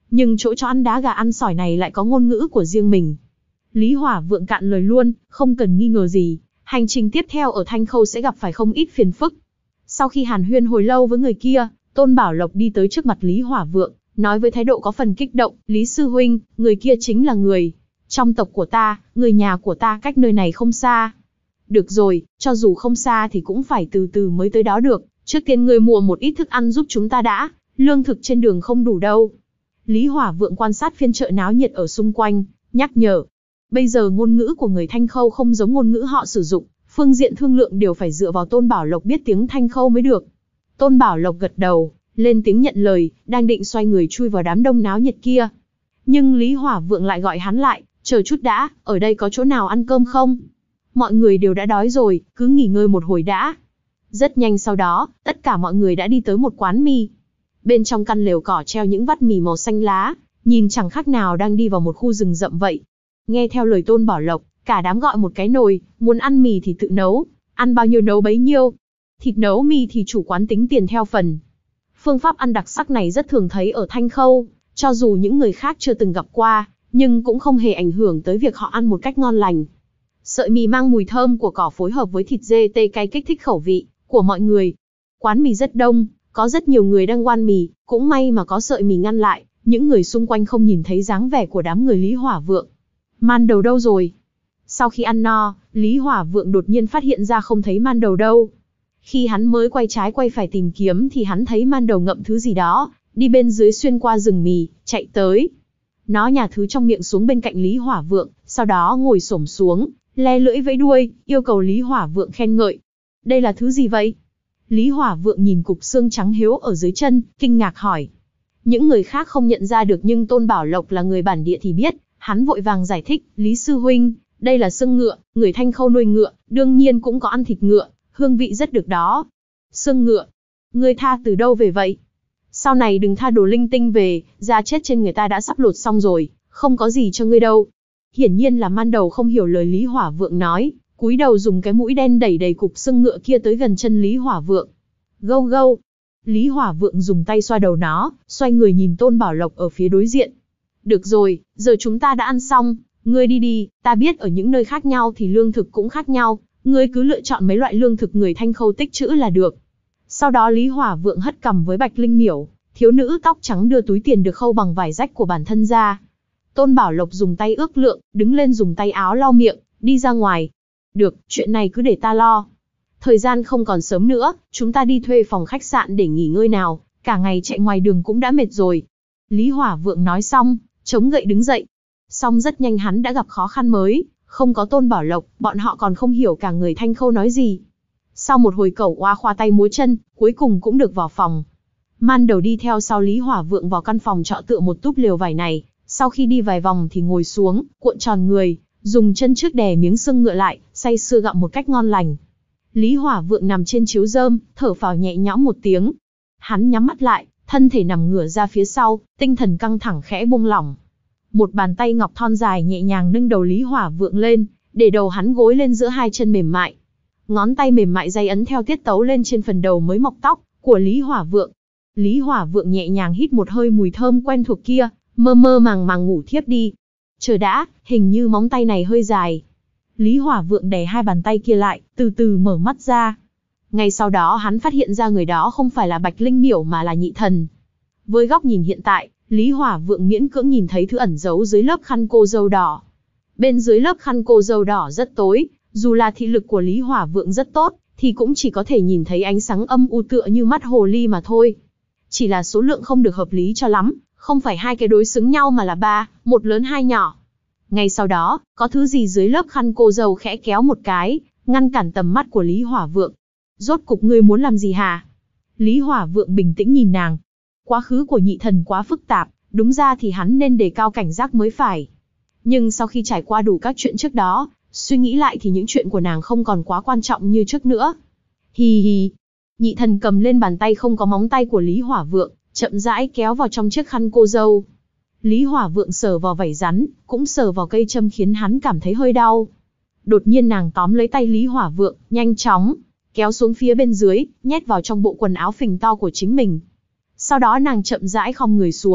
nhưng chỗ cho ăn đá gà ăn sỏi này lại có ngôn ngữ của riêng mình. Lý Hỏa Vượng cạn lời luôn, không cần nghi ngờ gì, hành trình tiếp theo ở Thanh Khâu sẽ gặp phải không ít phiền phức. Sau khi hàn huyên hồi lâu với người kia, Tôn Bảo Lộc đi tới trước mặt Lý Hỏa Vượng, nói với thái độ có phần kích động, Lý Sư Huynh, người kia chính là người trong tộc của ta, người nhà của ta cách nơi này không xa. Được rồi, cho dù không xa thì cũng phải từ từ mới tới đó được, trước tiên người mua một ít thức ăn giúp chúng ta đã, lương thực trên đường không đủ đâu. Lý Hỏa Vượng quan sát phiên chợ náo nhiệt ở xung quanh, nhắc nhở. Bây giờ ngôn ngữ của người Thanh Khâu không giống ngôn ngữ họ sử dụng, phương diện thương lượng đều phải dựa vào Tôn Bảo Lộc biết tiếng Thanh Khâu mới được. Tôn Bảo Lộc gật đầu, lên tiếng nhận lời, đang định xoay người chui vào đám đông náo nhiệt kia. Nhưng Lý Hỏa Vượng lại gọi hắn lại, chờ chút đã, ở đây có chỗ nào ăn cơm không? Mọi người đều đã đói rồi, cứ nghỉ ngơi một hồi đã. Rất nhanh sau đó, tất cả mọi người đã đi tới một quán mì. Bên trong căn lều cỏ treo những vắt mì màu xanh lá, nhìn chẳng khác nào đang đi vào một khu rừng rậm vậy. Nghe theo lời Tôn Bảo Lộc, cả đám gọi một cái nồi, muốn ăn mì thì tự nấu, ăn bao nhiêu nấu bấy nhiêu. Thịt nấu mì thì chủ quán tính tiền theo phần. Phương pháp ăn đặc sắc này rất thường thấy ở Thanh Khâu, cho dù những người khác chưa từng gặp qua, nhưng cũng không hề ảnh hưởng tới việc họ ăn một cách ngon lành. Sợi mì mang mùi thơm của cỏ phối hợp với thịt dê tây cay kích thích khẩu vị của mọi người. Quán mì rất đông, có rất nhiều người đang ngoan mì, cũng may mà có sợi mì ngăn lại, những người xung quanh không nhìn thấy dáng vẻ của đám người Lý Hỏa Vượng. Man đầu đâu rồi? Sau khi ăn no, Lý Hỏa Vượng đột nhiên phát hiện ra không thấy man đầu đâu. Khi hắn mới quay trái quay phải tìm kiếm thì hắn thấy man đầu ngậm thứ gì đó, đi bên dưới xuyên qua rừng mì, chạy tới. Nó nhả thứ trong miệng xuống bên cạnh Lý Hỏa Vượng, sau đó ngồi xổm xuống, le lưỡi vẫy đuôi, yêu cầu Lý Hỏa Vượng khen ngợi. Đây là thứ gì vậy? Lý Hỏa Vượng nhìn cục xương trắng hiếu ở dưới chân, kinh ngạc hỏi. Những người khác không nhận ra được nhưng Tôn Bảo Lộc là người bản địa thì biết, hắn vội vàng giải thích, Lý Sư Huynh, đây là xương ngựa, người Thanh Khâu nuôi ngựa, đương nhiên cũng có ăn thịt ngựa, hương vị rất được đó. Xương ngựa? Ngươi tha từ đâu về vậy? Sau này đừng tha đồ linh tinh về, da chết trên người ta đã sắp lột xong rồi, không có gì cho ngươi đâu. Hiển nhiên là man đầu không hiểu lời Lý Hỏa Vượng nói, cúi đầu dùng cái mũi đen đẩy đầy cục xương ngựa kia tới gần chân Lý Hỏa Vượng. Gâu gâu. Lý Hỏa Vượng dùng tay xoa đầu nó, xoay người nhìn Tôn Bảo Lộc ở phía đối diện. Được rồi, giờ chúng ta đã ăn xong, ngươi đi đi, ta biết ở những nơi khác nhau thì lương thực cũng khác nhau, ngươi cứ lựa chọn mấy loại lương thực người Thanh Khâu tích trữ là được. Sau đó Lý Hỏa Vượng hất cằm với Bạch Linh Miểu, thiếu nữ tóc trắng đưa túi tiền được khâu bằng vải rách của bản thân ra. Tôn Bảo Lộc dùng tay ước lượng, đứng lên dùng tay áo lau miệng, đi ra ngoài. Được, chuyện này cứ để ta lo. Thời gian không còn sớm nữa, chúng ta đi thuê phòng khách sạn để nghỉ ngơi nào, cả ngày chạy ngoài đường cũng đã mệt rồi. Lý Hỏa Vượng nói xong, chống gậy đứng dậy. Xong rất nhanh hắn đã gặp khó khăn mới, không có Tôn Bảo Lộc, bọn họ còn không hiểu cả người Thanh Khâu nói gì. Sau một hồi cẩu oa khoa tay múa chân, cuối cùng cũng được vào phòng. Man đầu đi theo sau Lý Hỏa Vượng vào căn phòng trọ tựa một túp lều vải này, sau khi đi vài vòng thì ngồi xuống, cuộn tròn người, dùng chân trước đè miếng xương ngựa lại, say sưa gặm một cách ngon lành. Lý Hỏa Vượng nằm trên chiếu rơm, thở phào nhẹ nhõm một tiếng. Hắn nhắm mắt lại, thân thể nằm ngửa ra phía sau, tinh thần căng thẳng khẽ buông lỏng. Một bàn tay ngọc thon dài nhẹ nhàng nâng đầu Lý Hỏa Vượng lên, để đầu hắn gối lên giữa hai chân mềm mại. Ngón tay mềm mại day ấn theo tiết tấu lên trên phần đầu mới mọc tóc của Lý Hỏa Vượng. Lý Hỏa Vượng nhẹ nhàng hít một hơi mùi thơm quen thuộc kia, mơ mơ màng màng ngủ thiếp đi. Chờ đã, hình như móng tay này hơi dài. Lý Hỏa Vượng đè hai bàn tay kia lại, từ từ mở mắt ra. Ngay sau đó hắn phát hiện ra người đó không phải là Bạch Linh Miểu mà là Nhị Thần. Với góc nhìn hiện tại, Lý Hỏa Vượng miễn cưỡng nhìn thấy thứ ẩn giấu dưới lớp khăn cô dâu đỏ. Bên dưới lớp khăn cô dâu đỏ rất tối, dù là thị lực của Lý Hỏa Vượng rất tốt, thì cũng chỉ có thể nhìn thấy ánh sáng âm u tựa như mắt hồ ly mà thôi. Chỉ là số lượng không được hợp lý cho lắm, không phải hai cái đối xứng nhau mà là ba, một lớn hai nhỏ. Ngay sau đó, có thứ gì dưới lớp khăn cô dâu khẽ kéo một cái, ngăn cản tầm mắt của Lý Hỏa Vượng. Rốt cục ngươi muốn làm gì hả? Lý Hỏa Vượng bình tĩnh nhìn nàng. Quá khứ của Nhị Thần quá phức tạp, đúng ra thì hắn nên đề cao cảnh giác mới phải. Nhưng sau khi trải qua đủ các chuyện trước đó, suy nghĩ lại thì những chuyện của nàng không còn quá quan trọng như trước nữa. Hì hì. Nhị Thần cầm lên bàn tay không có móng tay của Lý Hỏa Vượng, chậm rãi kéo vào trong chiếc khăn cô dâu. Lý Hỏa Vượng sờ vào vảy rắn, cũng sờ vào cây châm khiến hắn cảm thấy hơi đau. Đột nhiên nàng tóm lấy tay Lý Hỏa Vượng, nhanh chóng kéo xuống phía bên dưới, nhét vào trong bộ quần áo phình to của chính mình. Sau đó nàng chậm rãi khom người xuống,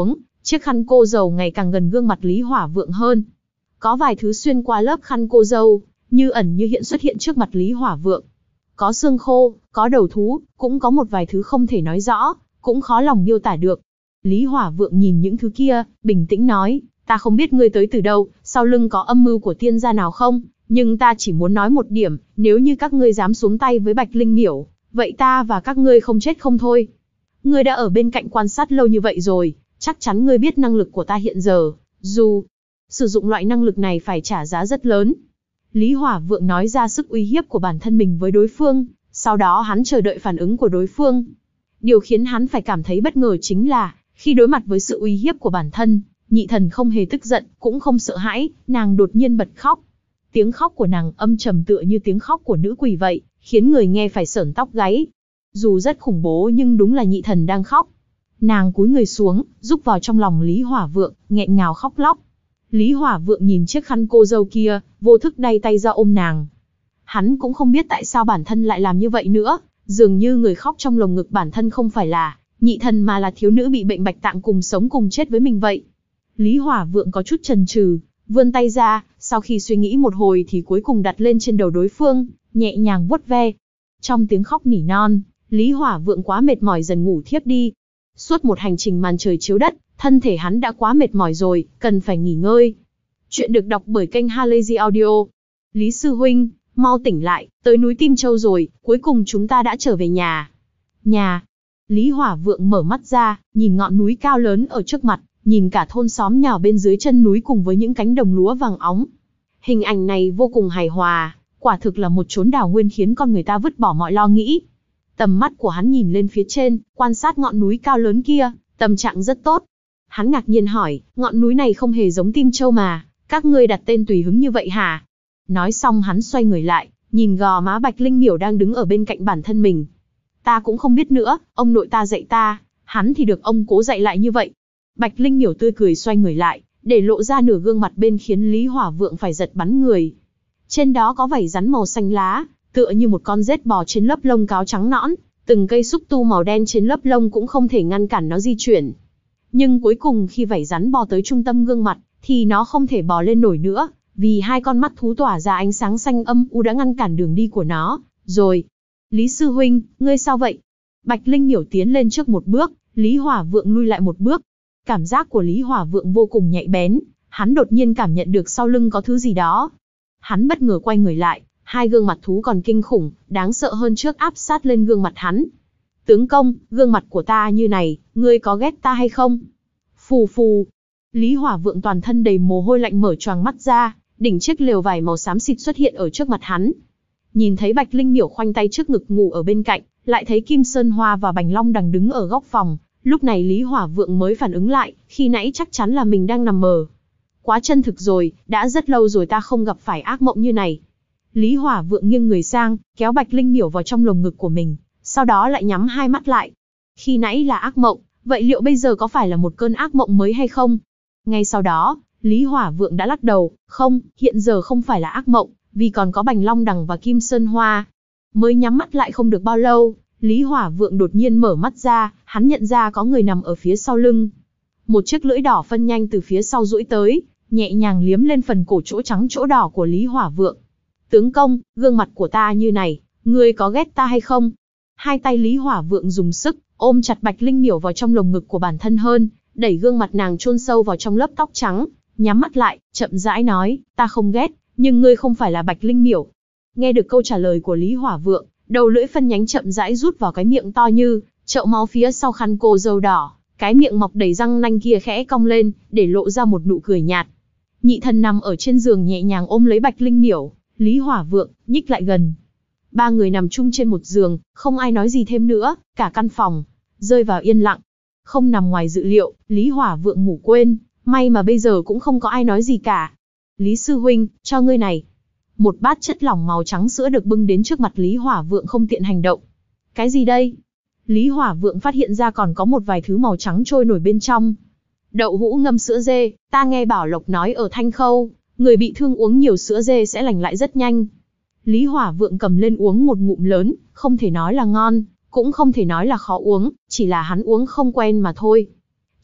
Chiếc khăn cô dầu ngày càng gần gương mặt Lý Hỏa Vượng hơn. Có vài thứ xuyên qua lớp khăn cô dâu, như ẩn như hiện xuất hiện trước mặt Lý Hỏa Vượng. Có xương khô, có đầu thú, cũng có một vài thứ không thể nói rõ, cũng khó lòng miêu tả được. Lý Hỏa Vượng nhìn những thứ kia, bình tĩnh nói, ta không biết ngươi tới từ đâu, sau lưng có âm mưu của tiên gia nào không, nhưng ta chỉ muốn nói một điểm, nếu như các ngươi dám xuống tay với Bạch Linh Miểu, vậy ta và các ngươi không chết không thôi. Ngươi đã ở bên cạnh quan sát lâu như vậy rồi, chắc chắn ngươi biết năng lực của ta hiện giờ, dù sử dụng loại năng lực này phải trả giá rất lớn. Lý Hỏa Vượng nói ra sức uy hiếp của bản thân mình với đối phương, sau đó hắn chờ đợi phản ứng của đối phương. Điều khiến hắn phải cảm thấy bất ngờ chính là, khi đối mặt với sự uy hiếp của bản thân, Nhị Thần không hề tức giận, cũng không sợ hãi, nàng đột nhiên bật khóc. Tiếng khóc của nàng âm trầm tựa như tiếng khóc của nữ quỷ vậy, khiến người nghe phải sởn tóc gáy. Dù rất khủng bố nhưng đúng là Nhị Thần đang khóc. Nàng cúi người xuống, rúc vào trong lòng Lý Hỏa Vượng, nghẹn ngào khóc lóc. Lý Hỏa Vượng nhìn chiếc khăn cô dâu kia, vô thức đay tay ra ôm nàng. Hắn cũng không biết tại sao bản thân lại làm như vậy nữa, dường như người khóc trong lồng ngực bản thân không phải là Nhị Thần mà là thiếu nữ bị bệnh bạch tạng cùng sống cùng chết với mình vậy. Lý Hỏa Vượng có chút chần chừ, vươn tay ra, sau khi suy nghĩ một hồi thì cuối cùng đặt lên trên đầu đối phương, nhẹ nhàng vuốt ve. Trong tiếng khóc nỉ non, Lý Hỏa Vượng quá mệt mỏi dần ngủ thiếp đi. Suốt một hành trình màn trời chiếu đất, thân thể hắn đã quá mệt mỏi rồi, cần phải nghỉ ngơi. Chuyện được đọc bởi kênh Halazy Audio. Lý sư huynh, mau tỉnh lại, tới núi Tim Châu rồi, cuối cùng chúng ta đã trở về nhà. Nhà. Lý Hỏa Vượng mở mắt ra, nhìn ngọn núi cao lớn ở trước mặt, nhìn cả thôn xóm nhỏ bên dưới chân núi cùng với những cánh đồng lúa vàng óng. Hình ảnh này vô cùng hài hòa, quả thực là một chốn đảo nguyên khiến con người ta vứt bỏ mọi lo nghĩ. Tầm mắt của hắn nhìn lên phía trên, quan sát ngọn núi cao lớn kia, tâm trạng rất tốt. Hắn ngạc nhiên hỏi, ngọn núi này không hề giống Tim Châu mà, các ngươi đặt tên tùy hứng như vậy hả? Nói xong hắn xoay người lại, nhìn gò má Bạch Linh Miểu đang đứng ở bên cạnh bản thân mình. Ta cũng không biết nữa, ông nội ta dạy ta, hắn thì được ông cố dạy lại như vậy. Bạch Linh Miểu tươi cười xoay người lại, để lộ ra nửa gương mặt bên khiến Lý Hỏa Vượng phải giật bắn người. Trên đó có vảy rắn màu xanh lá, tựa như một con rết bò trên lớp lông cáo trắng nõn, từng cây xúc tu màu đen trên lớp lông cũng không thể ngăn cản nó di chuyển. Nhưng cuối cùng khi vảy rắn bò tới trung tâm gương mặt, thì nó không thể bò lên nổi nữa, vì hai con mắt thú tỏa ra ánh sáng xanh âm u đã ngăn cản đường đi của nó. Rồi, Lý sư huynh, ngươi sao vậy? Bạch Linh Miểu tiến lên trước một bước, Lý Hỏa Vượng lui lại một bước. Cảm giác của Lý Hỏa Vượng vô cùng nhạy bén, hắn đột nhiên cảm nhận được sau lưng có thứ gì đó. Hắn bất ngờ quay người lại, hai gương mặt thú còn kinh khủng, đáng sợ hơn trước áp sát lên gương mặt hắn. Tướng công, gương mặt của ta như này, ngươi có ghét ta hay không? Phù phù. Lý Hỏa Vượng toàn thân đầy mồ hôi lạnh mở choàng mắt ra, đỉnh chiếc lều vải màu xám xịt xuất hiện ở trước mặt hắn. Nhìn thấy Bạch Linh Miểu khoanh tay trước ngực ngủ ở bên cạnh, lại thấy Kim Sơn Hoa và Bành Long Đằng đứng ở góc phòng, lúc này Lý Hỏa Vượng mới phản ứng lại, khi nãy chắc chắn là mình đang nằm mơ. Quá chân thực rồi, đã rất lâu rồi ta không gặp phải ác mộng như này. Lý Hỏa Vượng nghiêng người sang, kéo Bạch Linh Miểu vào trong lồng ngực của mình, sau đó lại nhắm hai mắt lại. Khi nãy là ác mộng, vậy liệu bây giờ có phải là một cơn ác mộng mới hay không? Ngay sau đó, Lý Hỏa Vượng đã lắc đầu, không, hiện giờ không phải là ác mộng, vì còn có Bành Long Đằng và Kim Sơn Hoa. Mới nhắm mắt lại không được bao lâu, Lý Hỏa Vượng đột nhiên mở mắt ra, hắn nhận ra có người nằm ở phía sau lưng. Một chiếc lưỡi đỏ phân nhanh từ phía sau duỗi tới, nhẹ nhàng liếm lên phần cổ chỗ trắng chỗ đỏ của Lý Hỏa Vượng. Tướng công, gương mặt của ta như này, ngươi có ghét ta hay không? Hai tay Lý Hỏa Vượng dùng sức, ôm chặt Bạch Linh Miểu vào trong lồng ngực của bản thân hơn, đẩy gương mặt nàng chôn sâu vào trong lớp tóc trắng, nhắm mắt lại, chậm rãi nói, ta không ghét, nhưng ngươi không phải là Bạch Linh Miểu. Nghe được câu trả lời của Lý Hỏa Vượng, đầu lưỡi phân nhánh chậm rãi rút vào cái miệng to như chậu máu phía sau khăn cô dâu đỏ, cái miệng mọc đầy răng nanh kia khẽ cong lên, để lộ ra một nụ cười nhạt. Nhị Thần nằm ở trên giường nhẹ nhàng ôm lấy Bạch Linh Miểu, Lý Hỏa Vượng nhích lại gần. Ba người nằm chung trên một giường, không ai nói gì thêm nữa, cả căn phòng rơi vào yên lặng. Không nằm ngoài dự liệu, Lý Hỏa Vượng ngủ quên, may mà bây giờ cũng không có ai nói gì cả. Lý sư huynh, cho ngươi này. Một bát chất lỏng màu trắng sữa được bưng đến trước mặt Lý Hỏa Vượng không tiện hành động. Cái gì đây? Lý Hỏa Vượng phát hiện ra còn có một vài thứ màu trắng trôi nổi bên trong. Đậu hũ ngâm sữa dê, ta nghe Bảo Lộc nói ở Thanh Khâu, người bị thương uống nhiều sữa dê sẽ lành lại rất nhanh. Lý Hỏa Vượng cầm lên uống một ngụm lớn, không thể nói là ngon, cũng không thể nói là khó uống, chỉ là hắn uống không quen mà thôi.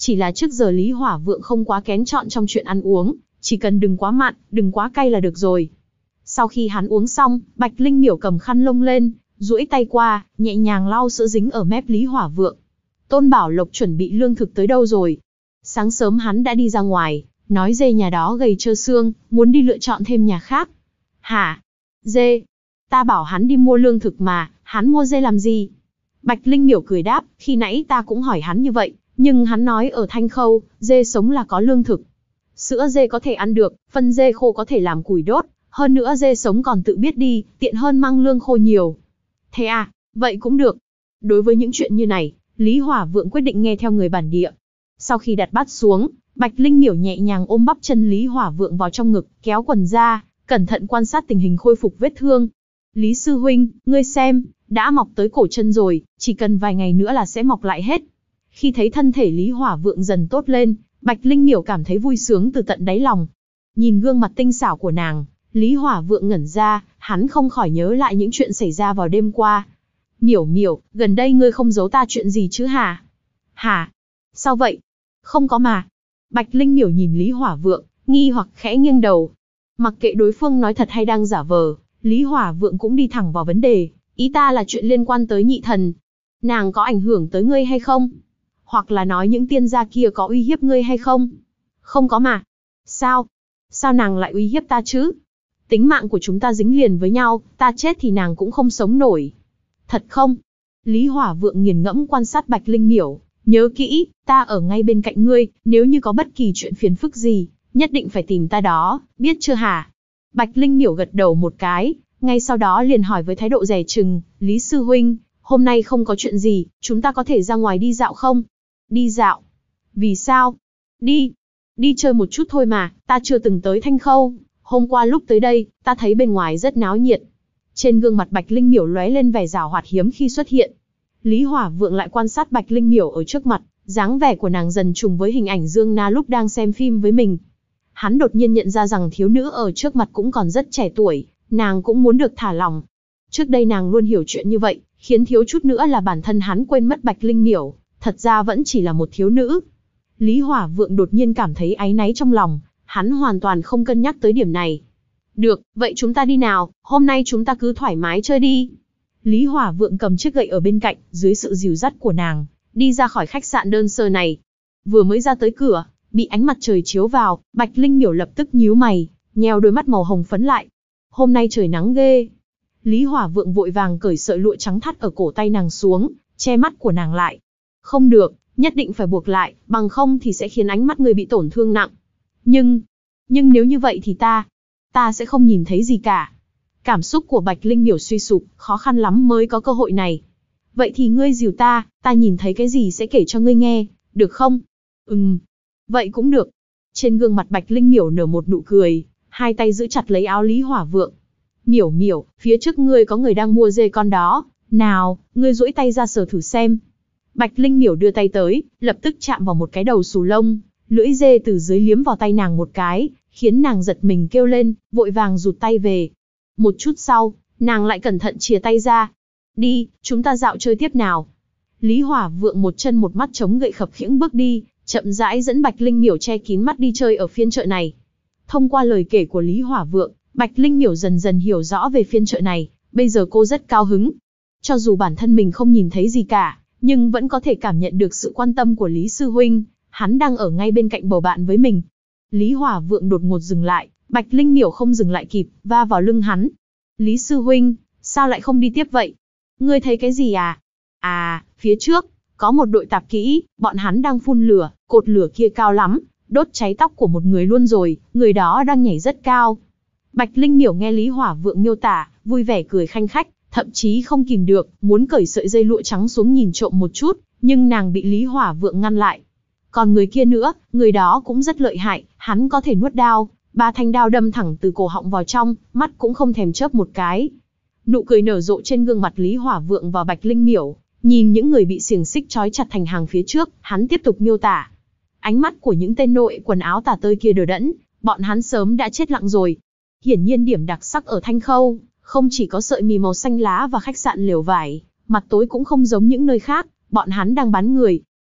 Chỉ là trước giờ Lý Hỏa Vượng không quá kén chọn trong chuyện ăn uống, chỉ cần đừng quá mặn, đừng quá cay là được rồi. Sau khi hắn uống xong, Bạch Linh Miểu cầm khăn lông lên, duỗi tay qua, nhẹ nhàng lau sữa dính ở mép Lý Hỏa Vượng. Tôn Bảo Lộc chuẩn bị lương thực tới đâu rồi? Sáng sớm hắn đã đi ra ngoài, nói dê nhà đó gầy trơ xương, muốn đi lựa chọn thêm nhà khác. Hả? Dê? Ta bảo hắn đi mua lương thực mà, hắn mua dê làm gì? Bạch Linh Miểu cười đáp, khi nãy ta cũng hỏi hắn như vậy, nhưng hắn nói ở Thanh Khâu, dê sống là có lương thực. Sữa dê có thể ăn được, phân dê khô có thể làm củi đốt, hơn nữa dê sống còn tự biết đi, tiện hơn mang lương khô nhiều. Thế à, vậy cũng được. Đối với những chuyện như này, Lý Hỏa Vượng quyết định nghe theo người bản địa. Sau khi đặt bát xuống, Bạch Linh Miểu nhẹ nhàng ôm bắp chân Lý Hỏa Vượng vào trong ngực, kéo quần ra, cẩn thận quan sát tình hình khôi phục vết thương. Lý sư huynh, ngươi xem, đã mọc tới cổ chân rồi, chỉ cần vài ngày nữa là sẽ mọc lại hết. Khi thấy thân thể Lý Hỏa Vượng dần tốt lên, Bạch Linh Miểu cảm thấy vui sướng từ tận đáy lòng. Nhìn gương mặt tinh xảo của nàng, Lý Hỏa Vượng ngẩn ra, hắn không khỏi nhớ lại những chuyện xảy ra vào đêm qua. Miểu Miểu, gần đây ngươi không giấu ta chuyện gì chứ hả? Hả? Sao vậy? Không có mà. Bạch Linh Miểu nhìn Lý Hỏa Vượng, nghi hoặc khẽ nghiêng đầu. Mặc kệ đối phương nói thật hay đang giả vờ, Lý Hỏa Vượng cũng đi thẳng vào vấn đề. Ý ta là chuyện liên quan tới nhị thần. Nàng có ảnh hưởng tới ngươi hay không? Hoặc là nói những tiên gia kia có uy hiếp ngươi hay không? Không có mà. Sao? Sao nàng lại uy hiếp ta chứ? Tính mạng của chúng ta dính liền với nhau, ta chết thì nàng cũng không sống nổi. Thật không? Lý Hỏa Vượng nghiền ngẫm quan sát Bạch Linh Miểu. Nhớ kỹ, ta ở ngay bên cạnh ngươi, nếu như có bất kỳ chuyện phiền phức gì, nhất định phải tìm ta đó, biết chưa hả? Bạch Linh Miểu gật đầu một cái, ngay sau đó liền hỏi với thái độ dè chừng, Lý sư huynh, hôm nay không có chuyện gì, chúng ta có thể ra ngoài đi dạo không? Đi dạo? Vì sao? Đi. Đi chơi một chút thôi mà, ta chưa từng tới Thanh Khâu, hôm qua lúc tới đây, ta thấy bên ngoài rất náo nhiệt. Trên gương mặt Bạch Linh Miểu lóe lên vẻ giảo hoạt hiếm khi xuất hiện. Lý Hỏa Vượng lại quan sát Bạch Linh Miểu ở trước mặt, dáng vẻ của nàng dần trùng với hình ảnh Dương Na lúc đang xem phim với mình. Hắn đột nhiên nhận ra rằng thiếu nữ ở trước mặt cũng còn rất trẻ tuổi, nàng cũng muốn được thả lỏng. Trước đây nàng luôn hiểu chuyện như vậy, khiến thiếu chút nữa là bản thân hắn quên mất Bạch Linh Miểu, thật ra vẫn chỉ là một thiếu nữ. Lý Hỏa Vượng đột nhiên cảm thấy áy náy trong lòng, hắn hoàn toàn không cân nhắc tới điểm này. Được, vậy chúng ta đi nào, hôm nay chúng ta cứ thoải mái chơi đi. Lý Hỏa Vượng cầm chiếc gậy ở bên cạnh, dưới sự dìu dắt của nàng, đi ra khỏi khách sạn đơn sơ này. Vừa mới ra tới cửa, bị ánh mặt trời chiếu vào, Bạch Linh Miểu lập tức nhíu mày, nheo đôi mắt màu hồng phấn lại. Hôm nay trời nắng ghê. Lý Hỏa Vượng vội vàng cởi sợi lụa trắng thắt ở cổ tay nàng xuống, che mắt của nàng lại. Không được, nhất định phải buộc lại, bằng không thì sẽ khiến ánh mắt người bị tổn thương nặng. Nhưng, nhưng nếu như vậy thì ta, ta sẽ không nhìn thấy gì cả. Cảm xúc của Bạch Linh Miểu suy sụp, khó khăn lắm mới có cơ hội này. Vậy thì ngươi dìu ta, ta nhìn thấy cái gì sẽ kể cho ngươi nghe, được không? Ừm, vậy cũng được. Trên gương mặt Bạch Linh Miểu nở một nụ cười, hai tay giữ chặt lấy áo Lý Hỏa Vượng. Miểu Miểu, phía trước ngươi có người đang mua dê con đó, nào, ngươi duỗi tay ra sờ thử xem. Bạch Linh Miểu đưa tay tới, lập tức chạm vào một cái đầu xù lông, lưỡi dê từ dưới liếm vào tay nàng một cái, khiến nàng giật mình kêu lên, vội vàng rụt tay về. Một chút sau, nàng lại cẩn thận chìa tay ra. Đi, chúng ta dạo chơi tiếp nào. Lý Hỏa Vượng một chân một mắt chống gậy khập khiễng bước đi, chậm rãi dẫn Bạch Linh Miểu che kín mắt đi chơi ở phiên chợ này. Thông qua lời kể của Lý Hỏa Vượng, Bạch Linh Miểu dần dần hiểu rõ về phiên chợ này, bây giờ cô rất cao hứng. Cho dù bản thân mình không nhìn thấy gì cả, nhưng vẫn có thể cảm nhận được sự quan tâm của Lý Sư Huynh, hắn đang ở ngay bên cạnh bầu bạn với mình. Lý Hỏa Vượng đột ngột dừng lại, Bạch Linh Miểu không dừng lại kịp, va vào lưng hắn. Lý Sư Huynh, sao lại không đi tiếp vậy? Ngươi thấy cái gì à? À, phía trước, có một đội tạp kỹ, bọn hắn đang phun lửa, cột lửa kia cao lắm, đốt cháy tóc của một người luôn rồi, người đó đang nhảy rất cao. Bạch Linh Miểu nghe Lý Hỏa Vượng miêu tả, vui vẻ cười khanh khách, thậm chí không kìm được, muốn cởi sợi dây lụa trắng xuống nhìn trộm một chút, nhưng nàng bị Lý Hỏa Vượng ngăn lại. Còn người kia nữa, người đó cũng rất lợi hại, hắn có thể nuốt đao, ba thanh đao đâm thẳng từ cổ họng vào trong, mắt cũng không thèm chớp một cái. Nụ cười nở rộ trên gương mặt Lý Hỏa Vượng và Bạch Linh Miểu, nhìn những người bị xiềng xích trói chặt thành hàng phía trước, hắn tiếp tục miêu tả. Ánh mắt của những tên nội quần áo tả tơi kia đờ đẫn, bọn hắn sớm đã chết lặng rồi. Hiển nhiên điểm đặc sắc ở Thanh Khâu, không chỉ có sợi mì màu xanh lá và khách sạn lều vải, mặt tối cũng không giống những nơi khác, bọn hắn đang bán người.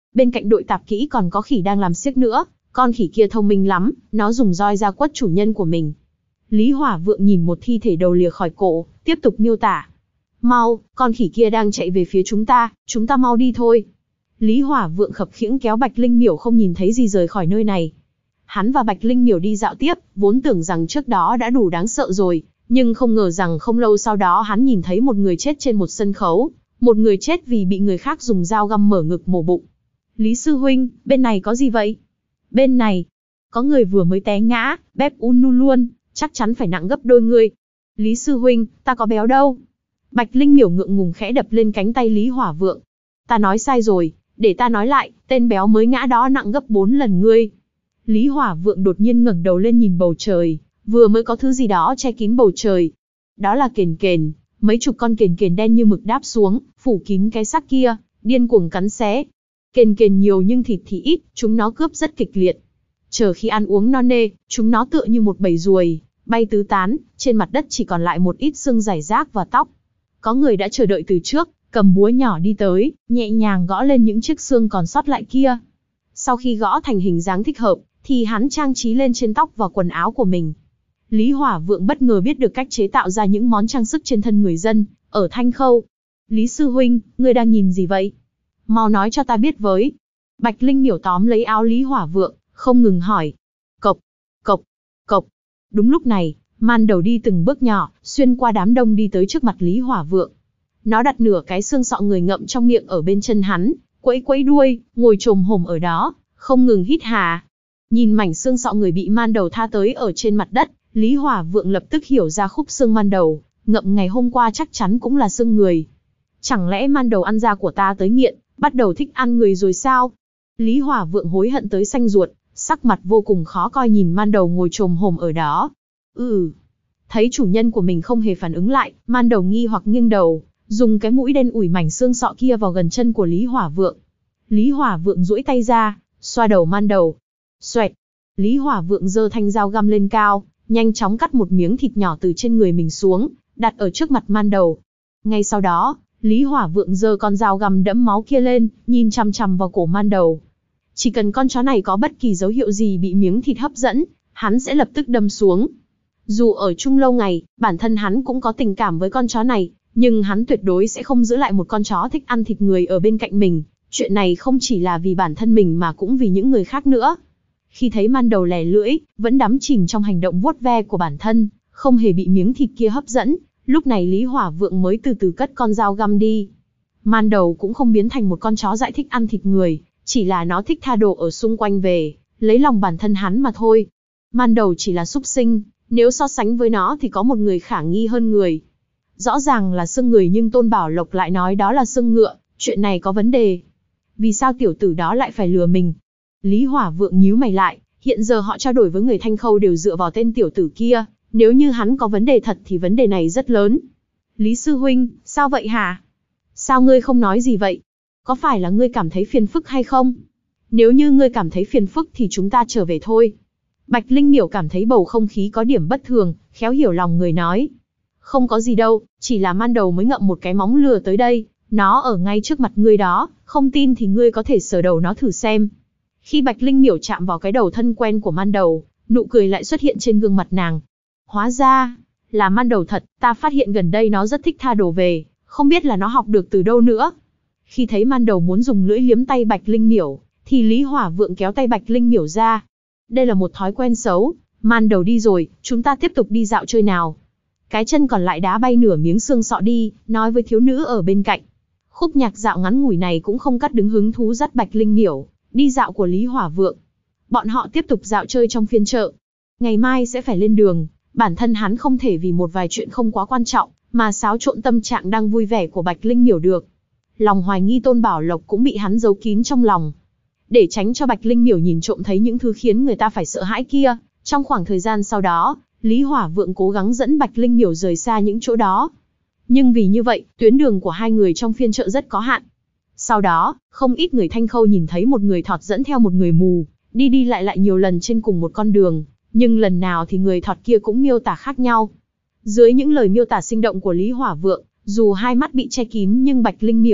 Bên cạnh đội tạp kỹ còn có khỉ đang làm xiếc nữa, con khỉ kia thông minh lắm, nó dùng roi ra quất chủ nhân của mình. Lý Hỏa Vượng nhìn một thi thể đầu lìa khỏi cổ, tiếp tục miêu tả. Mau, con khỉ kia đang chạy về phía chúng ta, chúng ta mau đi thôi. Lý Hỏa Vượng khập khiễng kéo Bạch Linh Miểu không nhìn thấy gì rời khỏi nơi này. Hắn và Bạch Linh Miểu đi dạo tiếp, vốn tưởng rằng trước đó đã đủ đáng sợ rồi, nhưng không ngờ rằng không lâu sau đó hắn nhìn thấy một người chết trên một sân khấu, một người chết vì bị người khác dùng dao găm mở ngực mổ bụng. Lý sư huynh, bên này có gì vậy? Bên này, có người vừa mới té ngã, bép unu luôn, chắc chắn phải nặng gấp đôi người. Lý sư huynh, ta có béo đâu. Bạch Linh Miểu ngượng ngùng khẽ đập lên cánh tay Lý Hỏa Vượng. Ta nói sai rồi, để ta nói lại, tên béo mới ngã đó nặng gấp bốn lần ngươi. Lý Hỏa Vượng đột nhiên ngẩng đầu lên nhìn bầu trời, vừa mới có thứ gì đó che kín bầu trời. Đó là kền kền, mấy chục con kền kền đen như mực đáp xuống, phủ kín cái xác kia, điên cuồng cắn xé. Kền kền nhiều nhưng thịt thì ít, chúng nó cướp rất kịch liệt. Chờ khi ăn uống no nê, chúng nó tựa như một bầy ruồi, bay tứ tán, trên mặt đất chỉ còn lại một ít xương rải rác và tóc. Có người đã chờ đợi từ trước, cầm búa nhỏ đi tới, nhẹ nhàng gõ lên những chiếc xương còn sót lại kia. Sau khi gõ thành hình dáng thích hợp, thì hắn trang trí lên trên tóc và quần áo của mình. Lý Hỏa Vượng bất ngờ biết được cách chế tạo ra những món trang sức trên thân người dân, ở Thanh Khâu. Lý sư huynh, ngươi đang nhìn gì vậy? Mau nói cho ta biết với. Bạch Linh Miểu tóm lấy áo Lý Hỏa Vượng, không ngừng hỏi. Cộc, cộc, cộc. Đúng lúc này, man đầu đi từng bước nhỏ, xuyên qua đám đông đi tới trước mặt Lý Hỏa Vượng. Nó đặt nửa cái xương sọ người ngậm trong miệng ở bên chân hắn, quẫy quẫy đuôi, ngồi chồm hổm ở đó, không ngừng hít hà. Nhìn mảnh xương sọ người bị man đầu tha tới ở trên mặt đất, Lý Hỏa Vượng lập tức hiểu ra khúc xương man đầu, ngậm ngày hôm qua chắc chắn cũng là xương người. Chẳng lẽ man đầu ăn da của ta tới nghiện, bắt đầu thích ăn người rồi sao? Lý Hỏa Vượng hối hận tới xanh ruột, sắc mặt vô cùng khó coi nhìn man đầu ngồi chồm hổm ở đó. Ừ. Thấy chủ nhân của mình không hề phản ứng lại, man đầu nghi hoặc nghiêng đầu, dùng cái mũi đen ủi mảnh xương sọ kia vào gần chân của Lý Hỏa Vượng. Lý Hỏa Vượng duỗi tay ra, xoa đầu man đầu. Xoẹt. Lý Hỏa Vượng giơ thanh dao găm lên cao, nhanh chóng cắt một miếng thịt nhỏ từ trên người mình xuống, đặt ở trước mặt man đầu. Ngay sau đó, Lý Hỏa Vượng giơ con dao găm đẫm máu kia lên, nhìn chằm chằm vào cổ man đầu. Chỉ cần con chó này có bất kỳ dấu hiệu gì bị miếng thịt hấp dẫn, hắn sẽ lập tức đâm xuống. Dù ở chung lâu ngày, bản thân hắn cũng có tình cảm với con chó này, nhưng hắn tuyệt đối sẽ không giữ lại một con chó thích ăn thịt người ở bên cạnh mình. Chuyện này không chỉ là vì bản thân mình mà cũng vì những người khác nữa. Khi thấy man đầu lè lưỡi, vẫn đắm chìm trong hành động vuốt ve của bản thân, không hề bị miếng thịt kia hấp dẫn, lúc này Lý Hỏa Vượng mới từ từ cất con dao găm đi. Man đầu cũng không biến thành một con chó dại thích ăn thịt người, chỉ là nó thích tha đồ ở xung quanh về, lấy lòng bản thân hắn mà thôi. Man đầu chỉ là súc sinh, nếu so sánh với nó thì có một người khả nghi hơn người. Rõ ràng là xương người nhưng Tôn Bảo Lộc lại nói đó là xương ngựa, chuyện này có vấn đề. Vì sao tiểu tử đó lại phải lừa mình? Lý Hỏa Vượng nhíu mày lại, hiện giờ họ trao đổi với người Thanh Khâu đều dựa vào tên tiểu tử kia, nếu như hắn có vấn đề thật thì vấn đề này rất lớn. Lý sư huynh, sao vậy hả? Sao ngươi không nói gì vậy? Có phải là ngươi cảm thấy phiền phức hay không? Nếu như ngươi cảm thấy phiền phức thì chúng ta trở về thôi. Bạch Linh Miểu cảm thấy bầu không khí có điểm bất thường, khéo hiểu lòng người nói. Không có gì đâu, chỉ là man đầu mới ngậm một cái móng lừa tới đây, nó ở ngay trước mặt ngươi đó, không tin thì ngươi có thể sờ đầu nó thử xem. Khi Bạch Linh Miểu chạm vào cái đầu thân quen của man đầu, nụ cười lại xuất hiện trên gương mặt nàng. Hóa ra, là man đầu thật, ta phát hiện gần đây nó rất thích tha đồ về, không biết là nó học được từ đâu nữa. Khi thấy man đầu muốn dùng lưỡi liếm tay Bạch Linh Miểu, thì Lý Hỏa Vượng kéo tay Bạch Linh Miểu ra. Đây là một thói quen xấu, man đầu đi rồi, chúng ta tiếp tục đi dạo chơi nào. Cái chân còn lại đá bay nửa miếng xương sọ đi, nói với thiếu nữ ở bên cạnh. Khúc nhạc dạo ngắn ngủi này cũng không cắt đứng hứng thú dắt Bạch Linh Miểu đi dạo của Lý Hỏa Vượng. Bọn họ tiếp tục dạo chơi trong phiên chợ. Ngày mai sẽ phải lên đường, bản thân hắn không thể vì một vài chuyện không quá quan trọng mà xáo trộn tâm trạng đang vui vẻ của Bạch Linh Miểu được. Lòng hoài nghi Tôn Bảo Lộc cũng bị hắn giấu kín trong lòng. Để tránh cho Bạch Linh Miểu nhìn trộm thấy những thứ khiến người ta phải sợ hãi kia, trong khoảng thời gian sau đó, Lý Hỏa Vượng cố gắng dẫn Bạch Linh Miểu rời xa những chỗ đó. Nhưng vì như vậy, tuyến đường của hai người trong phiên chợ rất có hạn. Sau đó, không ít người Thanh Khâu nhìn thấy một người thọt dẫn theo một người mù, đi đi lại lại nhiều lần trên cùng một con đường, nhưng lần nào thì người thọt kia cũng miêu tả khác nhau. Dưới những lời miêu tả sinh động của Lý Hỏa Vượng, dù hai mắt bị che kín nhưng Bạch Linh Miểu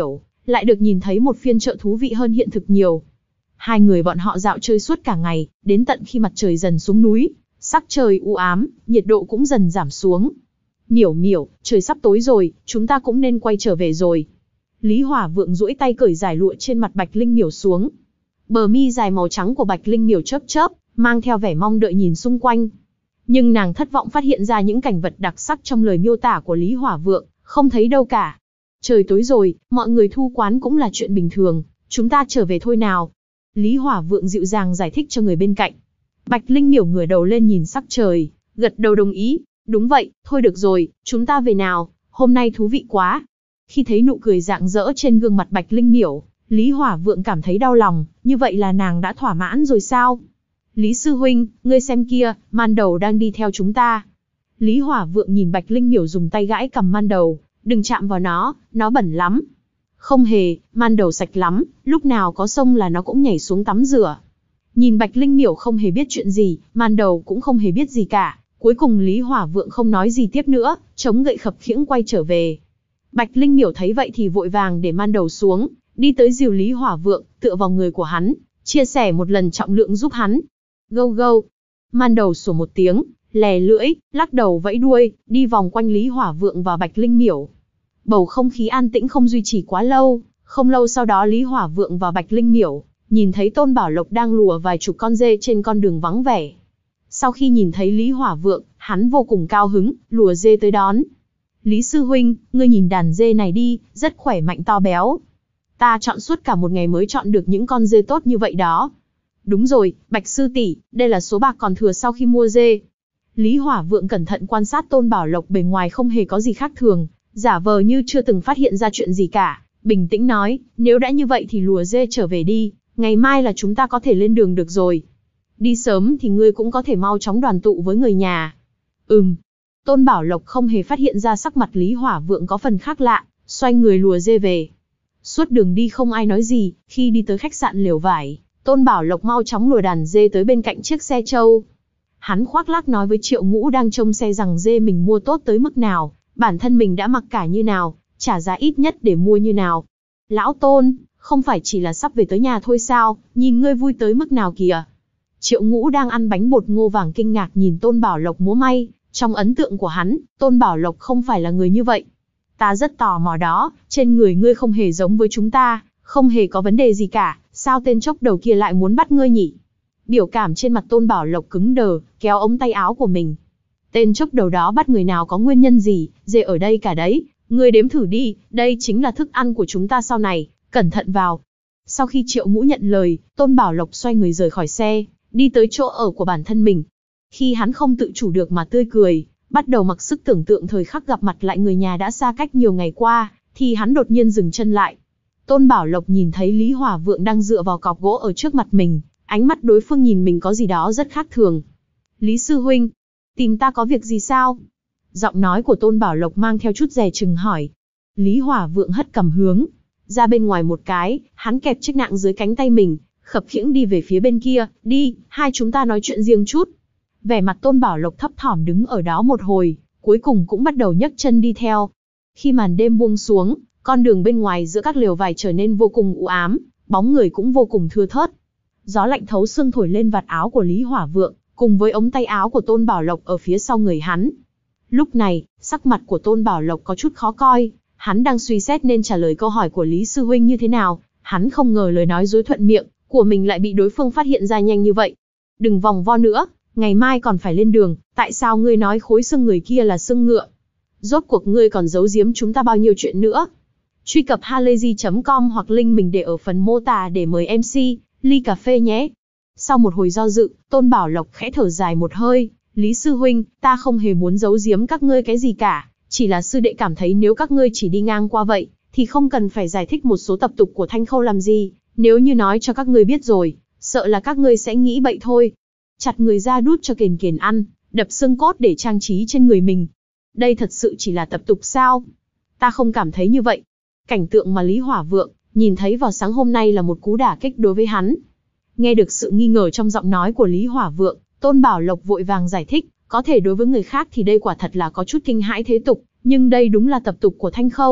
lại được nhìn thấy một phiên chợ thú vị hơn hiện thực nhiều. Hai người bọn họ dạo chơi suốt cả ngày, đến tận khi mặt trời dần xuống núi, sắc trời u ám, nhiệt độ cũng dần giảm xuống. Miểu miểu, trời sắp tối rồi, chúng ta cũng nên quay trở về rồi. Lý Hỏa Vượng duỗi tay cởi dải lụa trên mặt Bạch Linh Miểu xuống. Bờ mi dài màu trắng của Bạch Linh Miểu chớp chớp, mang theo vẻ mong đợi nhìn xung quanh. Nhưng nàng thất vọng phát hiện ra những cảnh vật đặc sắc trong lời miêu tả của Lý Hỏa Vượng, không thấy đâu cả. Trời tối rồi, mọi người thu quán cũng là chuyện bình thường, chúng ta trở về thôi nào. Lý Hỏa Vượng dịu dàng giải thích cho người bên cạnh. Bạch Linh Miểu ngửa đầu lên nhìn sắc trời, gật đầu đồng ý. Đúng vậy, thôi được rồi, chúng ta về nào, hôm nay thú vị quá. Khi thấy nụ cười rạng rỡ trên gương mặt Bạch Linh Miểu, Lý Hỏa Vượng cảm thấy đau lòng, như vậy là nàng đã thỏa mãn rồi sao? Lý sư huynh, ngươi xem kia, Man Đầu đang đi theo chúng ta. Lý Hỏa Vượng nhìn Bạch Linh Miểu dùng tay gãi cầm Man Đầu, đừng chạm vào nó, nó bẩn lắm. Không hề, Man Đầu sạch lắm, lúc nào có sông là nó cũng nhảy xuống tắm rửa. Nhìn Bạch Linh Miểu không hề biết chuyện gì, Man Đầu cũng không hề biết gì cả. Cuối cùng Lý Hỏa Vượng không nói gì tiếp nữa, chống gậy khập khiễng quay trở về. Bạch Linh Miểu thấy vậy thì vội vàng để Man Đầu xuống, đi tới dìu Lý Hỏa Vượng, tựa vào người của hắn, chia sẻ một lần trọng lượng giúp hắn. Gâu gâu. Man Đầu sủa một tiếng, lè lưỡi, lắc đầu vẫy đuôi, đi vòng quanh Lý Hỏa Vượng và Bạch Linh Miểu. Bầu không khí an tĩnh không duy trì quá lâu, không lâu sau đó Lý Hỏa Vượng và Bạch Linh Miểu nhìn thấy Tôn Bảo Lộc đang lùa vài chục con dê trên con đường vắng vẻ. Sau khi nhìn thấy Lý Hỏa Vượng, hắn vô cùng cao hứng, lùa dê tới đón. Lý sư huynh, ngươi nhìn đàn dê này đi, rất khỏe mạnh to béo. Ta chọn suốt cả một ngày mới chọn được những con dê tốt như vậy đó. Đúng rồi, Bạch sư tỷ, đây là số bạc còn thừa sau khi mua dê. Lý Hỏa Vượng cẩn thận quan sát Tôn Bảo Lộc bề ngoài không hề có gì khác thường, giả vờ như chưa từng phát hiện ra chuyện gì cả, bình tĩnh nói, nếu đã như vậy thì lùa dê trở về đi, ngày mai là chúng ta có thể lên đường được rồi. Đi sớm thì ngươi cũng có thể mau chóng đoàn tụ với người nhà. Ừm. Tôn Bảo Lộc không hề phát hiện ra sắc mặt Lý Hỏa Vượng có phần khác lạ, xoay người lùa dê về. Suốt đường đi không ai nói gì, khi đi tới khách sạn Lều Vải, Tôn Bảo Lộc mau chóng lùa đàn dê tới bên cạnh chiếc xe trâu. Hắn khoác lác nói với Triệu Ngũ đang trông xe rằng dê mình mua tốt tới mức nào, bản thân mình đã mặc cả như nào, trả giá ít nhất để mua như nào. Lão Tôn, không phải chỉ là sắp về tới nhà thôi sao, nhìn ngươi vui tới mức nào kìa. Triệu Ngũ đang ăn bánh bột ngô vàng kinh ngạc nhìn Tôn Bảo Lộc múa may, trong ấn tượng của hắn, Tôn Bảo Lộc không phải là người như vậy. Ta rất tò mò đó, trên người ngươi không hề giống với chúng ta, không hề có vấn đề gì cả, sao tên chốc đầu kia lại muốn bắt ngươi nhỉ? Biểu cảm trên mặt Tôn Bảo Lộc cứng đờ, kéo ống tay áo của mình. Tên chốc đầu đó bắt người nào có nguyên nhân gì, dê ở đây cả đấy, ngươi đếm thử đi, đây chính là thức ăn của chúng ta sau này, cẩn thận vào. Sau khi Triệu Ngũ nhận lời, Tôn Bảo Lộc xoay người rời khỏi xe, đi tới chỗ ở của bản thân mình. Khi hắn không tự chủ được mà tươi cười, bắt đầu mặc sức tưởng tượng thời khắc gặp mặt lại người nhà đã xa cách nhiều ngày qua, thì hắn đột nhiên dừng chân lại. Tôn Bảo Lộc nhìn thấy Lý Hỏa Vượng đang dựa vào cọc gỗ ở trước mặt mình, ánh mắt đối phương nhìn mình có gì đó rất khác thường. Lý sư huynh, tìm ta có việc gì sao? Giọng nói của Tôn Bảo Lộc mang theo chút dè chừng hỏi. Lý Hỏa Vượng hất cằm hướng ra bên ngoài một cái, hắn kẹp chiếc nạng dưới cánh tay mình, khập khiễng đi về phía bên kia, đi, hai chúng ta nói chuyện riêng chút. Vẻ mặt Tôn Bảo Lộc thấp thỏm đứng ở đó một hồi, cuối cùng cũng bắt đầu nhấc chân đi theo. Khi màn đêm buông xuống, con đường bên ngoài giữa các lều vải trở nên vô cùng u ám, bóng người cũng vô cùng thưa thớt. Gió lạnh thấu xương thổi lên vạt áo của Lý Hỏa Vượng, cùng với ống tay áo của Tôn Bảo Lộc ở phía sau người hắn. Lúc này, sắc mặt của Tôn Bảo Lộc có chút khó coi, hắn đang suy xét nên trả lời câu hỏi của Lý sư huynh như thế nào, hắn không ngờ lời nói dối thuận miệng của mình lại bị đối phương phát hiện ra nhanh như vậy. Đừng vòng vo nữa, ngày mai còn phải lên đường, tại sao ngươi nói khối xương người kia là xương ngựa? Rốt cuộc ngươi còn giấu giếm chúng ta bao nhiêu chuyện nữa? Truy cập halayzi chấm com hoặc link mình để ở phần mô tả để mời em xê, ly cà phê nhé. Sau một hồi do dự, Tôn Bảo Lộc khẽ thở dài một hơi, Lý sư huynh, ta không hề muốn giấu giếm các ngươi cái gì cả, chỉ là sư đệ cảm thấy nếu các ngươi chỉ đi ngang qua vậy, thì không cần phải giải thích một số tập tục của Thanh Khâu làm gì, nếu như nói cho các ngươi biết rồi, sợ là các ngươi sẽ nghĩ bậy thôi. Chặt người ra đút cho kền kền ăn, đập xương cốt để trang trí trên người mình. Đây thật sự chỉ là tập tục sao? Ta không cảm thấy như vậy. Cảnh tượng mà Lý Hỏa Vượng nhìn thấy vào sáng hôm nay là một cú đả kích đối với hắn. Nghe được sự nghi ngờ trong giọng nói của Lý Hỏa Vượng, Tôn Bảo Lộc vội vàng giải thích, có thể đối với người khác thì đây quả thật là có chút kinh hãi thế tục, nhưng đây đúng là tập tục của Thanh Khâu,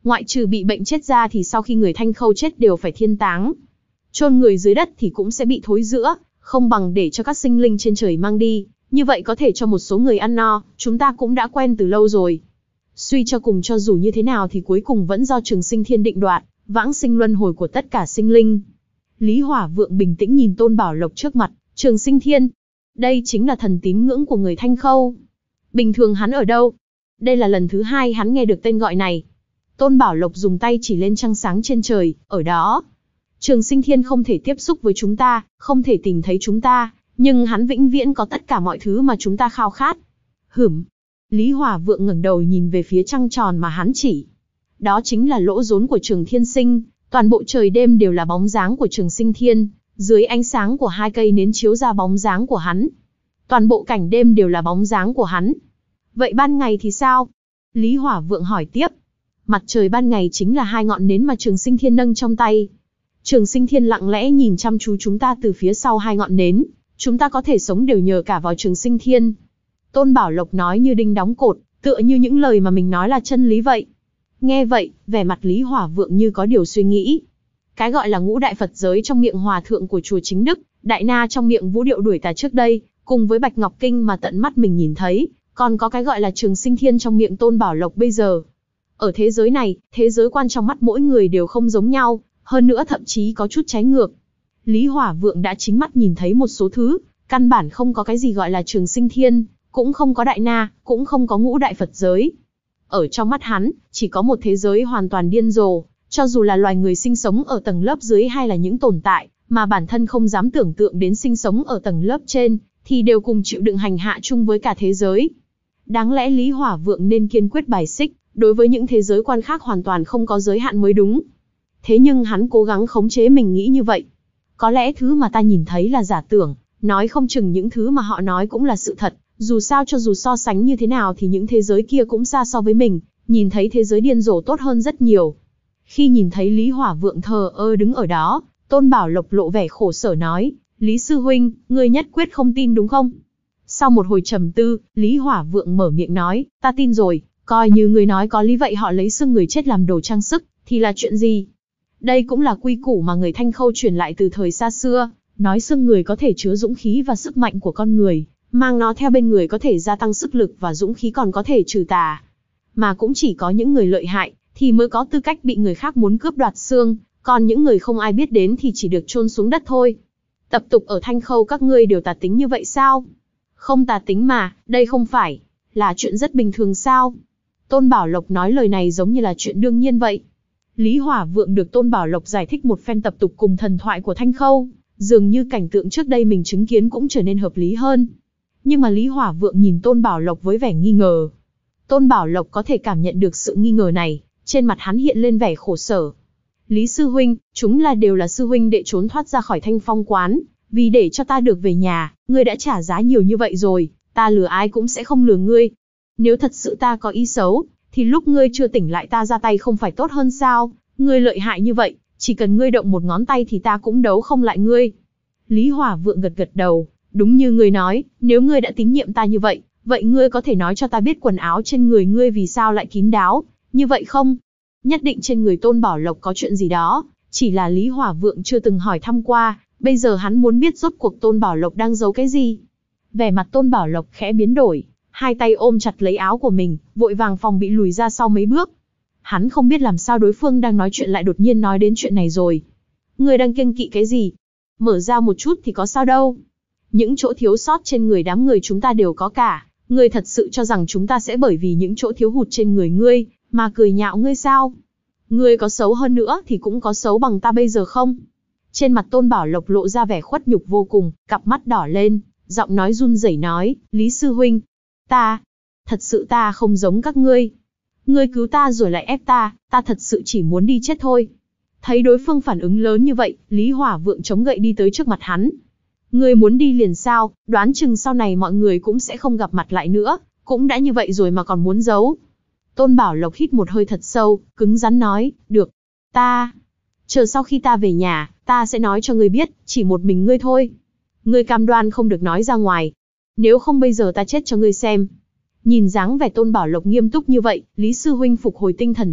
Ngoại trừ bị bệnh chết ra thì sau khi người Thanh Khâu chết đều phải thiên táng. Chôn người dưới đất thì cũng sẽ bị thối rữa, không bằng để cho các sinh linh trên trời mang đi, như vậy có thể cho một số người ăn no, chúng ta cũng đã quen từ lâu rồi. Suy cho cùng cho dù như thế nào thì cuối cùng vẫn do Trường Sinh Thiên định đoạt, vãng sinh luân hồi của tất cả sinh linh. Lý Hỏa Vượng bình tĩnh nhìn Tôn Bảo Lộc trước mặt, Trường Sinh Thiên. Đây chính là thần tín ngưỡng của người Thanh Khâu. Bình thường hắn ở đâu? Đây là lần thứ hai hắn nghe được tên gọi này. Tôn Bảo Lộc dùng tay chỉ lên trăng sáng trên trời, ở đó. Trường Sinh Thiên không thể tiếp xúc với chúng ta, không thể tìm thấy chúng ta, nhưng hắn vĩnh viễn có tất cả mọi thứ mà chúng ta khao khát. Hửm. Lý Hỏa Vượng ngẩng đầu nhìn về phía trăng tròn mà hắn chỉ. Đó chính là lỗ rốn của Trường Thiên Sinh, toàn bộ trời đêm đều là bóng dáng của Trường Sinh Thiên, dưới ánh sáng của hai cây nến chiếu ra bóng dáng của hắn. Toàn bộ cảnh đêm đều là bóng dáng của hắn. Vậy ban ngày thì sao? Lý Hỏa Vượng hỏi tiếp. Mặt trời ban ngày chính là hai ngọn nến mà Trường Sinh Thiên nâng trong tay. Trường Sinh Thiên lặng lẽ nhìn chăm chú chúng ta từ phía sau hai ngọn nến, chúng ta có thể sống đều nhờ cả vào Trường Sinh Thiên. Tôn Bảo Lộc nói như đinh đóng cột, tựa như những lời mà mình nói là chân lý vậy. Nghe vậy, vẻ mặt Lý Hỏa Vượng như có điều suy nghĩ. Cái gọi là ngũ đại Phật giới trong miệng hòa thượng của chùa Chính Đức, Đại Na trong miệng Vũ Điệu đuổi tà trước đây, cùng với Bạch Ngọc Kinh mà tận mắt mình nhìn thấy, còn có cái gọi là Trường Sinh Thiên trong miệng Tôn Bảo Lộc bây giờ. Ở thế giới này, thế giới quan trong mắt mỗi người đều không giống nhau, hơn nữa thậm chí có chút trái ngược. Lý Hỏa Vượng đã chính mắt nhìn thấy một số thứ, căn bản không có cái gì gọi là Trường Sinh Thiên, cũng không có Đại Na, cũng không có ngũ đại Phật giới. Ở trong mắt hắn, chỉ có một thế giới hoàn toàn điên rồ, cho dù là loài người sinh sống ở tầng lớp dưới hay là những tồn tại mà bản thân không dám tưởng tượng đến sinh sống ở tầng lớp trên, thì đều cùng chịu đựng hành hạ chung với cả thế giới. Đáng lẽ Lý Hỏa Vượng nên kiên quyết bài xích, đối với những thế giới quan khác hoàn toàn không có giới hạn mới đúng. Thế nhưng hắn cố gắng khống chế mình nghĩ như vậy. Có lẽ thứ mà ta nhìn thấy là giả tưởng, nói không chừng những thứ mà họ nói cũng là sự thật, dù sao cho dù so sánh như thế nào thì những thế giới kia cũng xa so với mình, nhìn thấy thế giới điên rồ tốt hơn rất nhiều. Khi nhìn thấy Lý Hỏa Vượng thờ ơ đứng ở đó, Tôn Bảo Lộc lộ vẻ khổ sở nói, Lý Sư Huynh, ngươi nhất quyết không tin đúng không? Sau một hồi trầm tư, Lý Hỏa Vượng mở miệng nói, ta tin rồi, coi như ngươi nói có lý vậy họ lấy xương người chết làm đồ trang sức, thì là chuyện gì? Đây cũng là quy củ mà người Thanh Khâu truyền lại từ thời xa xưa, nói xương người có thể chứa dũng khí và sức mạnh của con người, mang nó theo bên người có thể gia tăng sức lực và dũng khí còn có thể trừ tà. Mà cũng chỉ có những người lợi hại, thì mới có tư cách bị người khác muốn cướp đoạt xương, còn những người không ai biết đến thì chỉ được chôn xuống đất thôi. Tập tục ở Thanh Khâu các ngươi đều tà tính như vậy sao? Không tà tính mà, đây không phải là chuyện rất bình thường sao? Tôn Bảo Lộc nói lời này giống như là chuyện đương nhiên vậy. Lý Hỏa Vượng được Tôn Bảo Lộc giải thích một phen tập tục cùng thần thoại của Thanh Khâu, dường như cảnh tượng trước đây mình chứng kiến cũng trở nên hợp lý hơn. Nhưng mà Lý Hỏa Vượng nhìn Tôn Bảo Lộc với vẻ nghi ngờ. Tôn Bảo Lộc có thể cảm nhận được sự nghi ngờ này, trên mặt hắn hiện lên vẻ khổ sở. Lý Sư Huynh, chúng là đều là Sư Huynh đệ trốn thoát ra khỏi Thanh Phong quán, vì để cho ta được về nhà, ngươi đã trả giá nhiều như vậy rồi, ta lừa ai cũng sẽ không lừa ngươi. Nếu thật sự ta có ý xấu, thì lúc ngươi chưa tỉnh lại ta ra tay không phải tốt hơn sao? Ngươi lợi hại như vậy, chỉ cần ngươi động một ngón tay thì ta cũng đấu không lại ngươi. Lý Hỏa Vượng gật gật đầu, đúng như ngươi nói, nếu ngươi đã tín nhiệm ta như vậy, vậy ngươi có thể nói cho ta biết quần áo trên người ngươi vì sao lại kín đáo, như vậy không? Nhất định trên người Tôn Bảo Lộc có chuyện gì đó, chỉ là Lý Hỏa Vượng chưa từng hỏi thăm qua, bây giờ hắn muốn biết rốt cuộc Tôn Bảo Lộc đang giấu cái gì. Vẻ mặt Tôn Bảo Lộc khẽ biến đổi, hai tay ôm chặt lấy áo của mình, vội vàng phòng bị lùi ra sau mấy bước. Hắn không biết làm sao đối phương đang nói chuyện lại đột nhiên nói đến chuyện này rồi. Ngươi đang kiêng kỵ cái gì? Mở ra một chút thì có sao đâu. Những chỗ thiếu sót trên người đám người chúng ta đều có cả. Ngươi thật sự cho rằng chúng ta sẽ bởi vì những chỗ thiếu hụt trên người ngươi mà cười nhạo ngươi sao? Ngươi có xấu hơn nữa thì cũng có xấu bằng ta bây giờ không? Trên mặt Tôn Bảo Lộc lộ ra vẻ khuất nhục vô cùng, cặp mắt đỏ lên, giọng nói run rẩy nói, Lý Sư Huynh, ta, thật sự ta không giống các ngươi. Ngươi cứu ta rồi lại ép ta, ta thật sự chỉ muốn đi chết thôi. Thấy đối phương phản ứng lớn như vậy, Lý Hỏa Vượng chống gậy đi tới trước mặt hắn. Ngươi muốn đi liền sao, đoán chừng sau này mọi người cũng sẽ không gặp mặt lại nữa, cũng đã như vậy rồi mà còn muốn giấu. Tôn Bảo Lộc hít một hơi thật sâu, cứng rắn nói, được, ta, chờ sau khi ta về nhà, ta sẽ nói cho ngươi biết, chỉ một mình ngươi thôi. Ngươi cam đoan không được nói ra ngoài. Nếu không bây giờ ta chết cho ngươi xem. Nhìn dáng vẻ Tôn Bảo Lộc nghiêm túc như vậy, Lý Sư Huynh phục hồi tinh thần lại,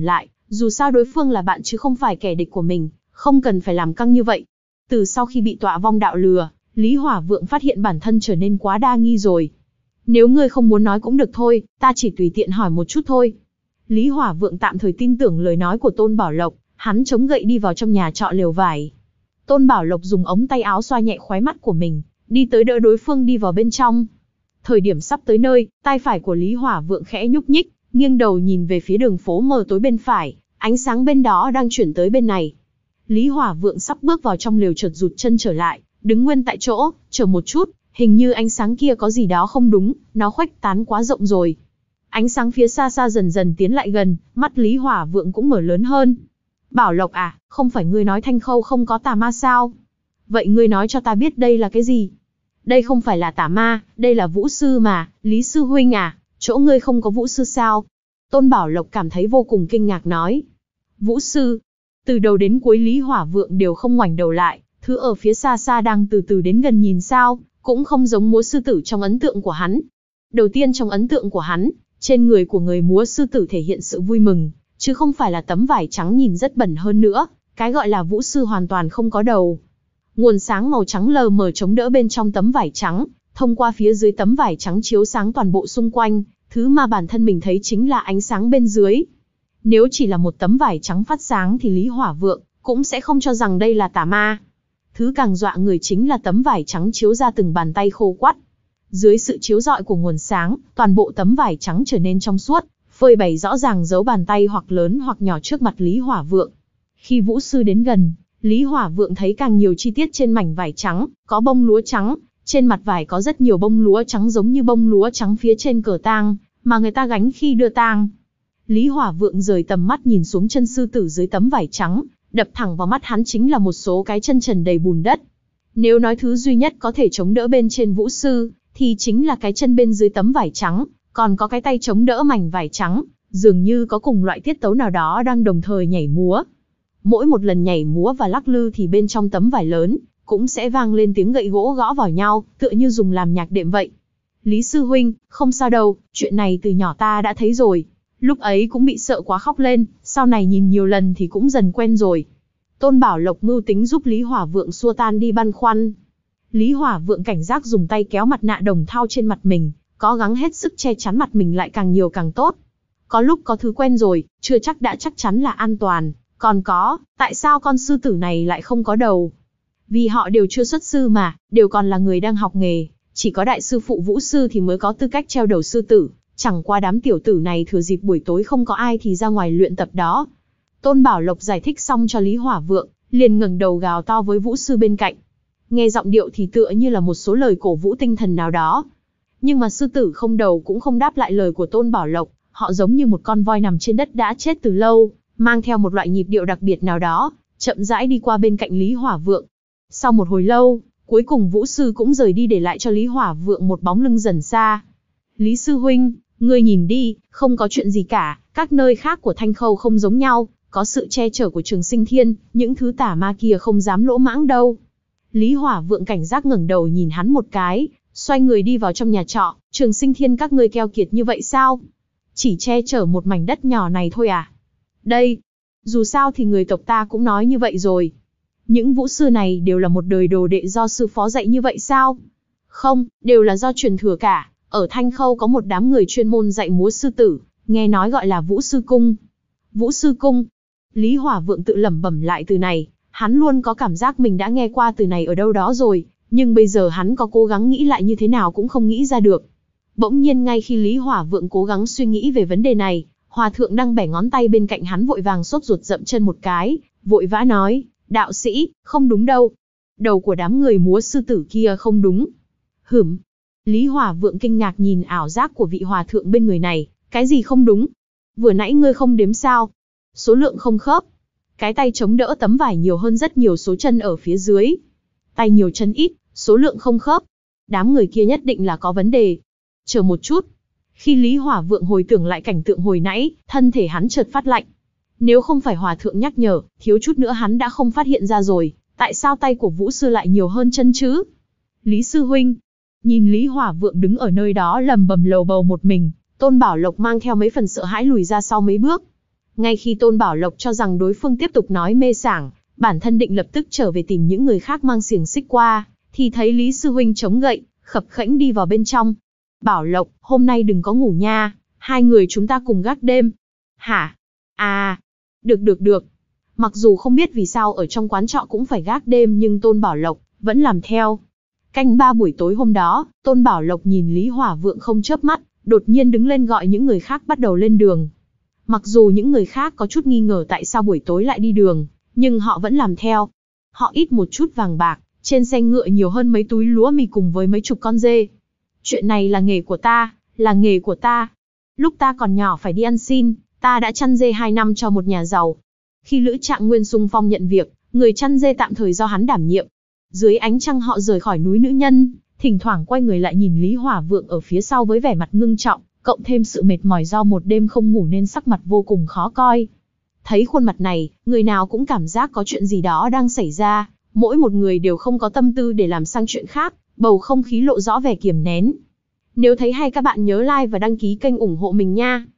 Dù sao đối phương là bạn chứ không phải kẻ địch của mình, không cần phải làm căng như vậy. Từ sau khi bị Tọa Vong đạo lừa, Lý Hỏa Vượng phát hiện bản thân trở nên quá đa nghi rồi. Nếu ngươi không muốn nói cũng được thôi, ta chỉ tùy tiện hỏi một chút thôi. Lý Hỏa Vượng tạm thời tin tưởng lời nói của Tôn Bảo Lộc, hắn chống gậy đi vào trong nhà trọ lều vải. Tôn Bảo Lộc dùng ống tay áo xoa nhẹ khóe mắt của mình, đi tới đỡ đối phương đi vào bên trong. Thời điểm sắp tới nơi, tay phải của Lý Hỏa Vượng khẽ nhúc nhích, nghiêng đầu nhìn về phía đường phố mờ tối bên phải, ánh sáng bên đó đang chuyển tới bên này. Lý Hỏa Vượng sắp bước vào trong lều chợt rụt chân trở lại, đứng nguyên tại chỗ, chờ một chút, hình như ánh sáng kia có gì đó không đúng, nó khuếch tán quá rộng rồi. Ánh sáng phía xa xa dần dần tiến lại gần, mắt Lý Hỏa Vượng cũng mở lớn hơn. Bảo Lộc à, không phải ngươi nói Thanh Khâu không có tà ma sao? Vậy ngươi nói cho ta biết đây là cái gì? Đây không phải là tà ma, đây là vũ sư mà, Lý Sư Huynh à, chỗ ngươi không có vũ sư sao? Tôn Bảo Lộc cảm thấy vô cùng kinh ngạc nói. Vũ sư? Từ đầu đến cuối Lý Hỏa Vượng đều không ngoảnh đầu lại, thứ ở phía xa xa đang từ từ đến gần nhìn sao, cũng không giống múa sư tử trong ấn tượng của hắn. Đầu tiên trong ấn tượng của hắn, trên người của người múa sư tử thể hiện sự vui mừng, chứ không phải là tấm vải trắng nhìn rất bẩn hơn nữa, cái gọi là vũ sư hoàn toàn không có đầu. Nguồn sáng màu trắng lờ mờ chống đỡ bên trong tấm vải trắng, thông qua phía dưới tấm vải trắng chiếu sáng toàn bộ xung quanh, thứ mà bản thân mình thấy chính là ánh sáng bên dưới. Nếu chỉ là một tấm vải trắng phát sáng thì Lý Hỏa Vượng cũng sẽ không cho rằng đây là tà ma. Thứ càng dọa người chính là tấm vải trắng chiếu ra từng bàn tay khô quắt. Dưới sự chiếu rọi của nguồn sáng, toàn bộ tấm vải trắng trở nên trong suốt, phơi bày rõ ràng dấu bàn tay hoặc lớn hoặc nhỏ trước mặt Lý Hỏa Vượng. Khi vũ sư đến gần, Lý Hỏa Vượng thấy càng nhiều chi tiết trên mảnh vải trắng, có bông lúa trắng, trên mặt vải có rất nhiều bông lúa trắng giống như bông lúa trắng phía trên cờ tang, mà người ta gánh khi đưa tang. Lý Hỏa Vượng rời tầm mắt nhìn xuống chân sư tử dưới tấm vải trắng, đập thẳng vào mắt hắn chính là một số cái chân trần đầy bùn đất. Nếu nói thứ duy nhất có thể chống đỡ bên trên vũ sư, thì chính là cái chân bên dưới tấm vải trắng, còn có cái tay chống đỡ mảnh vải trắng, dường như có cùng loại tiết tấu nào đó đang đồng thời nhảy múa. Mỗi một lần nhảy múa và lắc lư thì bên trong tấm vải lớn, cũng sẽ vang lên tiếng gậy gỗ gõ vào nhau, tựa như dùng làm nhạc đệm vậy. Lý Sư Huynh, không sao đâu, chuyện này từ nhỏ ta đã thấy rồi. Lúc ấy cũng bị sợ quá khóc lên, sau này nhìn nhiều lần thì cũng dần quen rồi. Tôn Bảo Lộc mưu tính giúp Lý Hỏa Vượng xua tan đi băn khoăn. Lý Hỏa Vượng cảnh giác dùng tay kéo mặt nạ đồng thau trên mặt mình, cố gắng hết sức che chắn mặt mình lại càng nhiều càng tốt. Có lúc có thứ quen rồi, chưa chắc đã chắc chắn là an toàn. Còn có, tại sao con sư tử này lại không có đầu? Vì họ đều chưa xuất sư mà, đều còn là người đang học nghề. Chỉ có đại sư phụ vũ sư thì mới có tư cách treo đầu sư tử. Chẳng qua đám tiểu tử này thừa dịp buổi tối không có ai thì ra ngoài luyện tập đó. Tôn Bảo Lộc giải thích xong cho Lý Hỏa Vượng, liền ngẩng đầu gào to với vũ sư bên cạnh. Nghe giọng điệu thì tựa như là một số lời cổ vũ tinh thần nào đó. Nhưng mà sư tử không đầu cũng không đáp lại lời của Tôn Bảo Lộc, họ giống như một con voi nằm trên đất đã chết từ lâu, mang theo một loại nhịp điệu đặc biệt nào đó, chậm rãi đi qua bên cạnh Lý Hỏa Vượng. Sau một hồi lâu, cuối cùng vũ sư cũng rời đi để lại cho Lý Hỏa Vượng một bóng lưng dần xa. Lý Sư Huynh, ngươi nhìn đi, không có chuyện gì cả, các nơi khác của Thanh Khâu không giống nhau, có sự che chở của Trường Sinh Thiên, những thứ tà ma kia không dám lỗ mãng đâu. Lý Hỏa Vượng cảnh giác ngẩng đầu nhìn hắn một cái, xoay người đi vào trong nhà trọ. Trường Sinh Thiên các ngươi keo kiệt như vậy sao? Chỉ che chở một mảnh đất nhỏ này thôi à? Đây, dù sao thì người tộc ta cũng nói như vậy rồi. Những vũ sư này đều là một đời đồ đệ do sư phó dạy như vậy sao? Không, đều là do truyền thừa cả. Ở Thanh Khâu có một đám người chuyên môn dạy múa sư tử, nghe nói gọi là Vũ Sư Cung. Vũ Sư Cung. Lý Hỏa Vượng tự lẩm bẩm lại từ này, hắn luôn có cảm giác mình đã nghe qua từ này ở đâu đó rồi, nhưng bây giờ hắn có cố gắng nghĩ lại như thế nào cũng không nghĩ ra được. Bỗng nhiên ngay khi Lý Hỏa Vượng cố gắng suy nghĩ về vấn đề này, Hòa Thượng đang bẻ ngón tay bên cạnh hắn vội vàng sốt ruột dậm chân một cái, vội vã nói, đạo sĩ, không đúng đâu. Đầu của đám người múa sư tử kia không đúng. Hửm. Lý Hỏa Vượng kinh ngạc nhìn ảo giác của vị hòa thượng bên người này, cái gì không đúng? Vừa nãy ngươi không đếm sao? Số lượng không khớp. Cái tay chống đỡ tấm vải nhiều hơn rất nhiều số chân ở phía dưới. Tay nhiều chân ít, số lượng không khớp. Đám người kia nhất định là có vấn đề. Chờ một chút. Khi Lý Hỏa Vượng hồi tưởng lại cảnh tượng hồi nãy, thân thể hắn chợt phát lạnh. Nếu không phải hòa thượng nhắc nhở, thiếu chút nữa hắn đã không phát hiện ra rồi. Tại sao tay của Vũ Sư lại nhiều hơn chân chứ? Lý Sư Huynh. Nhìn Lý Hỏa Vượng đứng ở nơi đó lầm bầm lầu bầu một mình, Tôn Bảo Lộc mang theo mấy phần sợ hãi lùi ra sau mấy bước. Ngay khi Tôn Bảo Lộc cho rằng đối phương tiếp tục nói mê sảng, bản thân định lập tức trở về tìm những người khác mang xiềng xích qua, thì thấy Lý Sư Huynh chống gậy, khập khẽnh đi vào bên trong. Bảo Lộc, hôm nay đừng có ngủ nha, hai người chúng ta cùng gác đêm. Hả? À, được được được. Mặc dù không biết vì sao ở trong quán trọ cũng phải gác đêm nhưng Tôn Bảo Lộc vẫn làm theo. Canh ba buổi tối hôm đó, Tôn Bảo Lộc nhìn Lý Hỏa Vượng không chớp mắt, đột nhiên đứng lên gọi những người khác bắt đầu lên đường. Mặc dù những người khác có chút nghi ngờ tại sao buổi tối lại đi đường, nhưng họ vẫn làm theo. Họ ít một chút vàng bạc, trên xe ngựa nhiều hơn mấy túi lúa mì cùng với mấy chục con dê. Chuyện này là nghề của ta, là nghề của ta. Lúc ta còn nhỏ phải đi ăn xin, ta đã chăn dê hai năm cho một nhà giàu. Khi Lữ Trạng Nguyên xung phong nhận việc, người chăn dê tạm thời do hắn đảm nhiệm. Dưới ánh trăng họ rời khỏi núi nữ nhân, thỉnh thoảng quay người lại nhìn Lý Hỏa Vượng ở phía sau với vẻ mặt ngưng trọng, cộng thêm sự mệt mỏi do một đêm không ngủ nên sắc mặt vô cùng khó coi. Thấy khuôn mặt này, người nào cũng cảm giác có chuyện gì đó đang xảy ra, mỗi một người đều không có tâm tư để làm sang chuyện khác, bầu không khí lộ rõ vẻ kiềm nén. Nếu thấy hay các bạn nhớ like và đăng ký kênh ủng hộ mình nha.